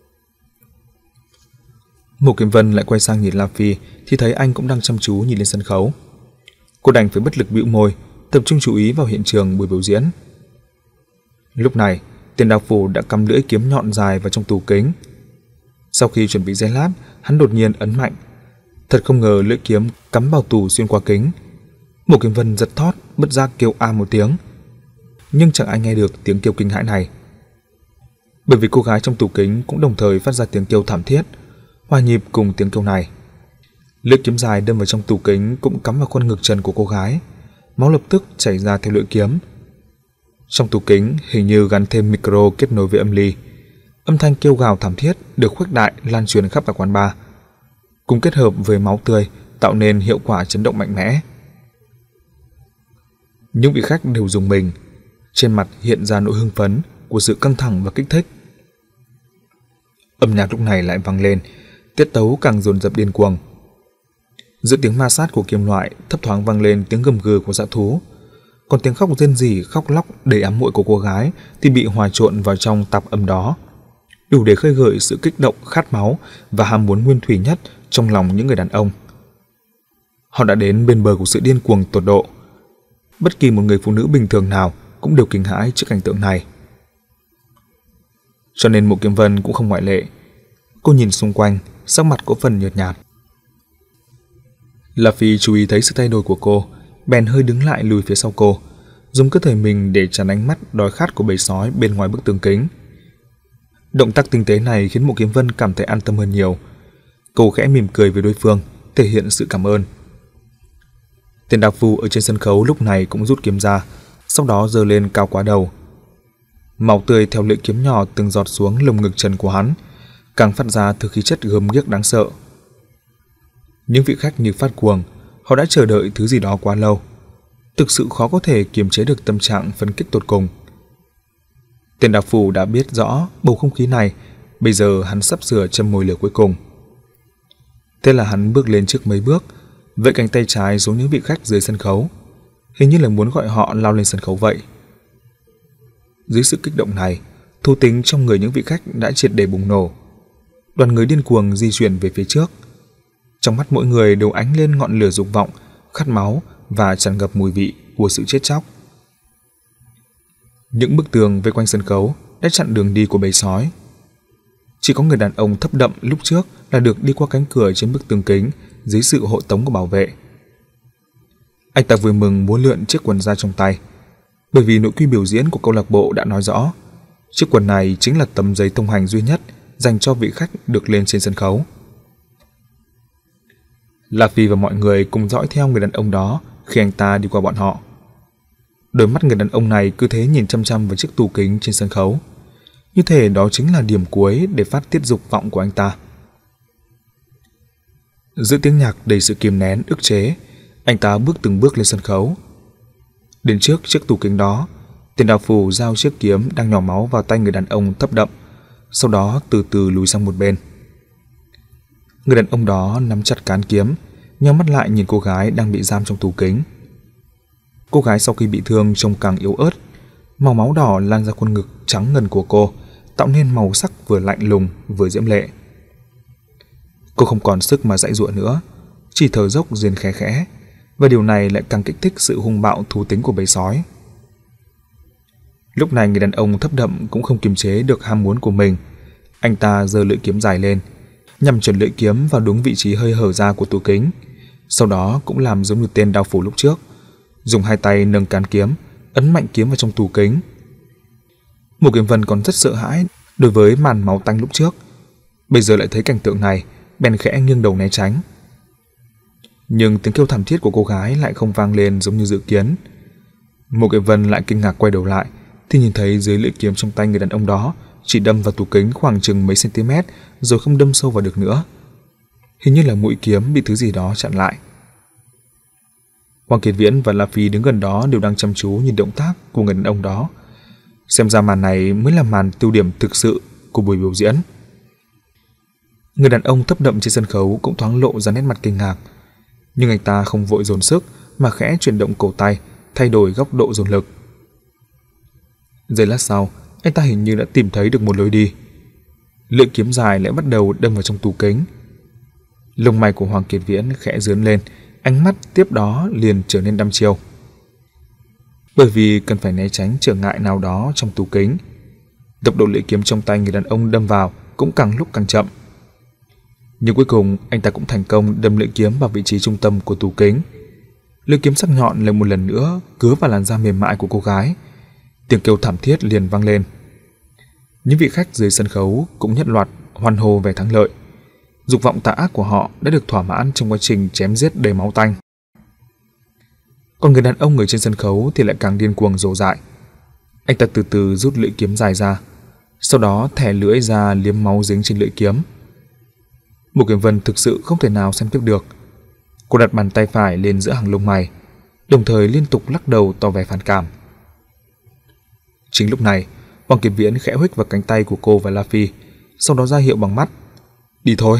Speaker 1: Mộ Kiếm Vân lại quay sang nhìn La Phi thì thấy anh cũng đang chăm chú nhìn lên sân khấu. Cô đành phải bất lực bĩu môi, tập trung chú ý vào hiện trường buổi biểu diễn. Lúc này, tên đao phủ đã cắm lưỡi kiếm nhọn dài vào trong tủ kính. Sau khi chuẩn bị giây lát, hắn đột nhiên ấn mạnh. Thật không ngờ lưỡi kiếm cắm vào tủ xuyên qua kính. Mộ Kiếm Vân giật thót, bất giác kêu a một tiếng. Nhưng chẳng ai nghe được tiếng kêu kinh hãi này, bởi vì cô gái trong tủ kính cũng đồng thời phát ra tiếng kêu thảm thiết, hòa nhịp cùng tiếng kêu này. Lưỡi kiếm dài đâm vào trong tủ kính cũng cắm vào khuôn ngực trần của cô gái. Máu lập tức chảy ra theo lưỡi kiếm. Trong tủ kính hình như gắn thêm micro kết nối với âm ly. Âm thanh kêu gào thảm thiết được khuếch đại lan truyền khắp cả quán bar, cùng kết hợp với máu tươi tạo nên hiệu quả chấn động mạnh mẽ. Những vị khách đều rùng mình, trên mặt hiện ra nỗi hưng phấn của sự căng thẳng và kích thích. Âm nhạc lúc này lại vang lên, tiết tấu càng dồn dập điên cuồng. Giữa tiếng ma sát của kim loại thấp thoáng vang lên tiếng gầm gừ của dã thú, còn tiếng khóc rên rỉ khóc lóc đầy ám muội của cô gái thì bị hòa trộn vào trong tạp âm đó, đủ để khơi gợi sự kích động khát máu và ham muốn nguyên thủy nhất trong lòng những người đàn ông. Họ đã đến bên bờ của sự điên cuồng tột độ. Bất kỳ một người phụ nữ bình thường nào cũng đều kinh hãi trước cảnh tượng này. Cho nên Mộ Kiếm Vân cũng không ngoại lệ. Cô nhìn xung quanh, sắc mặt có phần nhợt nhạt. La Phi chú ý thấy sự thay đổi của cô, bèn hơi đứng lại lùi phía sau cô, dùng cơ thể mình để chắn ánh mắt đói khát của bầy sói bên ngoài bức tường kính. Động tác tinh tế này khiến Mộ Kiếm Vân cảm thấy an tâm hơn nhiều. Cô khẽ mỉm cười với đối phương, thể hiện sự cảm ơn. Tên đạo phu ở trên sân khấu lúc này cũng rút kiếm ra, sau đó giơ lên cao quá đầu. Máu tươi theo lưỡi kiếm nhỏ từng giọt xuống lồng ngực trần của hắn, càng phát ra thứ khí chất gớm ghiếc đáng sợ. Những vị khách như phát cuồng, họ đã chờ đợi thứ gì đó quá lâu, thực sự khó có thể kiềm chế được tâm trạng phấn kích tột cùng. Tên đạo phu đã biết rõ bầu không khí này, bây giờ hắn sắp sửa châm mồi lửa cuối cùng. Thế là hắn bước lên trước mấy bước, vẫy cánh tay trái xuống những vị khách dưới sân khấu, hình như là muốn gọi họ lao lên sân khấu vậy. Dưới sự kích động này, thú tính trong người những vị khách đã triệt để bùng nổ. Đoàn người điên cuồng di chuyển về phía trước. Trong mắt mỗi người đều ánh lên ngọn lửa dục vọng, khát máu và tràn ngập mùi vị của sự chết chóc. Những bức tường vây quanh sân khấu đã chặn đường đi của bầy sói. Chỉ có người đàn ông thấp đậm lúc trước là được đi qua cánh cửa trên bức tường kính dưới sự hộ tống của bảo vệ. Anh ta vui mừng múa lượn chiếc quần da trong tay, bởi vì nội quy biểu diễn của câu lạc bộ đã nói rõ chiếc quần này chính là tấm giấy thông hành duy nhất dành cho vị khách được lên trên sân khấu. La Phi và mọi người cùng dõi theo người đàn ông đó khi anh ta đi qua bọn họ. Đôi mắt người đàn ông này cứ thế nhìn chăm chăm vào chiếc tủ kính trên sân khấu, như thể đó chính là điểm cuối để phát tiết dục vọng của anh ta. Giữa tiếng nhạc đầy sự kiềm nén ức chế, anh ta bước từng bước lên sân khấu. Đến trước chiếc tủ kính đó, tên đạo phù giao chiếc kiếm đang nhỏ máu vào tay người đàn ông thấp đậm, sau đó từ từ lùi sang một bên. Người đàn ông đó nắm chặt cán kiếm, nhắm mắt lại nhìn cô gái đang bị giam trong tủ kính. Cô gái sau khi bị thương trông càng yếu ớt, màu máu đỏ lan ra khuôn ngực trắng ngần của cô, tạo nên màu sắc vừa lạnh lùng vừa diễm lệ. Cô không còn sức mà giãy giụa nữa, chỉ thở dốc rên khẽ khẽ, và điều này lại càng kích thích sự hung bạo thú tính của bầy sói. Lúc này người đàn ông thấp đậm cũng không kiềm chế được ham muốn của mình. Anh ta giơ lưỡi kiếm dài lên, nhằm chuẩn lưỡi kiếm vào đúng vị trí hơi hở ra của tủ kính, sau đó cũng làm giống như tên đao phủ lúc trước, dùng hai tay nâng cán kiếm, ấn mạnh kiếm vào trong tủ kính. Mộ Kiếm Vân còn rất sợ hãi đối với màn máu tanh lúc trước, bây giờ lại thấy cảnh tượng này, bèn khẽ nghiêng đầu né tránh. Nhưng tiếng kêu thảm thiết của cô gái lại không vang lên giống như dự kiến. Mộ Kiếm Vân lại kinh ngạc quay đầu lại, thì nhìn thấy dưới lưỡi kiếm trong tay người đàn ông đó chỉ đâm vào tủ kính khoảng chừng mấy cm, rồi không đâm sâu vào được nữa. Hình như là mũi kiếm bị thứ gì đó chặn lại. Hoàng Kiệt Viễn và La Phi đứng gần đó đều đang chăm chú nhìn động tác của người đàn ông đó. Xem ra màn này mới là màn tiêu điểm thực sự của buổi biểu diễn. Người đàn ông thấp đậm trên sân khấu cũng thoáng lộ ra nét mặt kinh ngạc, nhưng anh ta không vội dồn sức mà khẽ chuyển động cổ tay, thay đổi góc độ dồn lực. Giây lát sau, anh ta hình như đã tìm thấy được một lối đi. Lưỡi kiếm dài lại bắt đầu đâm vào trong tủ kính. Lông mày của Hoàng Kiệt Viễn khẽ rướn lên, ánh mắt tiếp đó liền trở nên đăm chiêu. Bởi vì cần phải né tránh trở ngại nào đó trong tủ kính, tốc độ lưỡi kiếm trong tay người đàn ông đâm vào cũng càng lúc càng chậm. Nhưng cuối cùng anh ta cũng thành công đâm lưỡi kiếm vào vị trí trung tâm của tủ kính. Lưỡi kiếm sắc nhọn lại một lần nữa cứa vào làn da mềm mại của cô gái. Tiếng kêu thảm thiết liền vang lên. Những vị khách dưới sân khấu cũng nhất loạt hoan hô về thắng lợi. Dục vọng tà ác của họ đã được thỏa mãn trong quá trình chém giết đầy máu tanh. Còn người đàn ông người trên sân khấu thì lại càng điên cuồng rồ dại. Anh ta từ từ rút lưỡi kiếm dài ra, sau đó thè lưỡi ra liếm máu dính trên lưỡi kiếm. Mộ Kiếm Vân thực sự không thể nào xem tiếp được. Cô đặt bàn tay phải lên giữa hàng lông mày, đồng thời liên tục lắc đầu tỏ vẻ phản cảm. Chính lúc này, Hoàng Kiệt Viễn khẽ huých vào cánh tay của cô và La Phi, sau đó ra hiệu bằng mắt. Đi thôi.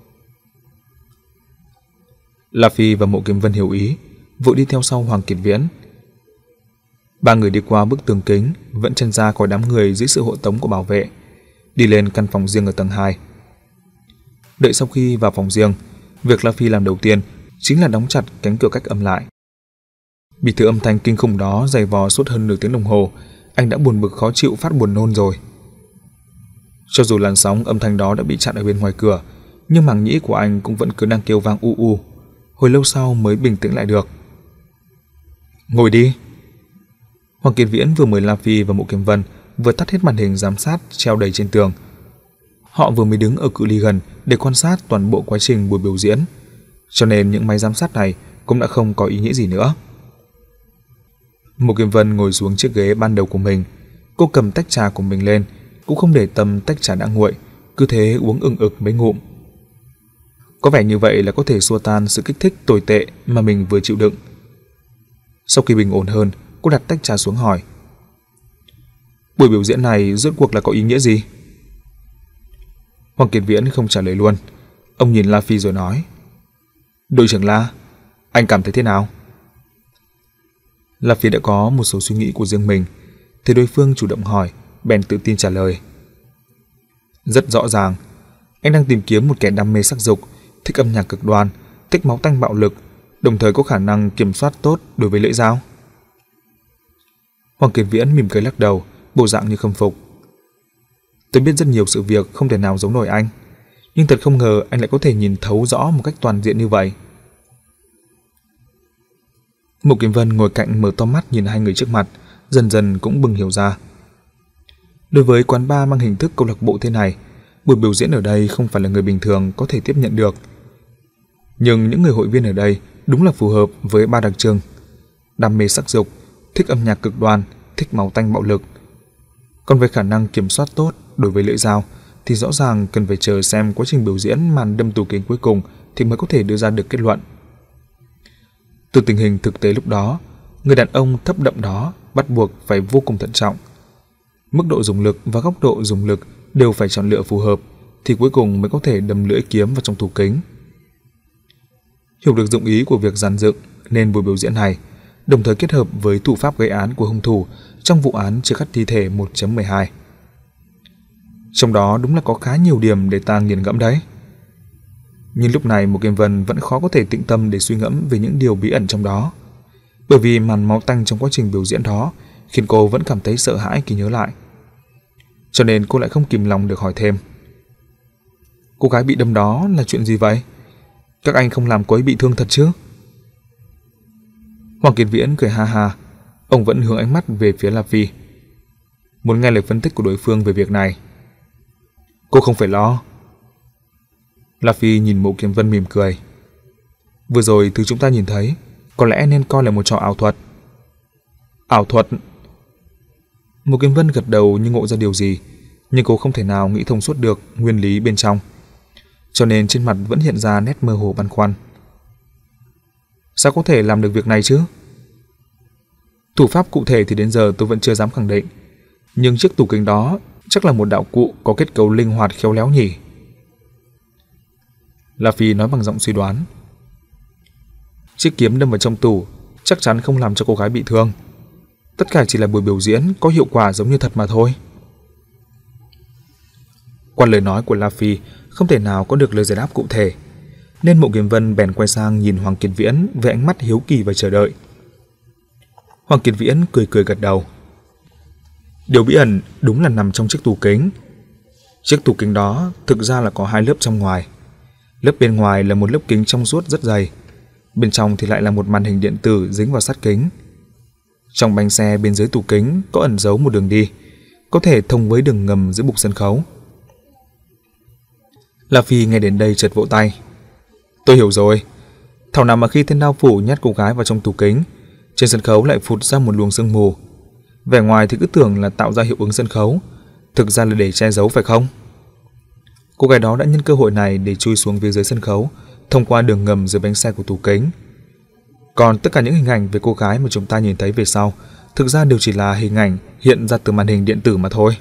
Speaker 1: La Phi và Mộ Kiếm Vân hiểu ý, vội đi theo sau Hoàng Kiệt Viễn. Ba người đi qua bức tường kính, vẫn chân ra khỏi đám người dưới sự hộ tống của bảo vệ, đi lên căn phòng riêng ở tầng hai. Đợi sau khi vào phòng riêng, việc La Phi làm đầu tiên chính là đóng chặt cánh cửa cách âm lại. Bị thứ âm thanh kinh khủng đó giày vò suốt hơn nửa tiếng đồng hồ, anh đã buồn bực khó chịu phát buồn nôn rồi. Cho dù làn sóng âm thanh đó đã bị chặn ở bên ngoài cửa, nhưng màng nhĩ của anh cũng vẫn cứ đang kêu vang u u, hồi lâu sau mới bình tĩnh lại được. Ngồi đi. Hoàng Kiệt Viễn vừa mời La Phi và Mộ Kiếm Vân vừa tắt hết màn hình giám sát treo đầy trên tường. Họ vừa mới đứng ở cự ly gần để quan sát toàn bộ quá trình buổi biểu diễn, cho nên những máy giám sát này cũng đã không có ý nghĩa gì nữa. Mộ Kiếm Vân ngồi xuống chiếc ghế ban đầu của mình. Cô cầm tách trà của mình lên, cũng không để tâm tách trà đã nguội, cứ thế uống ừng ực mấy ngụm. Có vẻ như vậy là có thể xua tan sự kích thích tồi tệ mà mình vừa chịu đựng. Sau khi bình ổn hơn, cô đặt tách trà xuống hỏi: buổi biểu diễn này rốt cuộc là có ý nghĩa gì? Hoàng Kiệt Viễn không trả lời luôn. Ông nhìn La Phi rồi nói: đội trưởng La, anh cảm thấy thế nào? La Phi đã có một số suy nghĩ của riêng mình, thấy đối phương chủ động hỏi, bèn tự tin trả lời: rất rõ ràng, anh đang tìm kiếm một kẻ đam mê sắc dục, thích âm nhạc cực đoan, thích máu tanh bạo lực, đồng thời có khả năng kiểm soát tốt đối với lưỡi dao. Hoàng Kiệt Viễn mỉm cười lắc đầu, bộ dạng như khâm phục. Tôi biết rất nhiều sự việc không thể nào giống nổi anh, nhưng thật không ngờ anh lại có thể nhìn thấu rõ một cách toàn diện như vậy. Mộ Kiếm Vân ngồi cạnh mở to mắt nhìn hai người trước mặt, dần dần cũng bừng hiểu ra. Đối với quán bar mang hình thức câu lạc bộ thế này, buổi biểu diễn ở đây không phải là người bình thường có thể tiếp nhận được. Nhưng những người hội viên ở đây đúng là phù hợp với ba đặc trưng: đam mê sắc dục, thích âm nhạc cực đoan, thích máu tanh bạo lực. Còn về khả năng kiểm soát tốt đối với lưỡi dao thì rõ ràng cần phải chờ xem quá trình biểu diễn màn đâm tù kính cuối cùng thì mới có thể đưa ra được kết luận. Từ tình hình thực tế lúc đó, người đàn ông thấp đậm đó bắt buộc phải vô cùng thận trọng. Mức độ dùng lực và góc độ dùng lực đều phải chọn lựa phù hợp thì cuối cùng mới có thể đâm lưỡi kiếm vào trong tủ kính. Hiểu được dụng ý của việc dàn dựng nên buổi biểu diễn này, đồng thời kết hợp với thủ pháp gây án của hung thủ trong vụ án chia cắt thi thể một chấm mười hai. Trong đó đúng là có khá nhiều điểm để ta nghiền ngẫm đấy. Nhưng lúc này Mộ Kiếm Vân vẫn khó có thể tĩnh tâm để suy ngẫm về những điều bí ẩn trong đó, bởi vì màn máu tanh trong quá trình biểu diễn đó khiến cô vẫn cảm thấy sợ hãi khi nhớ lại. Cho nên cô lại không kìm lòng được hỏi thêm: cô gái bị đâm đó là chuyện gì vậy? Các anh không làm cô ấy bị thương thật chứ? Hoàng Kiệt Viễn cười ha ha. Ông vẫn hướng ánh mắt về phía La Phi, muốn nghe lời phân tích của đối phương về việc này. Cô không phải lo. La Phi nhìn Mộ Kiếm Vân mỉm cười. Vừa rồi thứ chúng ta nhìn thấy có lẽ nên coi là một trò ảo thuật. Ảo thuật? Mộ Kiếm Vân gật đầu như ngộ ra điều gì, nhưng cô không thể nào nghĩ thông suốt được nguyên lý bên trong, cho nên trên mặt vẫn hiện ra nét mơ hồ băn khoăn. Sao có thể làm được việc này chứ? Thủ pháp cụ thể thì đến giờ tôi vẫn chưa dám khẳng định, nhưng chiếc tủ kính đó chắc là một đạo cụ có kết cấu linh hoạt khéo léo nhỉ? La Phi nói bằng giọng suy đoán. Chiếc kiếm đâm vào trong tủ chắc chắn không làm cho cô gái bị thương. Tất cả chỉ là buổi biểu diễn có hiệu quả giống như thật mà thôi. Qua lời nói của La Phi không thể nào có được lời giải đáp cụ thể, nên Mộ Kiếm Vân bèn quay sang nhìn Hoàng Kiệt Viễn với ánh mắt hiếu kỳ và chờ đợi. Hoàng Kiệt Viễn cười cười gật đầu. Điều bí ẩn đúng là nằm trong chiếc tủ kính. Chiếc tủ kính đó thực ra là có hai lớp trong ngoài. Lớp bên ngoài là một lớp kính trong suốt rất dày, bên trong thì lại là một màn hình điện tử dính vào sắt kính. Trong bánh xe bên dưới tủ kính có ẩn giấu một đường đi, có thể thông với đường ngầm giữa bục sân khấu. La Phi nghe đến đây chợt vỗ tay. Tôi hiểu rồi. Thảo nào mà khi tên đao phủ nhét cô gái vào trong tủ kính, trên sân khấu lại phụt ra một luồng sương mù. Vẻ ngoài thì cứ tưởng là tạo ra hiệu ứng sân khấu, thực ra là để che giấu phải không? Cô gái đó đã nhân cơ hội này để chui xuống phía dưới sân khấu, thông qua đường ngầm dưới bánh xe của tủ kính. Còn tất cả những hình ảnh về cô gái mà chúng ta nhìn thấy về sau, thực ra đều chỉ là hình ảnh hiện ra từ màn hình điện tử mà thôi.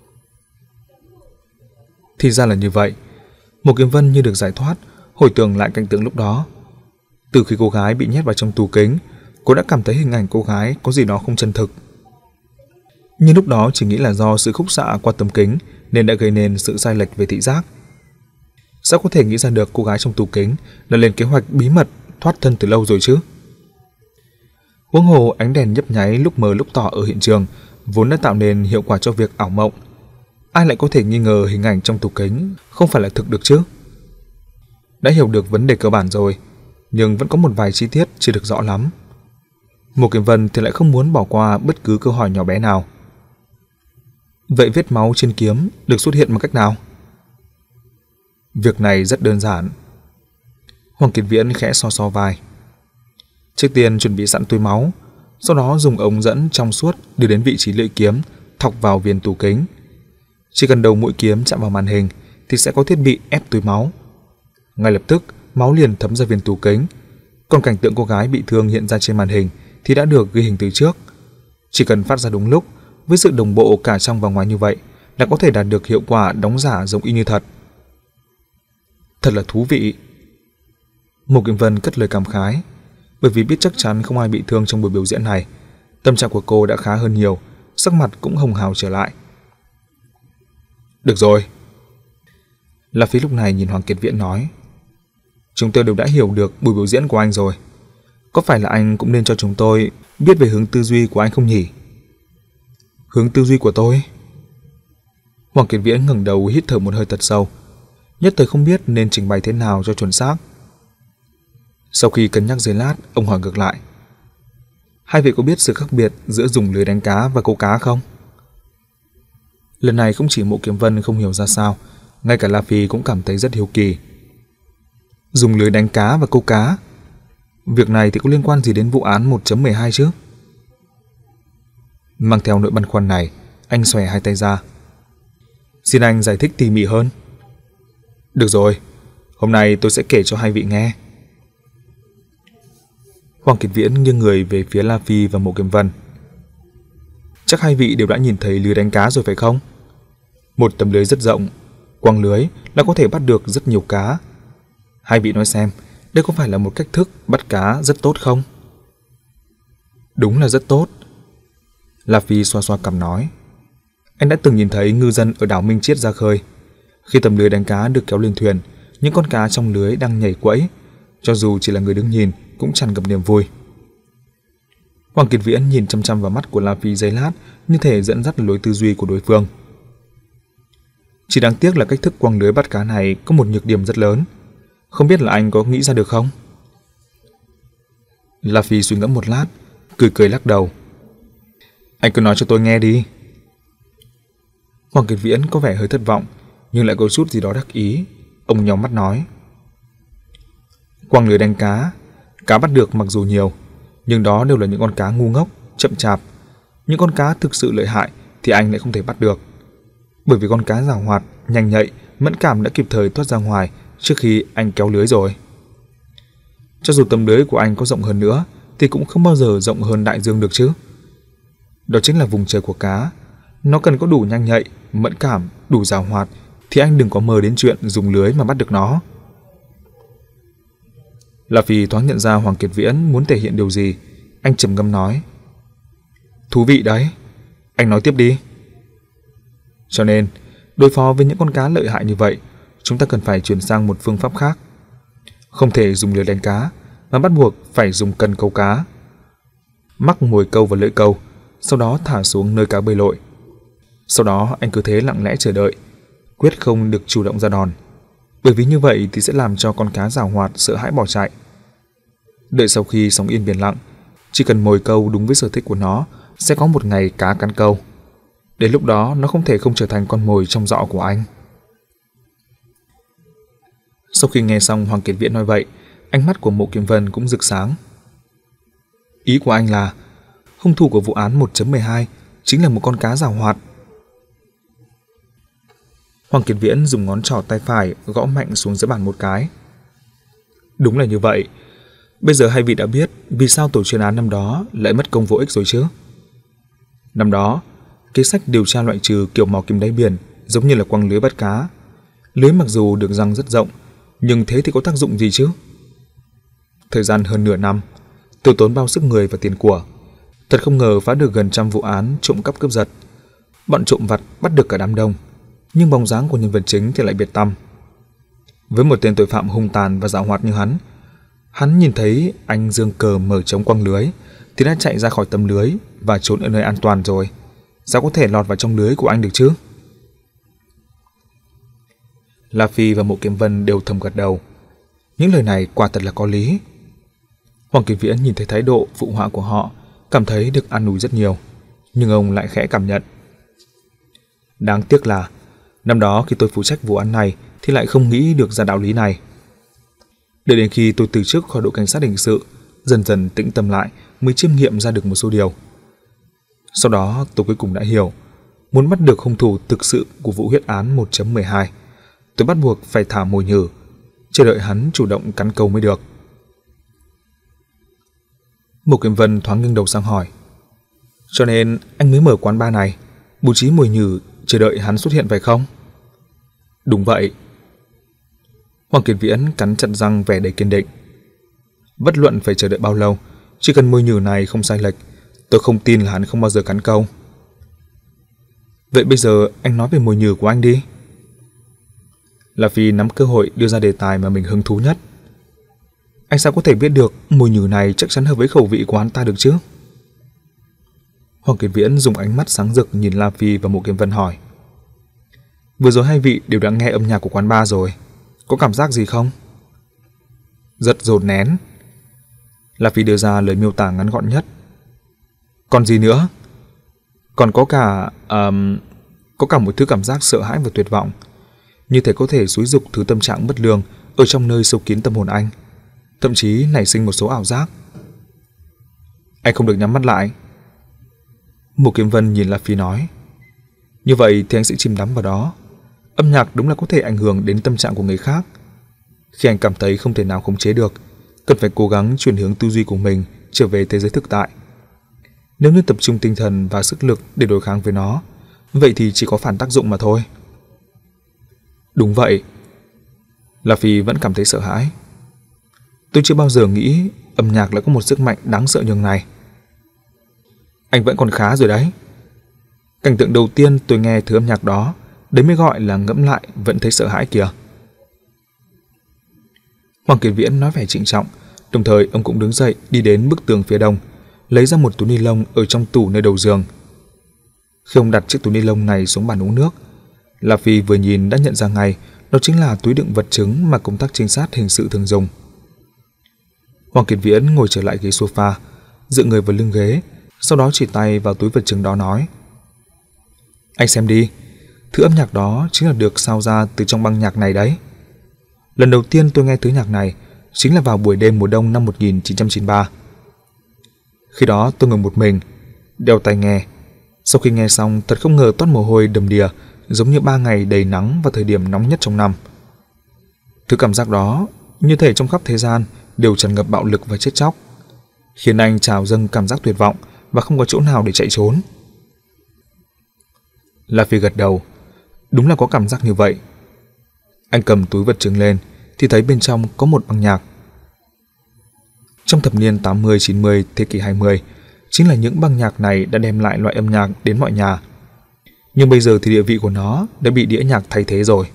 Speaker 1: Thì ra là như vậy. Mộ Kiếm Vân như được giải thoát, hồi tưởng lại cảnh tượng lúc đó. Từ khi cô gái bị nhét vào trong tủ kính, cô đã cảm thấy hình ảnh cô gái có gì đó không chân thực. Nhưng lúc đó chỉ nghĩ là do sự khúc xạ qua tấm kính nên đã gây nên sự sai lệch về thị giác. Sao có thể nghĩ ra được cô gái trong tủ kính đã lên kế hoạch bí mật thoát thân từ lâu rồi chứ? Huống hồ ánh đèn nhấp nháy lúc mờ lúc tỏ ở hiện trường vốn đã tạo nên hiệu quả cho việc ảo mộng. Ai lại có thể nghi ngờ hình ảnh trong tủ kính không phải là thực được chứ? Đã hiểu được vấn đề cơ bản rồi, nhưng vẫn có một vài chi tiết chưa được rõ lắm. Mộ Kiếm Vân thì lại không muốn bỏ qua bất cứ câu hỏi nhỏ bé nào. Vậy vết máu trên kiếm được xuất hiện bằng cách nào? Việc này rất đơn giản. Hoàng Kiệt Viễn khẽ so so vai. Trước tiên chuẩn bị sẵn túi máu, sau đó dùng ống dẫn trong suốt đưa đến vị trí lưỡi kiếm, thọc vào viên tủ kính. Chỉ cần đầu mũi kiếm chạm vào màn hình thì sẽ có thiết bị ép túi máu. Ngay lập tức, máu liền thấm ra viên tủ kính. Còn cảnh tượng cô gái bị thương hiện ra trên màn hình thì đã được ghi hình từ trước. Chỉ cần phát ra đúng lúc, với sự đồng bộ cả trong và ngoài như vậy, là có thể đạt được hiệu quả đóng giả giống y như thật. Thật là thú vị. Mộ Kiếm Vân cất lời cảm khái, bởi vì biết chắc chắn không ai bị thương trong buổi biểu diễn này. Tâm trạng của cô đã khá hơn nhiều, sắc mặt cũng hồng hào trở lại. Được rồi. La Phi lúc này nhìn Hoàng Kiệt Viễn nói, chúng tôi đều đã hiểu được buổi biểu diễn của anh rồi. Có phải là anh cũng nên cho chúng tôi biết về hướng tư duy của anh không nhỉ? Hướng tư duy của tôi? Hoàng Kiệt Viễn ngẩng đầu hít thở một hơi thật sâu, nhất thời không biết nên trình bày thế nào cho chuẩn xác. Sau khi cân nhắc giây lát, ông hỏi ngược lại, hai vị có biết sự khác biệt giữa dùng lưới đánh cá và câu cá không? Lần này không chỉ Mộ Kiếm Vân không hiểu ra sao, ngay cả La Phi cũng cảm thấy rất hiếu kỳ. Dùng lưới đánh cá và câu cá? Việc này thì có liên quan gì đến vụ án một chấm mười hai chứ? Mang theo nỗi băn khoăn này, anh xòe hai tay ra. Xin anh giải thích tỉ mỉ hơn. Được rồi, hôm nay tôi sẽ kể cho hai vị nghe. Hoàng Kiệt Viễn nghiêng người về phía La Phi và Mộ Kiếm Vân. Chắc hai vị đều đã nhìn thấy lưới đánh cá rồi phải không? Một tấm lưới rất rộng, quăng lưới là có thể bắt được rất nhiều cá. Hai vị nói xem, đây có phải là một cách thức bắt cá rất tốt không? Đúng là rất tốt. La Phi xoa xoa cằm nói. Anh đã từng nhìn thấy ngư dân ở đảo Minh Chiết ra khơi. Khi tấm lưới đánh cá được kéo lên thuyền, những con cá trong lưới đang nhảy quẫy, cho dù chỉ là người đứng nhìn cũng tràn ngập niềm vui. Hoàng Kiệt Viễn nhìn chăm chăm vào mắt của La Phi giây lát, như thể dẫn dắt lối tư duy của đối phương. Chỉ đáng tiếc là cách thức quăng lưới bắt cá này có một nhược điểm rất lớn. Không biết là anh có nghĩ ra được không? La Phi suy ngẫm một lát, cười cười lắc đầu. Anh cứ nói cho tôi nghe đi. Hoàng Kiệt Viễn có vẻ hơi thất vọng, nhưng lại có chút gì đó đắc ý. Ông nhắm mắt nói. Quăng lưới đánh cá, cá bắt được mặc dù nhiều, nhưng đó đều là những con cá ngu ngốc, chậm chạp. Những con cá thực sự lợi hại thì anh lại không thể bắt được. Bởi vì con cá giàu hoạt, nhanh nhạy, mẫn cảm đã kịp thời thoát ra ngoài trước khi anh kéo lưới rồi. Cho dù tấm lưới của anh có rộng hơn nữa thì cũng không bao giờ rộng hơn đại dương được chứ. Đó chính là vùng trời của cá. Nó cần có đủ nhanh nhạy, mẫn cảm, đủ giàu hoạt thì anh đừng có mơ đến chuyện dùng lưới mà bắt được nó. La Phi thoáng nhận ra Hoàng Kiệt Viễn muốn thể hiện điều gì. Anh trầm ngâm nói. Thú vị đấy. Anh nói tiếp đi. Cho nên, đối phó với những con cá lợi hại như vậy, chúng ta cần phải chuyển sang một phương pháp khác. Không thể dùng lưới đánh cá, mà bắt buộc phải dùng cân câu cá. Mắc mồi câu vào lưỡi câu, sau đó thả xuống nơi cá bơi lội. Sau đó anh cứ thế lặng lẽ chờ đợi, quyết không được chủ động ra đòn. Bởi vì như vậy thì sẽ làm cho con cá giàu hoạt sợ hãi bỏ chạy. Đợi sau khi sóng yên biển lặng, chỉ cần mồi câu đúng với sở thích của nó, sẽ có một ngày cá cắn câu. Đến lúc đó nó không thể không trở thành con mồi trong giỏ của anh. Sau khi nghe xong Hoàng Kiệt Viễn nói vậy, ánh mắt của Mộ Kiếm Vân cũng rực sáng. Ý của anh là hung thủ của vụ án một chấm mười hai chính là một con cá giàu hoạt. Hoàng Kiệt Viễn dùng ngón trỏ tay phải gõ mạnh xuống giữa bàn một cái. Đúng là như vậy. Bây giờ hai vị đã biết vì sao tổ chuyên án năm đó lại mất công vô ích rồi chứ. Năm đó, kế sách điều tra loại trừ kiểu mò kim đáy biển giống như là quăng lưới bắt cá. Lưới mặc dù được răng rất rộng, nhưng thế thì có tác dụng gì chứ? Thời gian hơn nửa năm, tiêu tốn bao sức người và tiền của. Thật không ngờ phá được gần trăm vụ án trộm cắp cướp giật. Bọn trộm vặt bắt được cả đám đông, nhưng bóng dáng của nhân vật chính thì lại biệt tăm. Với một tên tội phạm hung tàn và giàu hoạt như hắn, hắn nhìn thấy anh giương cờ mở trống quăng lưới thì đã chạy ra khỏi tấm lưới và trốn ở nơi an toàn rồi. Sao có thể lọt vào trong lưới của anh được chứ? La Phi và Mộ Kiếm Vân đều thầm gật đầu. Những lời này quả thật là có lý. Hoàng Kiệt Viễn nhìn thấy thái độ phụ họa của họ cảm thấy được an ủi rất nhiều, nhưng ông lại khẽ cảm nhận. Đáng tiếc là năm đó khi tôi phụ trách vụ án này thì lại không nghĩ được ra đạo lý này. Đợi đến khi tôi từ chức khỏi đội cảnh sát hình sự, dần dần tĩnh tâm lại mới chiêm nghiệm ra được một số điều. Sau đó tôi cuối cùng đã hiểu, muốn bắt được hung thủ thực sự của vụ huyết án một chấm mười hai, tôi bắt buộc phải thả mồi nhử, chờ đợi hắn chủ động cắn câu mới được. Mục Kiếm Vân thoáng nghiêng đầu sang hỏi, cho nên anh mới mở quán bar này, bố trí mồi nhử chờ đợi hắn xuất hiện phải không? Đúng vậy. Hoàng Kiệt Viễn cắn chặt răng vẻ đầy kiên định. Bất luận phải chờ đợi bao lâu, chỉ cần mồi nhử này không sai lệch, tôi không tin là hắn không bao giờ cắn câu. Vậy bây giờ anh nói về mồi nhử của anh đi. La Phi nắm cơ hội đưa ra đề tài mà mình hứng thú nhất. Anh sao có thể biết được mồi nhử này chắc chắn hợp với khẩu vị của hắn ta được chứ? Hoàng Kiệt Viễn dùng ánh mắt sáng rực nhìn La Phi và Mộ Kiếm Vân hỏi. Vừa rồi hai vị đều đã nghe âm nhạc của quán bar rồi, có cảm giác gì không? Rất dồn nén. La Phi đưa ra lời miêu tả ngắn gọn nhất. Còn gì nữa? Còn có cả um, có cả một thứ cảm giác sợ hãi và tuyệt vọng, như thể có thể xúi dục thứ tâm trạng bất lương ở trong nơi sâu kín tâm hồn anh, thậm chí nảy sinh một số ảo giác. Anh không được nhắm mắt lại. Mộ Kiếm Vân nhìn La Phi nói. Như vậy thì anh sẽ chìm đắm vào đó. Âm nhạc đúng là có thể ảnh hưởng đến tâm trạng của người khác. Khi anh cảm thấy không thể nào khống chế được, cần phải cố gắng chuyển hướng tư duy của mình trở về thế giới thực tại. Nếu như tập trung tinh thần và sức lực để đối kháng với nó, vậy thì chỉ có phản tác dụng mà thôi. Đúng vậy. La Phi vẫn cảm thấy sợ hãi. Tôi chưa bao giờ nghĩ âm nhạc lại có một sức mạnh đáng sợ nhường này. Anh vẫn còn khá rồi đấy. Cảnh tượng đầu tiên tôi nghe thứ âm nhạc đó, đấy mới gọi là ngẫm lại vẫn thấy sợ hãi kìa. Hoàng Kiệt Viễn nói vẻ trịnh trọng, đồng thời ông cũng đứng dậy đi đến bức tường phía đông, lấy ra một túi ni lông ở trong tủ nơi đầu giường. Khi ông đặt chiếc túi ni lông này xuống bàn uống nước, La Phi vừa nhìn đã nhận ra ngay đó chính là túi đựng vật chứng mà công tác trinh sát hình sự thường dùng. Hoàng Kiệt Viễn ngồi trở lại ghế sofa, dựa người vào lưng ghế, sau đó chỉ tay vào túi vật chứng đó nói. Anh xem đi, thứ âm nhạc đó chính là được sao ra từ trong băng nhạc này đấy. Lần đầu tiên tôi nghe thứ nhạc này chính là vào buổi đêm mùa đông năm một nghìn chín trăm chín mươi ba. Khi đó tôi ngồi một mình, đeo tai nghe. Sau khi nghe xong thật không ngờ toát mồ hôi đầm đìa, giống như ba ngày đầy nắng vào thời điểm nóng nhất trong năm. Thứ cảm giác đó như thể trong khắp thế gian đều tràn ngập bạo lực và chết chóc, khiến anh trào dâng cảm giác tuyệt vọng và không có chỗ nào để chạy trốn. La Phi gật đầu. Đúng là có cảm giác như vậy. Anh cầm túi vật chứng lên thì thấy bên trong có một băng nhạc. Trong thập niên tám mươi chín mươi thế kỷ hai mươi, chính là những băng nhạc này đã đem lại loại âm nhạc đến mọi nhà. Nhưng bây giờ thì địa vị của nó đã bị đĩa nhạc thay thế rồi.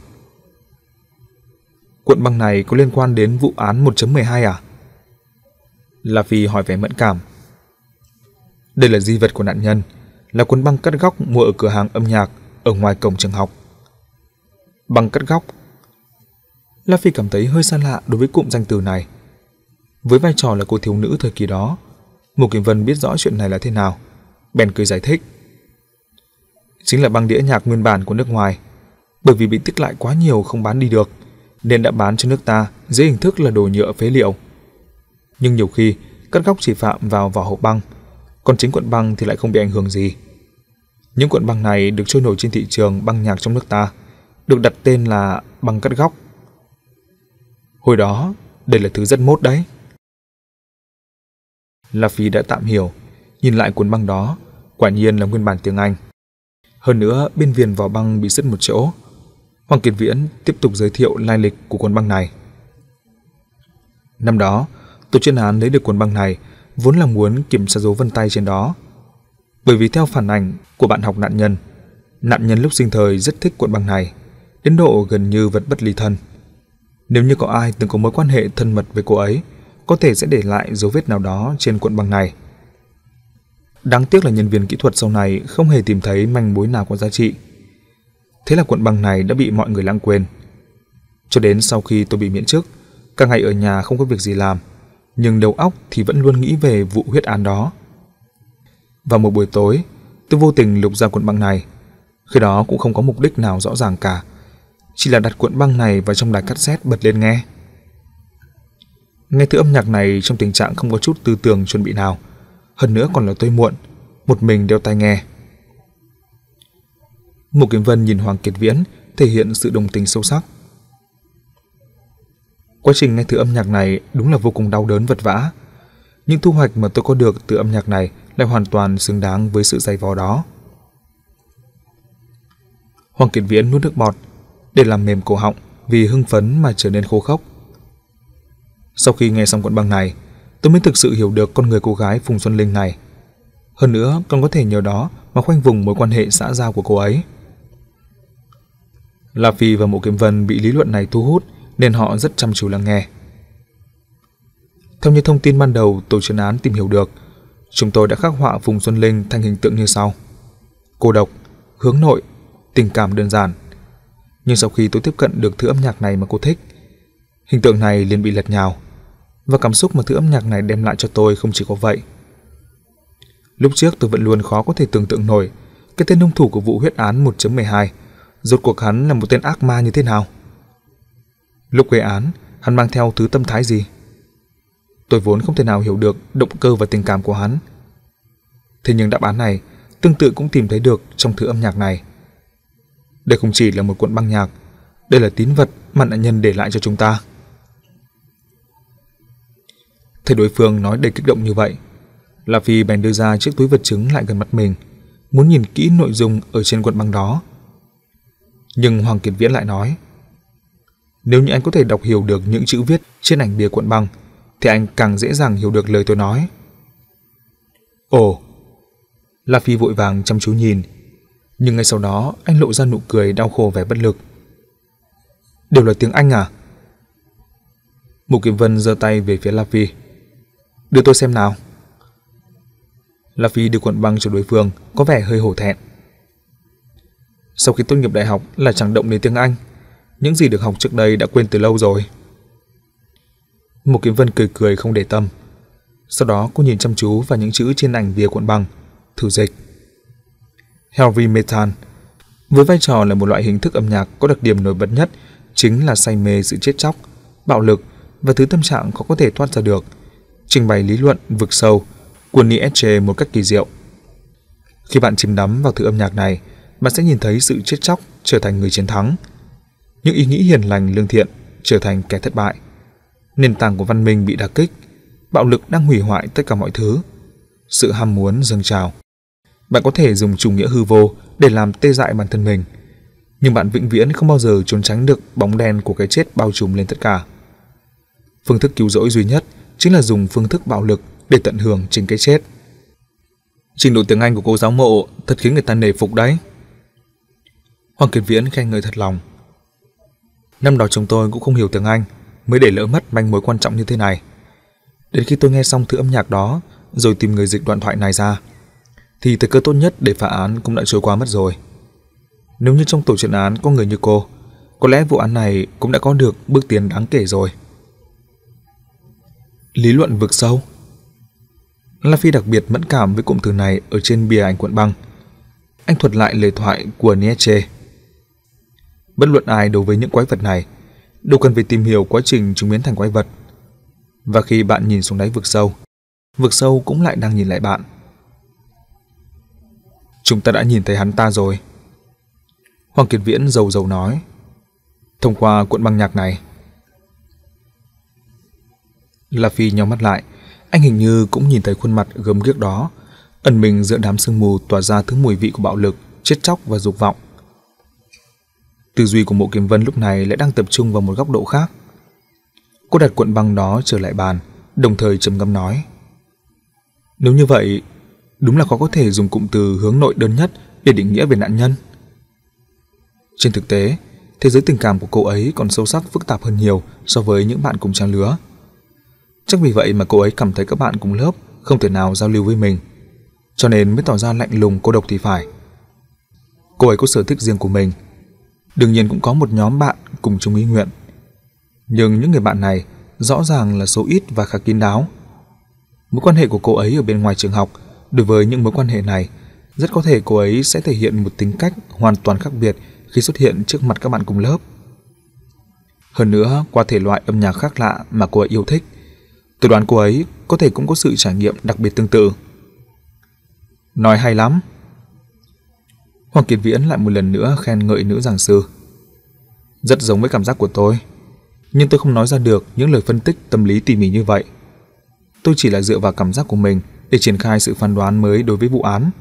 Speaker 1: Cuộn băng này có liên quan đến vụ án một chấm mười hai à? La Phi hỏi vẻ mẫn cảm. Đây là di vật của nạn nhân, là cuốn băng cắt góc mua ở cửa hàng âm nhạc ở ngoài cổng trường học. Băng cắt góc. La Phi cảm thấy hơi xa lạ đối với cụm danh từ này. Với vai trò là cô thiếu nữ thời kỳ đó, Mộ Kiếm Vân biết rõ chuyện này là thế nào, bèn cười giải thích. Chính là băng đĩa nhạc nguyên bản của nước ngoài, bởi vì bị tích lại quá nhiều không bán đi được, nên đã bán cho nước ta dưới hình thức là đồ nhựa phế liệu. Nhưng nhiều khi cắt góc chỉ phạm vào vỏ hộp băng, còn chính cuộn băng thì lại không bị ảnh hưởng gì. Những cuộn băng này được trôi nổi trên thị trường băng nhạc trong nước ta, được đặt tên là băng cắt góc. Hồi đó, đây là thứ rất mốt đấy. La Phi đã tạm hiểu, nhìn lại cuốn băng đó, quả nhiên là nguyên bản tiếng Anh. Hơn nữa, bên viền vỏ băng bị sứt một chỗ. Hoàng Kiệt Viễn tiếp tục giới thiệu lai lịch của cuốn băng này. Năm đó, tổ chuyên án lấy được cuốn băng này vốn là muốn kiểm tra dấu vân tay trên đó. Bởi vì theo phản ảnh của bạn học nạn nhân, nạn nhân lúc sinh thời rất thích cuộn băng này, đến độ gần như vật bất ly thân. Nếu như có ai từng có mối quan hệ thân mật với cô ấy, có thể sẽ để lại dấu vết nào đó trên cuộn băng này. Đáng tiếc là nhân viên kỹ thuật sau này không hề tìm thấy manh mối nào có giá trị. Thế là cuộn băng này đã bị mọi người lãng quên. Cho đến sau khi tôi bị miễn chức, cả ngày ở nhà không có việc gì làm, nhưng đầu óc thì vẫn luôn nghĩ về vụ huyết án đó. Vào một buổi tối, tôi vô tình lục ra cuộn băng này. Khi đó cũng không có mục đích nào rõ ràng cả, chỉ là đặt cuộn băng này vào trong đài cassette bật lên nghe. Nghe thứ âm nhạc này trong tình trạng không có chút tư tưởng chuẩn bị nào, hơn nữa còn là tối muộn, một mình đeo tai nghe. Mộ Kiếm Vân nhìn Hoàng Kiệt Viễn thể hiện sự đồng tình sâu sắc. Quá trình nghe thứ âm nhạc này đúng là vô cùng đau đớn vật vã. Những thu hoạch mà tôi có được từ âm nhạc này lại hoàn toàn xứng đáng với sự dày vò đó. Hoàng Kiệt Viễn nuốt nước bọt để làm mềm cổ họng vì hưng phấn mà trở nên khô khốc. Sau khi nghe xong cuộn băng này, tôi mới thực sự hiểu được con người cô gái Phùng Xuân Linh này. Hơn nữa còn có thể nhờ đó mà khoanh vùng mối quan hệ xã giao của cô ấy. La Phi và Mộ Kiếm Vân bị lý luận này thu hút nên họ rất chăm chú lắng nghe. Theo như thông tin ban đầu tổ chuyên án tìm hiểu được, chúng tôi đã khắc họa Phùng Xuân Linh thành hình tượng như sau: cô độc, hướng nội, tình cảm đơn giản. Nhưng sau khi tôi tiếp cận được thứ âm nhạc này mà cô thích, hình tượng này liền bị lật nhào, và cảm xúc mà thứ âm nhạc này đem lại cho tôi không chỉ có vậy. Lúc trước tôi vẫn luôn khó có thể tưởng tượng nổi cái tên hung thủ của vụ huyết án một chấm mười hai rốt cuộc hắn là một tên ác ma như thế nào. Lúc gây án, hắn mang theo thứ tâm thái gì? Tôi vốn không thể nào hiểu được động cơ và tình cảm của hắn. Thế nhưng đáp án này tương tự cũng tìm thấy được trong thứ âm nhạc này. Đây không chỉ là một cuộn băng nhạc, đây là tín vật mà nạn nhân để lại cho chúng ta. Thấy đối phương nói đầy kích động như vậy, La Phi bèn đưa ra chiếc túi vật chứng lại gần mặt mình, muốn nhìn kỹ nội dung ở trên cuộn băng đó. Nhưng Hoàng Kiệt Viễn lại nói: nếu như anh có thể đọc hiểu được những chữ viết trên ảnh bìa cuộn băng, thì anh càng dễ dàng hiểu được lời tôi nói. Ồ! La Phi vội vàng chăm chú nhìn, nhưng ngay sau đó anh lộ ra nụ cười đau khổ vẻ bất lực. Đều là tiếng Anh à? Mục Kiếm Vân giơ tay về phía La Phi. Đưa tôi xem nào. La Phi đưa cuộn băng cho đối phương, có vẻ hơi hổ thẹn. Sau khi tốt nghiệp đại học là chẳng động đến tiếng Anh, những gì được học trước đây đã quên từ lâu rồi. Mục Kiếm Vân cười cười không để tâm. Sau đó cô nhìn chăm chú vào những chữ trên ảnh bìa cuộn băng, thử dịch. Heavy metal, với vai trò là một loại hình thức âm nhạc có đặc điểm nổi bật nhất chính là say mê sự chết chóc, bạo lực và thứ tâm trạng khó có thể thoát ra được, trình bày lý luận vực sâu của Nietzsche một cách kỳ diệu. Khi bạn chìm đắm vào thứ âm nhạc này, bạn sẽ nhìn thấy sự chết chóc trở thành người chiến thắng, những ý nghĩ hiền lành lương thiện trở thành kẻ thất bại, nền tảng của văn minh bị đả kích, bạo lực đang hủy hoại tất cả mọi thứ, sự ham muốn dâng trào. Bạn có thể dùng chủ nghĩa hư vô để làm tê dại bản thân mình, nhưng bạn vĩnh viễn không bao giờ trốn tránh được bóng đen của cái chết bao trùm lên tất cả. Phương thức cứu rỗi duy nhất chính là dùng phương thức bạo lực để tận hưởng chính cái chết. Trình độ tiếng Anh của cô giáo Mộ thật khiến người ta nể phục đấy. Hoàng Kiệt Viễn khen ngợi thật lòng. Năm đó chúng tôi cũng không hiểu tiếng Anh, mới để lỡ mất manh mối quan trọng như thế này. Đến khi tôi nghe xong thứ âm nhạc đó, rồi tìm người dịch đoạn thoại này ra, thì thời cơ tốt nhất để phá án cũng đã trôi qua mất rồi. Nếu như trong tổ chuyên án có người như cô, có lẽ vụ án này cũng đã có được bước tiến đáng kể rồi. Lý luận vực sâu. La Phi đặc biệt mẫn cảm với cụm từ này ở trên bìa ảnh cuộn băng. Anh thuật lại lời thoại của Nietzsche. Bất luận ai đối với những quái vật này đều cần phải tìm hiểu quá trình chúng biến thành quái vật. Và khi bạn nhìn xuống đáy vực sâu, vực sâu cũng lại đang nhìn lại bạn. Chúng ta đã nhìn thấy hắn ta rồi. Hoàng Kiệt Viễn rầu rầu nói. Thông qua cuộn băng nhạc này. La Phi nhắm mắt lại. Anh hình như cũng nhìn thấy khuôn mặt gớm ghiếc đó, ẩn mình giữa đám sương mù tỏa ra thứ mùi vị của bạo lực, chết chóc và dục vọng. Tư duy của Mộ Kiếm Vân lúc này lại đang tập trung vào một góc độ khác. Cô đặt cuộn băng đó trở lại bàn, đồng thời trầm ngâm nói. Nếu như vậy, đúng là khó có thể dùng cụm từ hướng nội đơn nhất để định nghĩa về nạn nhân. Trên thực tế, thế giới tình cảm của cô ấy còn sâu sắc phức tạp hơn nhiều so với những bạn cùng trang lứa. Chắc vì vậy mà cô ấy cảm thấy các bạn cùng lớp không thể nào giao lưu với mình, cho nên mới tỏ ra lạnh lùng cô độc thì phải. Cô ấy có sở thích riêng của mình, đương nhiên cũng có một nhóm bạn cùng chung ý nguyện. Nhưng những người bạn này rõ ràng là số ít và khá kín đáo. Mối quan hệ của cô ấy ở bên ngoài trường học đối với những mối quan hệ này, rất có thể cô ấy sẽ thể hiện một tính cách hoàn toàn khác biệt khi xuất hiện trước mặt các bạn cùng lớp. Hơn nữa, qua thể loại âm nhạc khác lạ mà cô ấy yêu thích, tôi đoán cô ấy có thể cũng có sự trải nghiệm đặc biệt tương tự. Nói hay lắm. Hoàng Kiệt Viễn lại một lần nữa khen ngợi nữ giảng sư. Rất giống với cảm giác của tôi, nhưng tôi không nói ra được những lời phân tích tâm lý tỉ mỉ như vậy. Tôi chỉ là dựa vào cảm giác của mình để triển khai sự phán đoán mới đối với vụ án.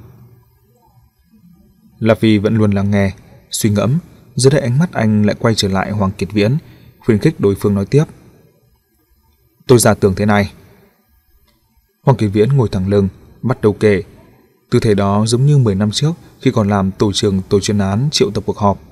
Speaker 1: La Phi vẫn luôn lắng nghe, suy ngẫm, rồi đây ánh mắt anh lại quay trở lại Hoàng Kiệt Viễn, khuyến khích đối phương nói tiếp. Tôi giả tưởng thế này. Hoàng Kiệt Viễn ngồi thẳng lưng, bắt đầu kể. Tư thế đó giống như mười năm trước khi còn làm tổ trưởng tổ chuyên án triệu tập cuộc họp.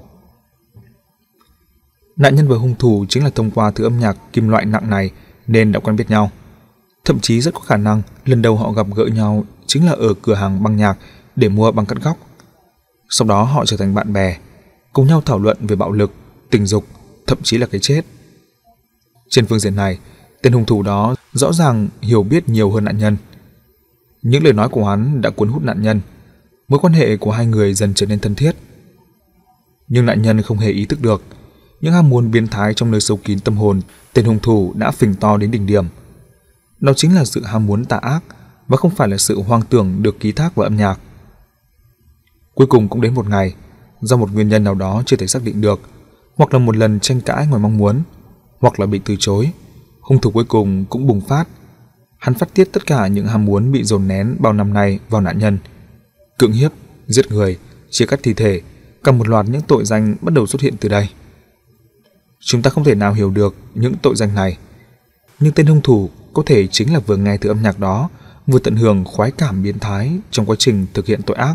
Speaker 1: Nạn nhân và hung thủ chính là thông qua thứ âm nhạc kim loại nặng này nên đã quen biết nhau. Thậm chí rất có khả năng lần đầu họ gặp gỡ nhau chính là ở cửa hàng băng nhạc để mua băng cắt góc. Sau đó họ trở thành bạn bè, cùng nhau thảo luận về bạo lực, tình dục, thậm chí là cái chết. Trên phương diện này, tên hung thủ đó rõ ràng hiểu biết nhiều hơn nạn nhân. Những lời nói của hắn đã cuốn hút nạn nhân, mối quan hệ của hai người dần trở nên thân thiết. Nhưng nạn nhân không hề ý thức được, những ham muốn biến thái trong nơi sâu kín tâm hồn tên hung thủ đã phình to đến đỉnh điểm. Đó chính là sự ham muốn tà ác và không phải là sự hoang tưởng được ký thác vào âm nhạc. Cuối cùng cũng đến một ngày, do một nguyên nhân nào đó chưa thể xác định được, hoặc là một lần tranh cãi ngoài mong muốn, hoặc là bị từ chối, hung thủ cuối cùng cũng bùng phát. Hắn phát tiết tất cả những ham muốn bị dồn nén bao năm nay vào nạn nhân, cưỡng hiếp, giết người, chia cắt thi thể, cả một loạt những tội danh bắt đầu xuất hiện từ đây. Chúng ta không thể nào hiểu được những tội danh này, nhưng tên hung thủ có thể chính là vừa nghe thứ âm nhạc đó, vừa tận hưởng khoái cảm biến thái trong quá trình thực hiện tội ác.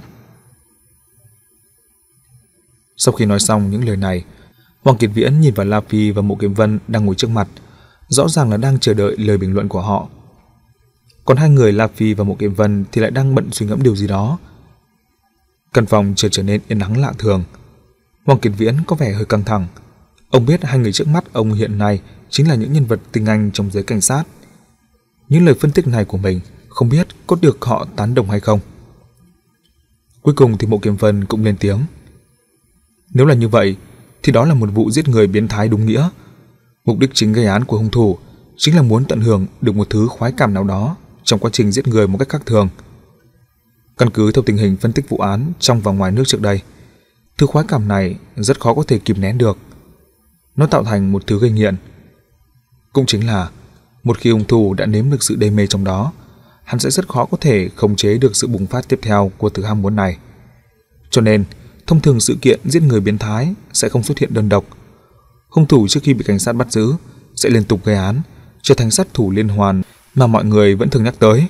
Speaker 1: Sau khi nói xong những lời này, Hoàng Kiệt Viễn nhìn vào La Phi và Mộ Kiếm Vân đang ngồi trước mặt, rõ ràng là đang chờ đợi lời bình luận của họ. Còn hai người La Phi và Mộ Kiếm Vân thì lại đang bận suy ngẫm điều gì đó. Căn phòng chợt trở nên yên ắng lạ thường. Hoàng Kiệt Viễn có vẻ hơi căng thẳng. Ông biết hai người trước mắt ông hiện nay chính là những nhân vật tinh anh trong giới cảnh sát. Những lời phân tích này của mình không biết có được họ tán đồng hay không. Cuối cùng thì Mộ Kiếm Vân cũng lên tiếng. Nếu là như vậy thì đó là một vụ giết người biến thái đúng nghĩa. Mục đích chính gây án của hung thủ chính là muốn tận hưởng được một thứ khoái cảm nào đó trong quá trình giết người một cách khác thường. Căn cứ theo tình hình phân tích vụ án trong và ngoài nước trước đây, thứ khoái cảm này rất khó có thể kìm nén được. Nó tạo thành một thứ gây nghiện. Cũng chính là một khi hung thủ đã nếm được sự đam mê trong đó, hắn sẽ rất khó có thể khống chế được sự bùng phát tiếp theo của thứ ham muốn này. Cho nên, thông thường sự kiện giết người biến thái sẽ không xuất hiện đơn độc. Hung thủ trước khi bị cảnh sát bắt giữ sẽ liên tục gây án, trở thành sát thủ liên hoàn mà mọi người vẫn thường nhắc tới.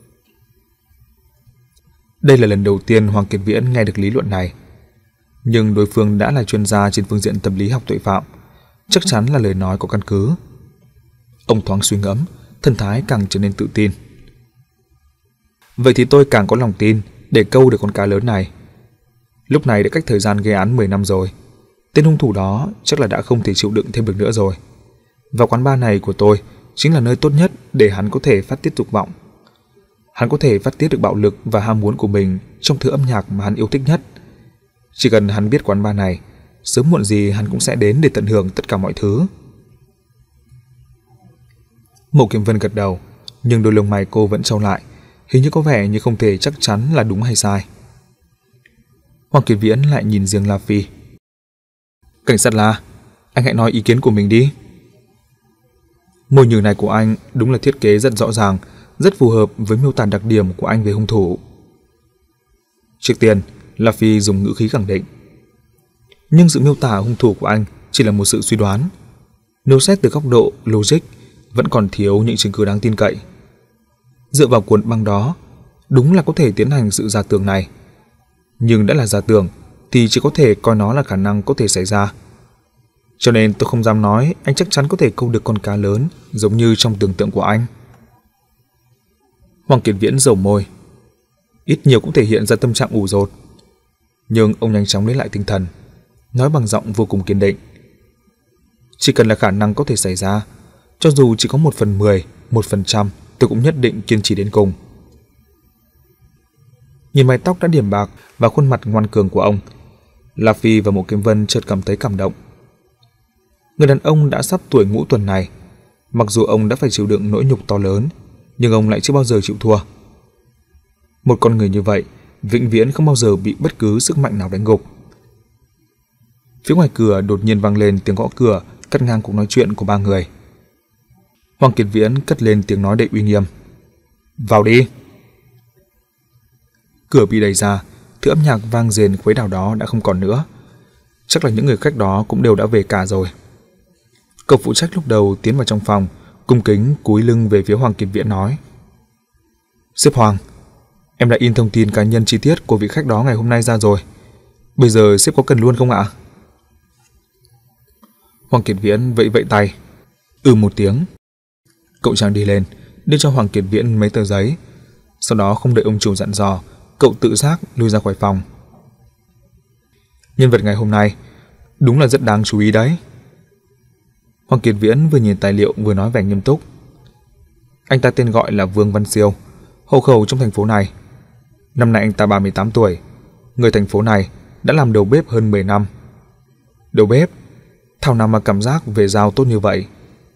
Speaker 1: Đây là lần đầu tiên Hoàng Kiệt Viễn nghe được lý luận này. Nhưng đối phương đã là chuyên gia trên phương diện tâm lý học tội phạm, chắc chắn là lời nói có căn cứ. Ông thoáng suy ngẫm, thần thái càng trở nên tự tin. Vậy thì tôi càng có lòng tin để câu được con cá lớn này. Lúc này đã cách thời gian gây án mười năm rồi, tên hung thủ đó chắc là đã không thể chịu đựng thêm được nữa rồi. Và quán bar này của tôi chính là nơi tốt nhất để hắn có thể phát tiết dục vọng. Hắn có thể phát tiết được bạo lực và ham muốn của mình trong thứ âm nhạc mà hắn yêu thích nhất. Chỉ cần hắn biết quán bar này, sớm muộn gì hắn cũng sẽ đến để tận hưởng tất cả mọi thứ. Mộ Kiếm Vân gật đầu, nhưng đôi lông mày cô vẫn trao lại, hình như có vẻ như không thể chắc chắn là đúng hay sai. Hoàng Kiệt Viễn lại nhìn riêng La Phi. Cảnh sát La, anh hãy nói ý kiến của mình đi. Môi nhử này của anh đúng là thiết kế rất rõ ràng, rất phù hợp với miêu tả đặc điểm của anh về hung thủ. Trước tiên, La Phi dùng ngữ khí khẳng định. Nhưng sự miêu tả hung thủ của anh chỉ là một sự suy đoán. Nếu xét từ góc độ logic, vẫn còn thiếu những chứng cứ đáng tin cậy. Dựa vào cuộn băng đó, đúng là có thể tiến hành sự giả tưởng này. Nhưng đã là giả tưởng thì chỉ có thể coi nó là khả năng có thể xảy ra. Cho nên tôi không dám nói anh chắc chắn có thể câu được con cá lớn giống như trong tưởng tượng của anh. Hoàng Kiệt Viễn rầu môi. Ít nhiều cũng thể hiện ra tâm trạng ủ rột. Nhưng ông nhanh chóng lấy lại tinh thần, nói bằng giọng vô cùng kiên định. Chỉ cần là khả năng có thể xảy ra, cho dù chỉ có một phần mười, một phần trăm, tôi cũng nhất định kiên trì đến cùng. Nhìn mái tóc đã điểm bạc và khuôn mặt ngoan cường của ông, La Phi và Mộ Kiếm Vân chợt cảm thấy cảm động. Người đàn ông đã sắp tuổi ngũ tuần này, mặc dù ông đã phải chịu đựng nỗi nhục to lớn, nhưng ông lại chưa bao giờ chịu thua. Một con người như vậy vĩnh viễn không bao giờ bị bất cứ sức mạnh nào đánh gục. Phía ngoài cửa đột nhiên vang lên tiếng gõ cửa, cắt ngang cuộc nói chuyện của ba người. Hoàng Kiệt Viễn cất lên tiếng nói đầy uy nghiêm: "Vào đi." Cửa bị đẩy ra, thứ âm nhạc vang rền khuấy đảo đó đã không còn nữa. Chắc là những người khách đó cũng đều đã về cả rồi. Cậu phụ trách lúc đầu tiến vào trong phòng, cung kính cúi lưng về phía Hoàng Kiệt Viễn nói: "Sếp Hoàng, em đã in thông tin cá nhân chi tiết của vị khách đó ngày hôm nay ra rồi. Bây giờ sếp có cần luôn không ạ?" Hoàng Kiệt Viễn vẫy vẫy tay. Ừ một tiếng. Cậu chàng đi lên, đưa cho Hoàng Kiệt Viễn mấy tờ giấy. Sau đó không đợi ông chủ dặn dò, cậu tự giác lui ra khỏi phòng. Nhân vật ngày hôm nay đúng là rất đáng chú ý đấy. Hoàng Kiệt Viễn vừa nhìn tài liệu vừa nói vẻ nghiêm túc. Anh ta tên gọi là Vương Văn Siêu, hộ khẩu trong thành phố này. Năm nay anh ta ba mươi tám tuổi, người thành phố này, đã làm đầu bếp hơn mười năm. Đầu bếp? Thảo nào mà cảm giác về dao tốt như vậy.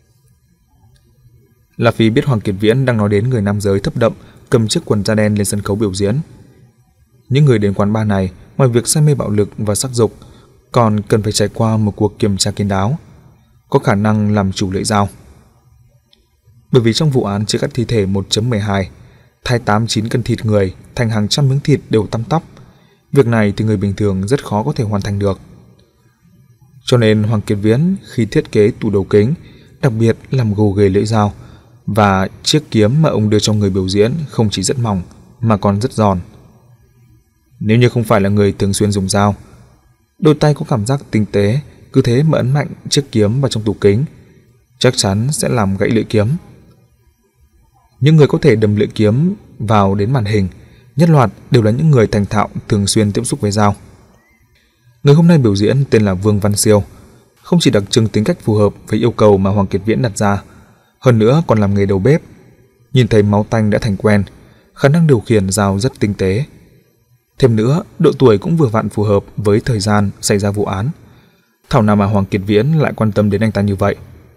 Speaker 1: La Phi biết Hoàng Kiệt Viễn đang nói đến người nam giới thấp đậm cầm chiếc quần da đen lên sân khấu biểu diễn. Những người đến quán bar này, ngoài việc say mê bạo lực và sắc dục, còn cần phải trải qua một cuộc kiểm tra kín đáo, có khả năng làm chủ lưỡi dao. Bởi vì trong vụ án chia cắt thi thể một chấm mười hai, thay tám chín cân thịt người thành hàng trăm miếng thịt đều tăm tắp, việc này thì người bình thường rất khó có thể hoàn thành được. Cho nên Hoàng Kiệt Viễn khi thiết kế tủ đầu kính đặc biệt làm gồ ghề lưỡi dao, và chiếc kiếm mà ông đưa cho người biểu diễn không chỉ rất mỏng mà còn rất giòn. Nếu như không phải là người thường xuyên dùng dao, đôi tay có cảm giác tinh tế, cứ thế mà ấn mạnh chiếc kiếm vào trong tủ kính, chắc chắn sẽ làm gãy lưỡi kiếm. Những người có thể đâm lưỡi kiếm vào đến màn hình nhất loạt đều là những người thành thạo thường xuyên tiếp xúc với dao. Người hôm nay biểu diễn tên là Vương Văn Siêu, không chỉ đặc trưng tính cách phù hợp với yêu cầu mà Hoàng Kiệt Viễn đặt ra, hơn nữa còn làm nghề đầu bếp. Nhìn thấy máu tanh đã thành quen, khả năng điều khiển dao rất tinh tế. Thêm nữa, độ tuổi cũng vừa vặn phù hợp với thời gian xảy ra vụ án. Thảo nào mà Hoàng Kiệt Viễn lại quan tâm đến anh ta như vậy.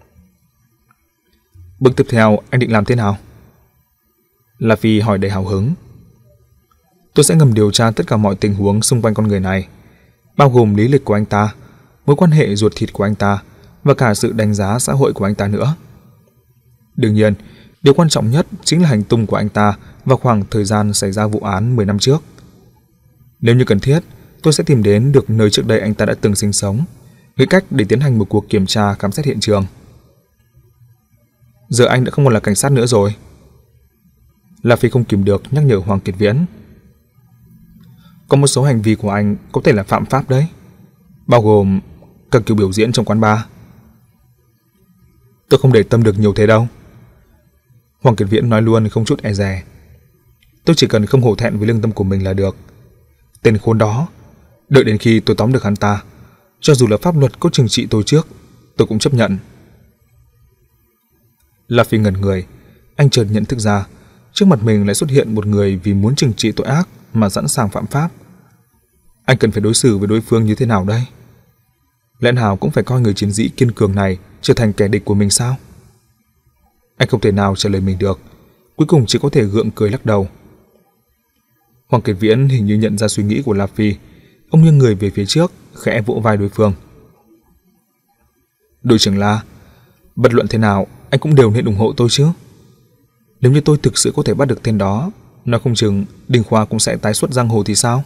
Speaker 1: Bước tiếp theo anh định làm thế nào? La Phi hỏi đầy hào hứng. Tôi sẽ ngầm điều tra tất cả mọi tình huống xung quanh con người này, bao gồm lý lịch của anh ta, mối quan hệ ruột thịt của anh ta và cả sự đánh giá xã hội của anh ta nữa. Đương nhiên, điều quan trọng nhất chính là hành tung của anh ta vào khoảng thời gian xảy ra vụ án mười năm trước. Nếu như cần thiết, tôi sẽ tìm đến được nơi trước đây anh ta đã từng sinh sống, nghĩ cách để tiến hành một cuộc kiểm tra khám xét hiện trường. Giờ anh đã không còn là cảnh sát nữa rồi. La Phi không kìm được nhắc nhở Hoàng Kiệt Viễn. Có một số hành vi của anh có thể là phạm pháp đấy, bao gồm cả kiểu biểu diễn trong quán bar. Tôi không để tâm được nhiều thế đâu. Hoàng Kiệt Viễn nói luôn không chút e dè. Tôi chỉ cần không hổ thẹn với lương tâm của mình là được. Tên khốn đó, đợi đến khi tôi tóm được hắn ta, cho dù là pháp luật có trừng trị tôi trước, tôi cũng chấp nhận. La Phi ngẩn người, anh chợt nhận thức ra, trước mặt mình lại xuất hiện một người vì muốn trừng trị tội ác mà sẵn sàng phạm pháp. Anh cần phải đối xử với đối phương như thế nào đây? Lẽ nào cũng phải coi người chiến sĩ kiên cường này trở thành kẻ địch của mình sao? Anh không thể nào trả lời mình được, cuối cùng chỉ có thể gượng cười lắc đầu. Hoàng Kiệt Viễn hình như nhận ra suy nghĩ của La Phi, ông nghiêng người về phía trước, khẽ vỗ vai đối phương. Đội trưởng La, bất luận thế nào anh cũng đều nên ủng hộ tôi chứ. Nếu như tôi thực sự có thể bắt được tên đó, nói không chừng Đình Khoa cũng sẽ tái xuất giang hồ thì sao?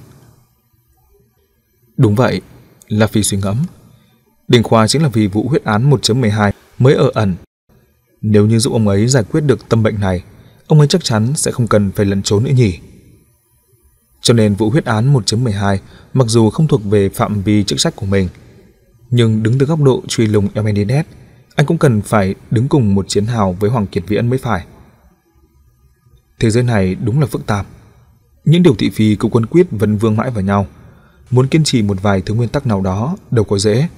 Speaker 1: Đúng vậy, La Phi suy ngẫm. Đình Khoa chính là vì vụ huyết án một chấm mười hai mới ở ẩn. Nếu như giúp ông ấy giải quyết được tâm bệnh này, ông ấy chắc chắn sẽ không cần phải lẩn trốn nữa nhỉ. Cho nên vụ huyết án một chấm mười hai mặc dù không thuộc về phạm vi chức trách của mình, nhưng đứng từ góc độ truy lùng em en đê net, anh cũng cần phải đứng cùng một chiến hào với Hoàng Kiệt Viễn mới phải. Thế giới này đúng là phức tạp. Những điều thị phi cũng quấn quýt vẫn vương mãi vào nhau. Muốn kiên trì một vài thứ nguyên tắc nào đó đâu có dễ.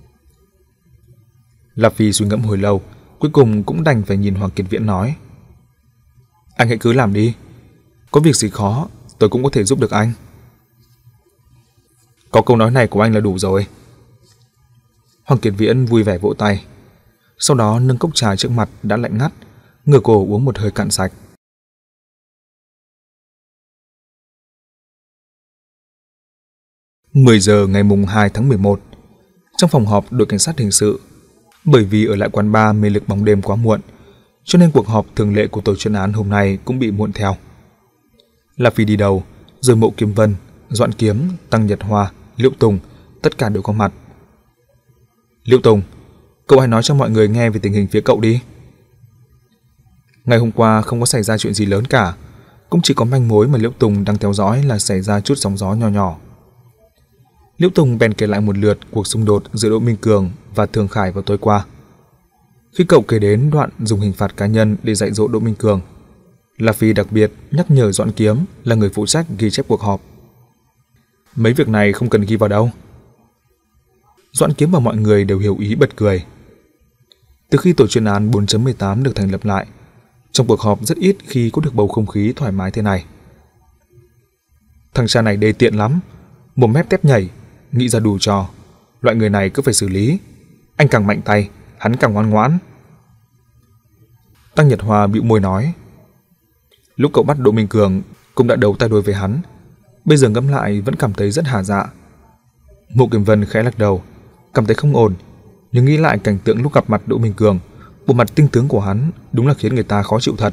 Speaker 1: La Phi suy ngẫm hồi lâu, cuối cùng cũng đành phải nhìn Hoàng Kiệt Viễn nói. Anh hãy cứ làm đi. Có việc gì khó tôi cũng có thể giúp được anh. Có câu nói này của anh là đủ rồi. Hoàng Kiệt Viễn vui vẻ vỗ tay, sau đó nâng cốc trà trước mặt đã lạnh ngắt, ngửa cổ uống một hơi cạn sạch. mười giờ ngày mùng hai tháng mười một, trong phòng họp đội cảnh sát hình sự. Bởi vì ở lại quán bar mê lực bóng đêm quá muộn, cho nên cuộc họp thường lệ của tổ chuyên án hôm nay cũng bị muộn theo. La Phi đi đầu, rồi Mộ Kiếm Vân, Doãn Kiếm, Tăng Nhật Hoa, Liễu Tùng, tất cả đều có mặt. Liễu Tùng, cậu hãy nói cho mọi người nghe về tình hình phía cậu đi. Ngày hôm qua không có xảy ra chuyện gì lớn cả, cũng chỉ có manh mối mà Liễu Tùng đang theo dõi là xảy ra chút sóng gió nhỏ nhỏ. Liễu Tùng bèn kể lại một lượt cuộc xung đột giữa Đỗ Minh Cường và Thường Khải vào tối qua. Khi cậu kể đến đoạn dùng hình phạt cá nhân để dạy dỗ Đỗ Minh Cường, La Phi đặc biệt nhắc nhở Doãn Kiếm là người phụ trách ghi chép cuộc họp. Mấy việc này không cần ghi vào đâu. Doãn Kiếm và mọi người đều hiểu ý bật cười. Từ khi tổ chuyên án bốn chấm mười tám được thành lập lại, trong cuộc họp rất ít khi có được bầu không khí thoải mái thế này. Thằng cha này đê tiện lắm, mồm mép tép nhảy, nghĩ ra đủ trò. Loại người này cứ phải xử lý. Anh càng mạnh tay, hắn càng ngoan ngoãn. Tăng Nhật Hoa bĩu môi nói, lúc cậu bắt Đỗ Minh Cường cũng đã đấu tay đôi với hắn, bây giờ ngẫm lại vẫn cảm thấy rất hả dạ. Mộ Kiếm Vân khẽ lắc đầu, cảm thấy không ổn, nhưng nghĩ lại cảnh tượng lúc gặp mặt Đỗ Minh Cường, bộ mặt tinh tướng của hắn đúng là khiến người ta khó chịu thật.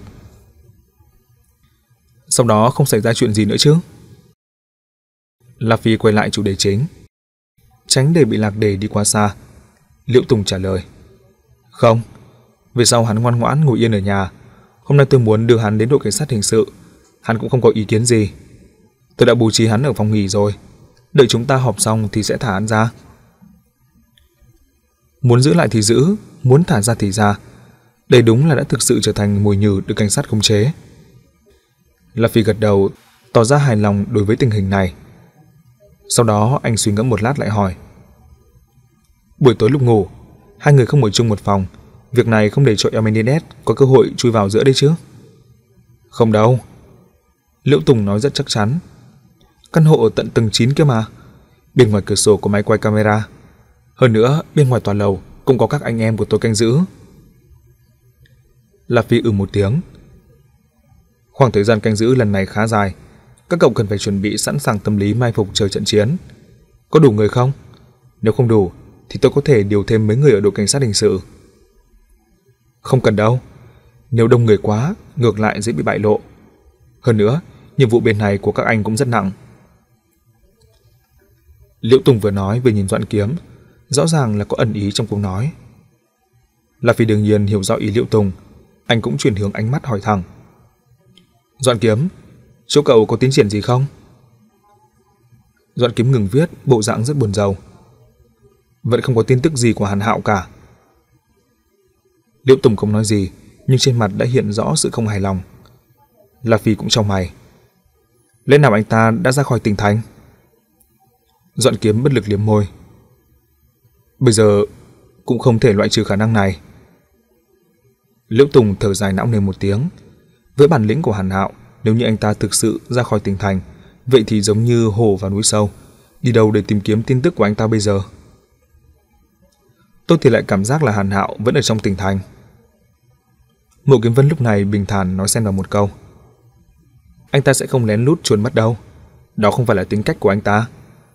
Speaker 1: Sau đó không xảy ra chuyện gì nữa chứ? La Phi quay lại chủ đề chính, tránh để bị lạc đề đi quá xa. Liễu Tùng trả lời, không, về sau hắn ngoan ngoãn ngồi yên ở nhà. Hôm nay tôi muốn đưa hắn đến đội cảnh sát hình sự, hắn cũng không có ý kiến gì. Tôi đã bố trí hắn ở phòng nghỉ rồi, đợi chúng ta họp xong thì sẽ thả hắn ra. Muốn giữ lại thì giữ, muốn thả ra thì ra. Đây đúng là đã thực sự trở thành mồi nhử được cảnh sát khống chế. La Phi gật đầu, tỏ ra hài lòng đối với tình hình này. Sau đó anh suy ngẫm một lát lại hỏi, buổi tối lúc ngủ, hai người không ở chung một phòng, việc này không để cho Menendez có cơ hội chui vào giữa đây chứ? Không đâu. Liễu Tùng nói rất chắc chắn. Căn hộ ở tận tầng chín kia mà. Bên ngoài cửa sổ có máy quay camera. Hơn nữa, bên ngoài tòa lầu cũng có các anh em của tôi canh giữ. La Phi ừ một tiếng. Khoảng thời gian canh giữ lần này khá dài, các cậu cần phải chuẩn bị sẵn sàng tâm lý mai phục chờ trận chiến. Có đủ người không? Nếu không đủ thì tôi có thể điều thêm mấy người ở đội cảnh sát hình sự. Không cần đâu. Nếu đông người quá, ngược lại dễ bị bại lộ. Hơn nữa, nhiệm vụ bên này của các anh cũng rất nặng. Liễu Tùng vừa nói vừa nhìn Doãn Kiếm, rõ ràng là có ẩn ý trong câu nói. La Phi đương nhiên hiểu rõ ý Liễu Tùng, anh cũng chuyển hướng ánh mắt hỏi thẳng. Doãn Kiếm, chỗ cậu có tiến triển gì không? Doãn Kiếm ngừng viết, bộ dạng rất buồn rầu. Vẫn không có tin tức gì của Hàn Hạo cả. Liễu Tùng không nói gì, nhưng trên mặt đã hiện rõ sự không hài lòng. La Phi cũng chau mày. Lẽ nào anh ta đã ra khỏi tỉnh thành? Doãn Kiếm bất lực liếm môi. Bây giờ cũng không thể loại trừ khả năng này. Liễu Tùng thở dài não nề một tiếng. Với bản lĩnh của Hàn Hạo, nếu như anh ta thực sự ra khỏi tỉnh thành, vậy thì giống như hổ vào núi sâu, đi đâu để tìm kiếm tin tức của anh ta bây giờ? Tôi thì lại cảm giác là Hàn Hạo vẫn ở trong tỉnh thành. Mộ Kiếm Vân lúc này bình thản nói xen vào một câu. Anh ta sẽ không lén lút chuồn mất đâu. Đó không phải là tính cách của anh ta.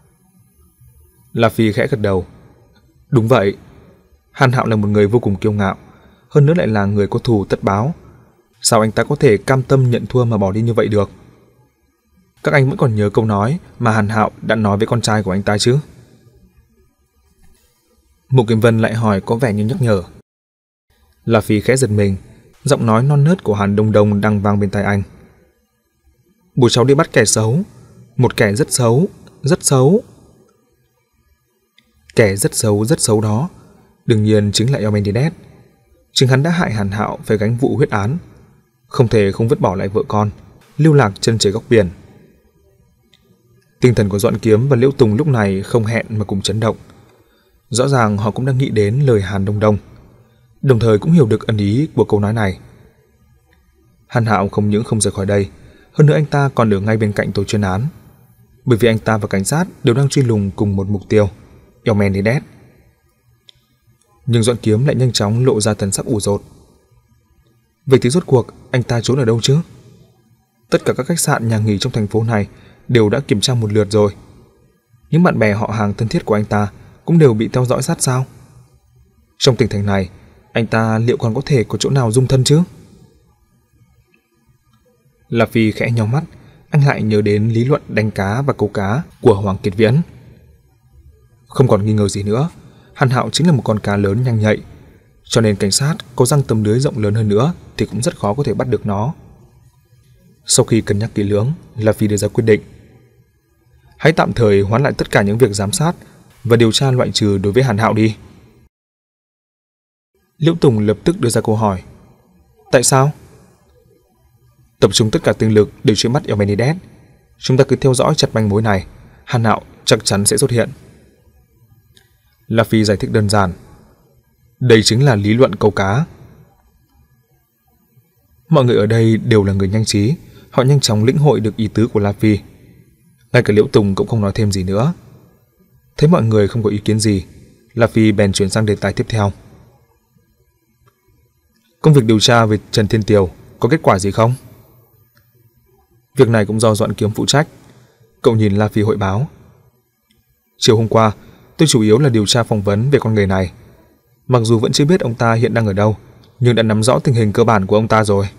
Speaker 1: La Phi khẽ gật đầu. Đúng vậy. Hàn Hạo là một người vô cùng kiêu ngạo, hơn nữa lại là người có thù tất báo. Sao anh ta có thể cam tâm nhận thua mà bỏ đi như vậy được? Các anh vẫn còn nhớ câu nói mà Hàn Hạo đã nói với con trai của anh ta chứ? Mộ Kiếm Vân lại hỏi có vẻ như nhắc nhở. La Phi khẽ giật mình, giọng nói non nớt của Hàn Đông Đông đang vang bên tai anh. Bố cháu đi bắt kẻ xấu, một kẻ rất xấu, rất xấu. Kẻ rất xấu, rất xấu đó đương nhiên chính là Menendez. Chính hắn đã hại Hàn Hạo phải gánh vụ huyết án, không thể không vứt bỏ lại vợ con, lưu lạc chân trời góc biển. Tinh thần của Doãn Kiếm và Liễu Tùng lúc này không hẹn mà cùng chấn động. Rõ ràng họ cũng đang nghĩ đến lời Hàn Đông Đông, đồng thời cũng hiểu được ẩn ý của câu nói này. Hàn Hạo không những không rời khỏi đây, Hơn nữa anh ta còn ở ngay bên cạnh tổ chuyên án, bởi vì anh ta và cảnh sát đều đang truy lùng cùng một mục tiêu, Eumenides. Nhưng Doãn Kiếm lại nhanh chóng lộ ra thần sắc ủ rột. Vậy thì rốt cuộc anh ta trốn ở đâu chứ? Tất cả các khách sạn, nhà nghỉ trong thành phố này đều đã kiểm tra một lượt rồi. Những bạn bè họ hàng thân thiết của anh ta cũng đều bị theo dõi sát sao? Trong tỉnh thành này, anh ta liệu còn có thể có chỗ nào dung thân chứ? La Phi khẽ nhíu mắt, anh lại nhớ đến lý luận đánh cá và câu cá của Hoàng Kiệt Viễn. Không còn nghi ngờ gì nữa, Hàn Hạo chính là một con cá lớn nhanh nhạy, cho nên cảnh sát có răng tấm lưới rộng lớn hơn nữa thì cũng rất khó có thể bắt được nó. Sau khi cân nhắc kỹ lưỡng, La Phi đưa ra quyết định: hãy tạm thời hoãn lại tất cả những việc giám sát và điều tra loại trừ đối với Hàn Hạo đi. Liễu Tùng lập tức đưa ra câu hỏi: tại sao? Tập trung tất cả tinh lực để truy bắt Eumenides. Chúng ta cứ theo dõi chặt manh mối này, Hàn Hạo chắc chắn sẽ xuất hiện. La Phi giải thích đơn giản: đây chính là lý luận câu cá. Mọi người ở đây đều là người nhanh trí, họ nhanh chóng lĩnh hội được ý tứ của La Phi. Ngay cả Liễu Tùng cũng không nói thêm gì nữa. Thấy mọi người không có ý kiến gì, La Phi bèn chuyển sang đề tài tiếp theo. Công việc điều tra về Trần Thiên Tiều có kết quả gì không? Việc này cũng do Doãn Kiếm phụ trách. Cậu nhìn La Phi hội báo. Chiều hôm qua, tôi chủ yếu là điều tra phỏng vấn về con người này. Mặc dù vẫn chưa biết ông ta hiện đang ở đâu, nhưng đã nắm rõ tình hình cơ bản của ông ta rồi.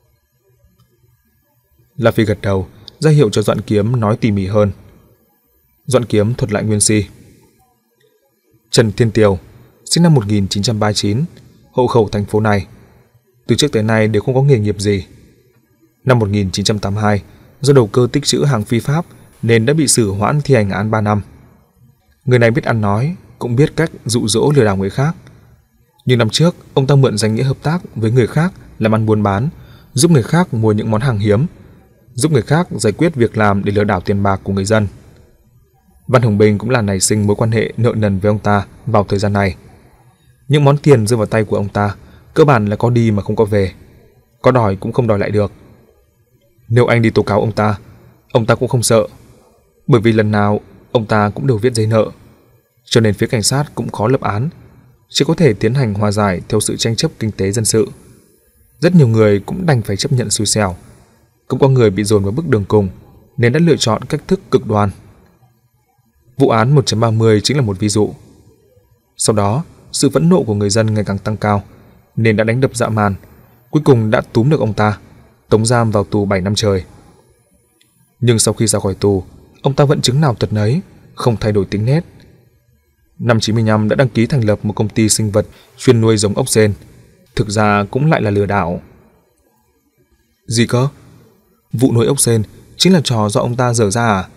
Speaker 1: La Phi gật đầu, ra hiệu cho Doãn Kiếm nói tỉ mỉ hơn. Doãn Kiếm thuật lại nguyên si. Trần Thiên Tiều, sinh năm một nghìn chín trăm ba mươi chín, hộ khẩu thành phố này. Từ trước tới nay đều không có nghề nghiệp gì. Năm một nghìn chín trăm tám mươi hai, do đầu cơ tích trữ hàng phi pháp nên đã bị xử hoãn thi hành án ba năm. Người này biết ăn nói, cũng biết cách dụ dỗ lừa đảo người khác. Nhưng năm trước, ông ta mượn danh nghĩa hợp tác với người khác làm ăn buôn bán, giúp người khác mua những món hàng hiếm, giúp người khác giải quyết việc làm để lừa đảo tiền bạc của người dân. Văn Hồng Bình cũng là nảy sinh mối quan hệ nợ nần với ông ta vào thời gian này. Những món tiền rơi vào tay của ông ta cơ bản là có đi mà không có về, có đòi cũng không đòi lại được. Nếu anh đi tố cáo ông ta, ông ta cũng không sợ, bởi vì lần nào ông ta cũng đều viết giấy nợ, cho nên phía cảnh sát cũng khó lập án, chỉ có thể tiến hành hòa giải theo sự tranh chấp kinh tế dân sự. Rất nhiều người cũng đành phải chấp nhận xui xẻo, cũng có người bị dồn vào bước đường cùng nên đã lựa chọn cách thức cực đoan. Vụ án một chấm ba mươi chính là một ví dụ. Sau đó, sự phẫn nộ của người dân ngày càng tăng cao nên đã đánh đập dã man, cuối cùng đã túm được ông ta, tống giam vào tù bảy năm trời. Nhưng sau khi ra khỏi tù, ông ta vẫn chứng nào tật nấy, không thay đổi tính nét. Năm chín mươi lăm đã đăng ký thành lập một công ty sinh vật chuyên nuôi giống ốc sên, thực ra cũng lại là lừa đảo. Gì cơ? Vụ nuôi ốc sên chính là trò do ông ta dở ra à?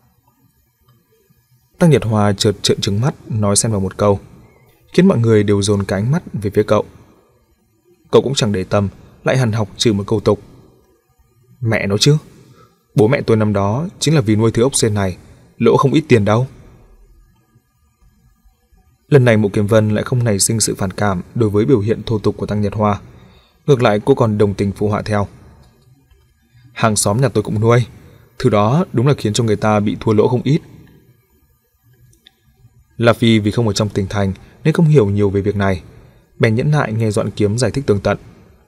Speaker 1: Tăng Nhật Hòa chợt trợn trừng mắt nói xen vào một câu, khiến mọi người đều dồn cái ánh mắt về phía cậu. Cậu cũng chẳng để tâm, lại hằn học chửi một câu tục. Mẹ nó chứ, bố mẹ tôi năm đó chính là vì nuôi thứ ốc sên này, lỗ không ít tiền đâu. Lần này Mộ Kiếm Vân lại không nảy sinh sự phản cảm đối với biểu hiện thô tục của Tăng Nhật Hoa, ngược lại cô còn đồng tình phụ họa theo. Hàng xóm nhà tôi cũng nuôi, thứ đó đúng là khiến cho người ta bị thua lỗ không ít. La Phi vì không ở trong tỉnh thành nên không hiểu nhiều về việc này, bèn nhẫn nại nghe Doãn Kiếm giải thích tường tận.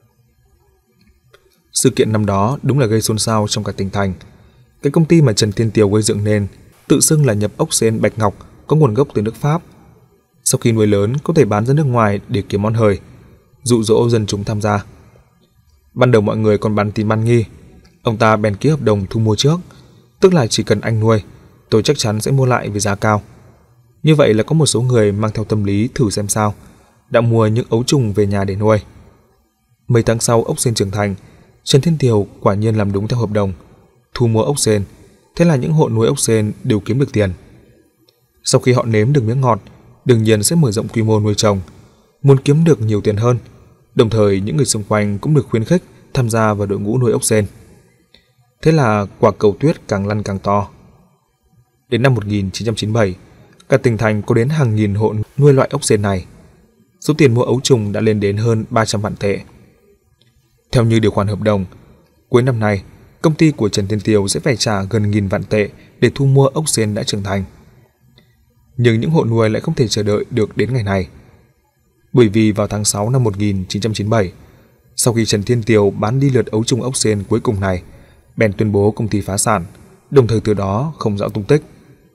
Speaker 1: Sự kiện năm đó đúng là gây xôn xao trong cả tỉnh thành. Cái công ty mà Trần Thiên Tiều gây dựng nên tự xưng là nhập ốc sên bạch ngọc có nguồn gốc từ nước Pháp. Sau khi nuôi lớn có thể bán ra nước ngoài để kiếm món hời, dụ dỗ dân chúng tham gia. Ban đầu mọi người còn bán tin ban nghi, ông ta bèn ký hợp đồng thu mua trước, tức là chỉ cần anh nuôi, tôi chắc chắn sẽ mua lại với giá cao. Như vậy là có một số người mang theo tâm lý thử xem sao, đã mua những ấu trùng về nhà để nuôi. Mấy tháng sau ốc sên trưởng thành, Trần Thiên Tiều quả nhiên làm đúng theo hợp đồng, thu mua ốc sên, thế là những hộ nuôi ốc sên đều kiếm được tiền. Sau khi họ nếm được miếng ngọt, đương nhiên sẽ mở rộng quy mô nuôi trồng, muốn kiếm được nhiều tiền hơn. Đồng thời những người xung quanh cũng được khuyến khích tham gia vào đội ngũ nuôi ốc sên. Thế là quả cầu tuyết càng lăn càng to. Đến năm một nghìn chín trăm chín mươi bảy, cả tỉnh thành có đến hàng nghìn hộ nuôi loại ốc sên này. Số tiền mua ấu trùng đã lên đến hơn ba trăm vạn tệ. Theo như điều khoản hợp đồng, cuối năm nay, công ty của Trần Thiên Tiều sẽ phải trả gần nghìn vạn tệ để thu mua ốc sên đã trưởng thành. Nhưng những hộ nuôi lại không thể chờ đợi được đến ngày này. Bởi vì vào tháng sáu năm một nghìn chín trăm chín mươi bảy, sau khi Trần Thiên Tiều bán đi lượt ấu trùng ốc sên cuối cùng này, bèn tuyên bố công ty phá sản, đồng thời từ đó không rõ tung tích.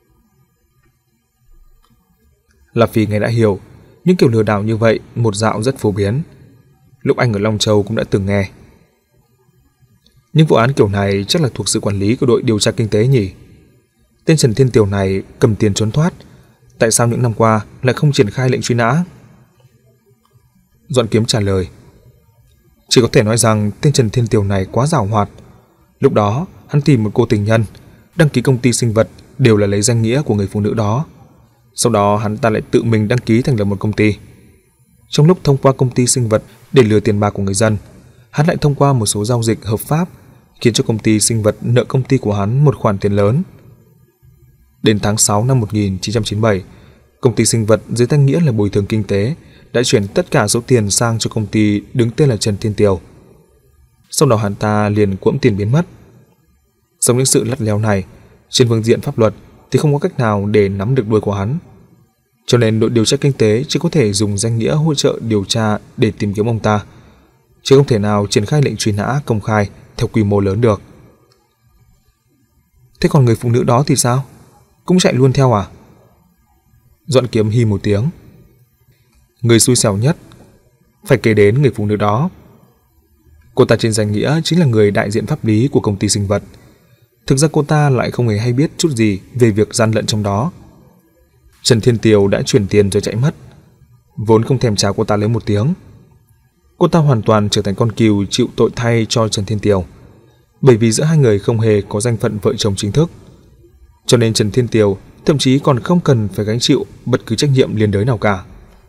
Speaker 1: Lạp Phi nghe đã hiểu, những kiểu lừa đảo như vậy một dạo rất phổ biến. Lúc anh ở Long Châu cũng đã từng nghe. Nhưng vụ án kiểu này chắc là thuộc sự quản lý của đội điều tra kinh tế nhỉ? Tên Trần Thiên Tiều này cầm tiền trốn thoát, tại sao những năm qua lại không triển khai lệnh truy nã? Doãn Kiếm trả lời, chỉ có thể nói rằng tên Trần Thiên Tiều này quá giàu hoạt. Lúc đó hắn tìm một cô tình nhân, đăng ký công ty sinh vật đều là lấy danh nghĩa của người phụ nữ đó. Sau đó hắn ta lại tự mình đăng ký thành lập một công ty. Trong lúc thông qua công ty sinh vật để lừa tiền bạc của người dân, hắn lại thông qua một số giao dịch hợp pháp, khiến cho công ty sinh vật nợ công ty của hắn một khoản tiền lớn. Đến tháng sáu năm một nghìn chín trăm chín mươi bảy, công ty sinh vật dưới danh nghĩa là bồi thường kinh tế đã chuyển tất cả số tiền sang cho công ty đứng tên là Trần Thiên Tiều. Sau đó hắn ta liền cuỗm tiền biến mất. Trong những sự lắt léo này, trên phương diện pháp luật thì không có cách nào để nắm được đuôi của hắn. Cho nên đội điều tra kinh tế chỉ có thể dùng danh nghĩa hỗ trợ điều tra để tìm kiếm ông ta, chứ không thể nào triển khai lệnh truy nã công khai theo quy mô lớn được. Thế còn người phụ nữ đó thì sao? Cũng chạy luôn theo à? Doãn Kiếm hi một tiếng. Người xui xẻo nhất phải kể đến người phụ nữ đó. Cô ta trên danh nghĩa chính là người đại diện pháp lý của công ty sinh vật. Thực ra cô ta lại không hề hay biết chút gì về việc gian lận trong đó. Trần Thiên Tiều đã chuyển tiền rồi chạy mất, vốn không thèm chào cô ta lấy một tiếng. Cô ta hoàn toàn trở thành con cừu chịu tội thay cho Trần Thiên Tiều, bởi vì giữa hai người không hề có danh phận vợ chồng chính thức. Cho nên Trần Thiên Tiều thậm chí còn không cần phải gánh chịu bất cứ trách nhiệm liên đới nào cả.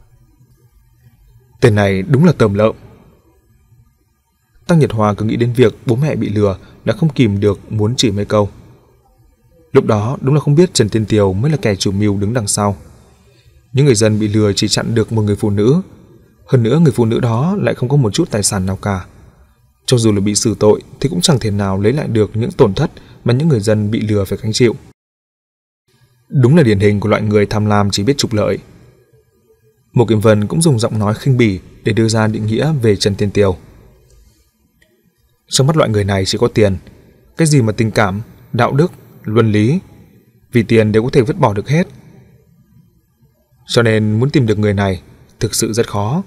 Speaker 1: Tên này đúng là tởm lợm. Tăng Nhật Hòa cứ nghĩ đến việc bố mẹ bị lừa đã không kìm được muốn chửi mấy câu. Lúc đó đúng là không biết Trần Thiên Tiều mới là kẻ chủ mưu đứng đằng sau. Những người dân bị lừa chỉ chặn được một người phụ nữ, hơn nữa người phụ nữ đó lại không có một chút tài sản nào cả. Cho dù là bị xử tội thì cũng chẳng thể nào lấy lại được những tổn thất mà những người dân bị lừa phải gánh chịu. Đúng là điển hình của loại người tham lam chỉ biết trục lợi. Mộ Kiếm Vân cũng dùng giọng nói khinh bỉ để đưa ra định nghĩa về Trần Thiên Tiều. Trong mắt loại người này chỉ có tiền, cái gì mà tình cảm, đạo đức, luân lý, vì tiền đều có thể vứt bỏ được hết. Cho nên muốn tìm được người này thực sự rất khó.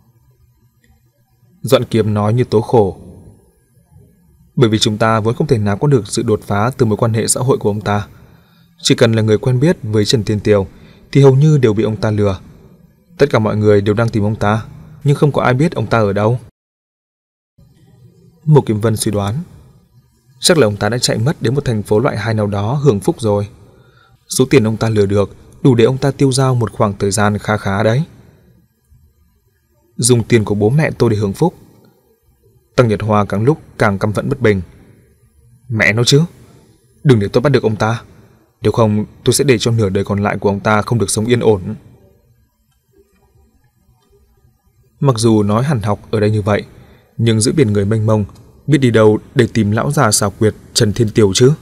Speaker 1: Doãn Kiếm nói như tố khổ. Bởi vì chúng ta vốn không thể nào có được sự đột phá từ mối quan hệ xã hội của ông ta. Chỉ cần là người quen biết với Trần Thiên Tiều thì hầu như đều bị ông ta lừa. Tất cả mọi người đều đang tìm ông ta, nhưng không có ai biết ông ta ở đâu. Mộ Kiếm Vân suy đoán, chắc là ông ta đã chạy mất đến một thành phố loại hai nào đó hưởng phúc rồi. Số tiền ông ta lừa được đủ để ông ta tiêu dao một khoảng thời gian khá khá đấy. Dùng tiền của bố mẹ tôi để hưởng phúc. Tăng Nhật Hoa càng lúc càng căm phẫn bất bình. Mẹ nó chứ, đừng để tôi bắt được ông ta, nếu không tôi sẽ để cho nửa đời còn lại của ông ta không được sống yên ổn. Mặc dù nói hằn học ở đây như vậy, nhưng giữa biển người mênh mông, biết đi đâu để tìm lão già xảo quyệt Trần Thiên Tiều chứ?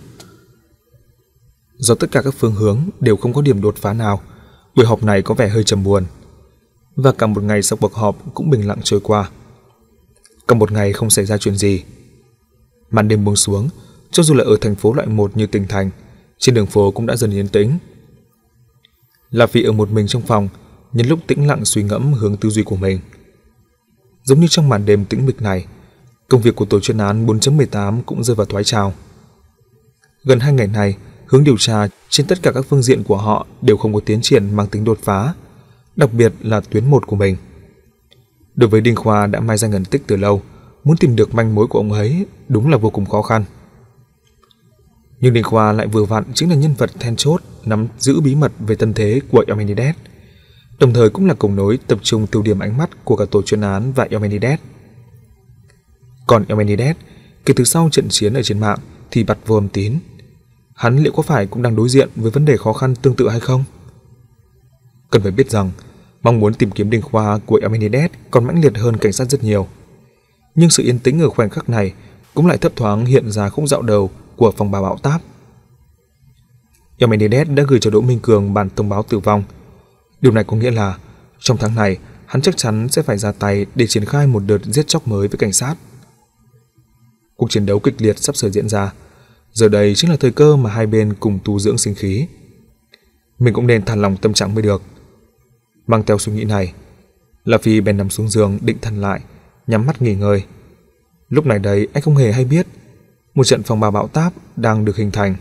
Speaker 1: Do tất cả các phương hướng đều không có điểm đột phá nào, buổi họp này có vẻ hơi trầm buồn. Và cả một ngày sau cuộc họp cũng bình lặng trôi qua. Cả một ngày không xảy ra chuyện gì. Màn đêm buông xuống, cho dù là ở thành phố loại một như tỉnh thành, trên đường phố cũng đã dần yên tĩnh. Lạp Phi ở một mình trong phòng, nhân lúc tĩnh lặng suy ngẫm hướng tư duy của mình. Giống như trong màn đêm tĩnh mịch này, công việc của tổ chuyên án bốn chấm mười tám cũng rơi vào thoái trào. Gần hai ngày này, hướng điều tra trên tất cả các phương diện của họ đều không có tiến triển mang tính đột phá, đặc biệt là tuyến một của mình. Đối với Đinh Khoa đã mai danh ẩn tích từ lâu, muốn tìm được manh mối của ông ấy đúng là vô cùng khó khăn. Nhưng Đinh Khoa lại vừa vặn chính là nhân vật then chốt nắm giữ bí mật về tân thế của Eumenides, đồng thời cũng là cầu nối tập trung tiêu điểm ánh mắt của cả tổ chuyên án và Eumenides. Còn Eumenides, kể từ sau trận chiến ở trên mạng thì bặt vô âm tín. Hắn liệu có phải cũng đang đối diện với vấn đề khó khăn tương tự hay không? Cần phải biết rằng, mong muốn tìm kiếm Đinh Khoa của Eumenides còn mãnh liệt hơn cảnh sát rất nhiều. Nhưng sự yên tĩnh ở khoảnh khắc này cũng lại thấp thoáng hiện ra khúc dạo đầu của phòng bà bão táp. Yamenides đã gửi cho Đỗ Minh Cường bản thông báo tử vong. Điều này có nghĩa là trong tháng này hắn chắc chắn sẽ phải ra tay để triển khai một đợt giết chóc mới với cảnh sát. Cuộc chiến đấu kịch liệt sắp sửa diễn ra. Giờ đây chính là thời cơ mà hai bên cùng tu dưỡng sinh khí. Mình cũng nên thả lòng tâm trạng mới được. Mang theo suy nghĩ này, La Phi bèn nằm xuống giường định thần lại, nhắm mắt nghỉ ngơi. Lúc này đây anh không hề hay biết một trận phòng bà bão táp đang được hình thành.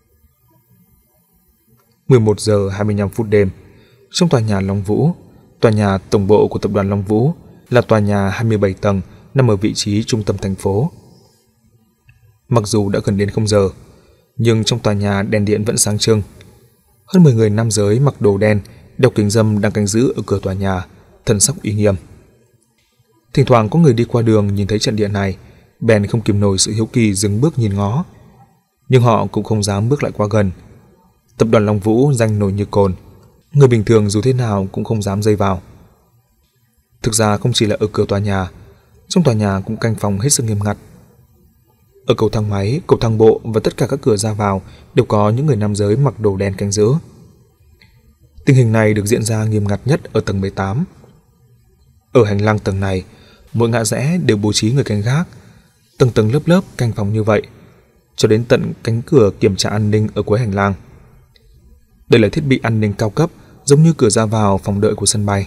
Speaker 1: mười một giờ hai mươi lăm phút đêm, trong tòa nhà Long Vũ, tòa nhà tổng bộ của tập đoàn Long Vũ, là tòa nhà hai mươi bảy tầng nằm ở vị trí trung tâm thành phố. Mặc dù đã gần đến không giờ, nhưng trong tòa nhà đèn điện vẫn sáng trưng. Hơn mười người nam giới mặc đồ đen, đeo kính râm đang canh giữ ở cửa tòa nhà, thần sắc uy nghiêm. Thỉnh thoảng có người đi qua đường nhìn thấy trận địa này, bèn không kìm nổi sự hiếu kỳ dừng bước nhìn ngó. Nhưng họ cũng không dám bước lại quá gần. Tập đoàn Long Vũ danh nổi như cồn, người bình thường dù thế nào cũng không dám dây vào. Thực ra không chỉ là ở cửa tòa nhà, trong tòa nhà cũng canh phòng hết sức nghiêm ngặt. Ở cầu thang máy, cầu thang bộ và tất cả các cửa ra vào đều có những người nam giới mặc đồ đen canh giữ. Tình hình này được diễn ra nghiêm ngặt nhất ở tầng mười tám. Ở hành lang tầng này, mỗi ngã rẽ đều bố trí người canh gác, tầng tầng lớp lớp canh phòng như vậy, cho đến tận cánh cửa kiểm tra an ninh ở cuối hành lang. Đây là thiết bị an ninh cao cấp, giống như cửa ra vào phòng đợi của sân bay.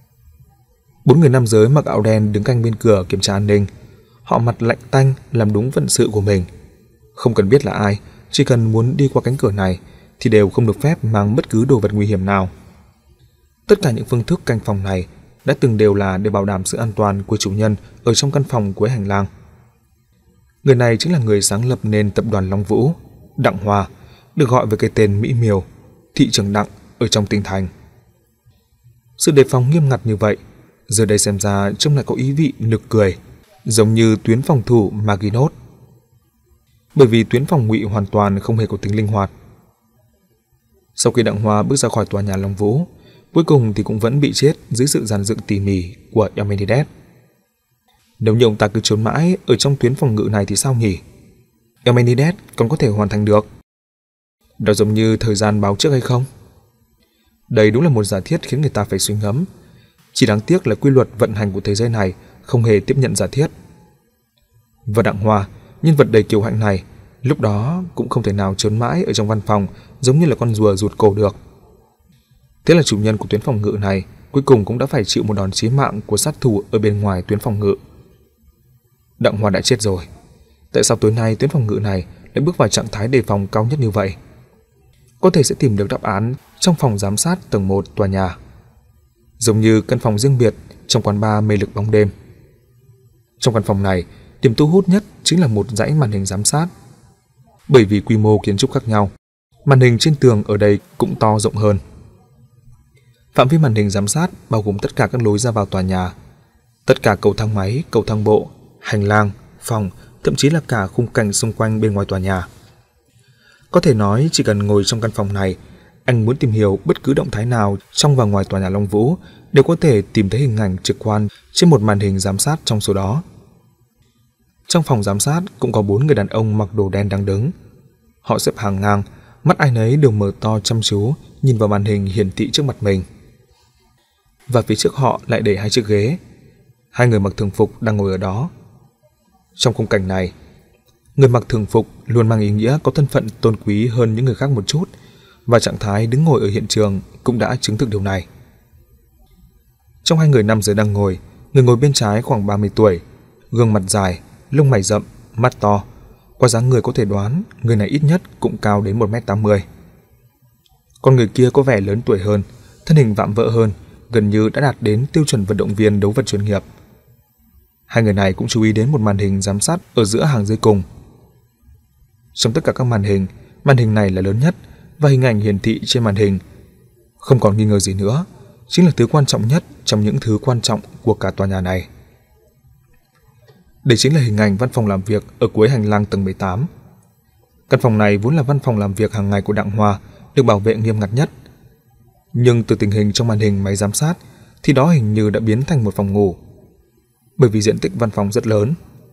Speaker 1: Bốn người nam giới mặc áo đen đứng canh bên cửa kiểm tra an ninh. Họ mặt lạnh tanh làm đúng phận sự của mình. Không cần biết là ai, chỉ cần muốn đi qua cánh cửa này thì đều không được phép mang bất cứ đồ vật nguy hiểm nào. Tất cả những phương thức canh phòng này đã từng đều là để bảo đảm sự an toàn của chủ nhân ở trong căn phòng cuối hành lang. Người này chính là người sáng lập nên tập đoàn Long Vũ, Đặng Hoa, được gọi với cái tên mỹ miều, thị trưởng Đặng ở trong tỉnh thành. Sự đề phòng nghiêm ngặt như vậy, giờ đây xem ra trông lại có ý vị nực cười, giống như tuyến phòng thủ Maginot. Bởi vì tuyến phòng ngụy hoàn toàn không hề có tính linh hoạt. Sau khi Đặng Hoa bước ra khỏi tòa nhà Long Vũ, cuối cùng thì cũng vẫn bị chết dưới sự dàn dựng tỉ mỉ của Yamenides. Nếu như ông ta cứ trốn mãi ở trong tuyến phòng ngự này thì sao nhỉ? Yamenides còn có thể hoàn thành được. Đó giống như thời gian báo trước hay không? Đây đúng là một giả thiết khiến người ta phải suy ngẫm. Chỉ đáng tiếc là quy luật vận hành của thế giới này không hề tiếp nhận giả thiết. Và Đặng Hoa, nhân vật đầy kiêu hãnh này, lúc đó cũng không thể nào trốn mãi ở trong văn phòng giống như là con rùa rụt cổ được. Thế là chủ nhân của tuyến phòng ngự này cuối cùng cũng đã phải chịu một đòn chí mạng của sát thủ ở bên ngoài tuyến phòng ngự. Đặng Hoa đã chết rồi. Tại sao tối nay tuyến phòng ngự này lại bước vào trạng thái đề phòng cao nhất như vậy? Có thể sẽ tìm được đáp án trong phòng giám sát tầng một tòa nhà, giống như căn phòng riêng biệt trong quán bar mê lực bóng đêm. Trong căn phòng này, điểm thu hút nhất chính là một dãy màn hình giám sát. Bởi vì quy mô kiến trúc khác nhau, màn hình trên tường ở đây cũng to rộng hơn. Phạm vi màn hình giám sát bao gồm tất cả các lối ra vào tòa nhà, tất cả cầu thang máy, cầu thang bộ, hành lang, phòng, thậm chí là cả khung cảnh xung quanh bên ngoài tòa nhà. Có thể nói chỉ cần ngồi trong căn phòng này, anh muốn tìm hiểu bất cứ động thái nào trong và ngoài tòa nhà Long Vũ đều có thể tìm thấy hình ảnh trực quan trên một màn hình giám sát trong số đó. Trong phòng giám sát cũng có bốn người đàn ông mặc đồ đen đang đứng. Họ xếp hàng ngang, mắt ai nấy đều mở to chăm chú nhìn vào màn hình hiển thị trước mặt mình. Và phía trước họ lại để hai chiếc ghế. Hai người mặc thường phục đang ngồi ở đó. Trong khung cảnh này, người mặc thường phục luôn mang ý nghĩa có thân phận tôn quý hơn những người khác một chút, và trạng thái đứng ngồi ở hiện trường cũng đã chứng thực điều này. Trong hai người nam giới đang ngồi, người ngồi bên trái khoảng ba mươi tuổi, gương mặt dài, lông mày rậm, mắt to. Qua dáng người có thể đoán người này ít nhất cũng cao đến một mét tám mươi. Còn người kia có vẻ lớn tuổi hơn, thân hình vạm vỡ hơn, gần như đã đạt đến tiêu chuẩn vận động viên đấu vật chuyên nghiệp. Hai người này cũng chú ý đến một màn hình giám sát ở giữa hàng dưới cùng. Trong tất cả các màn hình, màn hình này là lớn nhất, và hình ảnh hiển thị trên màn hình không còn nghi ngờ gì nữa, chính là thứ quan trọng nhất trong những thứ quan trọng của cả tòa nhà này. Đây chính là hình ảnh văn phòng làm việc ở cuối hành lang tầng mười tám. Căn phòng này vốn là văn phòng làm việc hàng ngày của Đặng Hoa, được bảo vệ nghiêm ngặt nhất. Nhưng từ tình hình trong màn hình máy giám sát thì đó hình như đã biến thành một phòng ngủ. Bởi vì diện tích văn phòng rất lớn.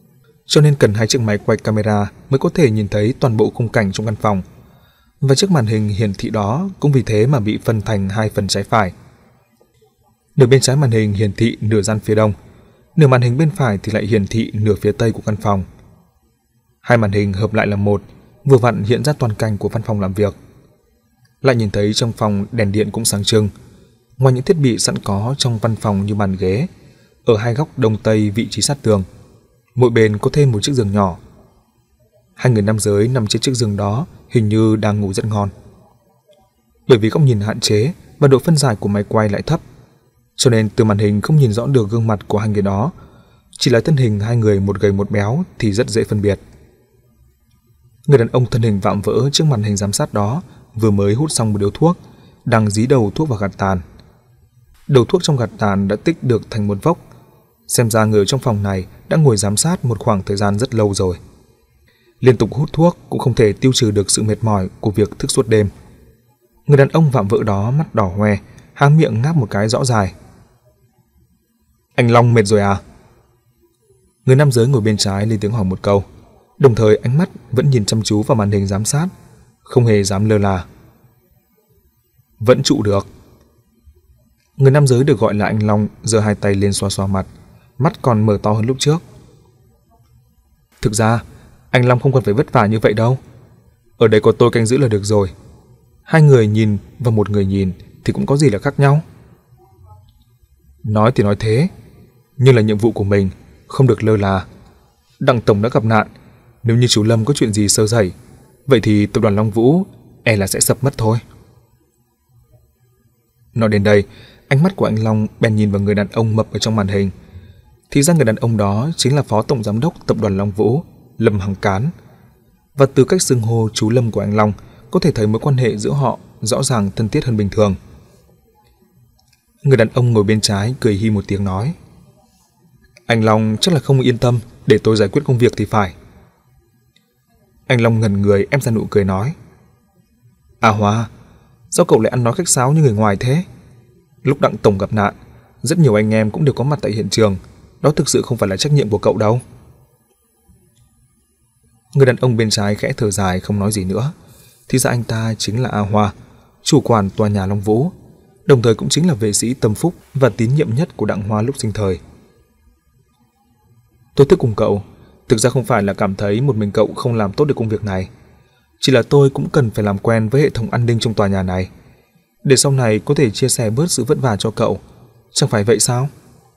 Speaker 1: cho nên cần hai chiếc máy quay camera mới có thể nhìn thấy toàn bộ khung cảnh trong căn phòng. Và chiếc màn hình hiển thị đó cũng vì thế mà bị phân thành hai phần trái phải. Nửa bên trái màn hình hiển thị nửa gian phía đông, nửa màn hình bên phải thì lại hiển thị nửa phía tây của căn phòng. Hai màn hình hợp lại là một, vừa vặn hiện ra toàn cảnh của văn phòng làm việc. Lại nhìn thấy trong phòng đèn điện cũng sáng trưng. Ngoài những thiết bị sẵn có trong văn phòng như bàn ghế, ở hai góc đông tây vị trí sát tường, mỗi bên có thêm một chiếc giường nhỏ. Hai người nam giới nằm trên chiếc giường đó hình như đang ngủ rất ngon. Bởi vì góc nhìn hạn chế và độ phân giải của máy quay lại thấp, cho nên từ màn hình không nhìn rõ được gương mặt của hai người đó, chỉ là thân hình hai người một gầy một béo thì rất dễ phân biệt. Người đàn ông thân hình vạm vỡ trước màn hình giám sát đó vừa mới hút xong một điếu thuốc, đang dí đầu thuốc vào gạt tàn. Đầu thuốc trong gạt tàn đã tích được thành một vốc, xem ra người trong phòng này đã ngồi giám sát một khoảng thời gian rất lâu rồi. Liên tục hút thuốc cũng không thể tiêu trừ được sự mệt mỏi của việc thức suốt đêm. Người đàn ông vạm vỡ đó mắt đỏ hoe, há miệng ngáp một cái rõ dài. Anh Long mệt rồi à? Người nam giới ngồi bên trái lên tiếng hỏi một câu, đồng thời ánh mắt vẫn nhìn chăm chú vào màn hình giám sát, không hề dám lơ là. Vẫn trụ được. Người nam giới được gọi là anh Long giơ hai tay lên xoa xoa mặt, mắt còn mở to hơn lúc trước. Thực ra, anh Long không cần phải vất vả như vậy đâu. Ở đây có tôi canh giữ là được rồi. Hai người nhìn và một người nhìn thì cũng có gì là khác nhau. Nói thì nói thế, nhưng là nhiệm vụ của mình, không được lơ là. Đặng tổng đã gặp nạn, nếu như chú Lâm có chuyện gì sơ sẩy, vậy thì tập đoàn Long Vũ e là sẽ sập mất thôi. Nói đến đây, ánh mắt của anh Long bèn nhìn vào người đàn ông mập ở trong màn hình. Thì ra người đàn ông đó chính là phó tổng giám đốc tập đoàn Long Vũ, Lâm Hằng Cán. Và từ cách xưng hô chú Lâm của anh Long, có thể thấy mối quan hệ giữa họ rõ ràng thân thiết hơn bình thường. Người đàn ông ngồi bên trái cười hi một tiếng nói: Anh Long chắc là không yên tâm để tôi giải quyết công việc thì phải. Anh Long ngẩn người ép ra nụ cười nói: À Hoa, sao cậu lại ăn nói khách sáo như người ngoài thế? Lúc Đặng tổng gặp nạn, rất nhiều anh em cũng đều có mặt tại hiện trường, đó thực sự không phải là trách nhiệm của cậu đâu. Người đàn ông bên trái khẽ thở dài không nói gì nữa. Thì ra anh ta chính là A Hoa, chủ quản tòa nhà Long Vũ, đồng thời cũng chính là vệ sĩ tâm phúc và tín nhiệm nhất của Đặng Hoa lúc sinh thời. Tôi thức cùng cậu, thực ra không phải là cảm thấy một mình cậu không làm tốt được công việc này, chỉ là tôi cũng cần phải làm quen với hệ thống an ninh trong tòa nhà này, để sau này có thể chia sẻ bớt sự vất vả cho cậu, chẳng phải vậy sao?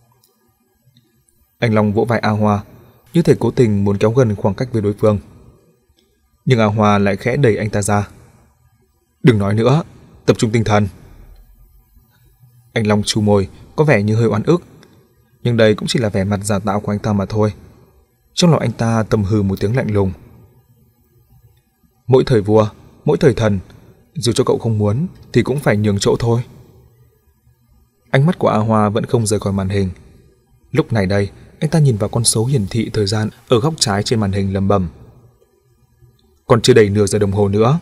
Speaker 1: Anh Long vỗ vai A Hoa, như thể cố tình muốn kéo gần khoảng cách với đối phương. Nhưng A Hoa lại khẽ đẩy anh ta ra. Đừng nói nữa, tập trung tinh thần. Anh Long chu môi, có vẻ như hơi oan ức, nhưng đây cũng chỉ là vẻ mặt giả tạo của anh ta mà thôi. Trong lòng anh ta tầm hừ một tiếng lạnh lùng. Mỗi thời vua, mỗi thời thần, dù cho cậu không muốn thì cũng phải nhường chỗ thôi. Ánh mắt của A Hoa vẫn không rời khỏi màn hình. Lúc này đây, anh ta nhìn vào con số hiển thị thời gian ở góc trái trên màn hình lẩm bẩm: Còn chưa đầy nửa giờ đồng hồ nữa.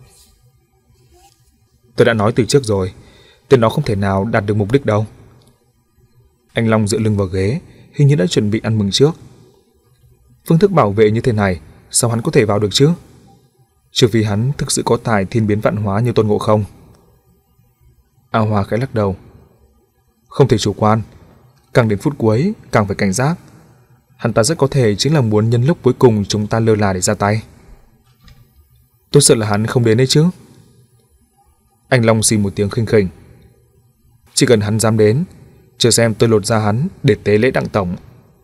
Speaker 1: Tôi đã nói từ trước rồi, tên đó không thể nào đạt được mục đích đâu. Anh Long dựa lưng vào ghế, hình như đã chuẩn bị ăn mừng trước. Phương thức bảo vệ như thế này, sao hắn có thể vào được chứ? Trừ vì hắn thực sự có tài thiên biến vạn hóa như Tôn Ngộ Không. A Hoa khẽ lắc đầu. Không thể chủ quan, càng đến phút cuối càng phải cảnh giác. Hắn ta rất có thể chính là muốn nhân lúc cuối cùng chúng ta lơ là để ra tay. Tôi sợ là hắn không đến đấy chứ. Anh Long xì một tiếng khinh khỉnh. Chỉ cần hắn dám đến, chờ xem tôi lột ra hắn để tế lễ Đặng tổng.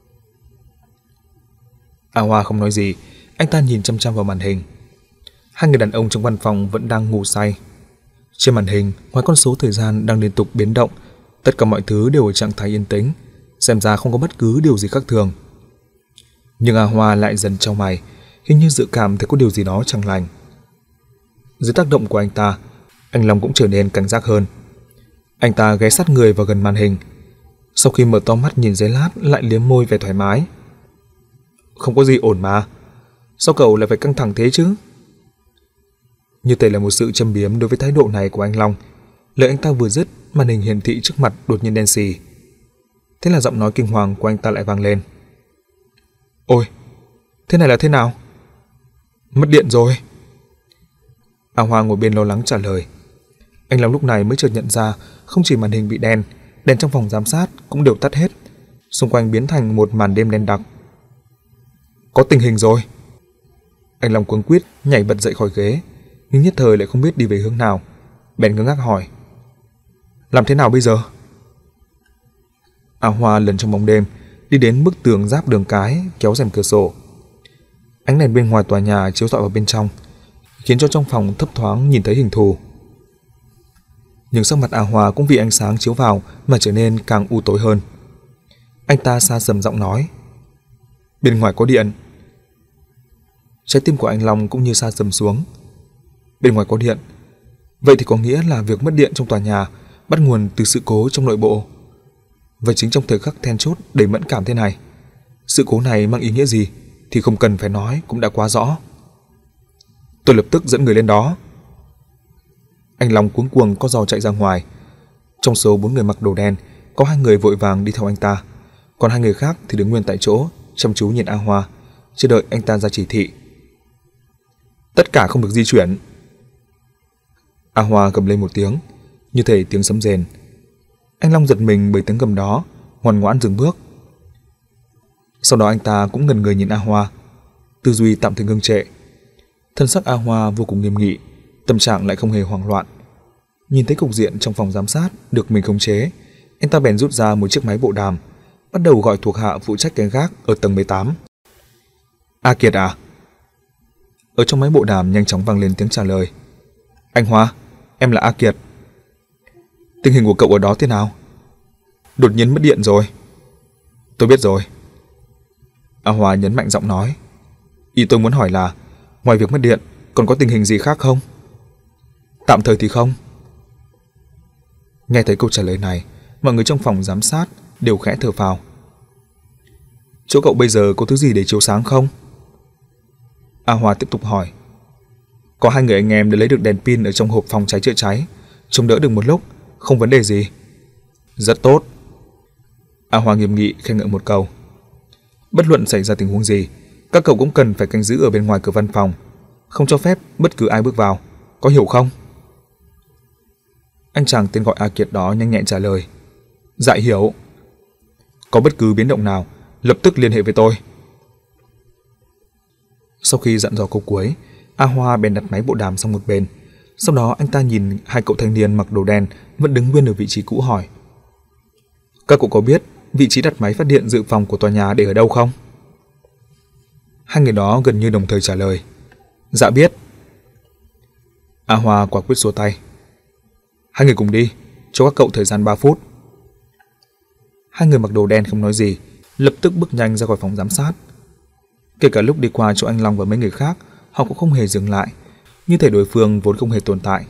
Speaker 1: A Hoa không nói gì, anh ta nhìn chăm chăm vào màn hình. Hai người đàn ông trong văn phòng vẫn đang ngủ say. Trên màn hình, ngoài con số thời gian đang liên tục biến động, tất cả mọi thứ đều ở trạng thái yên tĩnh, xem ra không có bất cứ điều gì khác thường. Nhưng A Hoa lại dần chau mày, hình như dự cảm thấy có điều gì đó chẳng lành. Dưới tác động của anh ta, anh Long cũng trở nên cảnh giác hơn. Anh ta ghé sát người vào gần màn hình. Sau khi mở to mắt nhìn giây lát, lại liếm môi vẻ thoải mái. Không có gì ổn mà, sao cậu lại phải căng thẳng thế chứ? Như thể là một sự châm biếm đối với thái độ này của anh Long. Lời anh ta vừa dứt, màn hình hiển thị trước mặt đột nhiên đen xì. Thế là giọng nói kinh hoàng của anh ta lại vang lên. Ôi, Thế này là thế nào? Mất điện rồi. A Hoa ngồi bên lo lắng trả lời. Anh Long lúc này mới chợt nhận ra không chỉ màn hình bị đen, đèn trong phòng giám sát cũng đều tắt hết. Xung quanh biến thành một màn đêm đen đặc. Có tình hình rồi. Anh Long cuống quýt nhảy bật dậy khỏi ghế, nhưng nhất thời lại không biết đi về hướng nào, bèn ngơ ngác hỏi: làm thế nào bây giờ? A Hoa lần trong bóng đêm đi đến bức tường giáp đường cái, kéo rèm cửa sổ. Ánh đèn bên ngoài tòa nhà chiếu rọi vào bên trong, khiến cho trong phòng thấp thoáng nhìn thấy hình thù. Nhưng sắc mặt A Hoa cũng vì ánh sáng chiếu vào mà trở nên càng u tối hơn. Anh ta xa sầm giọng nói: bên ngoài có điện. Trái tim của anh Long cũng như sa sầm xuống. Bên ngoài có điện, vậy thì có nghĩa là việc mất điện trong tòa nhà bắt nguồn từ sự cố trong nội bộ. Và chính trong thời khắc then chốt đầy mẫn cảm thế này, sự cố này mang ý nghĩa gì thì không cần phải nói cũng đã quá rõ. Tôi lập tức dẫn người lên đó. Anh Long cuống cuồng co giò chạy ra ngoài. Trong số bốn người mặc đồ đen, có hai người vội vàng đi theo anh ta, còn hai người khác thì đứng nguyên tại chỗ, chăm chú nhìn A Hoa, chờ đợi anh ta ra chỉ thị. Tất cả không được di chuyển. A Hoa gầm lên một tiếng, như thể tiếng sấm rền. Anh Long giật mình bởi tiếng gầm đó, ngoan ngoãn dừng bước. Sau đó anh ta cũng ngần người nhìn A Hoa, tư duy tạm thời ngưng trệ. Thân sắc A Hoa vô cùng nghiêm nghị, tâm trạng lại không hề hoảng loạn. Nhìn thấy cục diện trong phòng giám sát được mình khống chế, anh ta bèn rút ra một chiếc máy bộ đàm, bắt đầu gọi thuộc hạ phụ trách canh gác ở tầng mười tám. A Kiệt à? Ở trong máy bộ đàm nhanh chóng vang lên tiếng trả lời. Anh Hoa, em là A Kiệt. Tình hình của cậu ở đó thế nào? Đột nhiên mất điện rồi. Tôi biết rồi. A Hoa nhấn mạnh giọng nói. Ý tôi muốn hỏi là, ngoài việc mất điện, còn có tình hình gì khác không? Tạm thời thì không. Nghe thấy câu trả lời này, mọi người trong phòng giám sát đều khẽ thở phào. Chỗ cậu bây giờ có thứ gì để chiếu sáng không? A Hoa tiếp tục hỏi. Có hai người anh em đã lấy được đèn pin ở trong hộp phòng cháy chữa cháy, chống đỡ được một lúc, không vấn đề gì. Rất tốt. A Hoa nghiêm nghị khen ngợi một câu. Bất luận xảy ra tình huống gì, các cậu cũng cần phải canh giữ ở bên ngoài cửa văn phòng, không cho phép bất cứ ai bước vào, có hiểu không? Anh chàng tên gọi A Kiệt đó nhanh nhẹn trả lời. Dạ hiểu. Có bất cứ biến động nào, lập tức liên hệ với tôi. Sau khi dặn dò câu cuối, A Hoa bèn đặt máy bộ đàm sang một bên. Sau đó anh ta nhìn hai cậu thanh niên mặc đồ đen vẫn đứng nguyên ở vị trí cũ hỏi. Các cậu có biết vị trí đặt máy phát điện dự phòng của tòa nhà để ở đâu không? Hai người đó gần như đồng thời trả lời. Dạ biết. A Hoa quả quyết xua tay. Hai người cùng đi, cho các cậu thời gian ba phút. Hai người mặc đồ đen không nói gì, lập tức bước nhanh ra khỏi phòng giám sát. Kể cả lúc đi qua chỗ anh Long và mấy người khác, họ cũng không hề dừng lại, như thể đối phương vốn không hề tồn tại.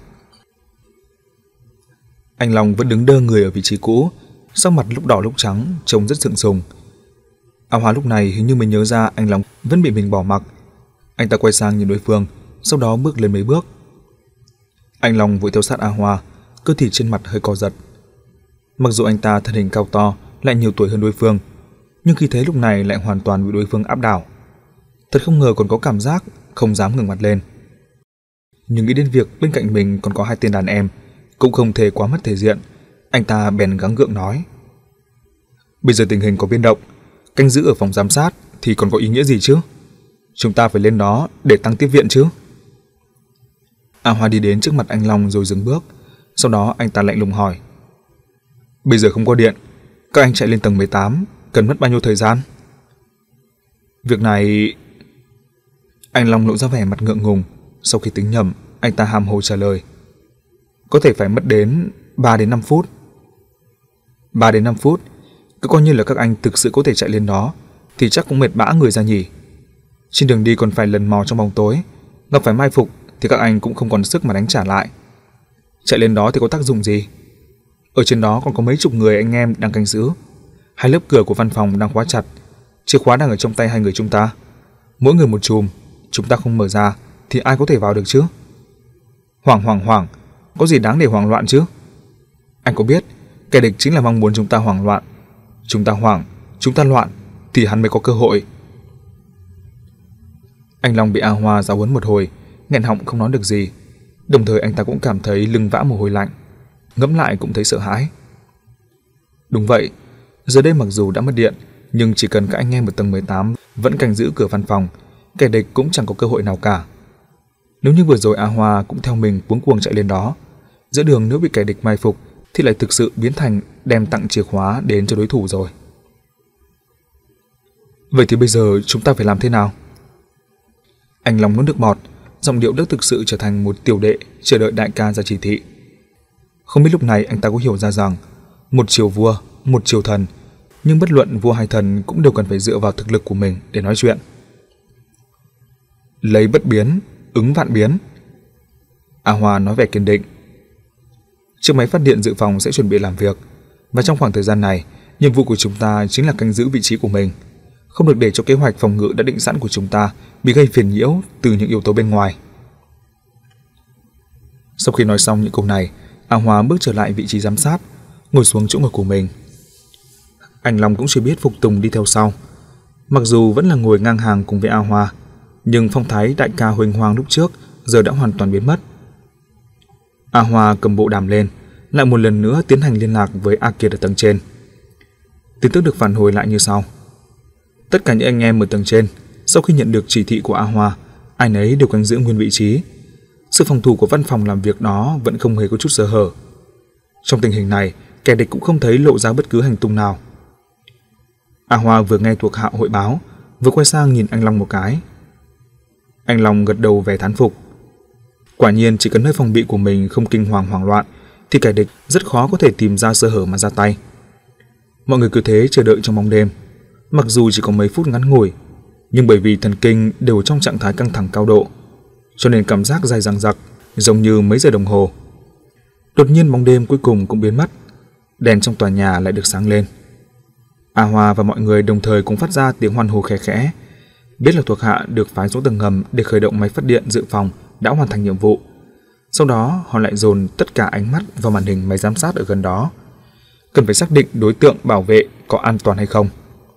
Speaker 1: Anh Long vẫn đứng đơ người ở vị trí cũ, sắc mặt lúc đỏ lúc trắng, trông rất sượng sùng. A Hoa lúc này hình như mình nhớ ra anh Long vẫn bị mình bỏ mặc. Anh ta quay sang nhìn đối phương, sau đó bước lên mấy bước. Anh Long vội theo sát A Hoa, cơ thể trên mặt hơi co giật. Mặc dù anh ta thân hình cao to, lại nhiều tuổi hơn đối phương, nhưng khi thế lúc này lại hoàn toàn bị đối phương áp đảo. Thật không ngờ còn có cảm giác không dám ngẩng mặt lên. Nhưng nghĩ đến việc bên cạnh mình còn có hai tên đàn em, cũng không thể quá mất thể diện. Anh ta bèn gắng gượng nói. Bây giờ tình hình có biến động, canh giữ ở phòng giám sát thì còn có ý nghĩa gì chứ? Chúng ta phải lên đó để tăng tiếp viện chứ. A Hoa đi đến trước mặt anh Long rồi dừng bước. Sau đó anh ta lạnh lùng hỏi. Bây giờ không có điện, các anh chạy lên tầng mười tám cần mất bao nhiêu thời gian? Việc này... Anh Long lộ ra vẻ mặt ngượng ngùng. Sau khi tính nhầm, anh ta hàm hồ trả lời. Có thể phải mất đến ba đến năm phút. ba đến năm phút? Cứ coi như là các anh thực sự có thể chạy lên đó thì chắc cũng mệt bã người ra nhỉ. Trên đường đi còn phải lần mò trong bóng tối, gặp phải mai phục thì các anh cũng không còn sức mà đánh trả lại. Chạy lên đó thì có tác dụng gì? Ở trên đó còn có mấy chục người anh em đang canh giữ. Hai lớp cửa của văn phòng đang khóa chặt, chìa khóa đang ở trong tay hai người chúng ta. Mỗi người một chùm, chúng ta không mở ra thì ai có thể vào được chứ? Hoảng hoảng hoảng, có gì đáng để hoảng loạn chứ? Anh có biết kẻ địch chính là mong muốn chúng ta hoảng loạn. Chúng ta hoảng, chúng ta loạn thì hắn mới có cơ hội. Anh Long bị A Hoa giáo huấn một hồi, nghẹn họng không nói được gì. Đồng thời anh ta cũng cảm thấy lưng vã mồ hôi lạnh, ngẫm lại cũng thấy sợ hãi. Đúng vậy, giờ đây mặc dù đã mất điện, nhưng chỉ cần các anh em ở tầng mười tám vẫn canh giữ cửa văn phòng, kẻ địch cũng chẳng có cơ hội nào cả. Nếu như vừa rồi A Hoa cũng theo mình cuống cuồng chạy lên đó, giữa đường nếu bị kẻ địch mai phục thì lại thực sự biến thành đem tặng chìa khóa đến cho đối thủ rồi. Vậy thì bây giờ chúng ta phải làm thế nào? Anh Long nuốt nước bọt, giọng điệu đã thực sự trở thành một tiểu đệ chờ đợi đại ca ra chỉ thị. Không biết lúc này anh ta có hiểu ra rằng một triều vua, một triều thần, nhưng bất luận vua hay thần cũng đều cần phải dựa vào thực lực của mình để nói chuyện. Lấy bất biến, ứng vạn biến. A Hoa nói vẻ kiên định. Chiếc máy phát điện dự phòng sẽ chuẩn bị làm việc, và trong khoảng thời gian này, nhiệm vụ của chúng ta chính là canh giữ vị trí của mình, không được để cho kế hoạch phòng ngự đã định sẵn của chúng ta bị gây phiền nhiễu từ những yếu tố bên ngoài. Sau khi nói xong những câu này, A Hoa bước trở lại vị trí giám sát, ngồi xuống chỗ ngồi của mình. Anh Long cũng chưa biết phục tùng đi theo sau. Mặc dù vẫn là ngồi ngang hàng cùng với A Hoa, nhưng phong thái đại ca huênh hoang lúc trước giờ đã hoàn toàn biến mất. A Hoa cầm bộ đàm lên, lại một lần nữa tiến hành liên lạc với A Kiệt ở tầng trên. Tin tức được phản hồi lại như sau. Tất cả những anh em ở tầng trên, sau khi nhận được chỉ thị của A Hoa, ai nấy đều canh giữ nguyên vị trí. Sự phòng thủ của văn phòng làm việc đó vẫn không hề có chút sơ hở. Trong tình hình này, kẻ địch cũng không thấy lộ ra bất cứ hành tung nào. A Hoa vừa nghe thuộc hạ hội báo, vừa quay sang nhìn anh Long một cái. Anh Long gật đầu vẻ thán phục. Quả nhiên chỉ cần nơi phòng bị của mình không kinh hoàng hoảng loạn thì kẻ địch rất khó có thể tìm ra sơ hở mà ra tay. Mọi người cứ thế chờ đợi trong bóng đêm. Mặc dù chỉ có mấy phút ngắn ngủi, nhưng bởi vì thần kinh đều trong trạng thái căng thẳng cao độ, cho nên cảm giác dài dằng dặc, giống như mấy giờ đồng hồ. Đột nhiên bóng đêm cuối cùng cũng biến mất, đèn trong tòa nhà lại được sáng lên. A Hoa và mọi người đồng thời cũng phát ra tiếng hoan hô khẽ khẽ, biết là thuộc hạ được phái xuống tầng ngầm để khởi động máy phát điện dự phòng đã hoàn thành nhiệm vụ. Sau đó họ lại dồn tất cả ánh mắt vào màn hình máy giám sát ở gần đó, cần phải xác định đối tượng bảo vệ có an toàn hay không.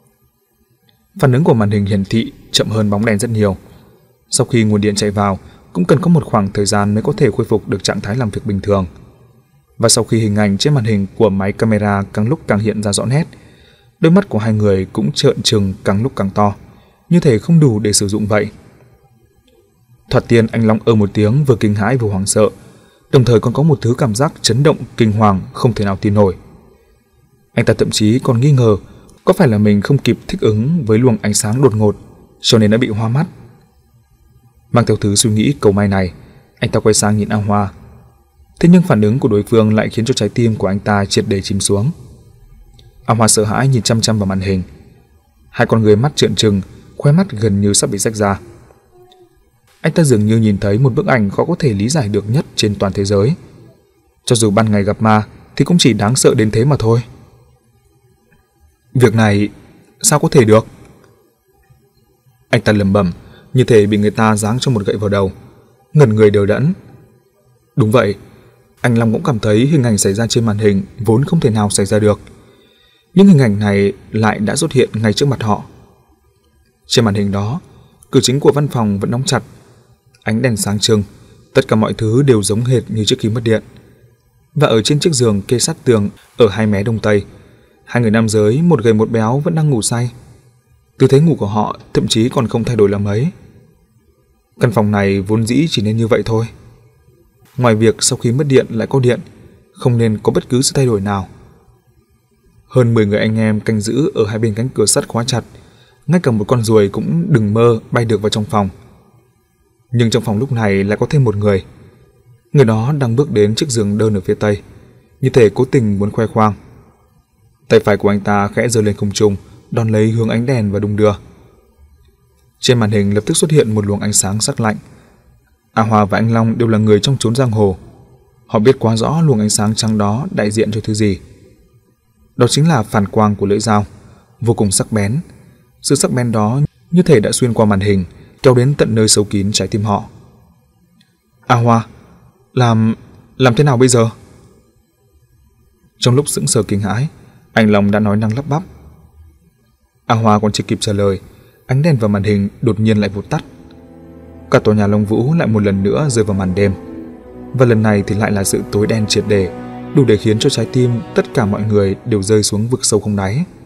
Speaker 1: Phản ứng của màn hình hiển thị chậm hơn bóng đèn rất nhiều. Sau khi nguồn điện chạy vào, cũng cần có một khoảng thời gian mới có thể khôi phục được trạng thái làm việc bình thường. Và sau khi hình ảnh trên màn hình của máy camera càng lúc càng hiện ra rõ nét, đôi mắt của hai người cũng trợn trừng càng lúc càng to, như thể không đủ để sử dụng vậy. Thoạt tiên anh Long ơ một tiếng vừa kinh hãi vừa hoảng sợ, đồng thời còn có một thứ cảm giác chấn động kinh hoàng không thể nào tin nổi. Anh ta thậm chí còn nghi ngờ có phải là mình không kịp thích ứng với luồng ánh sáng đột ngột, cho nên đã bị hoa mắt. Mang theo thứ suy nghĩ cầu may này, anh ta quay sang nhìn A Hoa. Thế nhưng phản ứng của đối phương lại khiến cho trái tim của anh ta triệt để chìm xuống. A Hoa sợ hãi nhìn chăm chăm vào màn hình. Hai con người mắt trợn trừng, khóe mắt gần như sắp bị rách ra. Anh ta dường như nhìn thấy một bức ảnh khó có thể lý giải được nhất trên toàn thế giới. Cho dù ban ngày gặp ma thì cũng chỉ đáng sợ đến thế mà thôi. Việc này sao có thể được? Anh ta lẩm bẩm, như thể bị người ta giáng cho một gậy vào đầu, ngẩn người đờ đẫn. Đúng vậy, anh Long cũng cảm thấy hình ảnh xảy ra trên màn hình vốn không thể nào xảy ra được. Nhưng hình ảnh này lại đã xuất hiện ngay trước mặt họ. Trên màn hình đó, cửa chính của văn phòng vẫn đóng chặt, ánh đèn sáng trưng, tất cả mọi thứ đều giống hệt như trước khi mất điện. Và ở trên chiếc giường kê sát tường ở hai mé đông tây, hai người nam giới, một gầy một béo vẫn đang ngủ say. Tư thế ngủ của họ thậm chí còn không thay đổi là mấy. Căn phòng này vốn dĩ chỉ nên như vậy thôi. Ngoài việc sau khi mất điện lại có điện, không nên có bất cứ sự thay đổi nào. Hơn mười người anh em canh giữ ở hai bên cánh cửa sắt khóa chặt, ngay cả một con ruồi cũng đừng mơ bay được vào trong phòng. Nhưng trong phòng lúc này lại có thêm một người. Người đó đang bước đến chiếc giường đơn ở phía tây, như thể cố tình muốn khoe khoang. Tay phải của anh ta khẽ giơ lên không trung, đón lấy hướng ánh đèn và đung đưa. Trên màn hình lập tức xuất hiện một luồng ánh sáng sắc lạnh. A Hoa và anh Long đều là người trong chốn giang hồ. Họ biết quá rõ luồng ánh sáng trắng đó đại diện cho thứ gì. Đó chính là phản quang của lưỡi dao, vô cùng sắc bén. Sự sắc bén đó như thể đã xuyên qua màn hình, kéo đến tận nơi sâu kín trái tim họ. A Hoa, làm... làm thế nào bây giờ? Trong lúc sững sờ kinh hãi, anh Long đã nói năng lắp bắp. A Hoa còn chưa kịp trả lời, ánh đèn vào màn hình đột nhiên lại vụt tắt. cả tòa nhà Long Vũ lại một lần nữa rơi vào màn đêm. Và lần này thì lại là sự tối đen triệt để, đủ để khiến cho trái tim tất cả mọi người đều rơi xuống vực sâu không đáy.